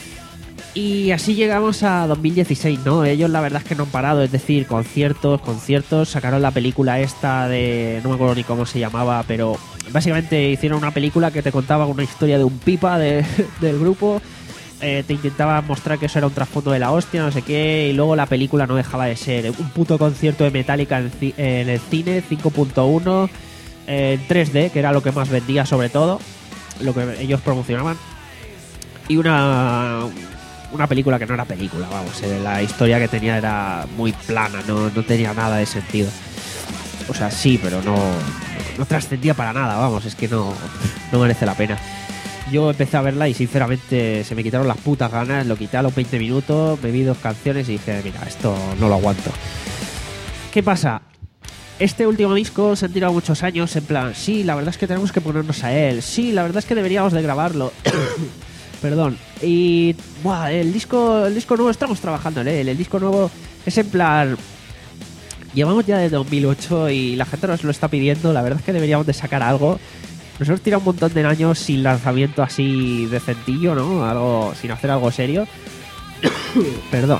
Y así llegamos a dos mil dieciséis, ¿no? Ellos la verdad es que no han parado, es decir, conciertos, conciertos, sacaron la película esta de... no me acuerdo ni cómo se llamaba, pero básicamente hicieron una película que te contaba una historia de un pipa de, del grupo, eh, te intentaba mostrar que eso era un trasfondo de la hostia, no sé qué, y luego la película no dejaba de ser un puto concierto de Metallica en, en el cine, cinco punto uno, eh, en tres D, que era lo que más vendía sobre todo, lo que ellos promocionaban, y una... una película que no era película, vamos, eh, la historia que tenía era muy plana, no, no tenía nada de sentido. O sea, sí, pero no, no trascendía para nada, vamos, es que no, no merece la pena. Yo empecé a verla y sinceramente se me quitaron las putas ganas, lo quité a los veinte minutos, me vi dos canciones y dije, mira, esto no lo aguanto. ¿Qué pasa? Este último disco se han tirado muchos años en plan, sí, la verdad es que tenemos que ponernos a él, sí, la verdad es que deberíamos de grabarlo. Perdón. Y buah, el disco el disco nuevo estamos trabajando en él. El disco nuevo es en plan... Llevamos ya de dos mil ocho y la gente nos lo está pidiendo. La verdad es que deberíamos de sacar algo. Nos hemos tirado un montón de años sin lanzamiento así decentillo, ¿no? Algo, sin hacer algo serio. Perdón.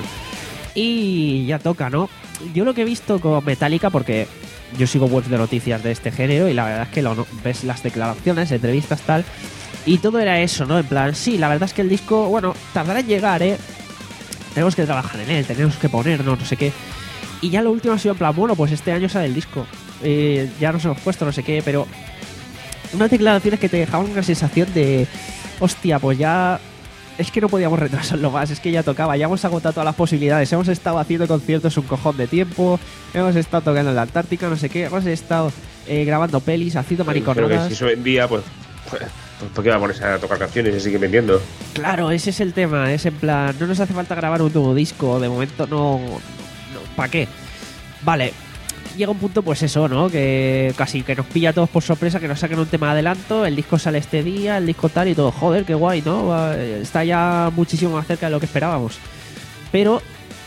Y ya toca, ¿no? Yo lo que he visto con Metallica, porque yo sigo webs de noticias de este género y la verdad es que lo, ves las declaraciones, entrevistas, tal... Y todo era eso, ¿no? En plan, sí, la verdad es que el disco, bueno, tardará en llegar, ¿eh? Tenemos que trabajar en él, tenemos que ponernos, no sé qué. Y ya lo último ha sido en plan, bueno, pues este año sale el disco. Eh, ya nos hemos puesto, no sé qué, pero... Unas declaraciones que te dejaban una sensación de... Hostia, pues ya... Es que no podíamos retrasarlo más, es que ya tocaba, ya hemos agotado todas las posibilidades. Hemos estado haciendo conciertos un cojón de tiempo, hemos estado tocando en la Antártica, no sé qué, hemos estado eh, grabando pelis, haciendo mariconadas. Pero que si eso vendía, pues... pues ¿por qué va a ponerse a tocar canciones y sigue vendiendo? Claro, ese es el tema, es en plan, no nos hace falta grabar un nuevo disco, de momento no, no ¿para qué? Vale, llega un punto pues eso, ¿no? Que casi que nos pilla a todos por sorpresa, que nos saquen un tema de adelanto, el disco sale este día, el disco tal y todo, joder, qué guay, ¿no? Está ya muchísimo más cerca de lo que esperábamos. Pero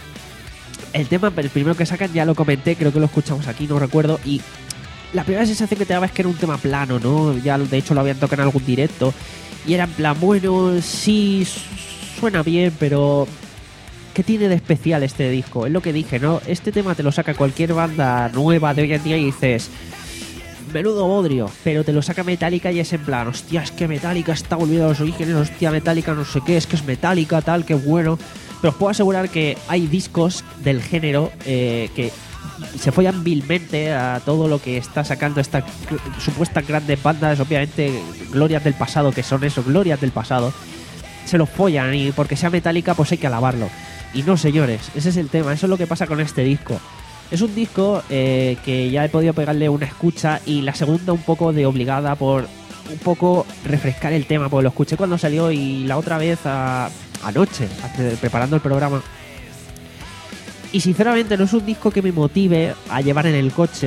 el tema, el primero que sacan ya lo comenté, creo que lo escuchamos aquí, no recuerdo, y... La primera sensación que te daba es que era un tema plano, ¿no? Ya de hecho lo habían tocado en algún directo. Y era en plan, bueno, sí, suena bien, pero... ¿Qué tiene de especial este disco? Es lo que dije, ¿no? Este tema te lo saca cualquier banda nueva de hoy en día y dices... Menudo bodrio. Pero te lo saca Metallica y es en plan, hostia, es que Metallica está volviendo a los orígenes, hostia, Metallica no sé qué, es que es Metallica, tal, qué bueno. Pero os puedo asegurar que hay discos del género eh, que... se follan vilmente a todo lo que está sacando esta supuestas grandes bandas, obviamente glorias del pasado, que son eso, glorias del pasado, se los follan y porque sea Metallica pues hay que alabarlo. Y no, señores, ese es el tema, eso es lo que pasa con este disco. Es un disco eh, que ya he podido pegarle una escucha y la segunda un poco de obligada por un poco refrescar el tema, porque lo escuché cuando salió y la otra vez a, anoche, preparando el programa. Y sinceramente no es un disco que me motive a llevar en el coche.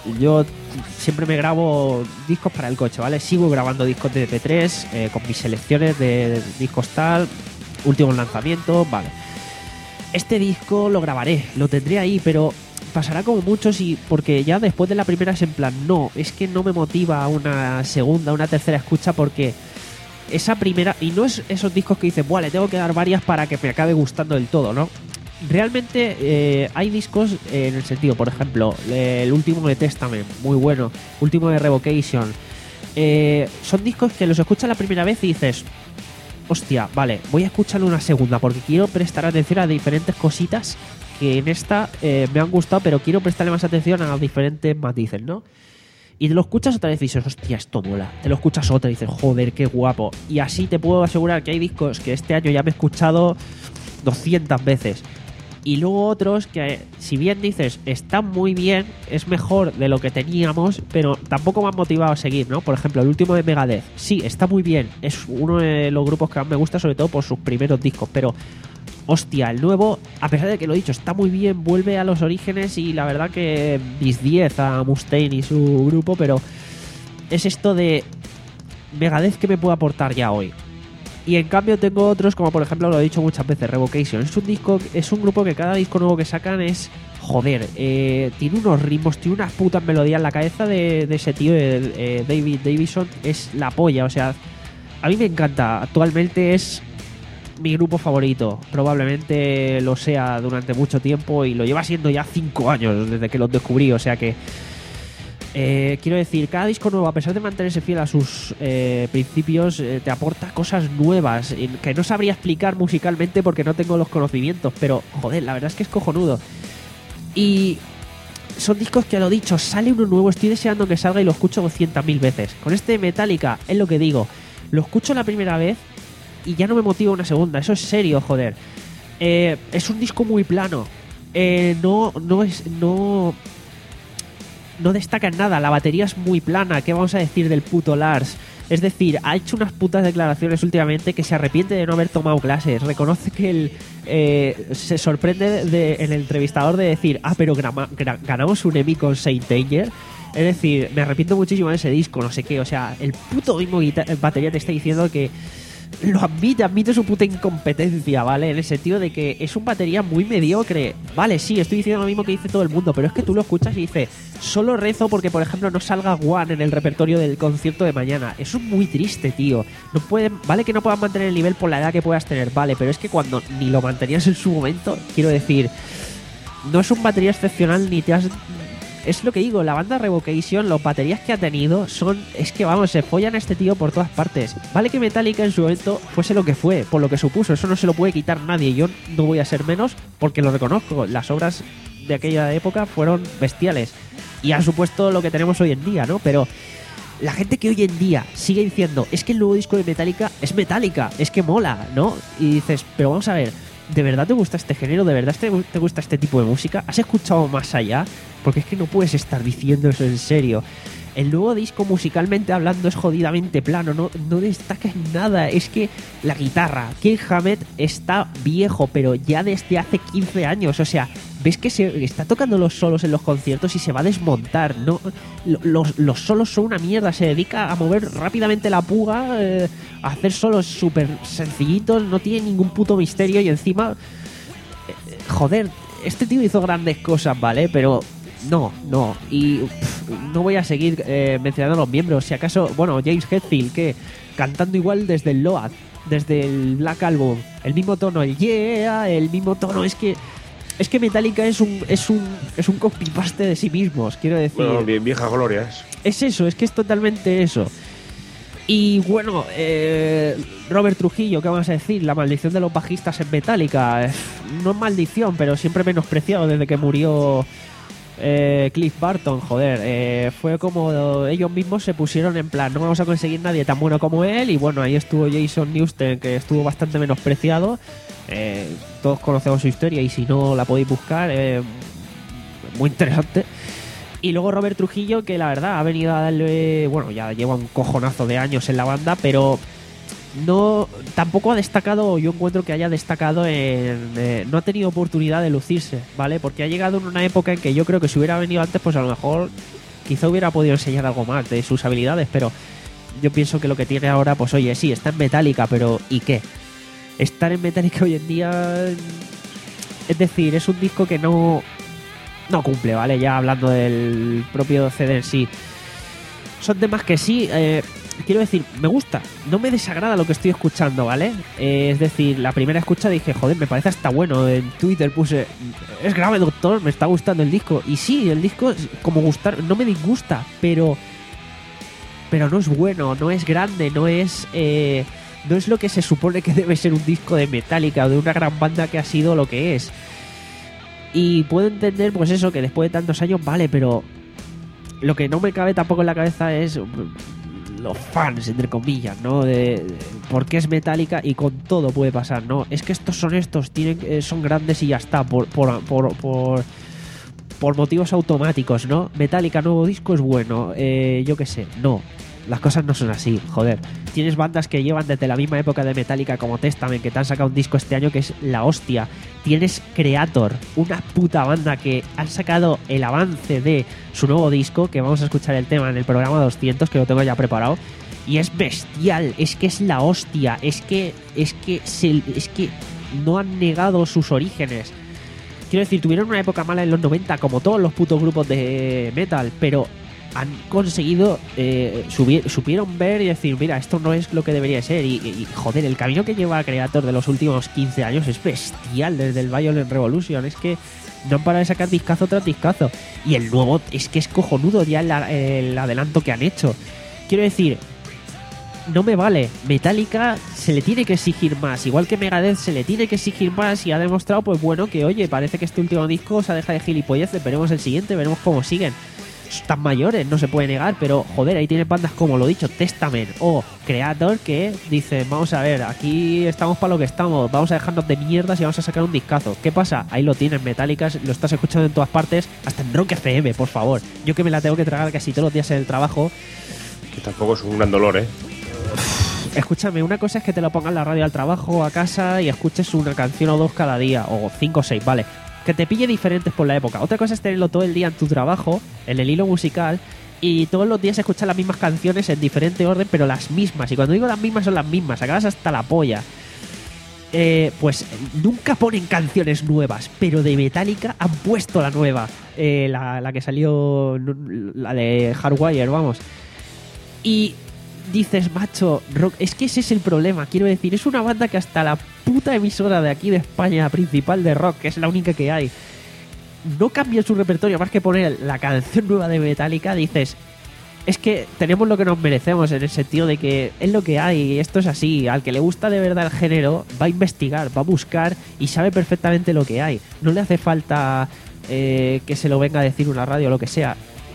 yo siempre me grabo discos para el coche, ¿vale? Sigo grabando discos de P tres eh, con mis selecciones de discos tal, últimos lanzamientos, vale. Este disco lo grabaré, lo tendré ahí, pero pasará como muchos y porque ya después de la primera es en plan, no, es que no me motiva una segunda, una tercera escucha porque esa primera, y no es esos discos que dices, buah, le tengo que dar varias para que me acabe gustando del todo, ¿no? Realmente eh, hay discos eh, en el sentido, por ejemplo, eh, el último de Testament, muy bueno, último de Revocation, eh, son discos que los escuchas la primera vez y dices, hostia, vale, voy a escucharlo una segunda porque quiero prestar atención a diferentes cositas que en esta eh, me han gustado, pero quiero prestarle más atención a los diferentes matices, ¿no? Y te lo escuchas otra vez y dices, hostia, esto mola. Te lo escuchas otra y dices, joder, qué guapo. Y así te puedo asegurar que hay discos que este año ya me he escuchado doscientas veces. Y luego otros que, si bien dices, están muy bien, es mejor de lo que teníamos, pero tampoco me han motivado a seguir, ¿no? Por ejemplo, el último de Megadeth, sí, está muy bien. Es uno de los grupos que más me gusta, sobre todo por sus primeros discos, pero hostia, el nuevo, a pesar de que lo he dicho, está muy bien, vuelve a los orígenes y la verdad que mis diez a Mustaine y su grupo, pero es esto de Megadeth que me puede aportar ya hoy. Y en cambio tengo otros, como por ejemplo lo he dicho muchas veces, Revocation. Es un disco, es un grupo que cada disco nuevo que sacan es, joder, eh, tiene unos ritmos, tiene unas putas melodías. La cabeza de, de ese tío, de, eh, David Davison, es la polla. O sea, a mí me encanta. Actualmente es mi grupo favorito. Probablemente lo sea durante mucho tiempo y lo lleva siendo ya cinco años desde que los descubrí. O sea que Eh, quiero decir, cada disco nuevo, a pesar de mantenerse fiel a sus eh, principios, eh, te aporta cosas nuevas que no sabría explicar musicalmente porque no tengo los conocimientos, pero joder, la verdad es que es cojonudo. Y son discos que, a lo dicho, sale uno nuevo, estoy deseando que salga y lo escucho doscientas mil veces. Con este Metallica, es lo que digo, lo escucho la primera vez y ya no me motiva una segunda, eso es serio, joder. Eh, es un disco muy plano, eh, no, no es... no No destaca en nada, la batería es muy plana. ¿Qué vamos a decir del puto Lars? Es decir, ha hecho unas putas declaraciones últimamente que se arrepiente de no haber tomado clases. Reconoce que él eh, se sorprende de, de, en el entrevistador de decir, ah, pero grama, gra, ganamos un Emmy con Saint Anger. Es decir, me arrepiento muchísimo de ese disco, no sé qué. O sea, el puto mismo batería te está diciendo que lo admite, admite su puta incompetencia, ¿vale? En el sentido de que es un batería muy mediocre. Vale, sí, estoy diciendo lo mismo que dice todo el mundo, pero es que tú lo escuchas y dices, solo rezo porque, por ejemplo, no salga One en el repertorio del concierto de mañana. Eso es muy triste, tío. No pueden, vale que no puedas mantener el nivel por la edad que puedas tener, vale, pero es que cuando ni lo mantenías en su momento, quiero decir, no es un batería excepcional ni te has... Es lo que digo, la banda Revocation, las baterías que ha tenido son... Es que, vamos, se follan a este tío por todas partes. Vale que Metallica en su momento fuese lo que fue, por lo que supuso. Eso no se lo puede quitar nadie. Yo no voy a ser menos porque lo reconozco. Las obras de aquella época fueron bestiales. Y han supuesto lo que tenemos hoy en día, ¿no? Pero la gente que hoy en día sigue diciendo, es que el nuevo disco de Metallica es Metallica, es que mola, ¿no? Y dices, pero vamos a ver, ¿de verdad te gusta este género? ¿De verdad te gusta este tipo de música? ¿Has escuchado más allá? Porque es que no puedes estar diciendo eso en serio. El nuevo disco, musicalmente hablando, es jodidamente plano, no, no destaca en nada. Es que la guitarra, Kirk Hammett, está viejo, pero ya desde hace quince años. O sea, ves que se está tocando los solos en los conciertos y se va a desmontar. No, los, los solos son una mierda. Se dedica a mover rápidamente la puga, eh, a hacer solos súper sencillitos, no tiene ningún puto misterio. Y encima, eh, joder, este tío hizo grandes cosas, ¿vale? Pero no, no. Y pff, no voy a seguir eh, mencionando a los miembros. Si acaso, bueno, James Hetfield, que cantando igual desde el Load, desde el Black Album, el mismo tono, el yeah, el mismo tono. Es que es que Metallica es un es un es un copy-paste de sí mismos, quiero decir. Bueno, bien, viejas glorias. Es eso, es que es totalmente eso. Y bueno, eh, Robert Trujillo, ¿qué vamos a decir? La maldición de los bajistas en Metallica. Eh, no es maldición, pero siempre menospreciado desde que murió eh, Cliff Burton, joder. Eh, fue como ellos mismos se pusieron en plan, no vamos a conseguir nadie tan bueno como él. Y bueno, ahí estuvo Jason Newsted, que estuvo bastante menospreciado. Eh, todos conocemos su historia y si no la podéis buscar, eh, muy interesante. Y luego Robert Trujillo, que la verdad ha venido a darle, bueno, ya lleva un cojonazo de años en la banda, pero no tampoco ha destacado, yo encuentro que haya destacado en... Eh, no ha tenido oportunidad de lucirse, ¿vale? Porque ha llegado en una época en que yo creo que si hubiera venido antes, pues a lo mejor quizá hubiera podido enseñar algo más de sus habilidades, pero yo pienso que lo que tiene ahora, pues oye, sí, está en Metallica, pero ¿y qué? Estar en Metallica hoy en día, es decir, es un disco que no, no cumple, ¿vale? Ya hablando del propio C D en sí. Son temas que sí, eh, quiero decir, me gusta, no me desagrada lo que estoy escuchando, ¿vale? Eh, es decir, la primera escucha dije, joder, me parece hasta bueno. En Twitter puse, es grave, doctor, me está gustando el disco. Y sí, el disco, como gustar, no me disgusta, pero pero no es bueno, no es grande, no es eh, no es lo que se supone que debe ser un disco de Metallica o de una gran banda que ha sido lo que es. Y puedo entender, pues eso, que después de tantos años, vale, pero lo que no me cabe tampoco en la cabeza es los fans, entre comillas, ¿no? De, de por qué es Metallica y con todo puede pasar, ¿no? Es que estos son estos, tienen, eh, son grandes y ya está, por, por, por, por, por motivos automáticos, ¿no? Metallica, nuevo disco es bueno, eh, yo qué sé, no. Las cosas no son así, joder. Tienes bandas que llevan desde la misma época de Metallica como Testament, que te han sacado un disco este año que es la hostia. Tienes Kreator, una puta banda que han sacado el avance de su nuevo disco, que vamos a escuchar el tema en el programa doscientos, que lo tengo ya preparado. Y es bestial, es que es la hostia, es que, es que, se, es que no han negado sus orígenes. Quiero decir, tuvieron una época mala en los noventa, como todos los putos grupos de metal, pero han conseguido, eh, subir, supieron ver y decir, mira, esto no es lo que debería ser. Y, y joder, el camino que lleva Kreator de los últimos quince años es bestial, desde el Violent Revolution. Es que no han parado de sacar discazo tras discazo. Y el nuevo es que es cojonudo ya el, el adelanto que han hecho. Quiero decir, no me vale. Metallica se le tiene que exigir más, igual que Megadeth se le tiene que exigir más, y ha demostrado, pues bueno, que oye, parece que este último disco se deja de gilipolleces. Veremos el siguiente, veremos cómo siguen. Están mayores, no se puede negar, pero joder, ahí tienen bandas como lo dicho, Testament o Kreator, que dicen, vamos a ver, aquí estamos para lo que estamos, vamos a dejarnos de mierdas y vamos a sacar un discazo. ¿Qué pasa? Ahí lo tienen, Metallica, lo estás escuchando en todas partes, hasta en Rock F M, por favor. Yo que me la tengo que tragar casi todos los días en el trabajo. Que tampoco es un gran dolor, ¿eh? Escúchame, una cosa es que te lo pongas en la radio al trabajo, a casa, y escuches una canción o dos cada día, o cinco o seis, vale. Que te pille diferentes por la época. Otra cosa es tenerlo todo el día en tu trabajo, en el hilo musical, y todos los días escuchar las mismas canciones en diferente orden, pero las mismas. Y cuando digo las mismas, son las mismas. Acabas hasta la polla. Eh, pues nunca ponen canciones nuevas, pero de Metallica han puesto la nueva. Eh, la, la que salió, la de Hardwire, vamos. Y dices, macho, rock, es que ese es el problema. Quiero decir, es una banda que hasta la puta emisora de aquí de España principal de rock, que es la única que hay, no cambia su repertorio más que poner la canción nueva de Metallica. Dices, es que tenemos lo que nos merecemos, en el sentido de que es lo que hay, esto es así. Al que le gusta de verdad el género va a investigar, va a buscar y sabe perfectamente lo que hay. No le hace falta eh, que se lo venga a decir una radio o lo que sea.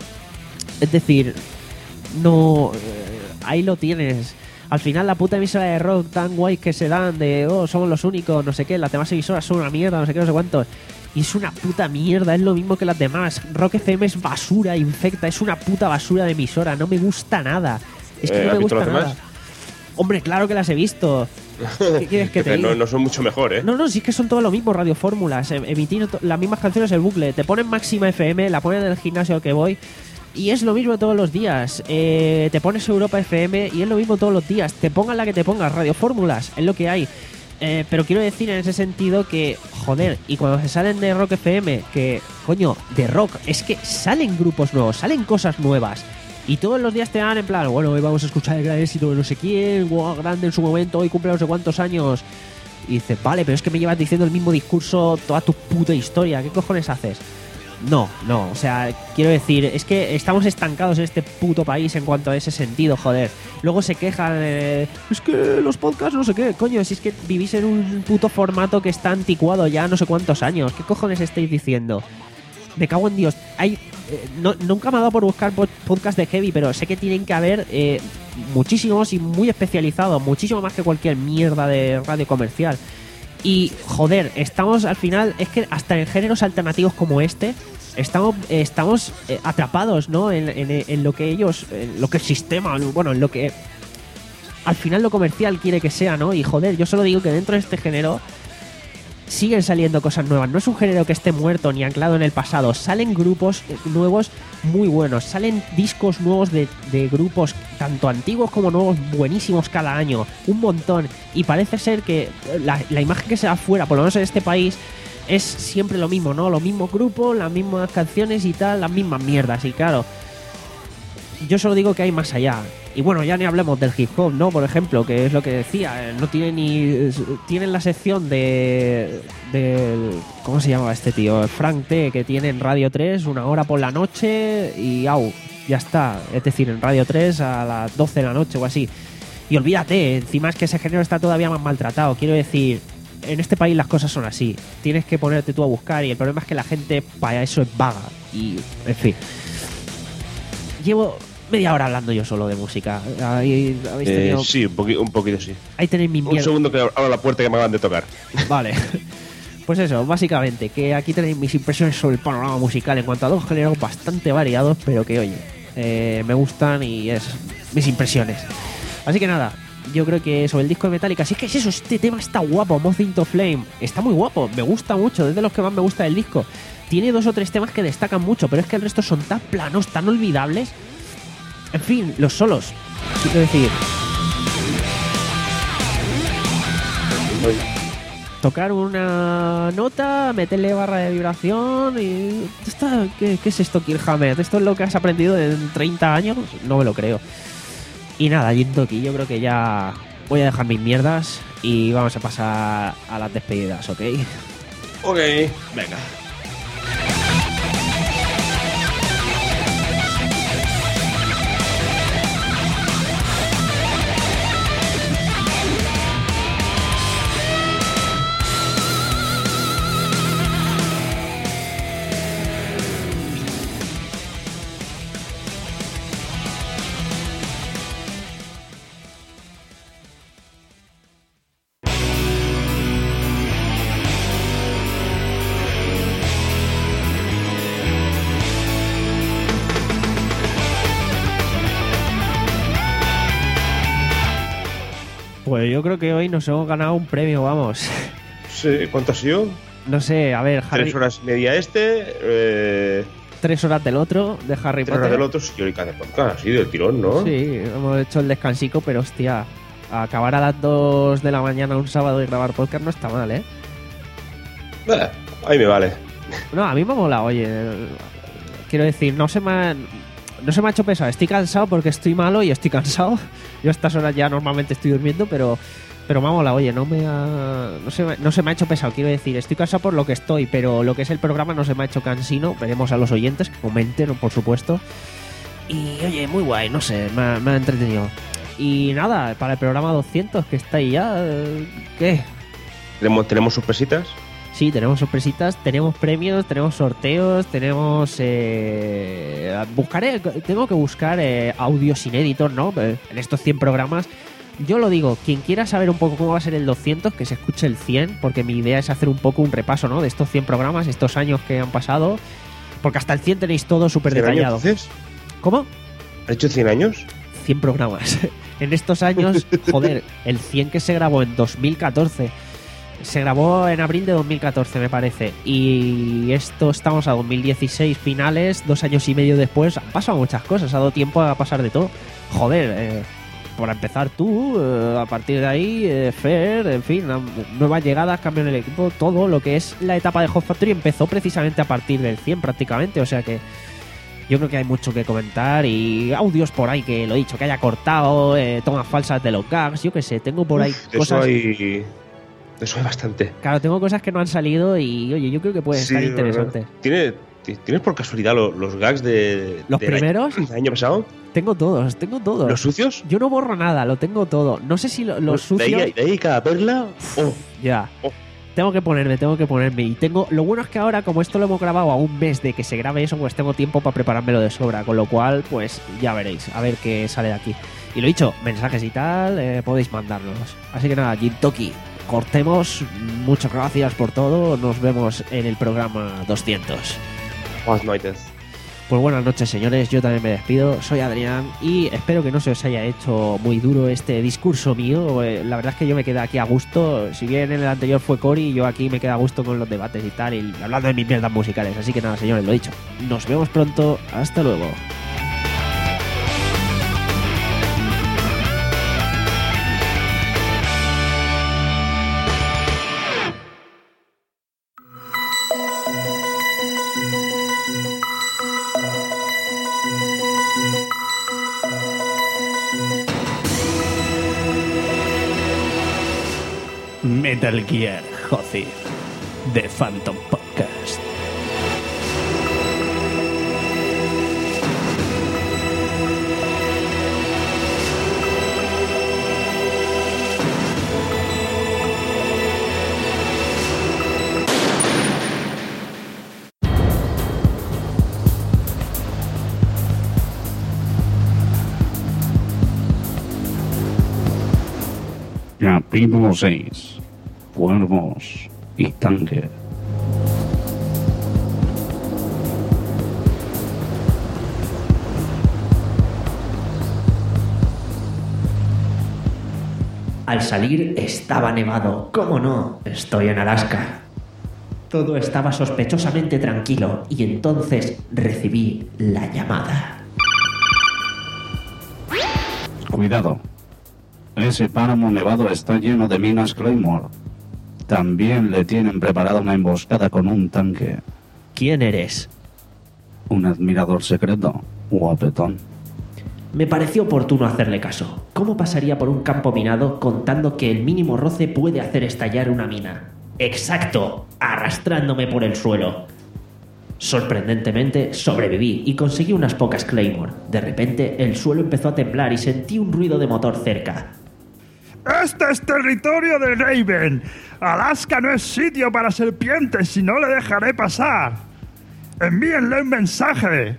Es decir, no... Eh, ahí lo tienes. Al final la puta emisora de rock tan guay que se dan de, oh, somos los únicos, no sé qué, las demás emisoras son una mierda, no sé qué, no sé cuánto. Y es una puta mierda, es lo mismo que las demás. Rock F M es basura, infecta, es una puta basura de emisora, no me gusta nada. Es que eh, no me gusta las nada. Demás? Hombre, claro que las he visto. ¿Qué quieres que te diga? No, no son mucho mejor, ¿eh? No, no, sí es que son todo lo mismo, radiofórmulas, emitir las mismas canciones en bucle. Te ponen Máxima F M, la ponen en el gimnasio al que voy, y es lo mismo todos los días. Eh, te pones Europa F M y es lo mismo todos los días. Te pongan la que te pongas, radiofórmulas, es lo que hay. Eh, pero quiero decir en ese sentido que, joder, y cuando se salen de Rock F M, que, coño, de rock, es que salen grupos nuevos, salen cosas nuevas. Y todos los días te dan en plan, bueno, hoy vamos a escuchar el gran éxito de no sé quién, wow, grande en su momento, hoy cumple no sé cuántos años. Y dices, vale, pero es que me llevas diciendo el mismo discurso toda tu puta historia, ¿qué cojones haces? No, no, o sea, quiero decir, es que estamos estancados en este puto país en cuanto a ese sentido, joder. Luego se quejan, eh, es que los podcasts no sé qué, coño, si es que vivís en un puto formato que está anticuado ya no sé cuántos años. ¿Qué cojones estáis diciendo? Me cago en Dios. Hay, eh, no, nunca me ha dado por buscar podcast de heavy, pero sé que tienen que haber eh, muchísimos y muy especializados, muchísimo más que cualquier mierda de radio comercial. Y, joder, estamos al final, es que hasta en géneros alternativos como este, estamos eh, estamos eh, atrapados, ¿no? En, en, en lo que ellos, en lo que el sistema, bueno, en lo que al final lo comercial quiere que sea, ¿no? Y, joder, yo solo digo que dentro de este género siguen saliendo cosas nuevas. No es un género que esté muerto ni anclado en el pasado. Salen grupos nuevos muy buenos. Salen discos nuevos de, de grupos tanto antiguos como nuevos buenísimos cada año. Un montón. Y parece ser que la, la imagen que se da afuera, por lo menos en este país, es siempre lo mismo, ¿no? Los mismos grupos, las mismas canciones y tal, las mismas mierdas. Y claro, yo solo digo que hay más allá. Y bueno, ya ni hablemos del hip hop, ¿no? Por ejemplo, que es lo que decía. No tiene ni... Tienen la sección de... de ¿cómo se llamaba este tío? Frank T, que tiene en Radio tres una hora por la noche y au, ya está. Es decir, en Radio tres a las doce de la noche o así. Y olvídate, encima es que ese género está todavía más maltratado. Quiero decir, en este país las cosas son así. Tienes que ponerte tú a buscar y el problema es que la gente para eso es vaga. Y, en fin. Llevo... media hora hablando yo solo de música. Ahí, ¿habéis tenido... eh, sí, un, poqui un poquito sí. Ahí tenéis mi mierda. Un segundo que abro la puerta que me acaban de tocar. Vale. Pues eso, básicamente, que aquí tenéis mis impresiones sobre el panorama musical en cuanto a dos géneros bastante variados, pero que, oye, eh, me gustan y es mis impresiones. Así que nada, yo creo que sobre el disco de Metallica, así que es eso, este tema está guapo, Moth into Flame, está muy guapo, me gusta mucho, es de los que más me gusta del disco. Tiene dos o tres temas que destacan mucho, pero es que el resto son tan planos, tan olvidables. En fin, los solos, quiero decir... Tocar una nota, meterle barra de vibración y... Esto, ¿qué, ¿Qué es esto, Kirk Hammett? ¿Esto es lo que has aprendido en treinta años? No me lo creo. Y nada, Jintoki, yo creo que ya voy a dejar mis mierdas y vamos a pasar a las despedidas, ¿ok? Ok, venga. Pues yo creo que hoy nos hemos ganado un premio, vamos. Sí, ¿cuánto ha sido? No sé, a ver, Harry... Tres horas y media este, eh... tres horas del otro, de Harry Tres Potter. horas del otro, sí, horica de podcast, así del tirón, ¿no? Sí, hemos hecho el descansico, pero hostia, acabar a las dos de la mañana un sábado y grabar podcast no está mal, ¿eh? Eh, ahí me vale. No, a mí me mola, oye. Quiero decir, no se me ha, no se me ha hecho pesado. Estoy cansado porque estoy malo y estoy cansado. Yo a estas horas ya normalmente estoy durmiendo, pero pero me ha molado, oye, no me ha, no se me, no se me ha hecho pesado. Quiero decir, estoy cansado por lo que estoy, pero lo que es el programa no se me ha hecho cansino. Veremos a los oyentes que comenten, por supuesto. Y oye, muy guay, no sé, me ha, me ha entretenido. Y nada, para el programa doscientos, que está ahí ya, ¿qué? ¿Tenemos, tenemos sorpresitas? Sí, tenemos sorpresitas, tenemos premios, tenemos sorteos, tenemos... Eh, buscaré, tengo que buscar eh, audios inéditos, ¿no? En estos cien programas. Yo lo digo, quien quiera saber un poco cómo va a ser el doscientos, que se escuche el cien, porque mi idea es hacer un poco un repaso, ¿no? De estos cien programas, estos años que han pasado, porque hasta el cien tenéis todo súper detallado. Entonces? ¿Cómo? ¿Ha hecho cien años? cien programas. En estos años, joder, el cien que se grabó en dos mil catorce... Se grabó en abril de dos mil catorce, me parece. Y esto estamos a dos mil dieciséis finales, dos años y medio después. Han pasado muchas cosas, ha dado tiempo a pasar de todo. Joder, eh, por empezar tú, eh, a partir de ahí, eh, Fer, en fin, nuevas llegadas, cambio en el equipo, todo lo que es la etapa de Hot Factory empezó precisamente a partir del cien prácticamente. O sea que yo creo que hay mucho que comentar y audios por ahí que lo he dicho, que haya cortado, eh, tomas falsas de los gags, yo qué sé, tengo por ahí Uf, de cosas... Eso hay... Eso hay bastante. Claro, tengo cosas que no han salido y, oye, yo creo que pueden Sí, estar interesantes. ¿Tiene, ¿Tienes por casualidad los, los gags de... ¿Los del primeros? Año, del año pasado? Tengo todos, tengo todos. ¿Los sucios? Yo no borro nada, lo tengo todo. No sé si lo, los Pues sucios... De ahí, de ahí cada perla... Oh. Ya. Oh. Tengo que ponerme, tengo que ponerme. Y tengo... Lo bueno es que ahora, como esto lo hemos grabado a un mes de que se grabe eso, pues tengo tiempo para preparármelo de sobra. Con lo cual, pues ya veréis, a ver qué sale de aquí. Y lo dicho, mensajes y tal, eh, podéis mandárnoslos. Así que nada, Jintoki, cortemos. Muchas gracias por todo. Nos vemos en el programa doscientos. Buenas noches. Pues buenas noches, señores, yo también me despido, soy Adrián y espero que no se os haya hecho muy duro este discurso mío. La verdad es que yo me quedé aquí a gusto, si bien en el anterior fue Cory, yo aquí me quedé a gusto con los debates y tal, y hablando de mis mierdas musicales. Así que nada, señores, lo dicho, nos vemos pronto, hasta luego. Metal Gear Hozir, The Phantom Podcast. Capítulo seis. Cuervos y tanque. Al salir estaba nevado. ¿Cómo no? Estoy en Alaska. Todo estaba sospechosamente tranquilo y entonces recibí la llamada. Cuidado. Ese páramo nevado está lleno de minas Claymore. También le tienen preparada una emboscada con un tanque. ¿Quién eres? Un admirador secreto, guapetón. Me pareció oportuno hacerle caso. ¿Cómo pasaría por un campo minado contando que el mínimo roce puede hacer estallar una mina? ¡Exacto! Arrastrándome por el suelo. Sorprendentemente, sobreviví y conseguí unas pocas Claymore. De repente, el suelo empezó a temblar y sentí un ruido de motor cerca. ¡Este es territorio de Raven! Alaska no es sitio para serpientes y no le dejaré pasar. ¡Envíenle un mensaje!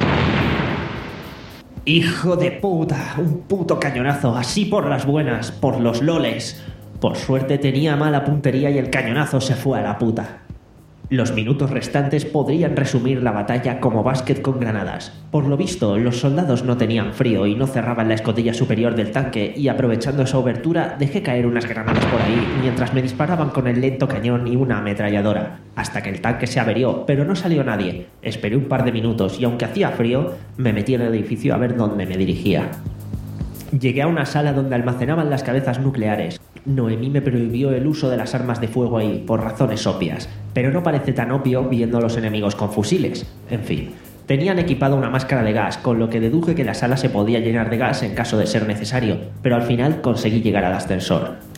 ¡Hijo de puta! Un puto cañonazo, así por las buenas, por los loles. Por suerte tenía mala puntería y el cañonazo se fue a la puta. Los minutos restantes podrían resumir la batalla como básquet con granadas. Por lo visto, los soldados no tenían frío y no cerraban la escotilla superior del tanque, y aprovechando esa obertura dejé caer unas granadas por ahí mientras me disparaban con el lento cañón y una ametralladora, hasta que el tanque se averió, pero no salió nadie. Esperé un par de minutos y aunque hacía frío, me metí en el edificio a ver dónde me dirigía. Llegué a una sala donde almacenaban las cabezas nucleares. Noemí me prohibió el uso de las armas de fuego ahí, por razones obvias, pero no parece tan obvio viendo a los enemigos con fusiles. En fin, tenían equipada una máscara de gas, con lo que deduje que la sala se podía llenar de gas en caso de ser necesario, pero al final conseguí llegar al ascensor.